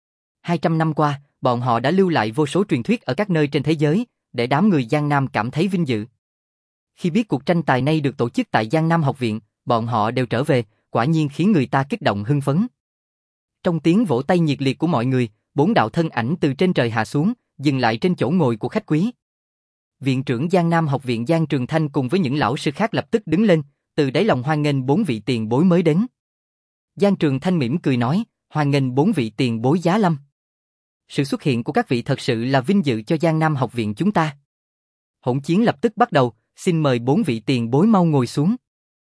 200 năm qua, bọn họ đã lưu lại vô số truyền thuyết ở các nơi trên thế giới, để đám người Giang Nam cảm thấy vinh dự. Khi biết cuộc tranh tài này được tổ chức tại Giang Nam học viện, bọn họ đều trở về, quả nhiên khiến người ta kích động hưng phấn. Trong tiếng vỗ tay nhiệt liệt của mọi người, 4 đạo thân ảnh từ trên trời hạ xuống, dừng lại trên chỗ ngồi của khách quý. Viện trưởng Giang Nam học viện Giang Trường Thanh cùng với những lão sư khác lập tức đứng lên, từ đáy lòng hoan nghênh 4 vị tiền bối mới đến. Giang Trường Thanh mỉm cười nói, hoan nghênh 4 vị tiền bối giá lâm. Sự xuất hiện của các vị thật sự là vinh dự cho Giang Nam học viện chúng ta. Hỗn chiến lập tức bắt đầu, xin mời 4 vị tiền bối mau ngồi xuống.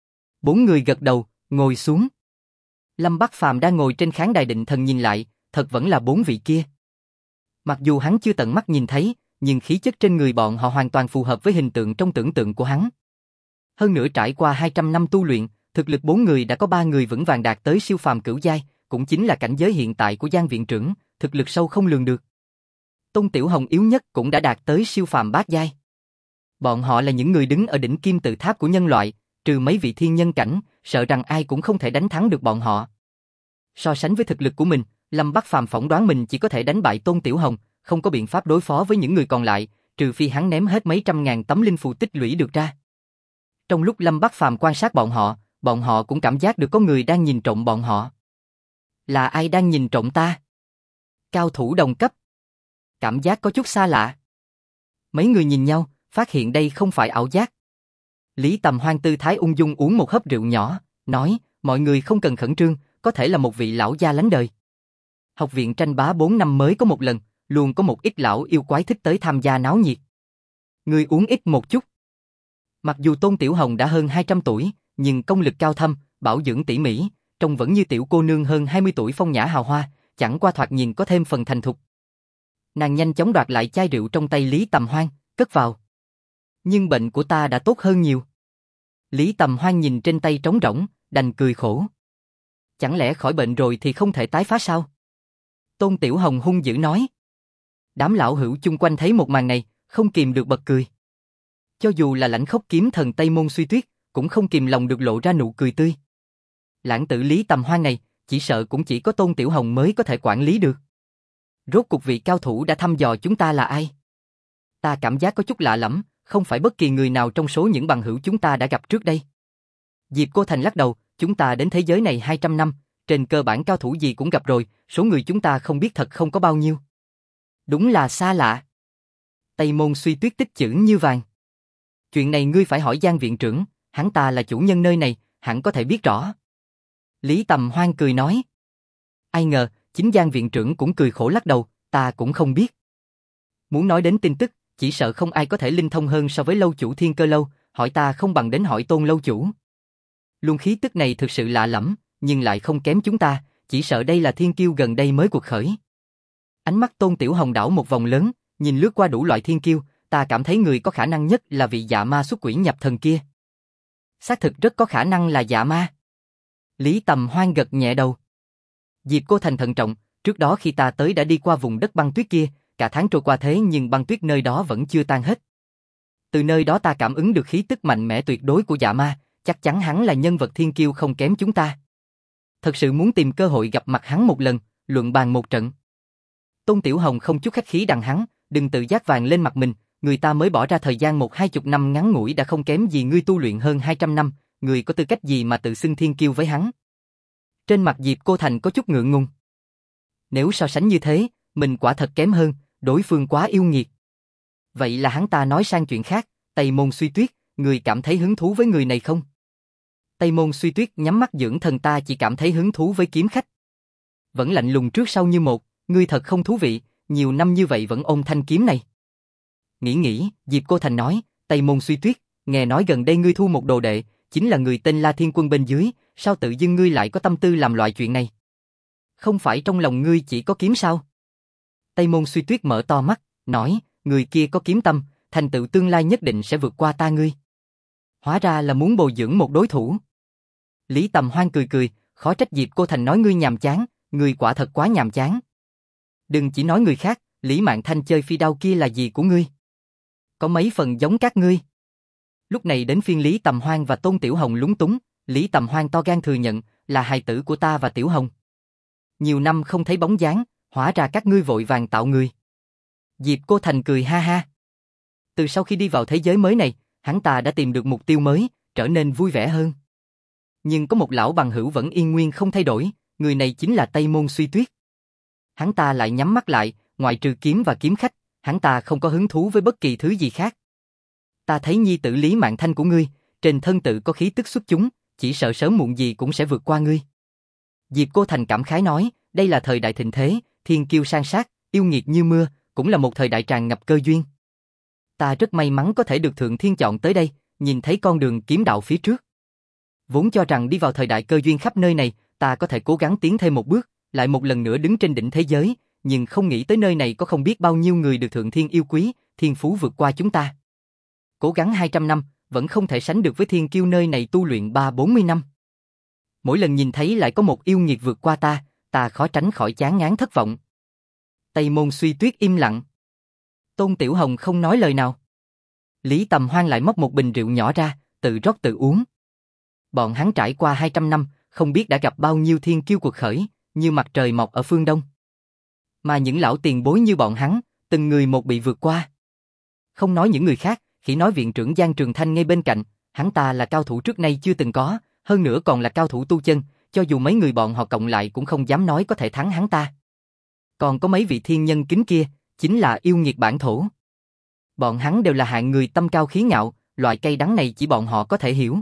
4 người gật đầu, ngồi xuống. Lâm Bắc Phàm đang ngồi trên khán đài định thần nhìn lại, thật vẫn là 4 vị kia. Mặc dù hắn chưa tận mắt nhìn thấy, nhưng khí chất trên người bọn họ hoàn toàn phù hợp với hình tượng trong tưởng tượng của hắn. Hơn nữa trải qua 200 năm tu luyện, thực lực 4 người đã có 3 người vững vàng đạt tới siêu phàm cửu giai, cũng chính là cảnh giới hiện tại của Giang viện trưởng, thực lực sâu không lường được. Tôn Tiểu Hồng yếu nhất cũng đã đạt tới siêu phàm bát giai. Bọn họ là những người đứng ở đỉnh kim tự tháp của nhân loại, trừ mấy vị thiên nhân cảnh, sợ rằng ai cũng không thể đánh thắng được bọn họ. So sánh với thực lực của mình, Lâm Bắc Phàm phỏng đoán mình chỉ có thể đánh bại Tôn Tiểu Hồng, không có biện pháp đối phó với những người còn lại, trừ phi hắn ném hết mấy trăm ngàn tấm linh phù tích lũy được ra. Trong lúc Lâm Bắc Phàm quan sát bọn họ cũng cảm giác được có người đang nhìn trộm bọn họ. Là ai đang nhìn trộm ta? Cao thủ đồng cấp. Cảm giác có chút xa lạ. Mấy người nhìn nhau, phát hiện đây không phải ảo giác. Lý Tầm Hoan tư thái ung dung uống một hớp rượu nhỏ, nói, mọi người không cần khẩn trương, có thể là một vị lão gia lánh đời. Học viện tranh bá 4 năm mới có một lần, luôn có một ít lão yêu quái thích tới tham gia náo nhiệt. Ngươi uống ít một chút. Mặc dù Tôn Tiểu Hồng đã hơn 200 tuổi, nhưng công lực cao thâm, bảo dưỡng tỉ mỉ, trông vẫn như tiểu cô nương hơn 20 tuổi phong nhã hào hoa, chẳng qua thoạt nhìn có thêm phần thành thục. Nàng nhanh chóng đoạt lại chai rượu trong tay Lý Tầm Hoan, cất vào. Nhưng bệnh của ta đã tốt hơn nhiều. Lý Tầm Hoan nhìn trên tay trống rỗng, đành cười khổ. Chẳng lẽ khỏi bệnh rồi thì không thể tái phá sao? Tôn Tiểu Hồng hung dữ nói. Đám lão hữu chung quanh thấy một màn này, không kìm được bật cười. Cho dù là Lãnh Khốc kiếm thần Tây Môn Suy Tuyết, cũng không kìm lòng được lộ ra nụ cười tươi. Lãng tử Lý Tầm Hoan này, chỉ sợ cũng chỉ có Tôn Tiểu Hồng mới có thể quản lý được. Rốt cuộc vị cao thủ đã thăm dò chúng ta là ai? Ta cảm giác có chút lạ lẫm, không phải bất kỳ người nào trong số những bằng hữu chúng ta đã gặp trước đây. Diệp Cô Thành lắc đầu, chúng ta đến thế giới này 200 năm, trên cơ bản cao thủ gì cũng gặp rồi, số người chúng ta không biết thật không có bao nhiêu. Đúng là xa lạ. Tây Môn Suy Tuyết tích chữ như vàng. Chuyện này ngươi phải hỏi Giang viện trưởng, hắn ta là chủ nhân nơi này, hẳn có thể biết rõ. Lý Tầm Hoan cười nói. Ai ngờ, chính Giang viện trưởng cũng cười khổ lắc đầu, ta cũng không biết. Muốn nói đến tin tức, chỉ sợ không ai có thể linh thông hơn so với lâu chủ Thiên Cơ Lâu, hỏi ta không bằng đến hỏi Tôn lâu chủ. Luồng khí tức này thực sự lạ lẫm, nhưng lại không kém chúng ta, chỉ sợ đây là thiên kiêu gần đây mới cuộc khởi. Ánh mắt Tôn Tiểu Hồng đảo một vòng lớn, nhìn lướt qua đủ loại thiên kiêu, ta cảm thấy người có khả năng nhất là vị dạ ma xuất quỷ nhập thần kia. Xác thực rất có khả năng là dạ ma. Lý Tầm Hoan gật nhẹ đầu. Diệp Cô Thành thận trọng, trước đó khi ta tới đã đi qua vùng đất băng tuyết kia, cả tháng trôi qua thế nhưng băng tuyết nơi đó vẫn chưa tan hết. Từ nơi đó ta cảm ứng được khí tức mạnh mẽ tuyệt đối của dạ ma, chắc chắn hắn là nhân vật thiên kiêu không kém chúng ta. Thật sự muốn tìm cơ hội gặp mặt hắn một lần, luận bàn một trận. Tôn Tiểu Hồng không chút khách khí đằng hắn, đừng tự giác vàng lên mặt mình, người ta mới bỏ ra thời gian 1-20 năm ngắn ngủi đã không kém gì ngươi tu luyện hơn 200 năm, người có tư cách gì mà tự xưng thiên kiêu với hắn. Trên mặt Diệp Cô Thành có chút ngượng ngùng. Nếu so sánh như thế, mình quả thật kém hơn, đối phương quá yêu nghiệt. Vậy là hắn ta nói sang chuyện khác, Tây Môn Suy Tuyết, người cảm thấy hứng thú với người này không? Tây Môn Suy Tuyết nhắm mắt dưỡng thần, ta chỉ cảm thấy hứng thú với kiếm khách. Vẫn lạnh lùng trước sau như một, ngươi thật không thú vị, nhiều năm như vậy vẫn ôm thanh kiếm này. Nghĩ, Diệp Cô Thành nói, Tây Môn Suy Tuyết, nghe nói gần đây ngươi thu một đồ đệ, chính là người tên La Thiên Quân bên dưới, sao tự dưng ngươi lại có tâm tư làm loại chuyện này? Không phải trong lòng ngươi chỉ có kiếm sao? Tây Môn Suy Tuyết mở to mắt, nói, người kia có kiếm tâm, thành tựu tương lai nhất định sẽ vượt qua ta ngươi. Hóa ra là muốn bồi dưỡng một đối thủ. Lý Tầm Hoan cười, khó trách Diệp Cô Thành nói ngươi nhàm chán, ngươi quả thật quá nhàm chán. Đừng chỉ nói người khác, Lý Mạn Thanh chơi phi đao kia là gì của ngươi? Có mấy phần giống các ngươi. Lúc này đến phiên Lý Tầm Hoan và Tôn Tiểu Hồng lúng túng, Lý Tầm Hoan to gan thừa nhận, là hài tử của ta và Tiểu Hồng. Nhiều năm không thấy bóng dáng, hóa ra các ngươi vội vàng tạo người. Diệp Cô Thành cười ha ha. Từ sau khi đi vào thế giới mới này, hắn ta đã tìm được mục tiêu mới, trở nên vui vẻ hơn. Nhưng có một lão bằng hữu vẫn yên nguyên không thay đổi, người này chính là Tây Môn Suy Tuyết. Hắn ta lại nhắm mắt lại, ngoại trừ kiếm và kiếm khách, hắn ta không có hứng thú với bất kỳ thứ gì khác. Ta thấy nhi tử Lý Mạn Thanh của ngươi, trên thân tự có khí tức xuất chúng, chỉ sợ sớm muộn gì cũng sẽ vượt qua ngươi. Diệp Cô Thành cảm khái nói, đây là thời đại thịnh thế, thiên kiêu san sát, yêu nghiệt như mưa, cũng là một thời đại tràn ngập cơ duyên. Ta rất may mắn có thể được Thượng Thiên chọn tới đây, nhìn thấy con đường kiếm đạo phía trước. Vốn cho rằng đi vào thời đại cơ duyên khắp nơi này, ta có thể cố gắng tiến thêm một bước, lại một lần nữa đứng trên đỉnh thế giới, nhưng không nghĩ tới nơi này có không biết bao nhiêu người được Thượng Thiên yêu quý, thiên phú vượt qua chúng ta. Cố gắng 200 năm, vẫn không thể sánh được với thiên kiêu nơi này tu luyện 30-40 năm. Mỗi lần nhìn thấy lại có một yêu nghiệt vượt qua ta khó tránh khỏi chán ngán thất vọng. Tây Môn Suy Tuyết im lặng. Tôn Tiểu Hồng không nói lời nào. Lý Tầm Hoan lại móc một bình rượu nhỏ ra, tự rót tự uống. Bọn hắn trải qua 200 năm, không biết đã gặp bao nhiêu thiên kiêu cuộc khởi, như mặt trời mọc ở phương Đông. Mà những lão tiền bối như bọn hắn, từng người một bị vượt qua. Không nói những người khác, chỉ nói viện trưởng Giang Trường Thanh ngay bên cạnh, hắn ta là cao thủ trước nay chưa từng có, hơn nữa còn là cao thủ tu chân, cho dù mấy người bọn họ cộng lại cũng không dám nói có thể thắng hắn ta. Còn có mấy vị thiên nhân kính kia, chính là yêu nghiệt bản thổ. Bọn hắn đều là hạng người tâm cao khí ngạo, loại cay đắng này chỉ bọn họ có thể hiểu.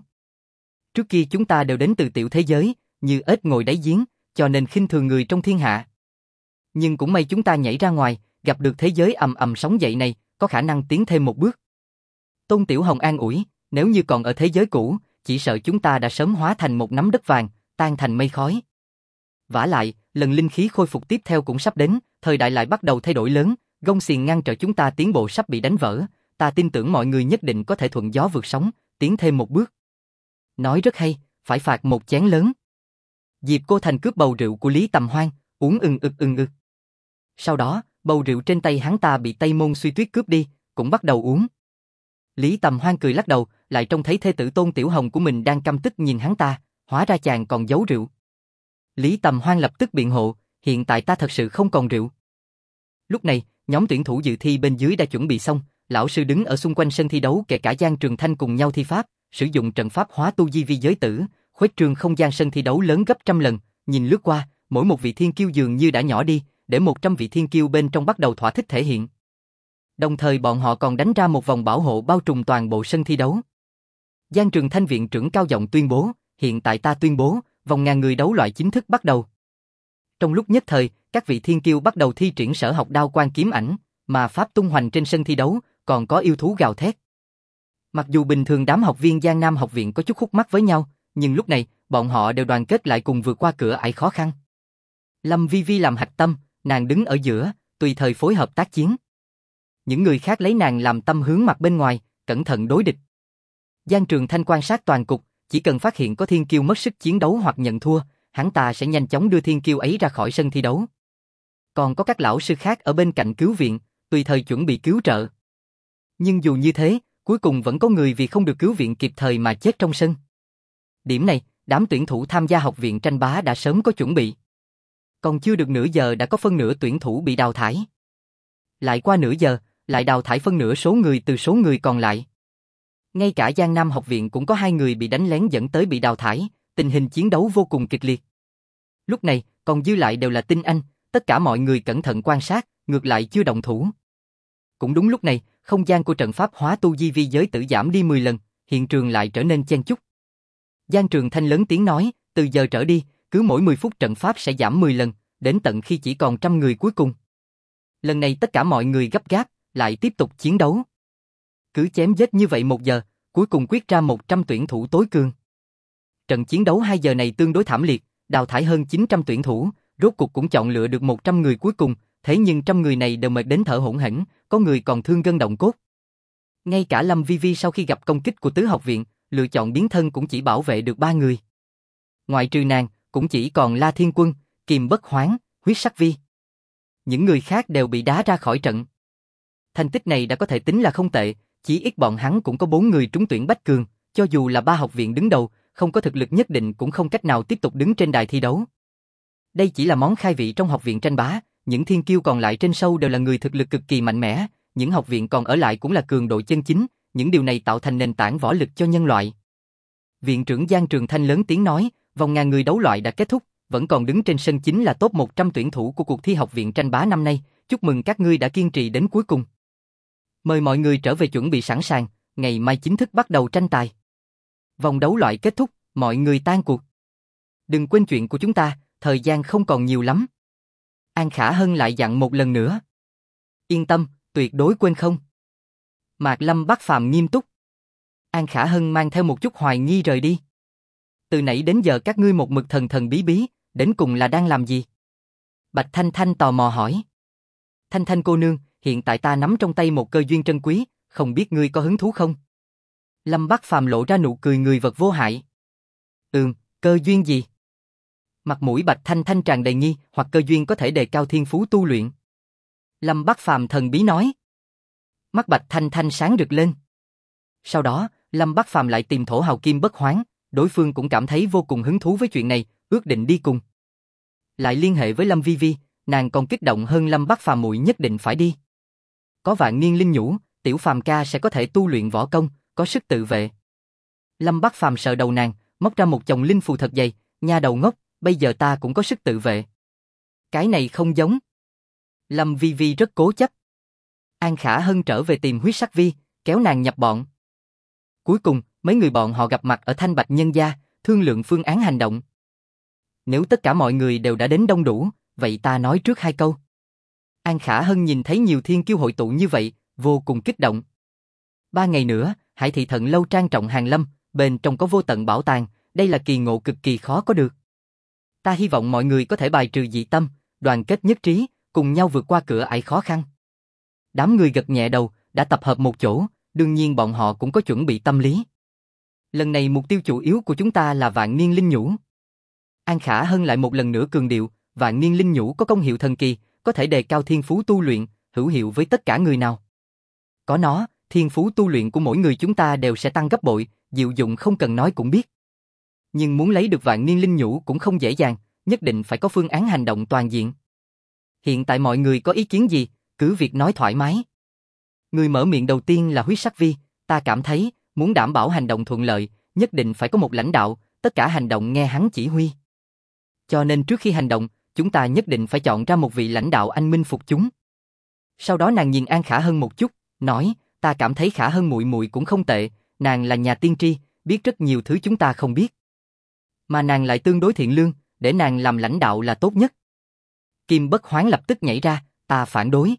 Trước kia chúng ta đều đến từ tiểu thế giới, như ếch ngồi đáy giếng, cho nên khinh thường người trong thiên hạ. Nhưng cũng may chúng ta nhảy ra ngoài, gặp được thế giới ầm ầm sóng dậy này, có khả năng tiến thêm một bước. Tôn Tiểu Hồng an ủi, nếu như còn ở thế giới cũ, chỉ sợ chúng ta đã sớm hóa thành một nắm đất vàng, tan thành mây khói. Vả lại, lần linh khí khôi phục tiếp theo cũng sắp đến, thời đại lại bắt đầu thay đổi lớn, gông xiềng ngăn trở chúng ta tiến bộ sắp bị đánh vỡ, ta tin tưởng mọi người nhất định có thể thuận gió vượt sóng, tiến thêm một bước. Nói rất hay, phải phạt một chén lớn. Diệp Cô Thành cướp bầu rượu của Lý Tầm Hoan, uống ừng ực. Sau đó, bầu rượu trên tay hắn ta bị Tây Môn Suy Tuyết cướp đi, cũng bắt đầu uống. Lý Tầm Hoan cười lắc đầu, lại trông thấy thê tử Tôn Tiểu Hồng của mình đang căm tức nhìn hắn ta, hóa ra chàng còn giấu rượu. Lý Tầm Hoan lập tức biện hộ, hiện tại ta thật sự không còn rượu. Lúc này, nhóm tuyển thủ dự thi bên dưới đã chuẩn bị xong, lão sư đứng ở xung quanh sân thi đấu kể cả Giang Trường Thanh cùng nhau thi pháp, sử dụng trận pháp hóa tu di vi giới tử, khuếch trương không gian sân thi đấu lớn gấp trăm lần, nhìn lướt qua, mỗi một vị thiên kiêu dường như đã nhỏ đi, để 100 vị thiên kiêu bên trong bắt đầu thỏa thích thể hiện. Đồng thời bọn họ còn đánh ra một vòng bảo hộ bao trùm toàn bộ sân thi đấu. Giang Trường Thanh viện trưởng cao giọng tuyên bố, hiện tại ta tuyên bố, vòng ngàn người đấu loại chính thức bắt đầu. Trong lúc nhất thời, các vị thiên kiêu bắt đầu thi triển sở học đao quan kiếm ảnh, mà pháp tung hoành trên sân thi đấu, còn có yêu thú gào thét. Mặc dù bình thường đám học viên Giang Nam học viện có chút khúc mắc với nhau, nhưng lúc này, bọn họ đều đoàn kết lại cùng vượt qua cửa ải khó khăn. Lâm Vi Vi làm hạch tâm, nàng đứng ở giữa, tùy thời phối hợp tác chiến. Những người khác lấy nàng làm tâm hướng mặt bên ngoài, cẩn thận đối địch. Giang Trường Thanh quan sát toàn cục, chỉ cần phát hiện có thiên kiêu mất sức chiến đấu hoặc nhận thua, hắn ta sẽ nhanh chóng đưa thiên kiêu ấy ra khỏi sân thi đấu. Còn có các lão sư khác ở bên cạnh cứu viện, tùy thời chuẩn bị cứu trợ. Nhưng dù như thế, cuối cùng vẫn có người vì không được cứu viện kịp thời mà chết trong sân. Điểm này, đám tuyển thủ tham gia học viện tranh bá đã sớm có chuẩn bị. Còn chưa được nửa giờ đã có phân nửa tuyển thủ bị đào thải. Lại qua nửa giờ, lại đào thải phân nửa số người từ số người còn lại. Ngay cả Giang Nam học viện cũng có 2 người bị đánh lén dẫn tới bị đào thải, tình hình chiến đấu vô cùng kịch liệt. Lúc này, còn dư lại đều là tinh anh, tất cả mọi người cẩn thận quan sát, ngược lại chưa động thủ. Cũng đúng lúc này, không gian của trận pháp hóa tu di vi giới tử giảm đi 10 lần, hiện trường lại trở nên chen chúc. Giang Trường Thanh lớn tiếng nói, từ giờ trở đi, cứ mỗi 10 phút trận pháp sẽ giảm 10 lần, đến tận khi chỉ còn 100 người cuối cùng. Lần này tất cả mọi người gấp gáp, lại tiếp tục chiến đấu. Cứ chém giết như vậy 1 giờ, cuối cùng quyết ra 100 tuyển thủ tối cường. Trận chiến đấu 2 giờ này tương đối thảm liệt, đào thải hơn 900 tuyển thủ, rốt cuộc cũng chọn lựa được 100 người cuối cùng, thế nhưng 100 người này đều mệt đến thở hổn hển, có người còn thương gân động cốt. Ngay cả Lâm Vi Vi sau khi gặp công kích của tứ học viện, lựa chọn biến thân cũng chỉ bảo vệ được 3 người. Ngoại trừ nàng, cũng chỉ còn La Thiên Quân, Kiềm Bất Hoán, Huyết Sắc Vi. Những người khác đều bị đá ra khỏi trận. Thành tích này đã có thể tính là không tệ, chỉ ít bọn hắn cũng có 4 người trúng tuyển bách cường, cho dù là 3 học viện đứng đầu, không có thực lực nhất định cũng không cách nào tiếp tục đứng trên đài thi đấu. Đây chỉ là món khai vị trong học viện tranh bá, những thiên kiêu còn lại trên sâu đều là người thực lực cực kỳ mạnh mẽ, những học viện còn ở lại cũng là cường độ chân chính, những điều này tạo thành nền tảng võ lực cho nhân loại. Viện trưởng Giang Trường Thanh lớn tiếng nói, vòng ngàn người đấu loại đã kết thúc, vẫn còn đứng trên sân chính là top 100 tuyển thủ của cuộc thi học viện tranh bá năm nay, chúc mừng các ngươi đã kiên trì đến cuối cùng. Mời mọi người trở về chuẩn bị sẵn sàng, ngày mai chính thức bắt đầu tranh tài. Vòng đấu loại kết thúc, mọi người tan cuộc. Đừng quên chuyện của chúng ta, thời gian không còn nhiều lắm. An Khả Hân lại dặn một lần nữa. Yên tâm, tuyệt đối quên không. Mạc Lâm Bắc Phàm nghiêm túc. An Khả Hân mang theo một chút hoài nghi rời đi. Từ nãy đến giờ các ngươi một mực thần thần bí bí, đến cùng là đang làm gì? Bạch Thanh Thanh tò mò hỏi. Thanh Thanh cô nương, hiện tại ta nắm trong tay một cơ duyên trân quý, không biết ngươi có hứng thú không? Lâm Bắc Phàm lộ ra nụ cười người vật vô hại. Cơ duyên gì? Mặt mũi Bạch Thanh Thanh tràn đầy nghi, hoặc cơ duyên có thể đề cao thiên phú tu luyện. Lâm Bắc Phàm thần bí nói. Mắt Bạch Thanh Thanh sáng rực lên. Sau đó, Lâm Bắc Phàm lại tìm Thổ Hào Kim Bất Hoán, đối phương cũng cảm thấy vô cùng hứng thú với chuyện này, ước định đi cùng. Lại liên hệ với Lâm Vi Vi, nàng còn kích động hơn Lâm Bắc Phàm muội nhất định phải đi. Có Vạn Niên Linh nhủ, tiểu Phàm ca sẽ có thể tu luyện võ công, có sức tự vệ. Lâm Bắc Phàm sờ đầu nàng, móc ra một chồng linh phù thật dày, nha đầu ngốc, bây giờ ta cũng có sức tự vệ. Cái này không giống. Lâm Vi Vi rất cố chấp. An Khả Hân trở về tìm Huyết Sắc Vi, kéo nàng nhập bọn. Cuối cùng, mấy người bọn họ gặp mặt ở Thanh Bạch Nhân gia, thương lượng phương án hành động. Nếu tất cả mọi người đều đã đến đông đủ, vậy ta nói trước 2 câu. An Khả Hân nhìn thấy nhiều thiên kiêu hội tụ như vậy, vô cùng kích động. 3 ngày nữa, Hải Thị Thận lâu trang trọng hàng lâm, bên trong có vô tận bảo tàng, đây là kỳ ngộ cực kỳ khó có được. Ta hy vọng mọi người có thể bài trừ dị tâm, đoàn kết nhất trí, cùng nhau vượt qua cửa ải khó khăn. Đám người gật nhẹ đầu, đã tập hợp một chỗ, đương nhiên bọn họ cũng có chuẩn bị tâm lý. Lần này mục tiêu chủ yếu của chúng ta là Vạn Niên Linh nhũ. An Khả Hân lại một lần nữa cường điệu, Vạn Niên Linh nhũ có công hiệu thần kỳ, có thể đề cao thiên phú tu luyện, hữu hiệu với tất cả người nào. Có nó, thiên phú tu luyện của mỗi người chúng ta đều sẽ tăng gấp bội, diệu dụng không cần nói cũng biết. Nhưng muốn lấy được Vạn Niên Linh nhũ cũng không dễ dàng, nhất định phải có phương án hành động toàn diện. Hiện tại mọi người có ý kiến gì, cứ việc nói thoải mái. Người mở miệng đầu tiên là Huyết Sắc Vi, ta cảm thấy, muốn đảm bảo hành động thuận lợi, nhất định phải có một lãnh đạo, tất cả hành động nghe hắn chỉ huy. Cho nên trước khi hành động, chúng ta nhất định phải chọn ra một vị lãnh đạo anh minh phục chúng. Sau đó nàng nhìn An Khả Hân một chút, nói, ta cảm thấy Khả Hân muội muội cũng không tệ, nàng là nhà tiên tri, biết rất nhiều thứ chúng ta không biết. Mà nàng lại tương đối thiện lương, để nàng làm lãnh đạo là tốt nhất. Kim Bất Hoán lập tức nhảy ra, ta phản đối.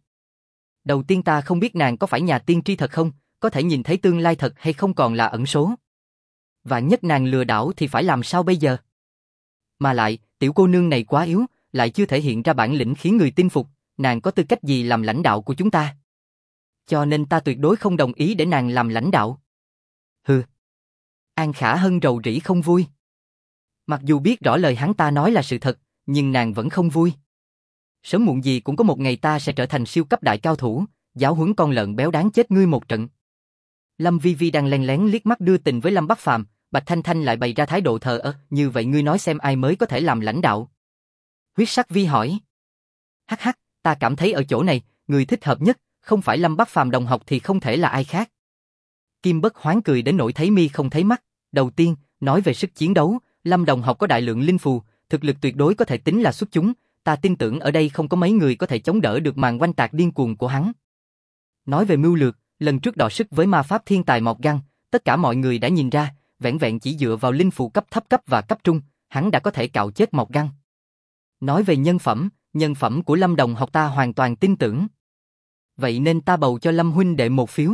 Đầu tiên ta không biết nàng có phải nhà tiên tri thật không, có thể nhìn thấy tương lai thật hay không còn là ẩn số. Vạn nhất nàng lừa đảo thì phải làm sao bây giờ? Mà lại, tiểu cô nương này quá yếu, lại chưa thể hiện ra bản lĩnh khiến người tin phục, nàng có tư cách gì làm lãnh đạo của chúng ta? Cho nên ta tuyệt đối không đồng ý để nàng làm lãnh đạo. Hừ. An Khả Hân rầu rĩ không vui. Mặc dù biết rõ lời hắn ta nói là sự thật, nhưng nàng vẫn không vui. Sớm muộn gì cũng có một ngày ta sẽ trở thành siêu cấp đại cao thủ, giáo huấn con lợn béo đáng chết ngươi một trận. Lâm Vi Vi đang len lén liếc mắt đưa tình với Lâm Bắc Phàm, Bạch Thanh Thanh lại bày ra thái độ thờ ơ, như vậy ngươi nói xem ai mới có thể làm lãnh đạo? Huyết Sắc Vi hỏi. Hắc hắc, ta cảm thấy ở chỗ này, người thích hợp nhất, không phải Lâm Bắc Phàm đồng học thì không thể là ai khác. Kim Bất Hoán cười đến nỗi thấy mi không thấy mắt. Đầu tiên, nói về sức chiến đấu, Lâm đồng học có đại lượng linh phù, thực lực tuyệt đối có thể tính là xuất chúng, ta tin tưởng ở đây không có mấy người có thể chống đỡ được màn oanh tạc điên cuồng của hắn. Nói về mưu lược, lần trước đọ sức với ma pháp thiên tài Mộc Găng, tất cả mọi người đã nhìn ra, vẻn vẹn chỉ dựa vào linh phù cấp thấp cấp và cấp trung, hắn đã có thể cạo chết Mộc Găng. Nói về nhân phẩm của Lâm đồng học ta hoàn toàn tin tưởng. Vậy nên ta bầu cho Lâm huynh đệ một phiếu.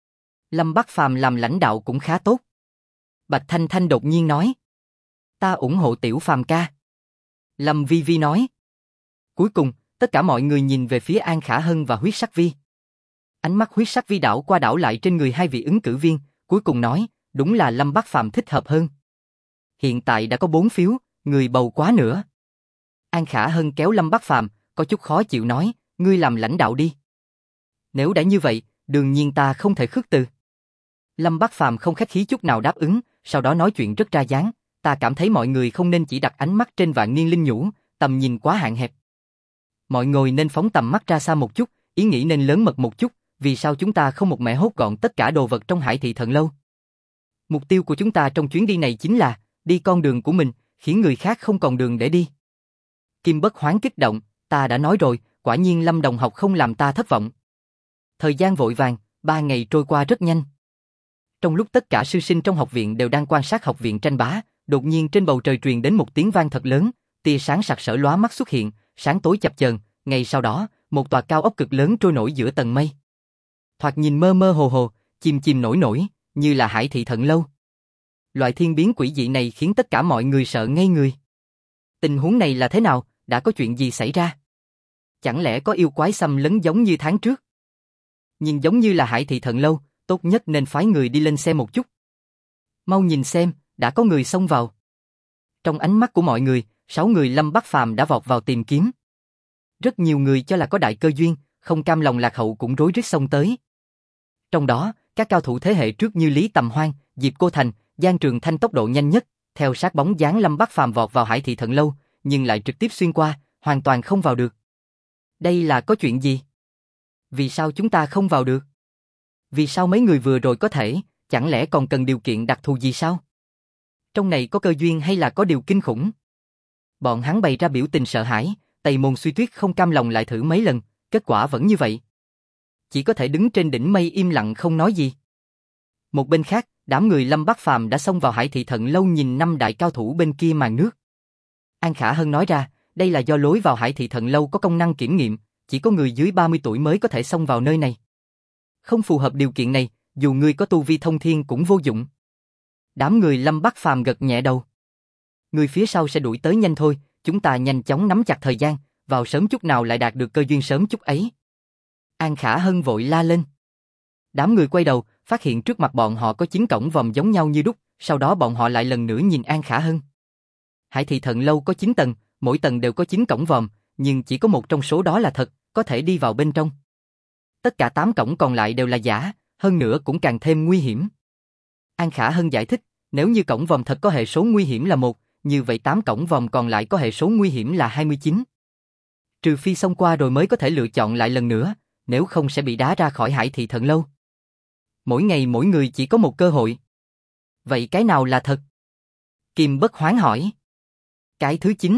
Lâm Bắc Phàm làm lãnh đạo cũng khá tốt. Bạch Thanh Thanh đột nhiên nói. Ta ủng hộ Tiểu Phàm ca. Lâm Vi Vi nói. Cuối cùng, tất cả mọi người nhìn về phía An Khả Hân và Huyết Sắc Vi. Ánh mắt Huyết Sắc Vi đảo qua đảo lại trên người hai vị ứng cử viên, cuối cùng nói, đúng là Lâm Bắc Phàm thích hợp hơn. Hiện tại đã có 4 phiếu, người bầu quá nữa. An Khả Hân kéo Lâm Bắc Phàm, có chút khó chịu nói, ngươi làm lãnh đạo đi. Nếu đã như vậy, đương nhiên ta không thể khước từ. Lâm Bắc Phàm không khách khí chút nào đáp ứng, sau đó nói chuyện rất ra dáng, ta cảm thấy mọi người không nên chỉ đặt ánh mắt trên Vạn Niên Linh Nhũ, tầm nhìn quá hạn hẹp. Mọi người nên phóng tầm mắt ra xa một chút, ý nghĩ nên lớn mật một chút, vì sao chúng ta không một mẻ hốt gọn tất cả đồ vật trong Hải Thị Thần Lâu? Mục tiêu của chúng ta trong chuyến đi này chính là đi con đường của mình, khiến người khác không còn đường để đi. Kim Bất Hoán kích động, ta đã nói rồi, quả nhiên Lâm đồng học không làm ta thất vọng. Thời gian vội vàng, 3 ngày trôi qua rất nhanh. Trong lúc tất cả sư sinh trong học viện đều đang quan sát học viện tranh bá, đột nhiên trên bầu trời truyền đến một tiếng vang thật lớn, tia sáng sặc sỡ lóa mắt xuất hiện, sáng tối chập chờn, ngay sau đó, một tòa cao ốc cực lớn trôi nổi giữa tầng mây. Thoạt nhìn mơ mơ hồ hồ, chìm chìm nổi nổi, như là Hải Thị Thần Lâu. Loại thiên biến quỷ dị này khiến tất cả mọi người sợ ngây người. Tình huống này là thế nào, đã có chuyện gì xảy ra? Chẳng lẽ có yêu quái xâm lấn giống như tháng trước? Nhưng giống như là Hải Thị Thần Lâu, tốt nhất nên phái người đi lên xem một chút. Mau nhìn xem, đã có người xông vào. Trong ánh mắt của mọi người, 6 người Lâm Bắc Phàm đã vọt vào tìm kiếm. Rất nhiều người cho là có đại cơ duyên, không cam lòng lạc hậu cũng rối rít xông tới. Trong đó, các cao thủ thế hệ trước như Lý Tầm Hoan, Diệp Cô Thành, Giang Trường Thanh tốc độ nhanh nhất, theo sát bóng dáng Lâm Bắc Phàm vọt vào Hải Thị Thần Lâu, nhưng lại trực tiếp xuyên qua, hoàn toàn không vào được. Đây là có chuyện gì? Vì sao chúng ta không vào được? Vì sao mấy người vừa rồi có thể, chẳng lẽ còn cần điều kiện đặc thù gì sao? Trong này có cơ duyên hay là có điều kinh khủng? Bọn hắn bày ra biểu tình sợ hãi, Tây Môn Suy Tuyết không cam lòng lại thử mấy lần, kết quả vẫn như vậy. Chỉ có thể đứng trên đỉnh mây im lặng không nói gì. Một bên khác, đám người Lâm Bắc Phàm đã xông vào Hải Thị Thần Lâu nhìn 5 đại cao thủ bên kia màn nước. An Khả Hân nói ra, đây là do lối vào Hải Thị Thần Lâu có công năng kiểm nghiệm, chỉ có người dưới 30 tuổi mới có thể xông vào nơi này. Không phù hợp điều kiện này, dù ngươi có tu vi thông thiên cũng vô dụng. Đám người Lâm Bắc Phàm gật nhẹ đầu. Người phía sau sẽ đuổi tới nhanh thôi, chúng ta nhanh chóng nắm chặt thời gian, vào sớm chút nào lại đạt được cơ duyên sớm chút ấy. An Khả Hân vội la lên. Đám người quay đầu, phát hiện trước mặt bọn họ có 9 cổng vòm giống nhau như đúc, sau đó bọn họ lại lần nữa nhìn An Khả Hân. Hải Thị Thần Lâu có 9 tầng, mỗi tầng đều có 9 cổng vòm, nhưng chỉ có một trong số đó là thật, có thể đi vào bên trong. Tất cả 8 cổng còn lại đều là giả, hơn nữa cũng càng thêm nguy hiểm. An Khả Hân giải thích, nếu như cổng vòm thật có hệ số nguy hiểm là 1, như vậy 8 cổng vòm còn lại có hệ số nguy hiểm là 29. Trừ phi xông qua rồi mới có thể lựa chọn lại lần nữa, nếu không sẽ bị đá ra khỏi Hải Thị Thần Lâu. Mỗi ngày mỗi người chỉ có một cơ hội. Vậy cái nào là thật? Kim Bất Hoán hỏi. Cái thứ 9.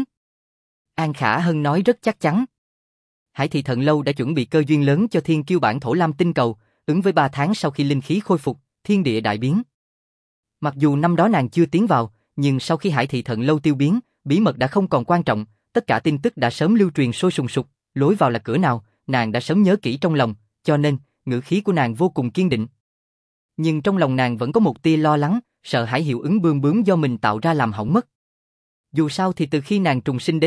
An Khả Hân nói rất chắc chắn. Hải Thị Thần Lâu đã chuẩn bị cơ duyên lớn cho Thiên Kiêu bản Thổ Lam tinh cầu, ứng với 3 tháng sau khi linh khí khôi phục, thiên địa đại biến. Mặc dù năm đó nàng chưa tiến vào, nhưng sau khi Hải Thị Thần Lâu tiêu biến, bí mật đã không còn quan trọng, tất cả tin tức đã sớm lưu truyền sôi sùng sục, lối vào là cửa nào, nàng đã sớm nhớ kỹ trong lòng, cho nên, ngữ khí của nàng vô cùng kiên định. Nhưng trong lòng nàng vẫn có một tia lo lắng, sợ hãi hiệu ứng bươm bướm do mình tạo ra làm hỏng mất. Dù sao thì từ khi nàng trùng sinh đến nay,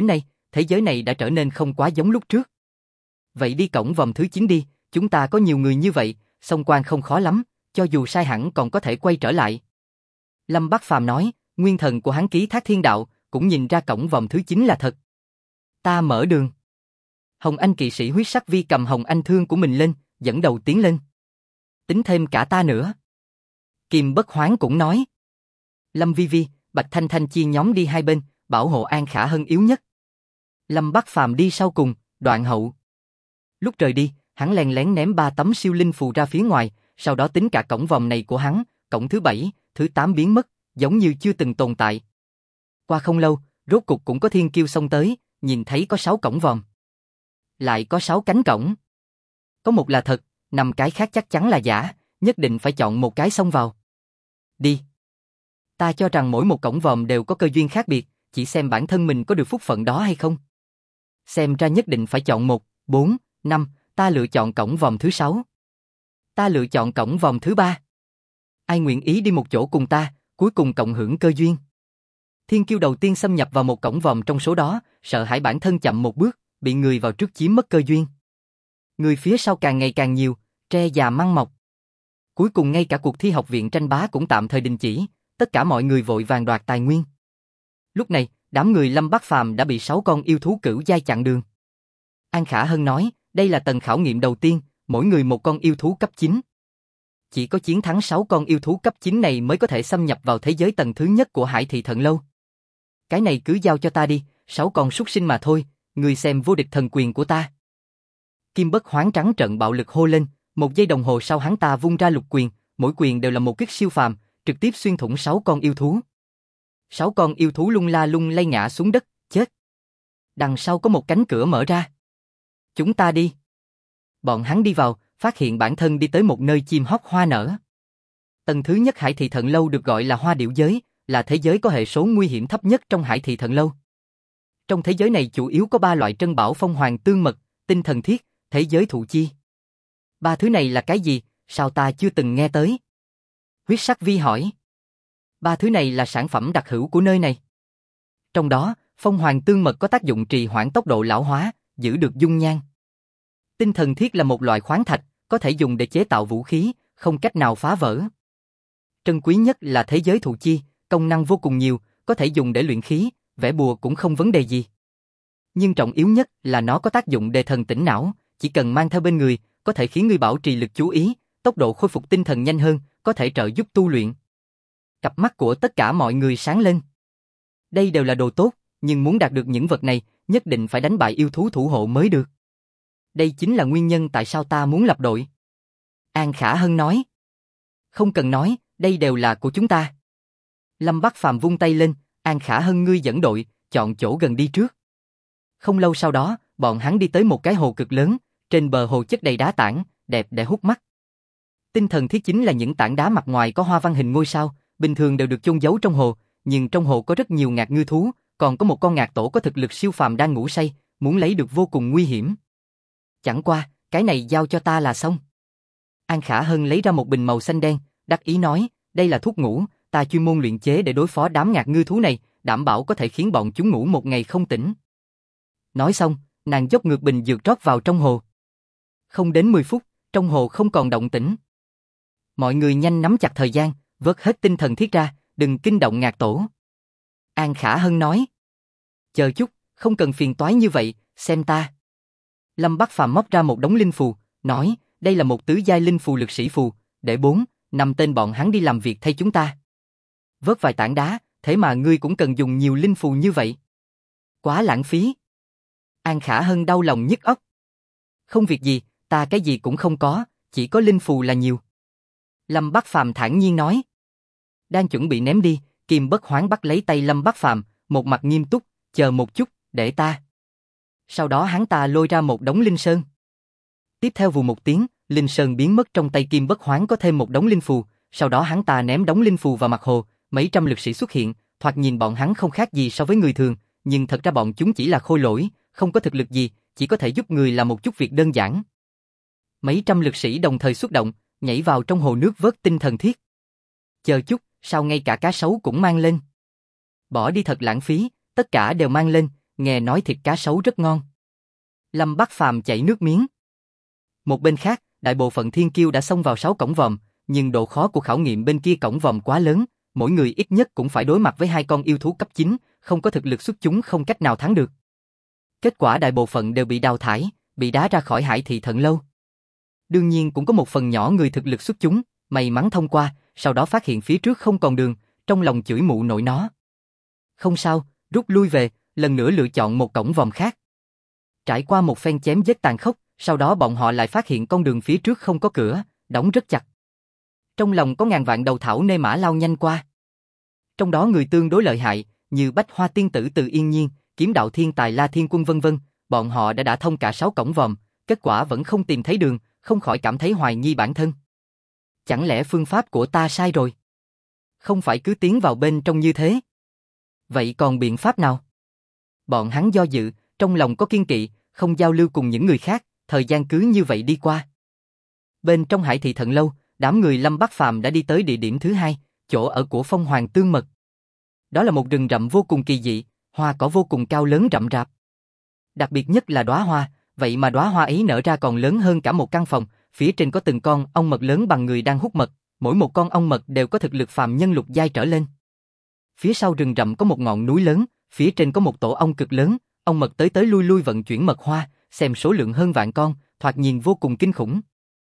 thế giới này đã trở nên không quá giống lúc trước. Vậy đi cổng vòm thứ 9 đi, chúng ta có nhiều người như vậy, xông quan không khó lắm, cho dù sai hẳn còn có thể quay trở lại. Lâm Bắc Phàm nói, nguyên thần của hắn ký thác thiên đạo, cũng nhìn ra cổng vòm thứ 9 là thật. Ta mở đường. Hồng Anh kỵ sĩ huyết sắc vi cầm Hồng Anh thương của mình lên, dẫn đầu tiến lên. Tính thêm cả ta nữa. Kim Bất Hoán cũng nói. Lâm Vi Vi, Bạch Thanh Thanh chia nhóm đi hai bên, bảo hộ An Khả Hân yếu nhất. Lâm Bắc Phàm đi sau cùng, đoạn hậu. Lúc rời đi, hắn lén lén ném 3 tấm siêu linh phù ra phía ngoài, sau đó tính cả cổng vòm này của hắn, cổng thứ 7, thứ 8 biến mất, giống như chưa từng tồn tại. Qua không lâu, rốt cục cũng có thiên kiêu xông tới, nhìn thấy có 6 cổng vòm. Lại có 6 cánh cổng. Có một là thật, 5 cái khác chắc chắn là giả, nhất định phải chọn một cái xông vào. Đi. Ta cho rằng mỗi một cổng vòm đều có cơ duyên khác biệt, chỉ xem bản thân mình có được phúc phận đó hay không. Xem ra nhất định phải chọn 1, 4, 5, ta lựa chọn cổng vòm thứ 6. Ta lựa chọn cổng vòm thứ 3. Ai nguyện ý đi một chỗ cùng ta, cuối cùng cộng hưởng cơ duyên. Thiên kiêu đầu tiên xâm nhập vào một cổng vòm trong số đó, sợ hãi bản thân chậm một bước, bị người vào trước chiếm mất cơ duyên. Người phía sau càng ngày càng nhiều, tre già măng mọc. Cuối cùng ngay cả cuộc thi học viện tranh bá cũng tạm thời đình chỉ, tất cả mọi người vội vàng đoạt tài nguyên. Lúc này, đám người Lâm Bắc Phàm đã bị 6 con yêu thú cửu giai chặn đường. An Khả Hân nói, đây là tầng khảo nghiệm đầu tiên, mỗi người một con yêu thú cấp 9. Chỉ có chiến thắng 6 con yêu thú cấp 9 này mới có thể xâm nhập vào thế giới tầng thứ nhất của Hải Thị Thần Lâu. Cái này cứ giao cho ta đi, 6 con súc sinh mà thôi, người xem vô địch thần quyền của ta. Kim Bất Hoán trắng trợn bạo lực hô lên, 1 giây đồng hồ sau hắn ta vung ra lục quyền, mỗi quyền đều là một kích siêu phàm, trực tiếp xuyên thủng 6 con yêu thú. 6 con yêu thú lung la lung lay ngã xuống đất, chết. Đằng sau có một cánh cửa mở ra. Chúng ta đi. Bọn hắn đi vào, phát hiện bản thân đi tới một nơi chim hót hoa nở. Tầng thứ nhất Hải Thị Thần Lâu được gọi là Hoa Điểu Giới, là thế giới có hệ số nguy hiểm thấp nhất trong Hải Thị Thần Lâu. Trong thế giới này chủ yếu có 3 loại trân bảo phong hoàng tương mật, tinh thần thiết, thế giới thụ chi. 3 thứ này là cái gì, sao ta chưa từng nghe tới? Huyết sắc vi hỏi. 3 thứ này là sản phẩm đặc hữu của nơi này. Trong đó, phong hoàng tương mật có tác dụng trì hoãn tốc độ lão hóa, giữ được dung nhan. Tinh thần thiết là một loại khoáng thạch, có thể dùng để chế tạo vũ khí, không cách nào phá vỡ. Trân quý nhất là thế giới thụ chi, công năng vô cùng nhiều, có thể dùng để luyện khí, vẽ bùa cũng không vấn đề gì. Nhưng trọng yếu nhất là nó có tác dụng đề thần tỉnh não, chỉ cần mang theo bên người, có thể khiến người bảo trì lực chú ý, tốc độ khôi phục tinh thần nhanh hơn, có thể trợ giúp tu luyện. Cặp mắt của tất cả mọi người sáng lên. Đây đều là đồ tốt, nhưng muốn đạt được những vật này, nhất định phải đánh bại yêu thú thủ hộ mới được. Đây chính là nguyên nhân tại sao ta muốn lập đội. An Khả Hân nói. Không cần nói, đây đều là của chúng ta. Lâm Bắc Phàm vung tay lên, An Khả Hân ngươi dẫn đội, chọn chỗ gần đi trước. Không lâu sau đó, bọn hắn đi tới một cái hồ cực lớn, trên bờ hồ chất đầy đá tảng, đẹp để hút mắt. Tinh thần thiết chính là những tảng đá mặt ngoài có hoa văn hình ngôi sao, bình thường đều được chôn giấu trong hồ, nhưng trong hồ có rất nhiều ngạc ngư thú, còn có một con ngạc tổ có thực lực siêu phàm đang ngủ say, muốn lấy được vô cùng nguy hiểm. Chẳng qua, cái này giao cho ta là xong. An Khả Hân lấy ra một bình màu xanh đen, đắc ý nói, đây là thuốc ngủ, ta chuyên môn luyện chế để đối phó đám ngạc ngư thú này, đảm bảo có thể khiến bọn chúng ngủ một ngày không tỉnh. Nói xong, nàng dốc ngược bình dược rót vào trong hồ. Không đến 10 phút, trong hồ không còn động tĩnh. Mọi người nhanh nắm chặt thời gian, vớt hết tinh thần thiết ra, đừng kinh động ngạc tổ. An Khả Hân nói. Chờ chút, không cần phiền toái như vậy, xem ta. Lâm Bắc Phàm móc ra một đống linh phù, nói, đây là một tứ giai linh phù lực sĩ phù, để 4, 5 tên bọn hắn đi làm việc thay chúng ta. Vớt vài tảng đá, thế mà ngươi cũng cần dùng nhiều linh phù như vậy. Quá lãng phí. An Khả Hân đau lòng nhức óc. Không việc gì, ta cái gì cũng không có, chỉ có linh phù là nhiều. Lâm Bắc Phàm thản nhiên nói. Đang chuẩn bị ném đi, Kim Bất Hoán bắt lấy tay Lâm Bắc Phàm, một mặt nghiêm túc, chờ một chút, để ta. Sau đó hắn ta lôi ra một đống linh sơn. Tiếp theo vù một tiếng, linh sơn biến mất trong tay Kim Bất Hoán có thêm một đống linh phù, sau đó hắn ta ném đống linh phù vào mặt hồ, mấy trăm lực sĩ xuất hiện, thoạt nhìn bọn hắn không khác gì so với người thường, nhưng thật ra bọn chúng chỉ là khôi lỗi, không có thực lực gì, chỉ có thể giúp người làm một chút việc đơn giản. Mấy trăm lực sĩ đồng thời xuất động, nhảy vào trong hồ nước vớt tinh thần thiết. Chờ chút, sao ngay cả cá sấu cũng mang lên? Bỏ đi thật lãng phí, tất cả đều mang lên, nghe nói thịt cá sấu rất ngon. Lâm Bắc Phàm chảy nước miếng. Một bên khác, đại bộ phận thiên kiêu đã xông vào 6 cổng vòm, nhưng độ khó của khảo nghiệm bên kia cổng vòm quá lớn, mỗi người ít nhất cũng phải đối mặt với 2 con yêu thú cấp 9, không có thực lực xuất chúng không cách nào thắng được. Kết quả đại bộ phận đều bị đào thải, bị đá ra khỏi Hải Thị Thận Lâu. Đương nhiên cũng có một phần nhỏ người thực lực xuất chúng, may mắn thông qua, sau đó phát hiện phía trước không còn đường, trong lòng chửi mụ nội nó. Không sao, rút lui về, lần nữa lựa chọn một cổng vòm khác. Trải qua một phen chém giết tàn khốc, sau đó bọn họ lại phát hiện con đường phía trước không có cửa, đóng rất chặt. Trong lòng có ngàn vạn đầu thảo nê mã lao nhanh qua. Trong đó người tương đối lợi hại, như Bách Hoa Tiên Tử Từ Yên Nhiên, Kiếm Đạo Thiên Tài La Thiên Quân vân vân, bọn họ đã thông cả 6 cổng vòm, kết quả vẫn không tìm thấy đường, không khỏi cảm thấy hoài nghi bản thân. Chẳng lẽ phương pháp của ta sai rồi? Không phải cứ tiến vào bên trong như thế? Vậy còn biện pháp nào? Bọn hắn do dự, trong lòng có kiên kỵ, không giao lưu cùng những người khác, thời gian cứ như vậy đi qua. Bên trong Hải Thị Thận Lâu, đám người Lâm Bắc Phàm đã đi tới địa điểm thứ 2, chỗ ở của Phong Hoàng Tương Mật. Đó là một rừng rậm vô cùng kỳ dị, hoa cỏ vô cùng cao lớn rậm rạp. Đặc biệt nhất là đóa hoa, vậy mà đóa hoa ấy nở ra còn lớn hơn cả một căn phòng, phía trên có từng con ong mật lớn bằng người đang hút mật, mỗi một con ong mật đều có thực lực phàm nhân lục giai trở lên. Phía sau rừng rậm có một ngọn núi lớn, phía trên có một tổ ong cực lớn, ong mật tới tới lui lui vận chuyển mật hoa, xem số lượng hơn vạn con, thoạt nhìn vô cùng kinh khủng.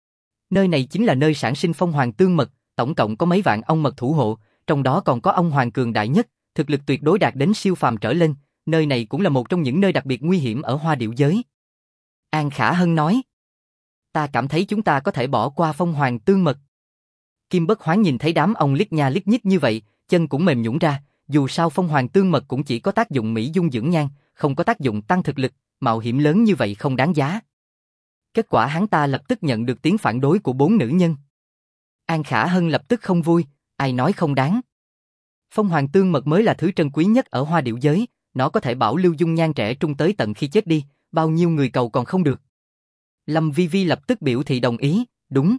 Nơi này chính là nơi sản sinh Phong Hoàng Tương Mật, tổng cộng có mấy vạn ong mật thủ hộ, trong đó còn có ong hoàng cường đại nhất, thực lực tuyệt đối đạt đến siêu phàm trở lên, nơi này cũng là một trong những nơi đặc biệt nguy hiểm ở Hoa Điểu giới. An Khả Hân nói, ta cảm thấy chúng ta có thể bỏ qua Phong Hoàng Tương Mật. Kim Bất Hoán nhìn thấy đám ong liếc nha liếc nhích như vậy, chân cũng mềm nhũn ra, dù sao Phong Hoàng Tương Mật cũng chỉ có tác dụng mỹ dung dưỡng nhan, không có tác dụng tăng thực lực, mạo hiểm lớn như vậy không đáng giá. Kết quả hắn ta lập tức nhận được tiếng phản đối của 4 nữ nhân. An Khả Hân lập tức không vui, ai nói không đáng. Phong Hoàng Tương Mật mới là thứ trân quý nhất ở Hoa Điểu giới, nó có thể bảo lưu dung nhan trẻ trung tới tận khi chết đi, bao nhiêu người cầu còn không được. Lâm Vi Vi lập tức biểu thị đồng ý, đúng.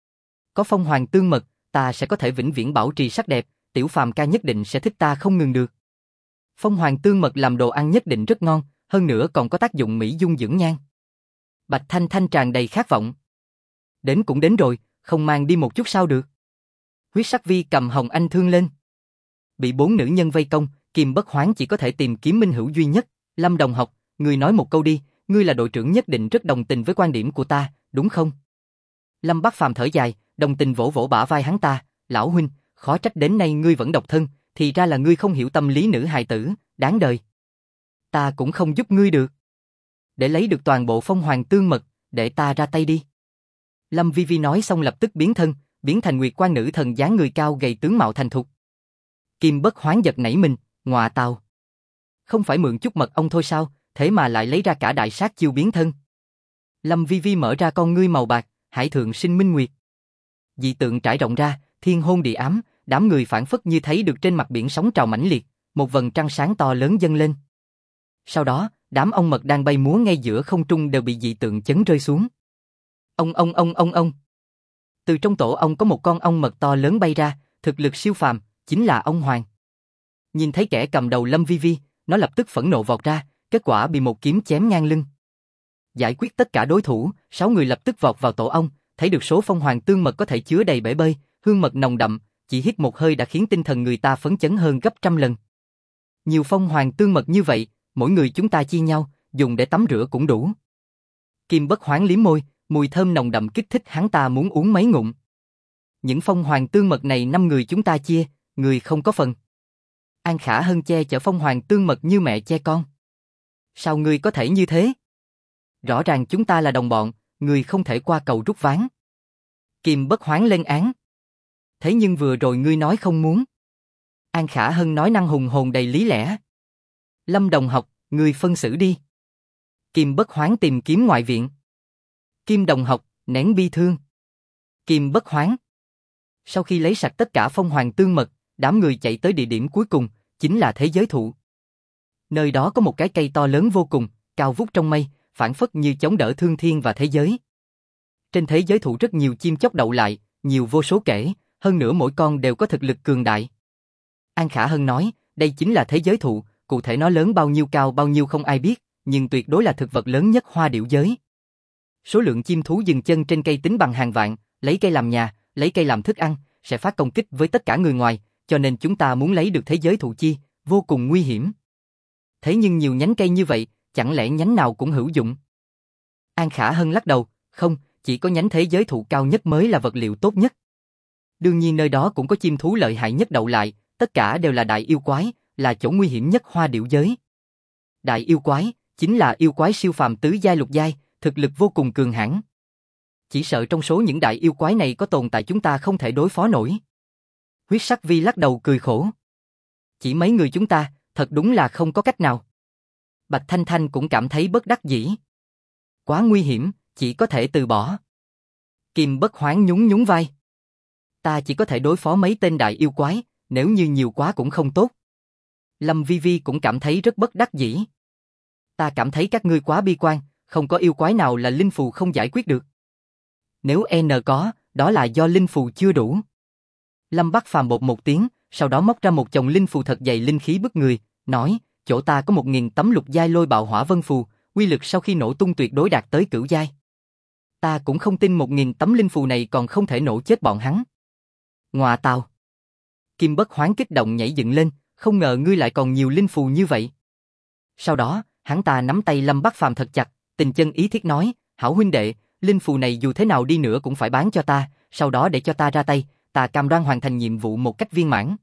Có Phong Hoàng Tương Mật, ta sẽ có thể vĩnh viễn bảo trì sắc đẹp, Tiểu Phàm ca nhất định sẽ thích ta không ngừng được. Phong Hoàng Tương Mật làm đồ ăn nhất định rất ngon, hơn nữa còn có tác dụng mỹ dung dưỡng nhan. Bạch Thanh Thanh tràn đầy khát vọng. Đến cũng đến rồi, không mang đi một chút sao được. Huyết Sắc Vi cầm Hồng Anh thương lên. Bị 4 nữ nhân vây công, Kim Bất Hoán chỉ có thể tìm kiếm minh hữu duy nhất. Lâm Đồng Học, ngươi nói một câu đi, ngươi là đội trưởng nhất định rất đồng tình với quan điểm của ta, đúng không? Lâm Bắc Phàm thở dài, đồng tình vỗ vỗ bả vai hắn ta, lão huynh, khó trách đến nay ngươi vẫn độc thân, thì ra là ngươi không hiểu tâm lý nữ hài tử, đáng đời. Ta cũng không giúp ngươi được. Để lấy được toàn bộ Phong Hoàng Tương Mật, để ta ra tay đi. Lâm Vi Vi nói xong lập tức biến thân, biến thành Nguyệt Quan nữ thần dáng người cao gầy tướng mạo thành thục. Kim Bất Hoán giật nảy mình, ngọa tào. Không phải mượn chút mật ong thôi sao, thế mà lại lấy ra cả đại sát chiêu biến thân. Lâm Vi Vi mở ra con ngươi màu bạc, hải thượng sinh minh nguyệt. Dị tượng trải rộng ra, thiên hôn địa ám, đám người phảng phất như thấy được trên mặt biển sóng trào mãnh liệt, một vầng trăng sáng to lớn dâng lên. Sau đó, đám ong mật đang bay múa ngay giữa không trung đều bị dị tượng chấn rơi xuống. Ông. Từ trong tổ ong có một con ong mật to lớn bay ra, thực lực siêu phàm, chính là ong hoàng. Nhìn thấy kẻ cầm đầu Lâm Vi Vi, nó lập tức phẫn nộ vọt ra, kết quả bị một kiếm chém ngang lưng. Giải quyết tất cả đối thủ, 6 người lập tức vọt vào tổ ong, thấy được số Phong Hoàng Tương Mật có thể chứa đầy bể bơi, hương mật nồng đậm, chỉ hít một hơi đã khiến tinh thần người ta phấn chấn hơn gấp trăm lần. Nhiều Phong Hoàng Tương Mật như vậy, mỗi người chúng ta chia nhau, dùng để tắm rửa cũng đủ. Kim Bất Hoán liếm môi, mùi thơm nồng đậm kích thích hắn ta muốn uống mấy ngụm. Những Phong Hoàng Tương Mật này 5 người chúng ta chia, người không có phần. An Khả Hân che chở Phong Hoàng Tương Mật như mẹ che con. Sao ngươi có thể như thế? Rõ ràng chúng ta là đồng bọn, ngươi không thể qua cầu rút ván. Kim Bất Hoán lên án. Thế nhưng vừa rồi ngươi nói không muốn. An Khả Hân nói năng hùng hồn đầy lý lẽ. Lâm Đồng Học, ngươi phân xử đi. Kim Bất Hoán tìm kiếm ngoại viện. Kim Đồng Học, nén bi thương. Kim Bất Hoán. Sau khi lấy sạch tất cả Phong Hoàng Tương Mật, đám người chạy tới địa điểm cuối cùng, chính là thế giới thụ. Nơi đó có một cái cây to lớn vô cùng, cao vút trong mây, phảng phất như chống đỡ thương thiên và thế giới. Trên thế giới thụ rất nhiều chim chóc đậu lại, nhiều vô số kể, hơn nữa mỗi con đều có thực lực cường đại. An Khả Hân nói, đây chính là thế giới thụ, cụ thể nó lớn bao nhiêu cao bao nhiêu không ai biết, nhưng tuyệt đối là thực vật lớn nhất Hoa Điểu giới. Số lượng chim thú dừng chân trên cây tính bằng hàng vạn, lấy cây làm nhà, lấy cây làm thức ăn, sẽ phát công kích với tất cả người ngoài, cho nên chúng ta muốn lấy được thế giới thụ chi, vô cùng nguy hiểm. Thế nhưng nhiều nhánh cây như vậy, chẳng lẽ nhánh nào cũng hữu dụng? An Khả Hân lắc đầu, không, chỉ có nhánh thế giới thụ cao nhất mới là vật liệu tốt nhất. Đương nhiên nơi đó cũng có chim thú lợi hại nhất đậu lại, tất cả đều là đại yêu quái, là chỗ nguy hiểm nhất Hoa Điểu giới. Đại yêu quái, chính là yêu quái siêu phàm tứ giai lục giai, thực lực vô cùng cường hãn. Chỉ sợ trong số những đại yêu quái này có tồn tại chúng ta không thể đối phó nổi. Huyết Sắc Vi lắc đầu cười khổ. Chỉ mấy người chúng ta, thật đúng là không có cách nào. Bạch Thanh Thanh cũng cảm thấy bất đắc dĩ. Quá nguy hiểm, chỉ có thể từ bỏ. Kim Bất Hoán nhún nhún vai. Ta chỉ có thể đối phó mấy tên đại yêu quái, nếu như nhiều quá cũng không tốt. Lâm Vi Vi cũng cảm thấy rất bất đắc dĩ. Ta cảm thấy các ngươi quá bi quan, không có yêu quái nào là linh phù không giải quyết được. Nếu N có, đó là do linh phù chưa đủ. Lâm Bắc Phàm bột một tiếng, sau đó móc ra một chồng linh phù thật dày linh khí bức người, nói, chỗ ta có 1000 tấm lục giai lôi bạo hỏa vân phù, uy lực sau khi nổ tung tuyệt đối đạt tới cửu giai. Ta cũng không tin 1000 tấm linh phù này còn không thể nổ chết bọn hắn. Ngọa tào. Kim Bất Hoán kích động nhảy dựng lên, không ngờ ngươi lại còn nhiều linh phù như vậy. Sau đó, hắn ta nắm tay Lâm Bắc Phàm thật chặt, tình chân ý thiết nói, hảo huynh đệ, linh phù này dù thế nào đi nữa cũng phải bán cho ta, sau đó để cho ta ra tay, ta cam đoan hoàn thành nhiệm vụ một cách viên mãn.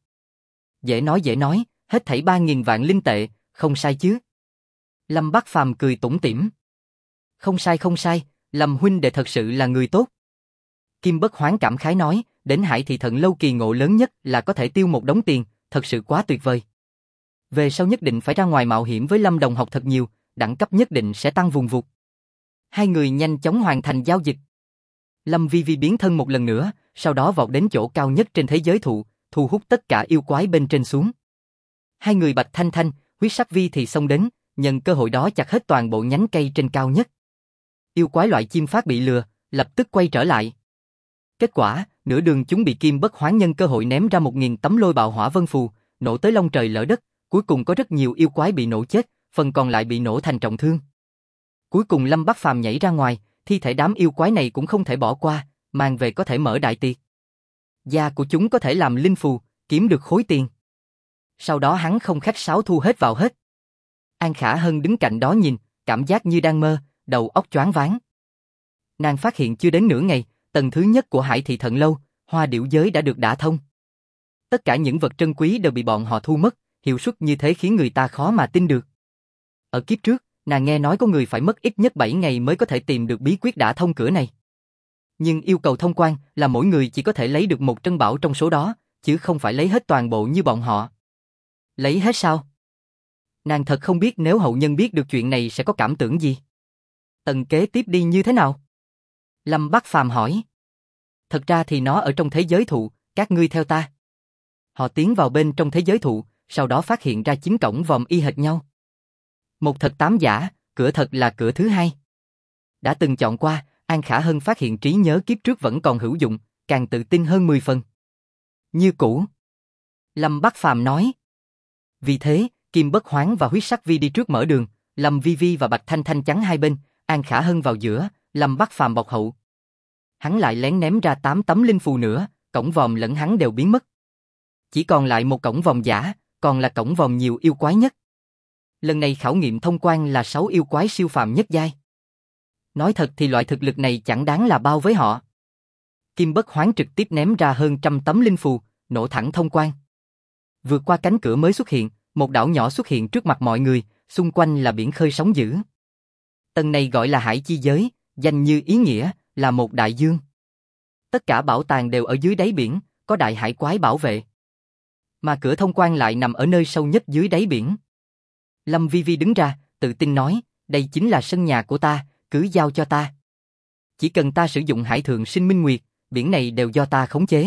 Dễ nói, hết thảy 3000 vạn linh tệ, không sai chứ? Lâm Bắc Phàm cười tủm tỉm. Không sai, Lâm huynh đệ thật sự là người tốt. Kim Bất Hoán cảm khái nói, đến Hải Thị Thần Lâu kỳ ngộ lớn nhất là có thể tiêu một đống tiền, thật sự quá tuyệt vời. Về sau nhất định phải ra ngoài mạo hiểm với Lâm đồng học thật nhiều, đẳng cấp nhất định sẽ tăng vùng vụt. Hai người nhanh chóng hoàn thành giao dịch. Lâm Vi Vi biến thân một lần nữa, sau đó vọt đến chỗ cao nhất trên thế giới thụ, thu hút tất cả yêu quái bên trên xuống. Hai người Bạch Thanh Thanh, Huyết Sắc Vi thì xông đến, nhân cơ hội đó chặt hết toàn bộ nhánh cây trên cao nhất. Yêu quái loại chim phát bị lừa, lập tức quay trở lại. Kết quả, nửa đường chúng bị Kim Bất Hoán nhân cơ hội ném ra 1000 tấm lôi bạo hỏa vân phù, nổ tới long trời lở đất, cuối cùng có rất nhiều yêu quái bị nổ chết, phần còn lại bị nổ thành trọng thương. Cuối cùng Lâm Bắc Phàm nhảy ra ngoài, thi thể đám yêu quái này cũng không thể bỏ qua, mang về có thể mở đại tiệc. Da của chúng có thể làm linh phù, kiếm được khối tiền. Sau đó hắn không khách sáo thu hết vào hết. An Khả Hân đứng cạnh đó nhìn, cảm giác như đang mơ, đầu óc choáng váng. Nàng phát hiện chưa đến nửa ngày, tầng thứ nhất của Hải Thị Thần Lâu, Hoa Điểu giới đã được đả thông. Tất cả những vật trân quý đều bị bọn họ thu mất, hiệu suất như thế khiến người ta khó mà tin được. Ở kiếp trước, nàng nghe nói có người phải mất ít nhất 7 ngày mới có thể tìm được bí quyết đả thông cửa này. Nhưng yêu cầu thông quan là mỗi người chỉ có thể lấy được một trân bảo trong số đó, chứ không phải lấy hết toàn bộ như bọn họ. Lấy hết sao? Nàng thật không biết nếu hậu nhân biết được chuyện này sẽ có cảm tưởng gì. Tầng kế tiếp đi như thế nào? Lâm Bắc Phàm hỏi. Thật ra thì nó ở trong thế giới thụ, các ngươi theo ta. Họ tiến vào bên trong thế giới thụ, sau đó phát hiện ra 9 cổng vòm y hệt nhau. Một thật 8 giả, cửa thật là cửa thứ hai. Đã từng chọn qua, An Khả Hân phát hiện trí nhớ kiếp trước vẫn còn hữu dụng, càng tự tin hơn 10 phần. Như cũ. Lâm Bắc Phàm nói. Vì thế, Kim Bất Hoán và Huyết Sắc Vi đi trước mở đường, Lâm Vi Vi và Bạch Thanh Thanh chắn hai bên, An Khả Hân vào giữa, Lâm Bắc Phàm bọc hậu. Hắn lại lén ném ra 8 tấm linh phù nữa, cổng vòm lẫn hắn đều biến mất. Chỉ còn lại một cổng vòm giả, còn là cổng vòm nhiều yêu quái nhất. Lần này khảo nghiệm thông quan là 6 yêu quái siêu phàm nhất giai. Nói thật thì loại thực lực này chẳng đáng là bao với họ. Kim Bất Hoán trực tiếp ném ra hơn 100 tấm linh phù, nổ thẳng thông quan. Vượt qua cánh cửa mới xuất hiện, một đảo nhỏ xuất hiện trước mặt mọi người, xung quanh là biển khơi sóng dữ. Tầng này gọi là Hải Chi Giới, danh như ý nghĩa, là một đại dương. Tất cả bảo tàng đều ở dưới đáy biển, có đại hải quái bảo vệ. Mà cửa thông quan lại nằm ở nơi sâu nhất dưới đáy biển. Lâm Vi Vi đứng ra, tự tin nói, đây chính là sân nhà của ta, cứ giao cho ta. Chỉ cần ta sử dụng hải thượng sinh minh nguyệt, biển này đều do ta khống chế.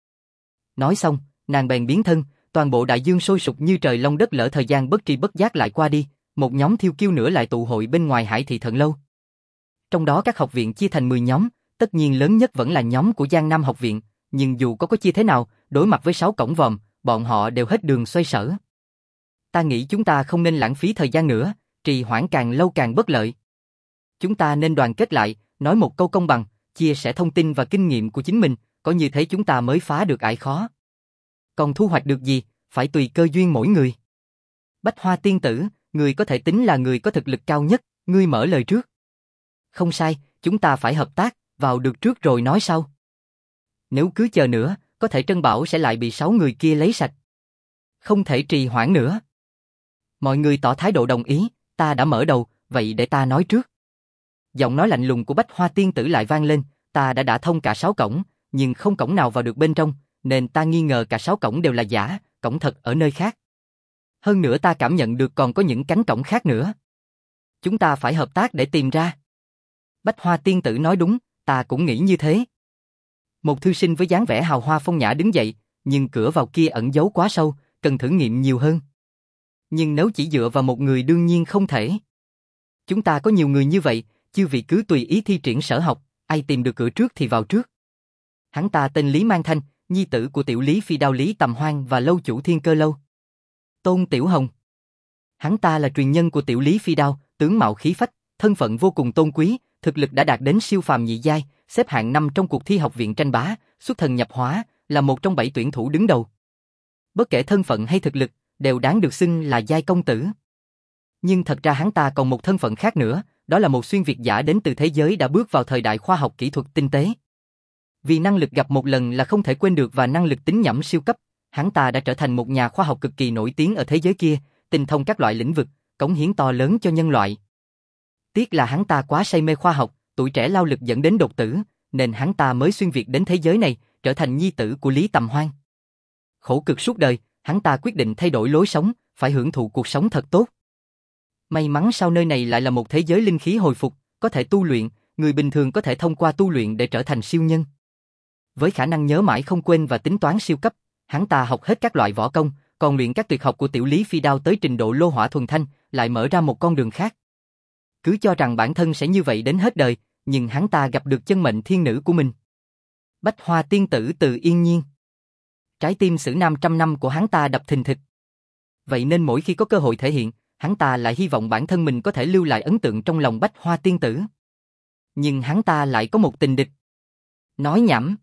Nói xong, nàng bèn biến thân, toàn bộ đại dương sôi sục như trời long đất lở, thời gian bất tri bất giác lại qua đi, một nhóm thiêu kiêu nữa lại tụ hội bên ngoài Hải Thị Thần Lâu. Trong đó các học viện chia thành 10 nhóm, tất nhiên lớn nhất vẫn là nhóm của Giang Nam học viện, nhưng dù có chia thế nào, đối mặt với 6 cổng vòm, bọn họ đều hết đường xoay sở. Ta nghĩ chúng ta không nên lãng phí thời gian nữa, trì hoãn càng lâu càng bất lợi. Chúng ta nên đoàn kết lại, nói một câu công bằng, chia sẻ thông tin và kinh nghiệm của chính mình, có như thế chúng ta mới phá được ải khó. Còn thu hoạch được gì, phải tùy cơ duyên mỗi người. Bách Hoa tiên tử, người có thể tính là người có thực lực cao nhất, ngươi mở lời trước. Không sai, chúng ta phải hợp tác, vào được trước rồi nói sau. Nếu cứ chờ nữa, có thể Trân Bảo sẽ lại bị 6 người kia lấy sạch. Không thể trì hoãn nữa. Mọi người tỏ thái độ đồng ý, ta đã mở đầu, vậy để ta nói trước. Giọng nói lạnh lùng của Bách Hoa tiên tử lại vang lên, ta đã đả thông cả 6 cổng, nhưng không cổng nào vào được bên trong, nên ta nghi ngờ cả 6 cổng đều là giả, cổng thật ở nơi khác. Hơn nữa ta cảm nhận được còn có những cánh cổng khác nữa. Chúng ta phải hợp tác để tìm ra. Bách Hoa tiên tử nói đúng, ta cũng nghĩ như thế. Một thư sinh với dáng vẻ hào hoa phong nhã đứng dậy, nhưng cửa vào kia ẩn giấu quá sâu, cần thử nghiệm nhiều hơn. Nhưng nếu chỉ dựa vào một người đương nhiên không thể. Chúng ta có nhiều người như vậy, chư vị cứ tùy ý thi triển sở học, ai tìm được cửa trước thì vào trước. Hắn ta tên Lý Mang Thanh, nhi tử của tiểu Lý Phi Đao Lý Tầm Hoan và lâu chủ Thiên Cơ Lâu. Tôn Tiểu Hồng. Hắn ta là truyền nhân của tiểu Lý Phi Đao, tướng mạo khí phách, thân phận vô cùng tôn quý, thực lực đã đạt đến siêu phàm nhị giai, xếp hạng 5 trong cuộc thi học viện tranh bá, xuất thần nhập hóa, là một trong 7 tuyển thủ đứng đầu. Bất kể thân phận hay thực lực, đều đáng được xưng là giai công tử. Nhưng thật ra hắn ta còn một thân phận khác nữa, đó là một xuyên việt giả đến từ thế giới đã bước vào thời đại khoa học kỹ thuật tinh tế. Vì năng lực gặp một lần là không thể quên được và năng lực tính nhẩm siêu cấp, hắn ta đã trở thành một nhà khoa học cực kỳ nổi tiếng ở thế giới kia, tinh thông các loại lĩnh vực, cống hiến to lớn cho nhân loại. Tiếc là hắn ta quá say mê khoa học, tuổi trẻ lao lực dẫn đến đột tử, nên hắn ta mới xuyên việt đến thế giới này, trở thành nhi tử của Lý Tầm Hoan. Khổ cực suốt đời, hắn ta quyết định thay đổi lối sống, phải hưởng thụ cuộc sống thật tốt. May mắn sau nơi này lại là một thế giới linh khí hồi phục, có thể tu luyện, người bình thường có thể thông qua tu luyện để trở thành siêu nhân. Với khả năng nhớ mãi không quên và tính toán siêu cấp, hắn ta học hết các loại võ công, còn luyện các tuyệt học của tiểu Lý Phi Đao tới trình độ lô hỏa thuần thanh, lại mở ra một con đường khác. Cứ cho rằng bản thân sẽ như vậy đến hết đời, nhưng hắn ta gặp được chân mệnh thiên nữ của mình. Bách Hoa tiên tử Từ Yên Nhiên. Trái tim sử nam trăm năm của hắn ta đập thình thịch. Vậy nên mỗi khi có cơ hội thể hiện, hắn ta lại hy vọng bản thân mình có thể lưu lại ấn tượng trong lòng Bách Hoa tiên tử. Nhưng hắn ta lại có một tình địch. Nói nhảm.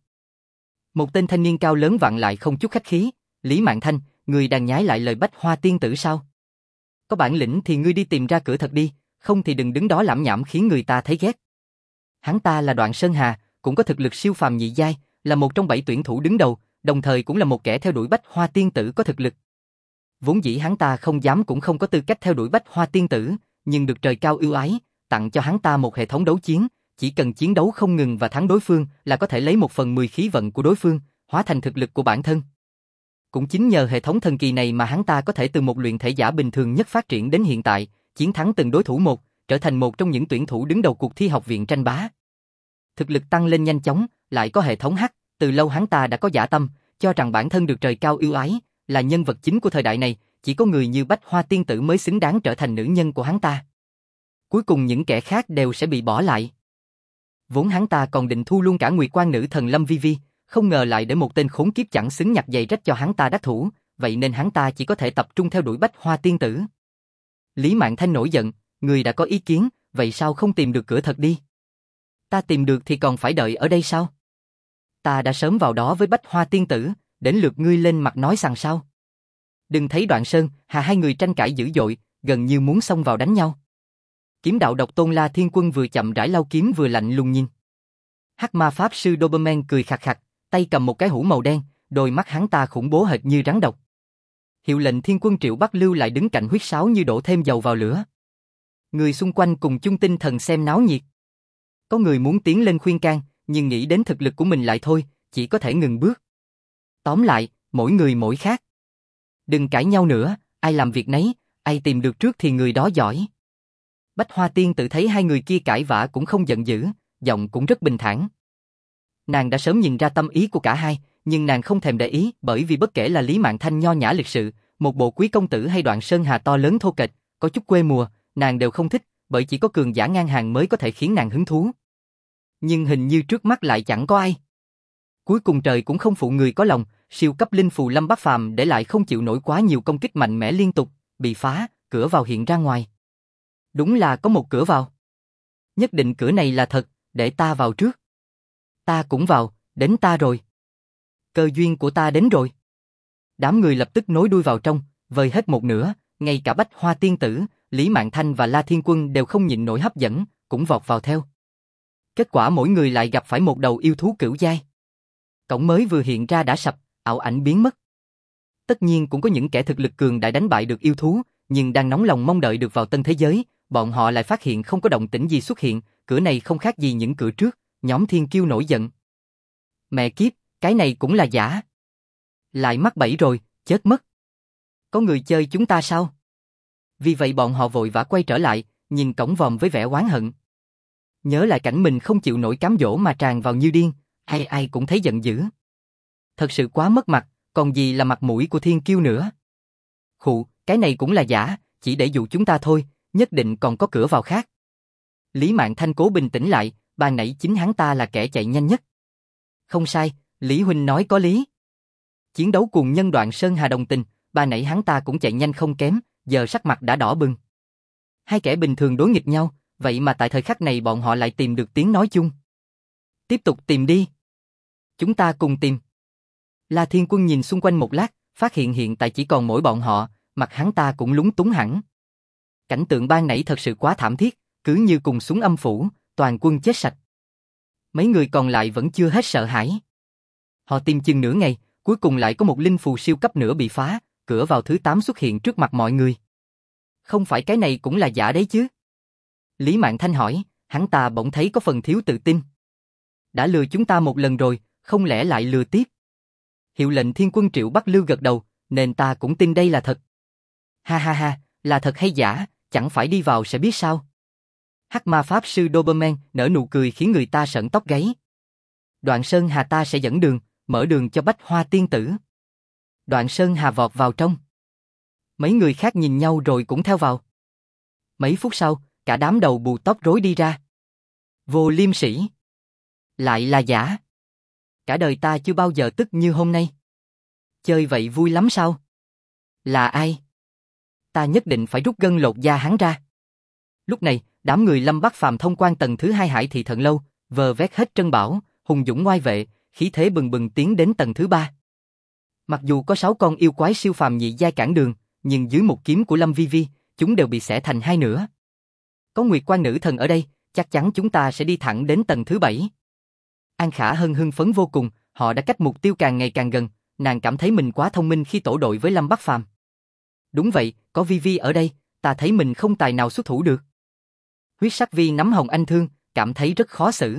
Một tên thanh niên cao lớn vặn lại không chút khách khí, Lý Mạn Thanh, người đang nhái lại lời Bách Hoa tiên tử sao? Có bản lĩnh thì ngươi đi tìm ra cửa thật đi, không thì đừng đứng đó lảm nhảm khiến người ta thấy ghét. Hắn ta là Đoạn Sơn Hà, cũng có thực lực siêu phàm nhị giai, là một trong 7 tuyển thủ đứng đầu, đồng thời cũng là một kẻ theo đuổi Bách Hoa tiên tử có thực lực. Vốn dĩ hắn ta không dám cũng không có tư cách theo đuổi Bách Hoa tiên tử, nhưng được trời cao ưu ái, tặng cho hắn ta một hệ thống đấu chiến, chỉ cần chiến đấu không ngừng và thắng đối phương là có thể lấy 1/10 khí vận của đối phương, hóa thành thực lực của bản thân. Cũng chính nhờ hệ thống thần kỳ này mà hắn ta có thể từ một luyện thể giả bình thường nhất phát triển đến hiện tại, chiến thắng từng đối thủ một, trở thành một trong những tuyển thủ đứng đầu cuộc thi học viện tranh bá. Thực lực tăng lên nhanh chóng, lại có hệ thống hack, từ lâu hắn ta đã có dã tâm, cho rằng bản thân được trời cao ưu ái, là nhân vật chính của thời đại này, chỉ có người như Bách Hoa tiên tử mới xứng đáng trở thành nữ nhân của hắn ta. Cuối cùng những kẻ khác đều sẽ bị bỏ lại. Vốn hắn ta còn định thu luôn cả Nguyệt Quan nữ thần Lâm Vi Vi, không ngờ lại để một tên khốn kiếp chẳng xứng nhặt giày rách cho hắn ta đắc thủ, vậy nên hắn ta chỉ có thể tập trung theo đuổi Bách Hoa tiên tử. Lý Mạn Thanh nổi giận, người đã có ý kiến, vậy sao không tìm được cửa thật đi? Ta tìm được thì còn phải đợi ở đây sao? Ta đã sớm vào đó với Bách Hoa tiên tử, đến lượt ngươi lên mặt nói rằng sao? Đừng thấy Đoạn Sơn, Hà hai người tranh cãi dữ dội, gần như muốn xông vào đánh nhau. Kiếm đạo độc tôn La Thiên Quân vừa chậm rãi lau kiếm vừa lạnh lùng nhìn. Hắc ma pháp sư Doberman cười khặc khặc, tay cầm một cái hũ màu đen, đôi mắt hắn ta khủng bố hệt như rắn độc. Hiệu lệnh Thiên Quân Triệu Bắc Lưu lại đứng cạnh huyết sáo như đổ thêm dầu vào lửa. Người xung quanh cùng chung tinh thần xem náo nhiệt. Có người muốn tiến lên khuyên can, nhưng nghĩ đến thực lực của mình lại thôi, chỉ có thể ngừng bước. Tóm lại, mỗi người mỗi khác. Đừng cãi nhau nữa, ai làm việc nấy, ai tìm được trước thì người đó giỏi. Bách Hoa tiên tự thấy hai người kia cãi vã cũng không giận dữ, giọng cũng rất bình thản. Nàng đã sớm nhìn ra tâm ý của cả hai, nhưng nàng không thèm để ý, bởi vì bất kể là Lý Mạn Thanh nho nhã lịch sự, một bộ quý công tử hay Đoạn Sơn Hà to lớn thô kệch, có chút quê mùa, nàng đều không thích, bởi chỉ có cường giả ngang hàng mới có thể khiến nàng hứng thú. Nhưng hình như trước mắt lại chẳng có ai. Cuối cùng trời cũng không phụ người có lòng, siêu cấp linh phù Lâm Bắc Phàm để lại không chịu nổi quá nhiều công kích mạnh mẽ liên tục, bị phá, cửa vào hiện ra ngoài. Đúng là có một cửa vào. Nhất định cửa này là thật, để ta vào trước. Ta cũng vào, đến ta rồi. Cơ duyên của ta đến rồi. Đám người lập tức nối đuôi vào trong, vời hết một nửa, ngay cả Bách Hoa tiên tử, Lý Mạn Thanh và La Thiên Quân đều không nhịn nổi hấp dẫn, cũng vọt vào theo. Kết quả mỗi người lại gặp phải một đầu yêu thú cửu giai. Cổng mới vừa hiện ra đã sập, ảo ảnh biến mất. Tất nhiên cũng có những kẻ thực lực cường đại đánh bại được yêu thú, nhưng đang nóng lòng mong đợi được vào tân thế giới, bọn họ lại phát hiện không có động tĩnh gì xuất hiện, cửa này không khác gì những cửa trước, nhóm Thiên Kiêu nổi giận. Mẹ kiếp, cái này cũng là giả. Lại mắc bẫy rồi, chết mất. Có người chơi chúng ta sao? Vì vậy bọn họ vội vã quay trở lại, nhìn cổng vòm với vẻ oán hận. Nhớ lại cảnh mình không chịu nổi cám dỗ mà tràn vào như điên, ai ai cũng thấy giận dữ. Thật sự quá mất mặt, còn gì là mặt mũi của Thiên Kiêu nữa. Khụ, cái này cũng là giả, chỉ để dụ chúng ta thôi, nhất định còn có cửa vào khác. Lý Mạn Thanh cố bình tĩnh lại, ban nãy chính hắn ta là kẻ chạy nhanh nhất. Không sai, Lý Huynh nói có lý. Chiến đấu cùng nhân đoạn Sơn Hà đồng tình, ban nãy hắn ta cũng chạy nhanh không kém, giờ sắc mặt đã đỏ bừng. Hai kẻ bình thường đối nghịch nhau, vậy mà tại thời khắc này bọn họ lại tìm được tiếng nói chung. Tiếp tục tìm đi. Chúng ta cùng tìm. La Thiên Quân nhìn xung quanh một lát, phát hiện hiện tại chỉ còn mỗi bọn họ, mặt hắn ta cũng lúng túng hẳn. Cảnh tượng ban nãy thật sự quá thảm thiết, cứ như cùng xuống âm phủ, toàn quân chết sạch. Mấy người còn lại vẫn chưa hết sợ hãi. Họ tìm chừng nửa ngày, cuối cùng lại có một linh phù siêu cấp nữa bị phá, cửa vào thứ 8 xuất hiện trước mặt mọi người. Không phải cái này cũng là giả đấy chứ? Lý Mạn Thanh hỏi, hắn ta bỗng thấy có phần thiếu tự tin. Đã lừa chúng ta một lần rồi, không lẽ lại lừa tiếp? Hiệu lệnh Thiên Quân Triệu Bắc Lưu gật đầu, nên ta cũng tin đây là thật. Ha ha ha, là thật hay giả, chẳng phải đi vào sẽ biết sao? Hắc Ma Pháp Sư Doberman nở nụ cười khiến người ta sởn tóc gáy. Đoạn Sơn Hà ta sẽ dẫn đường, mở đường cho Bách Hoa tiên tử. Đoạn Sơn Hà vọt vào trong. Mấy người khác nhìn nhau rồi cũng theo vào. Mấy phút sau, cả đám đầu bù tóc rối đi ra. Vô liêm sỉ. Lại là giả. Cả đời ta chưa bao giờ tức như hôm nay. Chơi vậy vui lắm sao? Là ai? Ta nhất định phải rút gân lột da hắn ra. Lúc này, đám người Lâm Bắc Phàm thông quan tầng thứ 2 Hải Thị Thần Lâu, vờ vét hết trân bảo, hùng dũng ngoai vệ, khí thế bừng bừng tiến đến tầng thứ 3. Mặc dù có 6 con yêu quái siêu phàm nhị giai cản đường, nhưng dưới một kiếm của Lâm Vi Vi, chúng đều bị xẻ thành hai nửa. Có Nguyệt Quan nữ thần ở đây, chắc chắn chúng ta sẽ đi thẳng đến tầng thứ 7. An Khả Hân hưng phấn vô cùng, họ đã cách mục tiêu càng ngày càng gần, nàng cảm thấy mình quá thông minh khi tổ đội với Lâm Bắc Phàm. Đúng vậy, có Vi Vi ở đây, ta thấy mình không tài nào xuất thủ được. Huyết Sắc Vi nắm Hồng Anh thương, cảm thấy rất khó xử.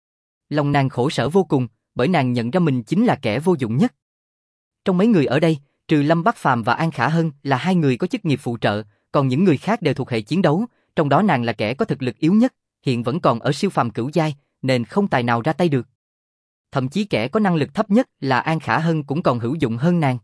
Lòng nàng khổ sở vô cùng, bởi nàng nhận ra mình chính là kẻ vô dụng nhất. Trong mấy người ở đây, trừ Lâm Bắc Phàm và An Khả Hân là hai người có chức nghiệp phụ trợ, còn những người khác đều thuộc hệ chiến đấu, trong đó nàng là kẻ có thực lực yếu nhất, hiện vẫn còn ở siêu phàm cửu giai, nên không tài nào ra tay được. Thậm chí kẻ có năng lực thấp nhất là An Khả Hân cũng còn hữu dụng hơn nàng.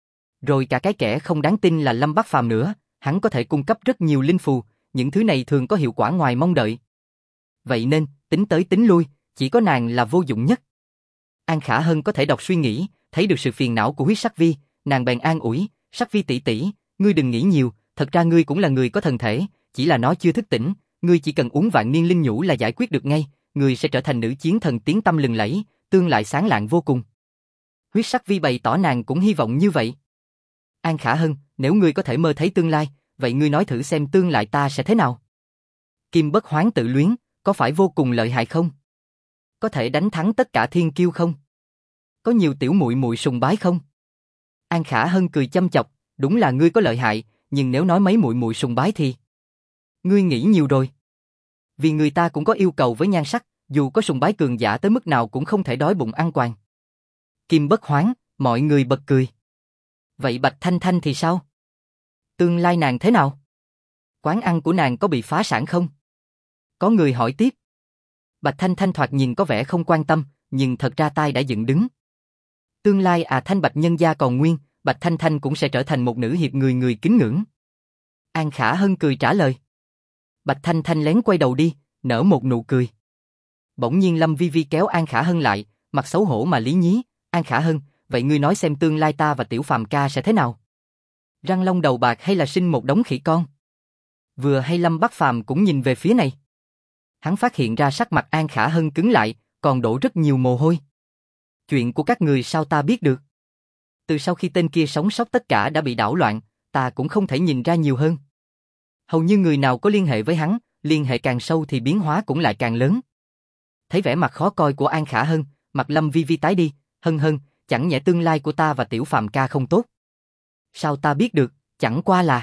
Rồi cả cái kẻ không đáng tin là Lâm Bắc Phàm nữa, hắn có thể cung cấp rất nhiều linh phù, những thứ này thường có hiệu quả ngoài mong đợi. Vậy nên, tính tới tính lui, chỉ có nàng là vô dụng nhất. An Khả Hân có thể đọc suy nghĩ, thấy được sự phiền não của Huyết Sắc Vi, nàng bèn an ủi, Sắc Vi tỷ tỷ, ngươi đừng nghĩ nhiều, thật ra ngươi cũng là người có thần thể, chỉ là nó chưa thức tỉnh, ngươi chỉ cần uống vạn niên linh nhũ là giải quyết được ngay, ngươi sẽ trở thành nữ chiến thần tiếng tăm lừng lẫy, tương lai sáng lạng vô cùng. Huyết Sắc Vi bày tỏ nàng cũng hy vọng như vậy. An Khả Hân, nếu ngươi có thể mơ thấy tương lai, vậy ngươi nói thử xem tương lai ta sẽ thế nào? Kim Bất Hoán tự luyến, có phải vô cùng lợi hại không? Có thể đánh thắng tất cả thiên kiêu không? Có nhiều tiểu muội muội sùng bái không? An Khả Hân cười châm chọc, đúng là ngươi có lợi hại, nhưng nếu nói mấy muội muội sùng bái thì ngươi nghĩ nhiều rồi. Vì người ta cũng có yêu cầu với nhan sắc, dù có sùng bái cường giả tới mức nào cũng không thể đói bụng ăn quàng. Kim Bất Hoán, mọi người bật cười. Vậy Bạch Thanh Thanh thì sao? Tương lai nàng thế nào? Quán ăn của nàng có bị phá sản không? Có người hỏi tiếp. Bạch Thanh Thanh thoạt nhìn có vẻ không quan tâm, nhưng thật ra tai đã dựng đứng. Tương lai Thanh Bạch nhân gia còn nguyên, Bạch Thanh Thanh cũng sẽ trở thành một nữ hiệp người người kính ngưỡng. An Khả Hân cười trả lời. Bạch Thanh Thanh lén quay đầu đi, nở một nụ cười. Bỗng nhiên Lâm Vi Vi kéo An Khả Hân lại, mặt xấu hổ mà lý nhí. An Khả Hân, vậy ngươi nói xem tương lai ta và Tiểu Phàm ca sẽ thế nào? Răng long đầu bạc hay là sinh một đống khỉ con? Vừa hay Lâm Bắc Phàm cũng nhìn về phía này. Hắn phát hiện ra sắc mặt An Khả Hân cứng lại, còn đổ rất nhiều mồ hôi. Chuyện của các người sao ta biết được? Từ sau khi tên kia sống sót tất cả đã bị đảo loạn, ta cũng không thể nhìn ra nhiều hơn. Hầu như người nào có liên hệ với hắn, liên hệ càng sâu thì biến hóa cũng lại càng lớn. Thấy vẻ mặt khó coi của An Khả Hân, mặt Lâm Vi Vi tái đi, Hân Hân, chẳng nhẽ tương lai của ta và Tiểu Phàm ca không tốt? Sao ta biết được, chẳng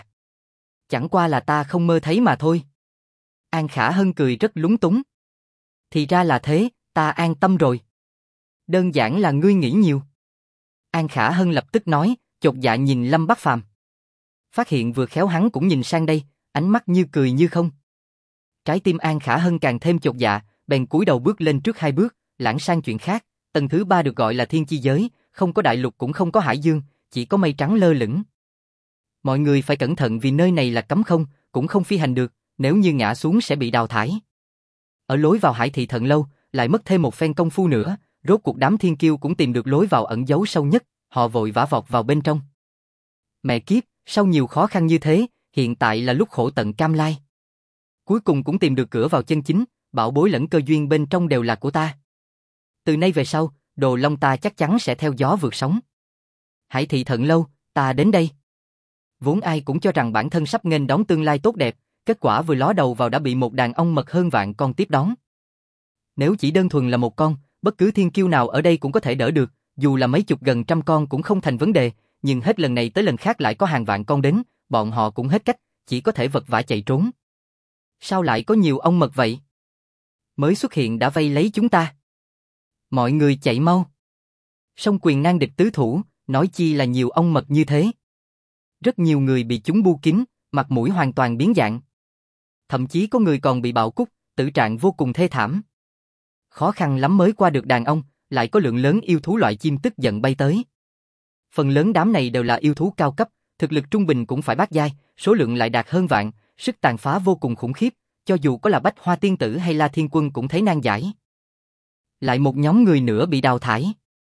qua là ta không mơ thấy mà thôi. An Khả Hân cười rất lúng túng. Thì ra là thế, ta an tâm rồi. Đơn giản là ngươi nghĩ nhiều. An Khả Hân lập tức nói, chột dạ nhìn Lâm Bắc Phàm. Phát hiện vừa khéo hắn cũng nhìn sang đây, ánh mắt như cười như không. Trái tim An Khả Hân càng thêm chột dạ, bèn cúi đầu bước lên trước 2 bước, lãng sang chuyện khác. Tầng thứ 3 được gọi là thiên chi giới, không có đại lục cũng không có hải dương, chỉ có mây trắng lơ lửng. Mọi người phải cẩn thận vì nơi này là cấm không, cũng không phi hành được, nếu như ngã xuống sẽ bị đào thải. Ở lối vào Hải Thị Thận Lâu, lại mất thêm một phen công phu nữa, rốt cuộc đám thiên kiêu cũng tìm được lối vào ẩn giấu sâu nhất, họ vội vã vọt vào bên trong. Mẹ kiếp, sau nhiều khó khăn như thế, hiện tại là lúc khổ tận cam lai. Cuối cùng cũng tìm được cửa vào chân chính, bảo bối lẫn cơ duyên bên trong đều là của ta. Từ nay về sau, Đồ Long ta chắc chắn sẽ theo gió vượt sóng. Hải Thị Thận Lâu, ta đến đây. Vốn ai cũng cho rằng bản thân sắp nghênh đón tương lai tốt đẹp, kết quả vừa ló đầu vào đã bị một đàn ong mật hơn vạn con tiếp đón. Nếu chỉ đơn thuần là một con, bất cứ thiên kiêu nào ở đây cũng có thể đỡ được, dù là mấy chục gần trăm con cũng không thành vấn đề, nhưng hết lần này tới lần khác lại có hàng vạn con đến, bọn họ cũng hết cách, chỉ có thể vật vã chạy trốn. Sao lại có nhiều ong mật vậy? Mới xuất hiện đã vây lấy chúng ta. Mọi người chạy mau. Song quyền nan địch tứ thủ, nói chi là nhiều ong mật như thế. Rất nhiều người bị chúng bu kín, mặt mũi hoàn toàn biến dạng. Thậm chí có người còn bị bạo cúc, tử trạng vô cùng thê thảm. Khó khăn lắm mới qua được đàn ong, lại có lượng lớn yêu thú loại chim tức giận bay tới. Phần lớn đám này đều là yêu thú cao cấp, thực lực trung bình cũng phải bát giai, số lượng lại đạt hơn vạn, sức tàn phá vô cùng khủng khiếp, cho dù có là Bách Hoa Tiên Tử hay La Thiên Quân cũng thấy nan giải. Lại một nhóm người nữa bị đào thải.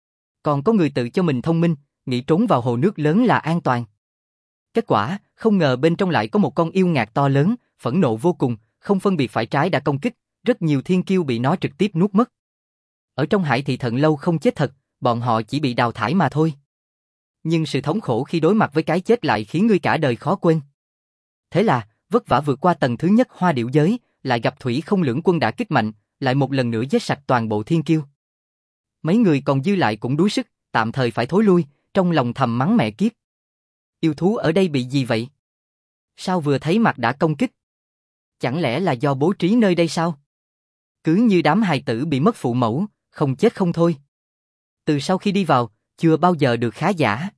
Còn có người tự cho mình thông minh, nghĩ trốn vào hồ nước lớn là an toàn. Kết quả, không ngờ bên trong lại có một con yêu ngạc to lớn, phẫn nộ vô cùng, không phân biệt phải trái đã công kích, rất nhiều thiên kiêu bị nó trực tiếp nuốt mất. Ở trong Hải Thị Thận Lâu không chết thật, bọn họ chỉ bị đào thải mà thôi. Nhưng sự thống khổ khi đối mặt với cái chết lại khiến ngươi cả đời khó quên. Thế là, vất vả vượt qua tầng thứ nhất Hoa Điểu Giới, lại gặp Thủy Không Lưỡng Quân đã kích mạnh, lại một lần nữa giết sạch toàn bộ thiên kiêu. Mấy người còn dư lại cũng đuối sức, tạm thời phải thối lui, trong lòng thầm mắng mẹ kiếp. Yêu thú ở đây bị gì vậy? Sao vừa thấy mặt đã công kích? Chẳng lẽ là do bố trí nơi đây sao? Cứ như đám hài tử bị mất phụ mẫu, không chết không thôi. Từ sau khi đi vào, chưa bao giờ được khá giả.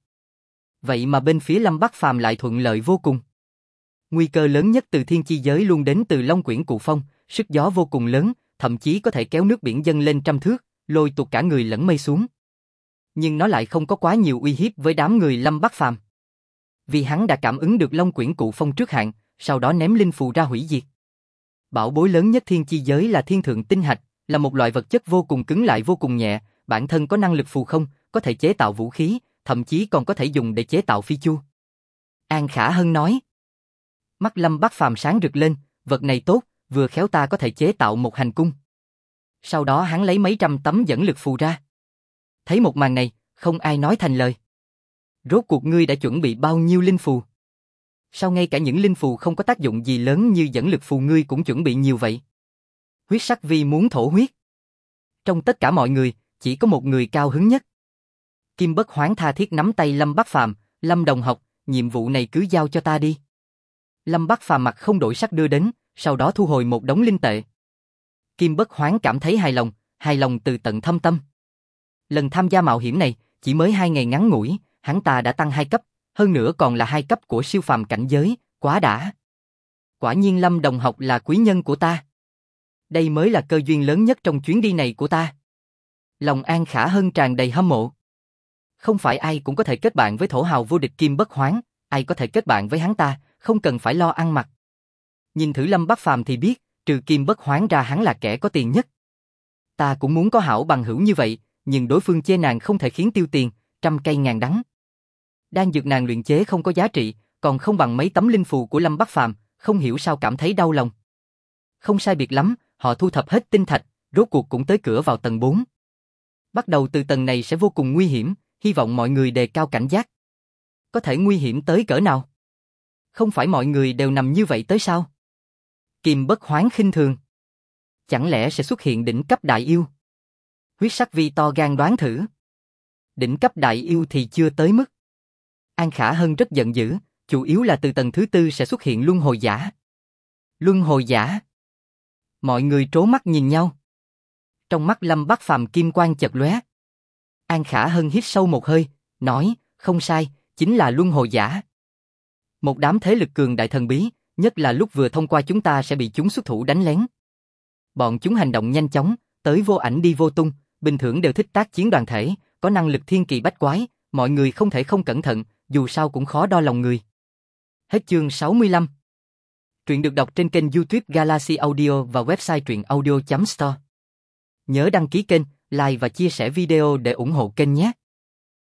Vậy mà bên phía Lâm Bắc Phàm lại thuận lợi vô cùng. Nguy cơ lớn nhất từ thiên chi giới luôn đến từ Long Quyển Cụ Phong, sức gió vô cùng lớn, thậm chí có thể kéo nước biển dâng lên trăm thước, lôi tuột cả người lẫn mây xuống. Nhưng nó lại không có quá nhiều uy hiếp với đám người Lâm Bắc Phàm. Vì hắn đã cảm ứng được Long Quyển Cụ Phong trước hạn, sau đó ném linh phù ra hủy diệt. Bảo bối lớn nhất thiên chi giới là thiên thượng tinh hạch, là một loại vật chất vô cùng cứng lại vô cùng nhẹ, bản thân có năng lực phù không, có thể chế tạo vũ khí, thậm chí còn có thể dùng để chế tạo phi chu. An Khả Hân nói. Mắt Lâm Bắc Phàm sáng rực lên, vật này tốt, vừa khéo ta có thể chế tạo một hành cung. Sau đó hắn lấy mấy trăm tấm dẫn lực phù ra. Thấy một màn này, không ai nói thành lời. Rốt cuộc ngươi đã chuẩn bị bao nhiêu linh phù? Sao ngay cả những linh phù không có tác dụng gì lớn như dẫn lực phù ngươi cũng chuẩn bị nhiều vậy? Huyết Sắc Vi muốn thổ huyết. Trong tất cả mọi người, chỉ có một người cao hứng nhất. Kim Bất Hoán tha thiết nắm tay Lâm Bắc Phàm, Lâm đồng học, nhiệm vụ này cứ giao cho ta đi. Lâm Bắc Phàm mặt không đổi sắc đưa đến, sau đó thu hồi một đống linh tệ. Kim Bất Hoán cảm thấy hài lòng từ tận thâm tâm. Lần tham gia mạo hiểm này, chỉ mới 2 ngày ngắn ngủi, hắn ta đã tăng 2 cấp, hơn nữa còn là 2 cấp của siêu phàm cảnh giới, quá đã. Quả nhiên Lâm đồng học là quý nhân của ta. Đây mới là cơ duyên lớn nhất trong chuyến đi này của ta. Lòng An Khả Hân tràn đầy hâm mộ. Không phải ai cũng có thể kết bạn với thổ hào vô địch Kim Bất Hoán, ai có thể kết bạn với hắn ta, không cần phải lo ăn mặc. Nhìn thử Lâm Bắc Phàm thì biết, trừ Kim Bất Hoán ra hắn là kẻ có tiền nhất. Ta cũng muốn có hảo bằng hữu như vậy, nhưng đối phương chê nàng không thể khiến tiêu tiền, trăm cây ngàn đắng. Đan dược nàng luyện chế không có giá trị, còn không bằng mấy tấm linh phù của Lâm Bắc Phàm, không hiểu sao cảm thấy đau lòng. Không sai biệt lắm, họ thu thập hết tinh thạch, rốt cuộc cũng tới cửa vào tầng 4. Bắt đầu từ tầng này sẽ vô cùng nguy hiểm, hy vọng mọi người đề cao cảnh giác. Có thể nguy hiểm tới cỡ nào? Không phải mọi người đều nằm như vậy tới sao? Kim Bất Hoán khinh thường. Chẳng lẽ sẽ xuất hiện đỉnh cấp đại yêu? Huyết Sắc Vi to gan đoán thử. Đỉnh cấp đại yêu thì chưa tới mức. An Khả Hân rất giận dữ, chủ yếu là từ tầng thứ 4 sẽ xuất hiện luân hồi giả. Luân hồi giả? Mọi người trố mắt nhìn nhau. Trong mắt Lâm Bắc Phàm kim quang chật lóe. An Khả Hân hít sâu một hơi, nói, không sai, chính là luân hồi giả. Một đám thế lực cường đại thần bí, nhất là lúc vừa thông qua chúng ta sẽ bị chúng xuất thủ đánh lén. Bọn chúng hành động nhanh chóng, tới vô ảnh đi vô tung, bình thường đều thích tác chiến đoàn thể, có năng lực thiên kỳ bách quái, mọi người không thể không cẩn thận, dù sao cũng khó đo lòng người. Hết chương 65. Truyện được đọc trên kênh YouTube Galaxy Audio và website truyệnaudio.store. Nhớ đăng ký kênh, like và chia sẻ video để ủng hộ kênh nhé.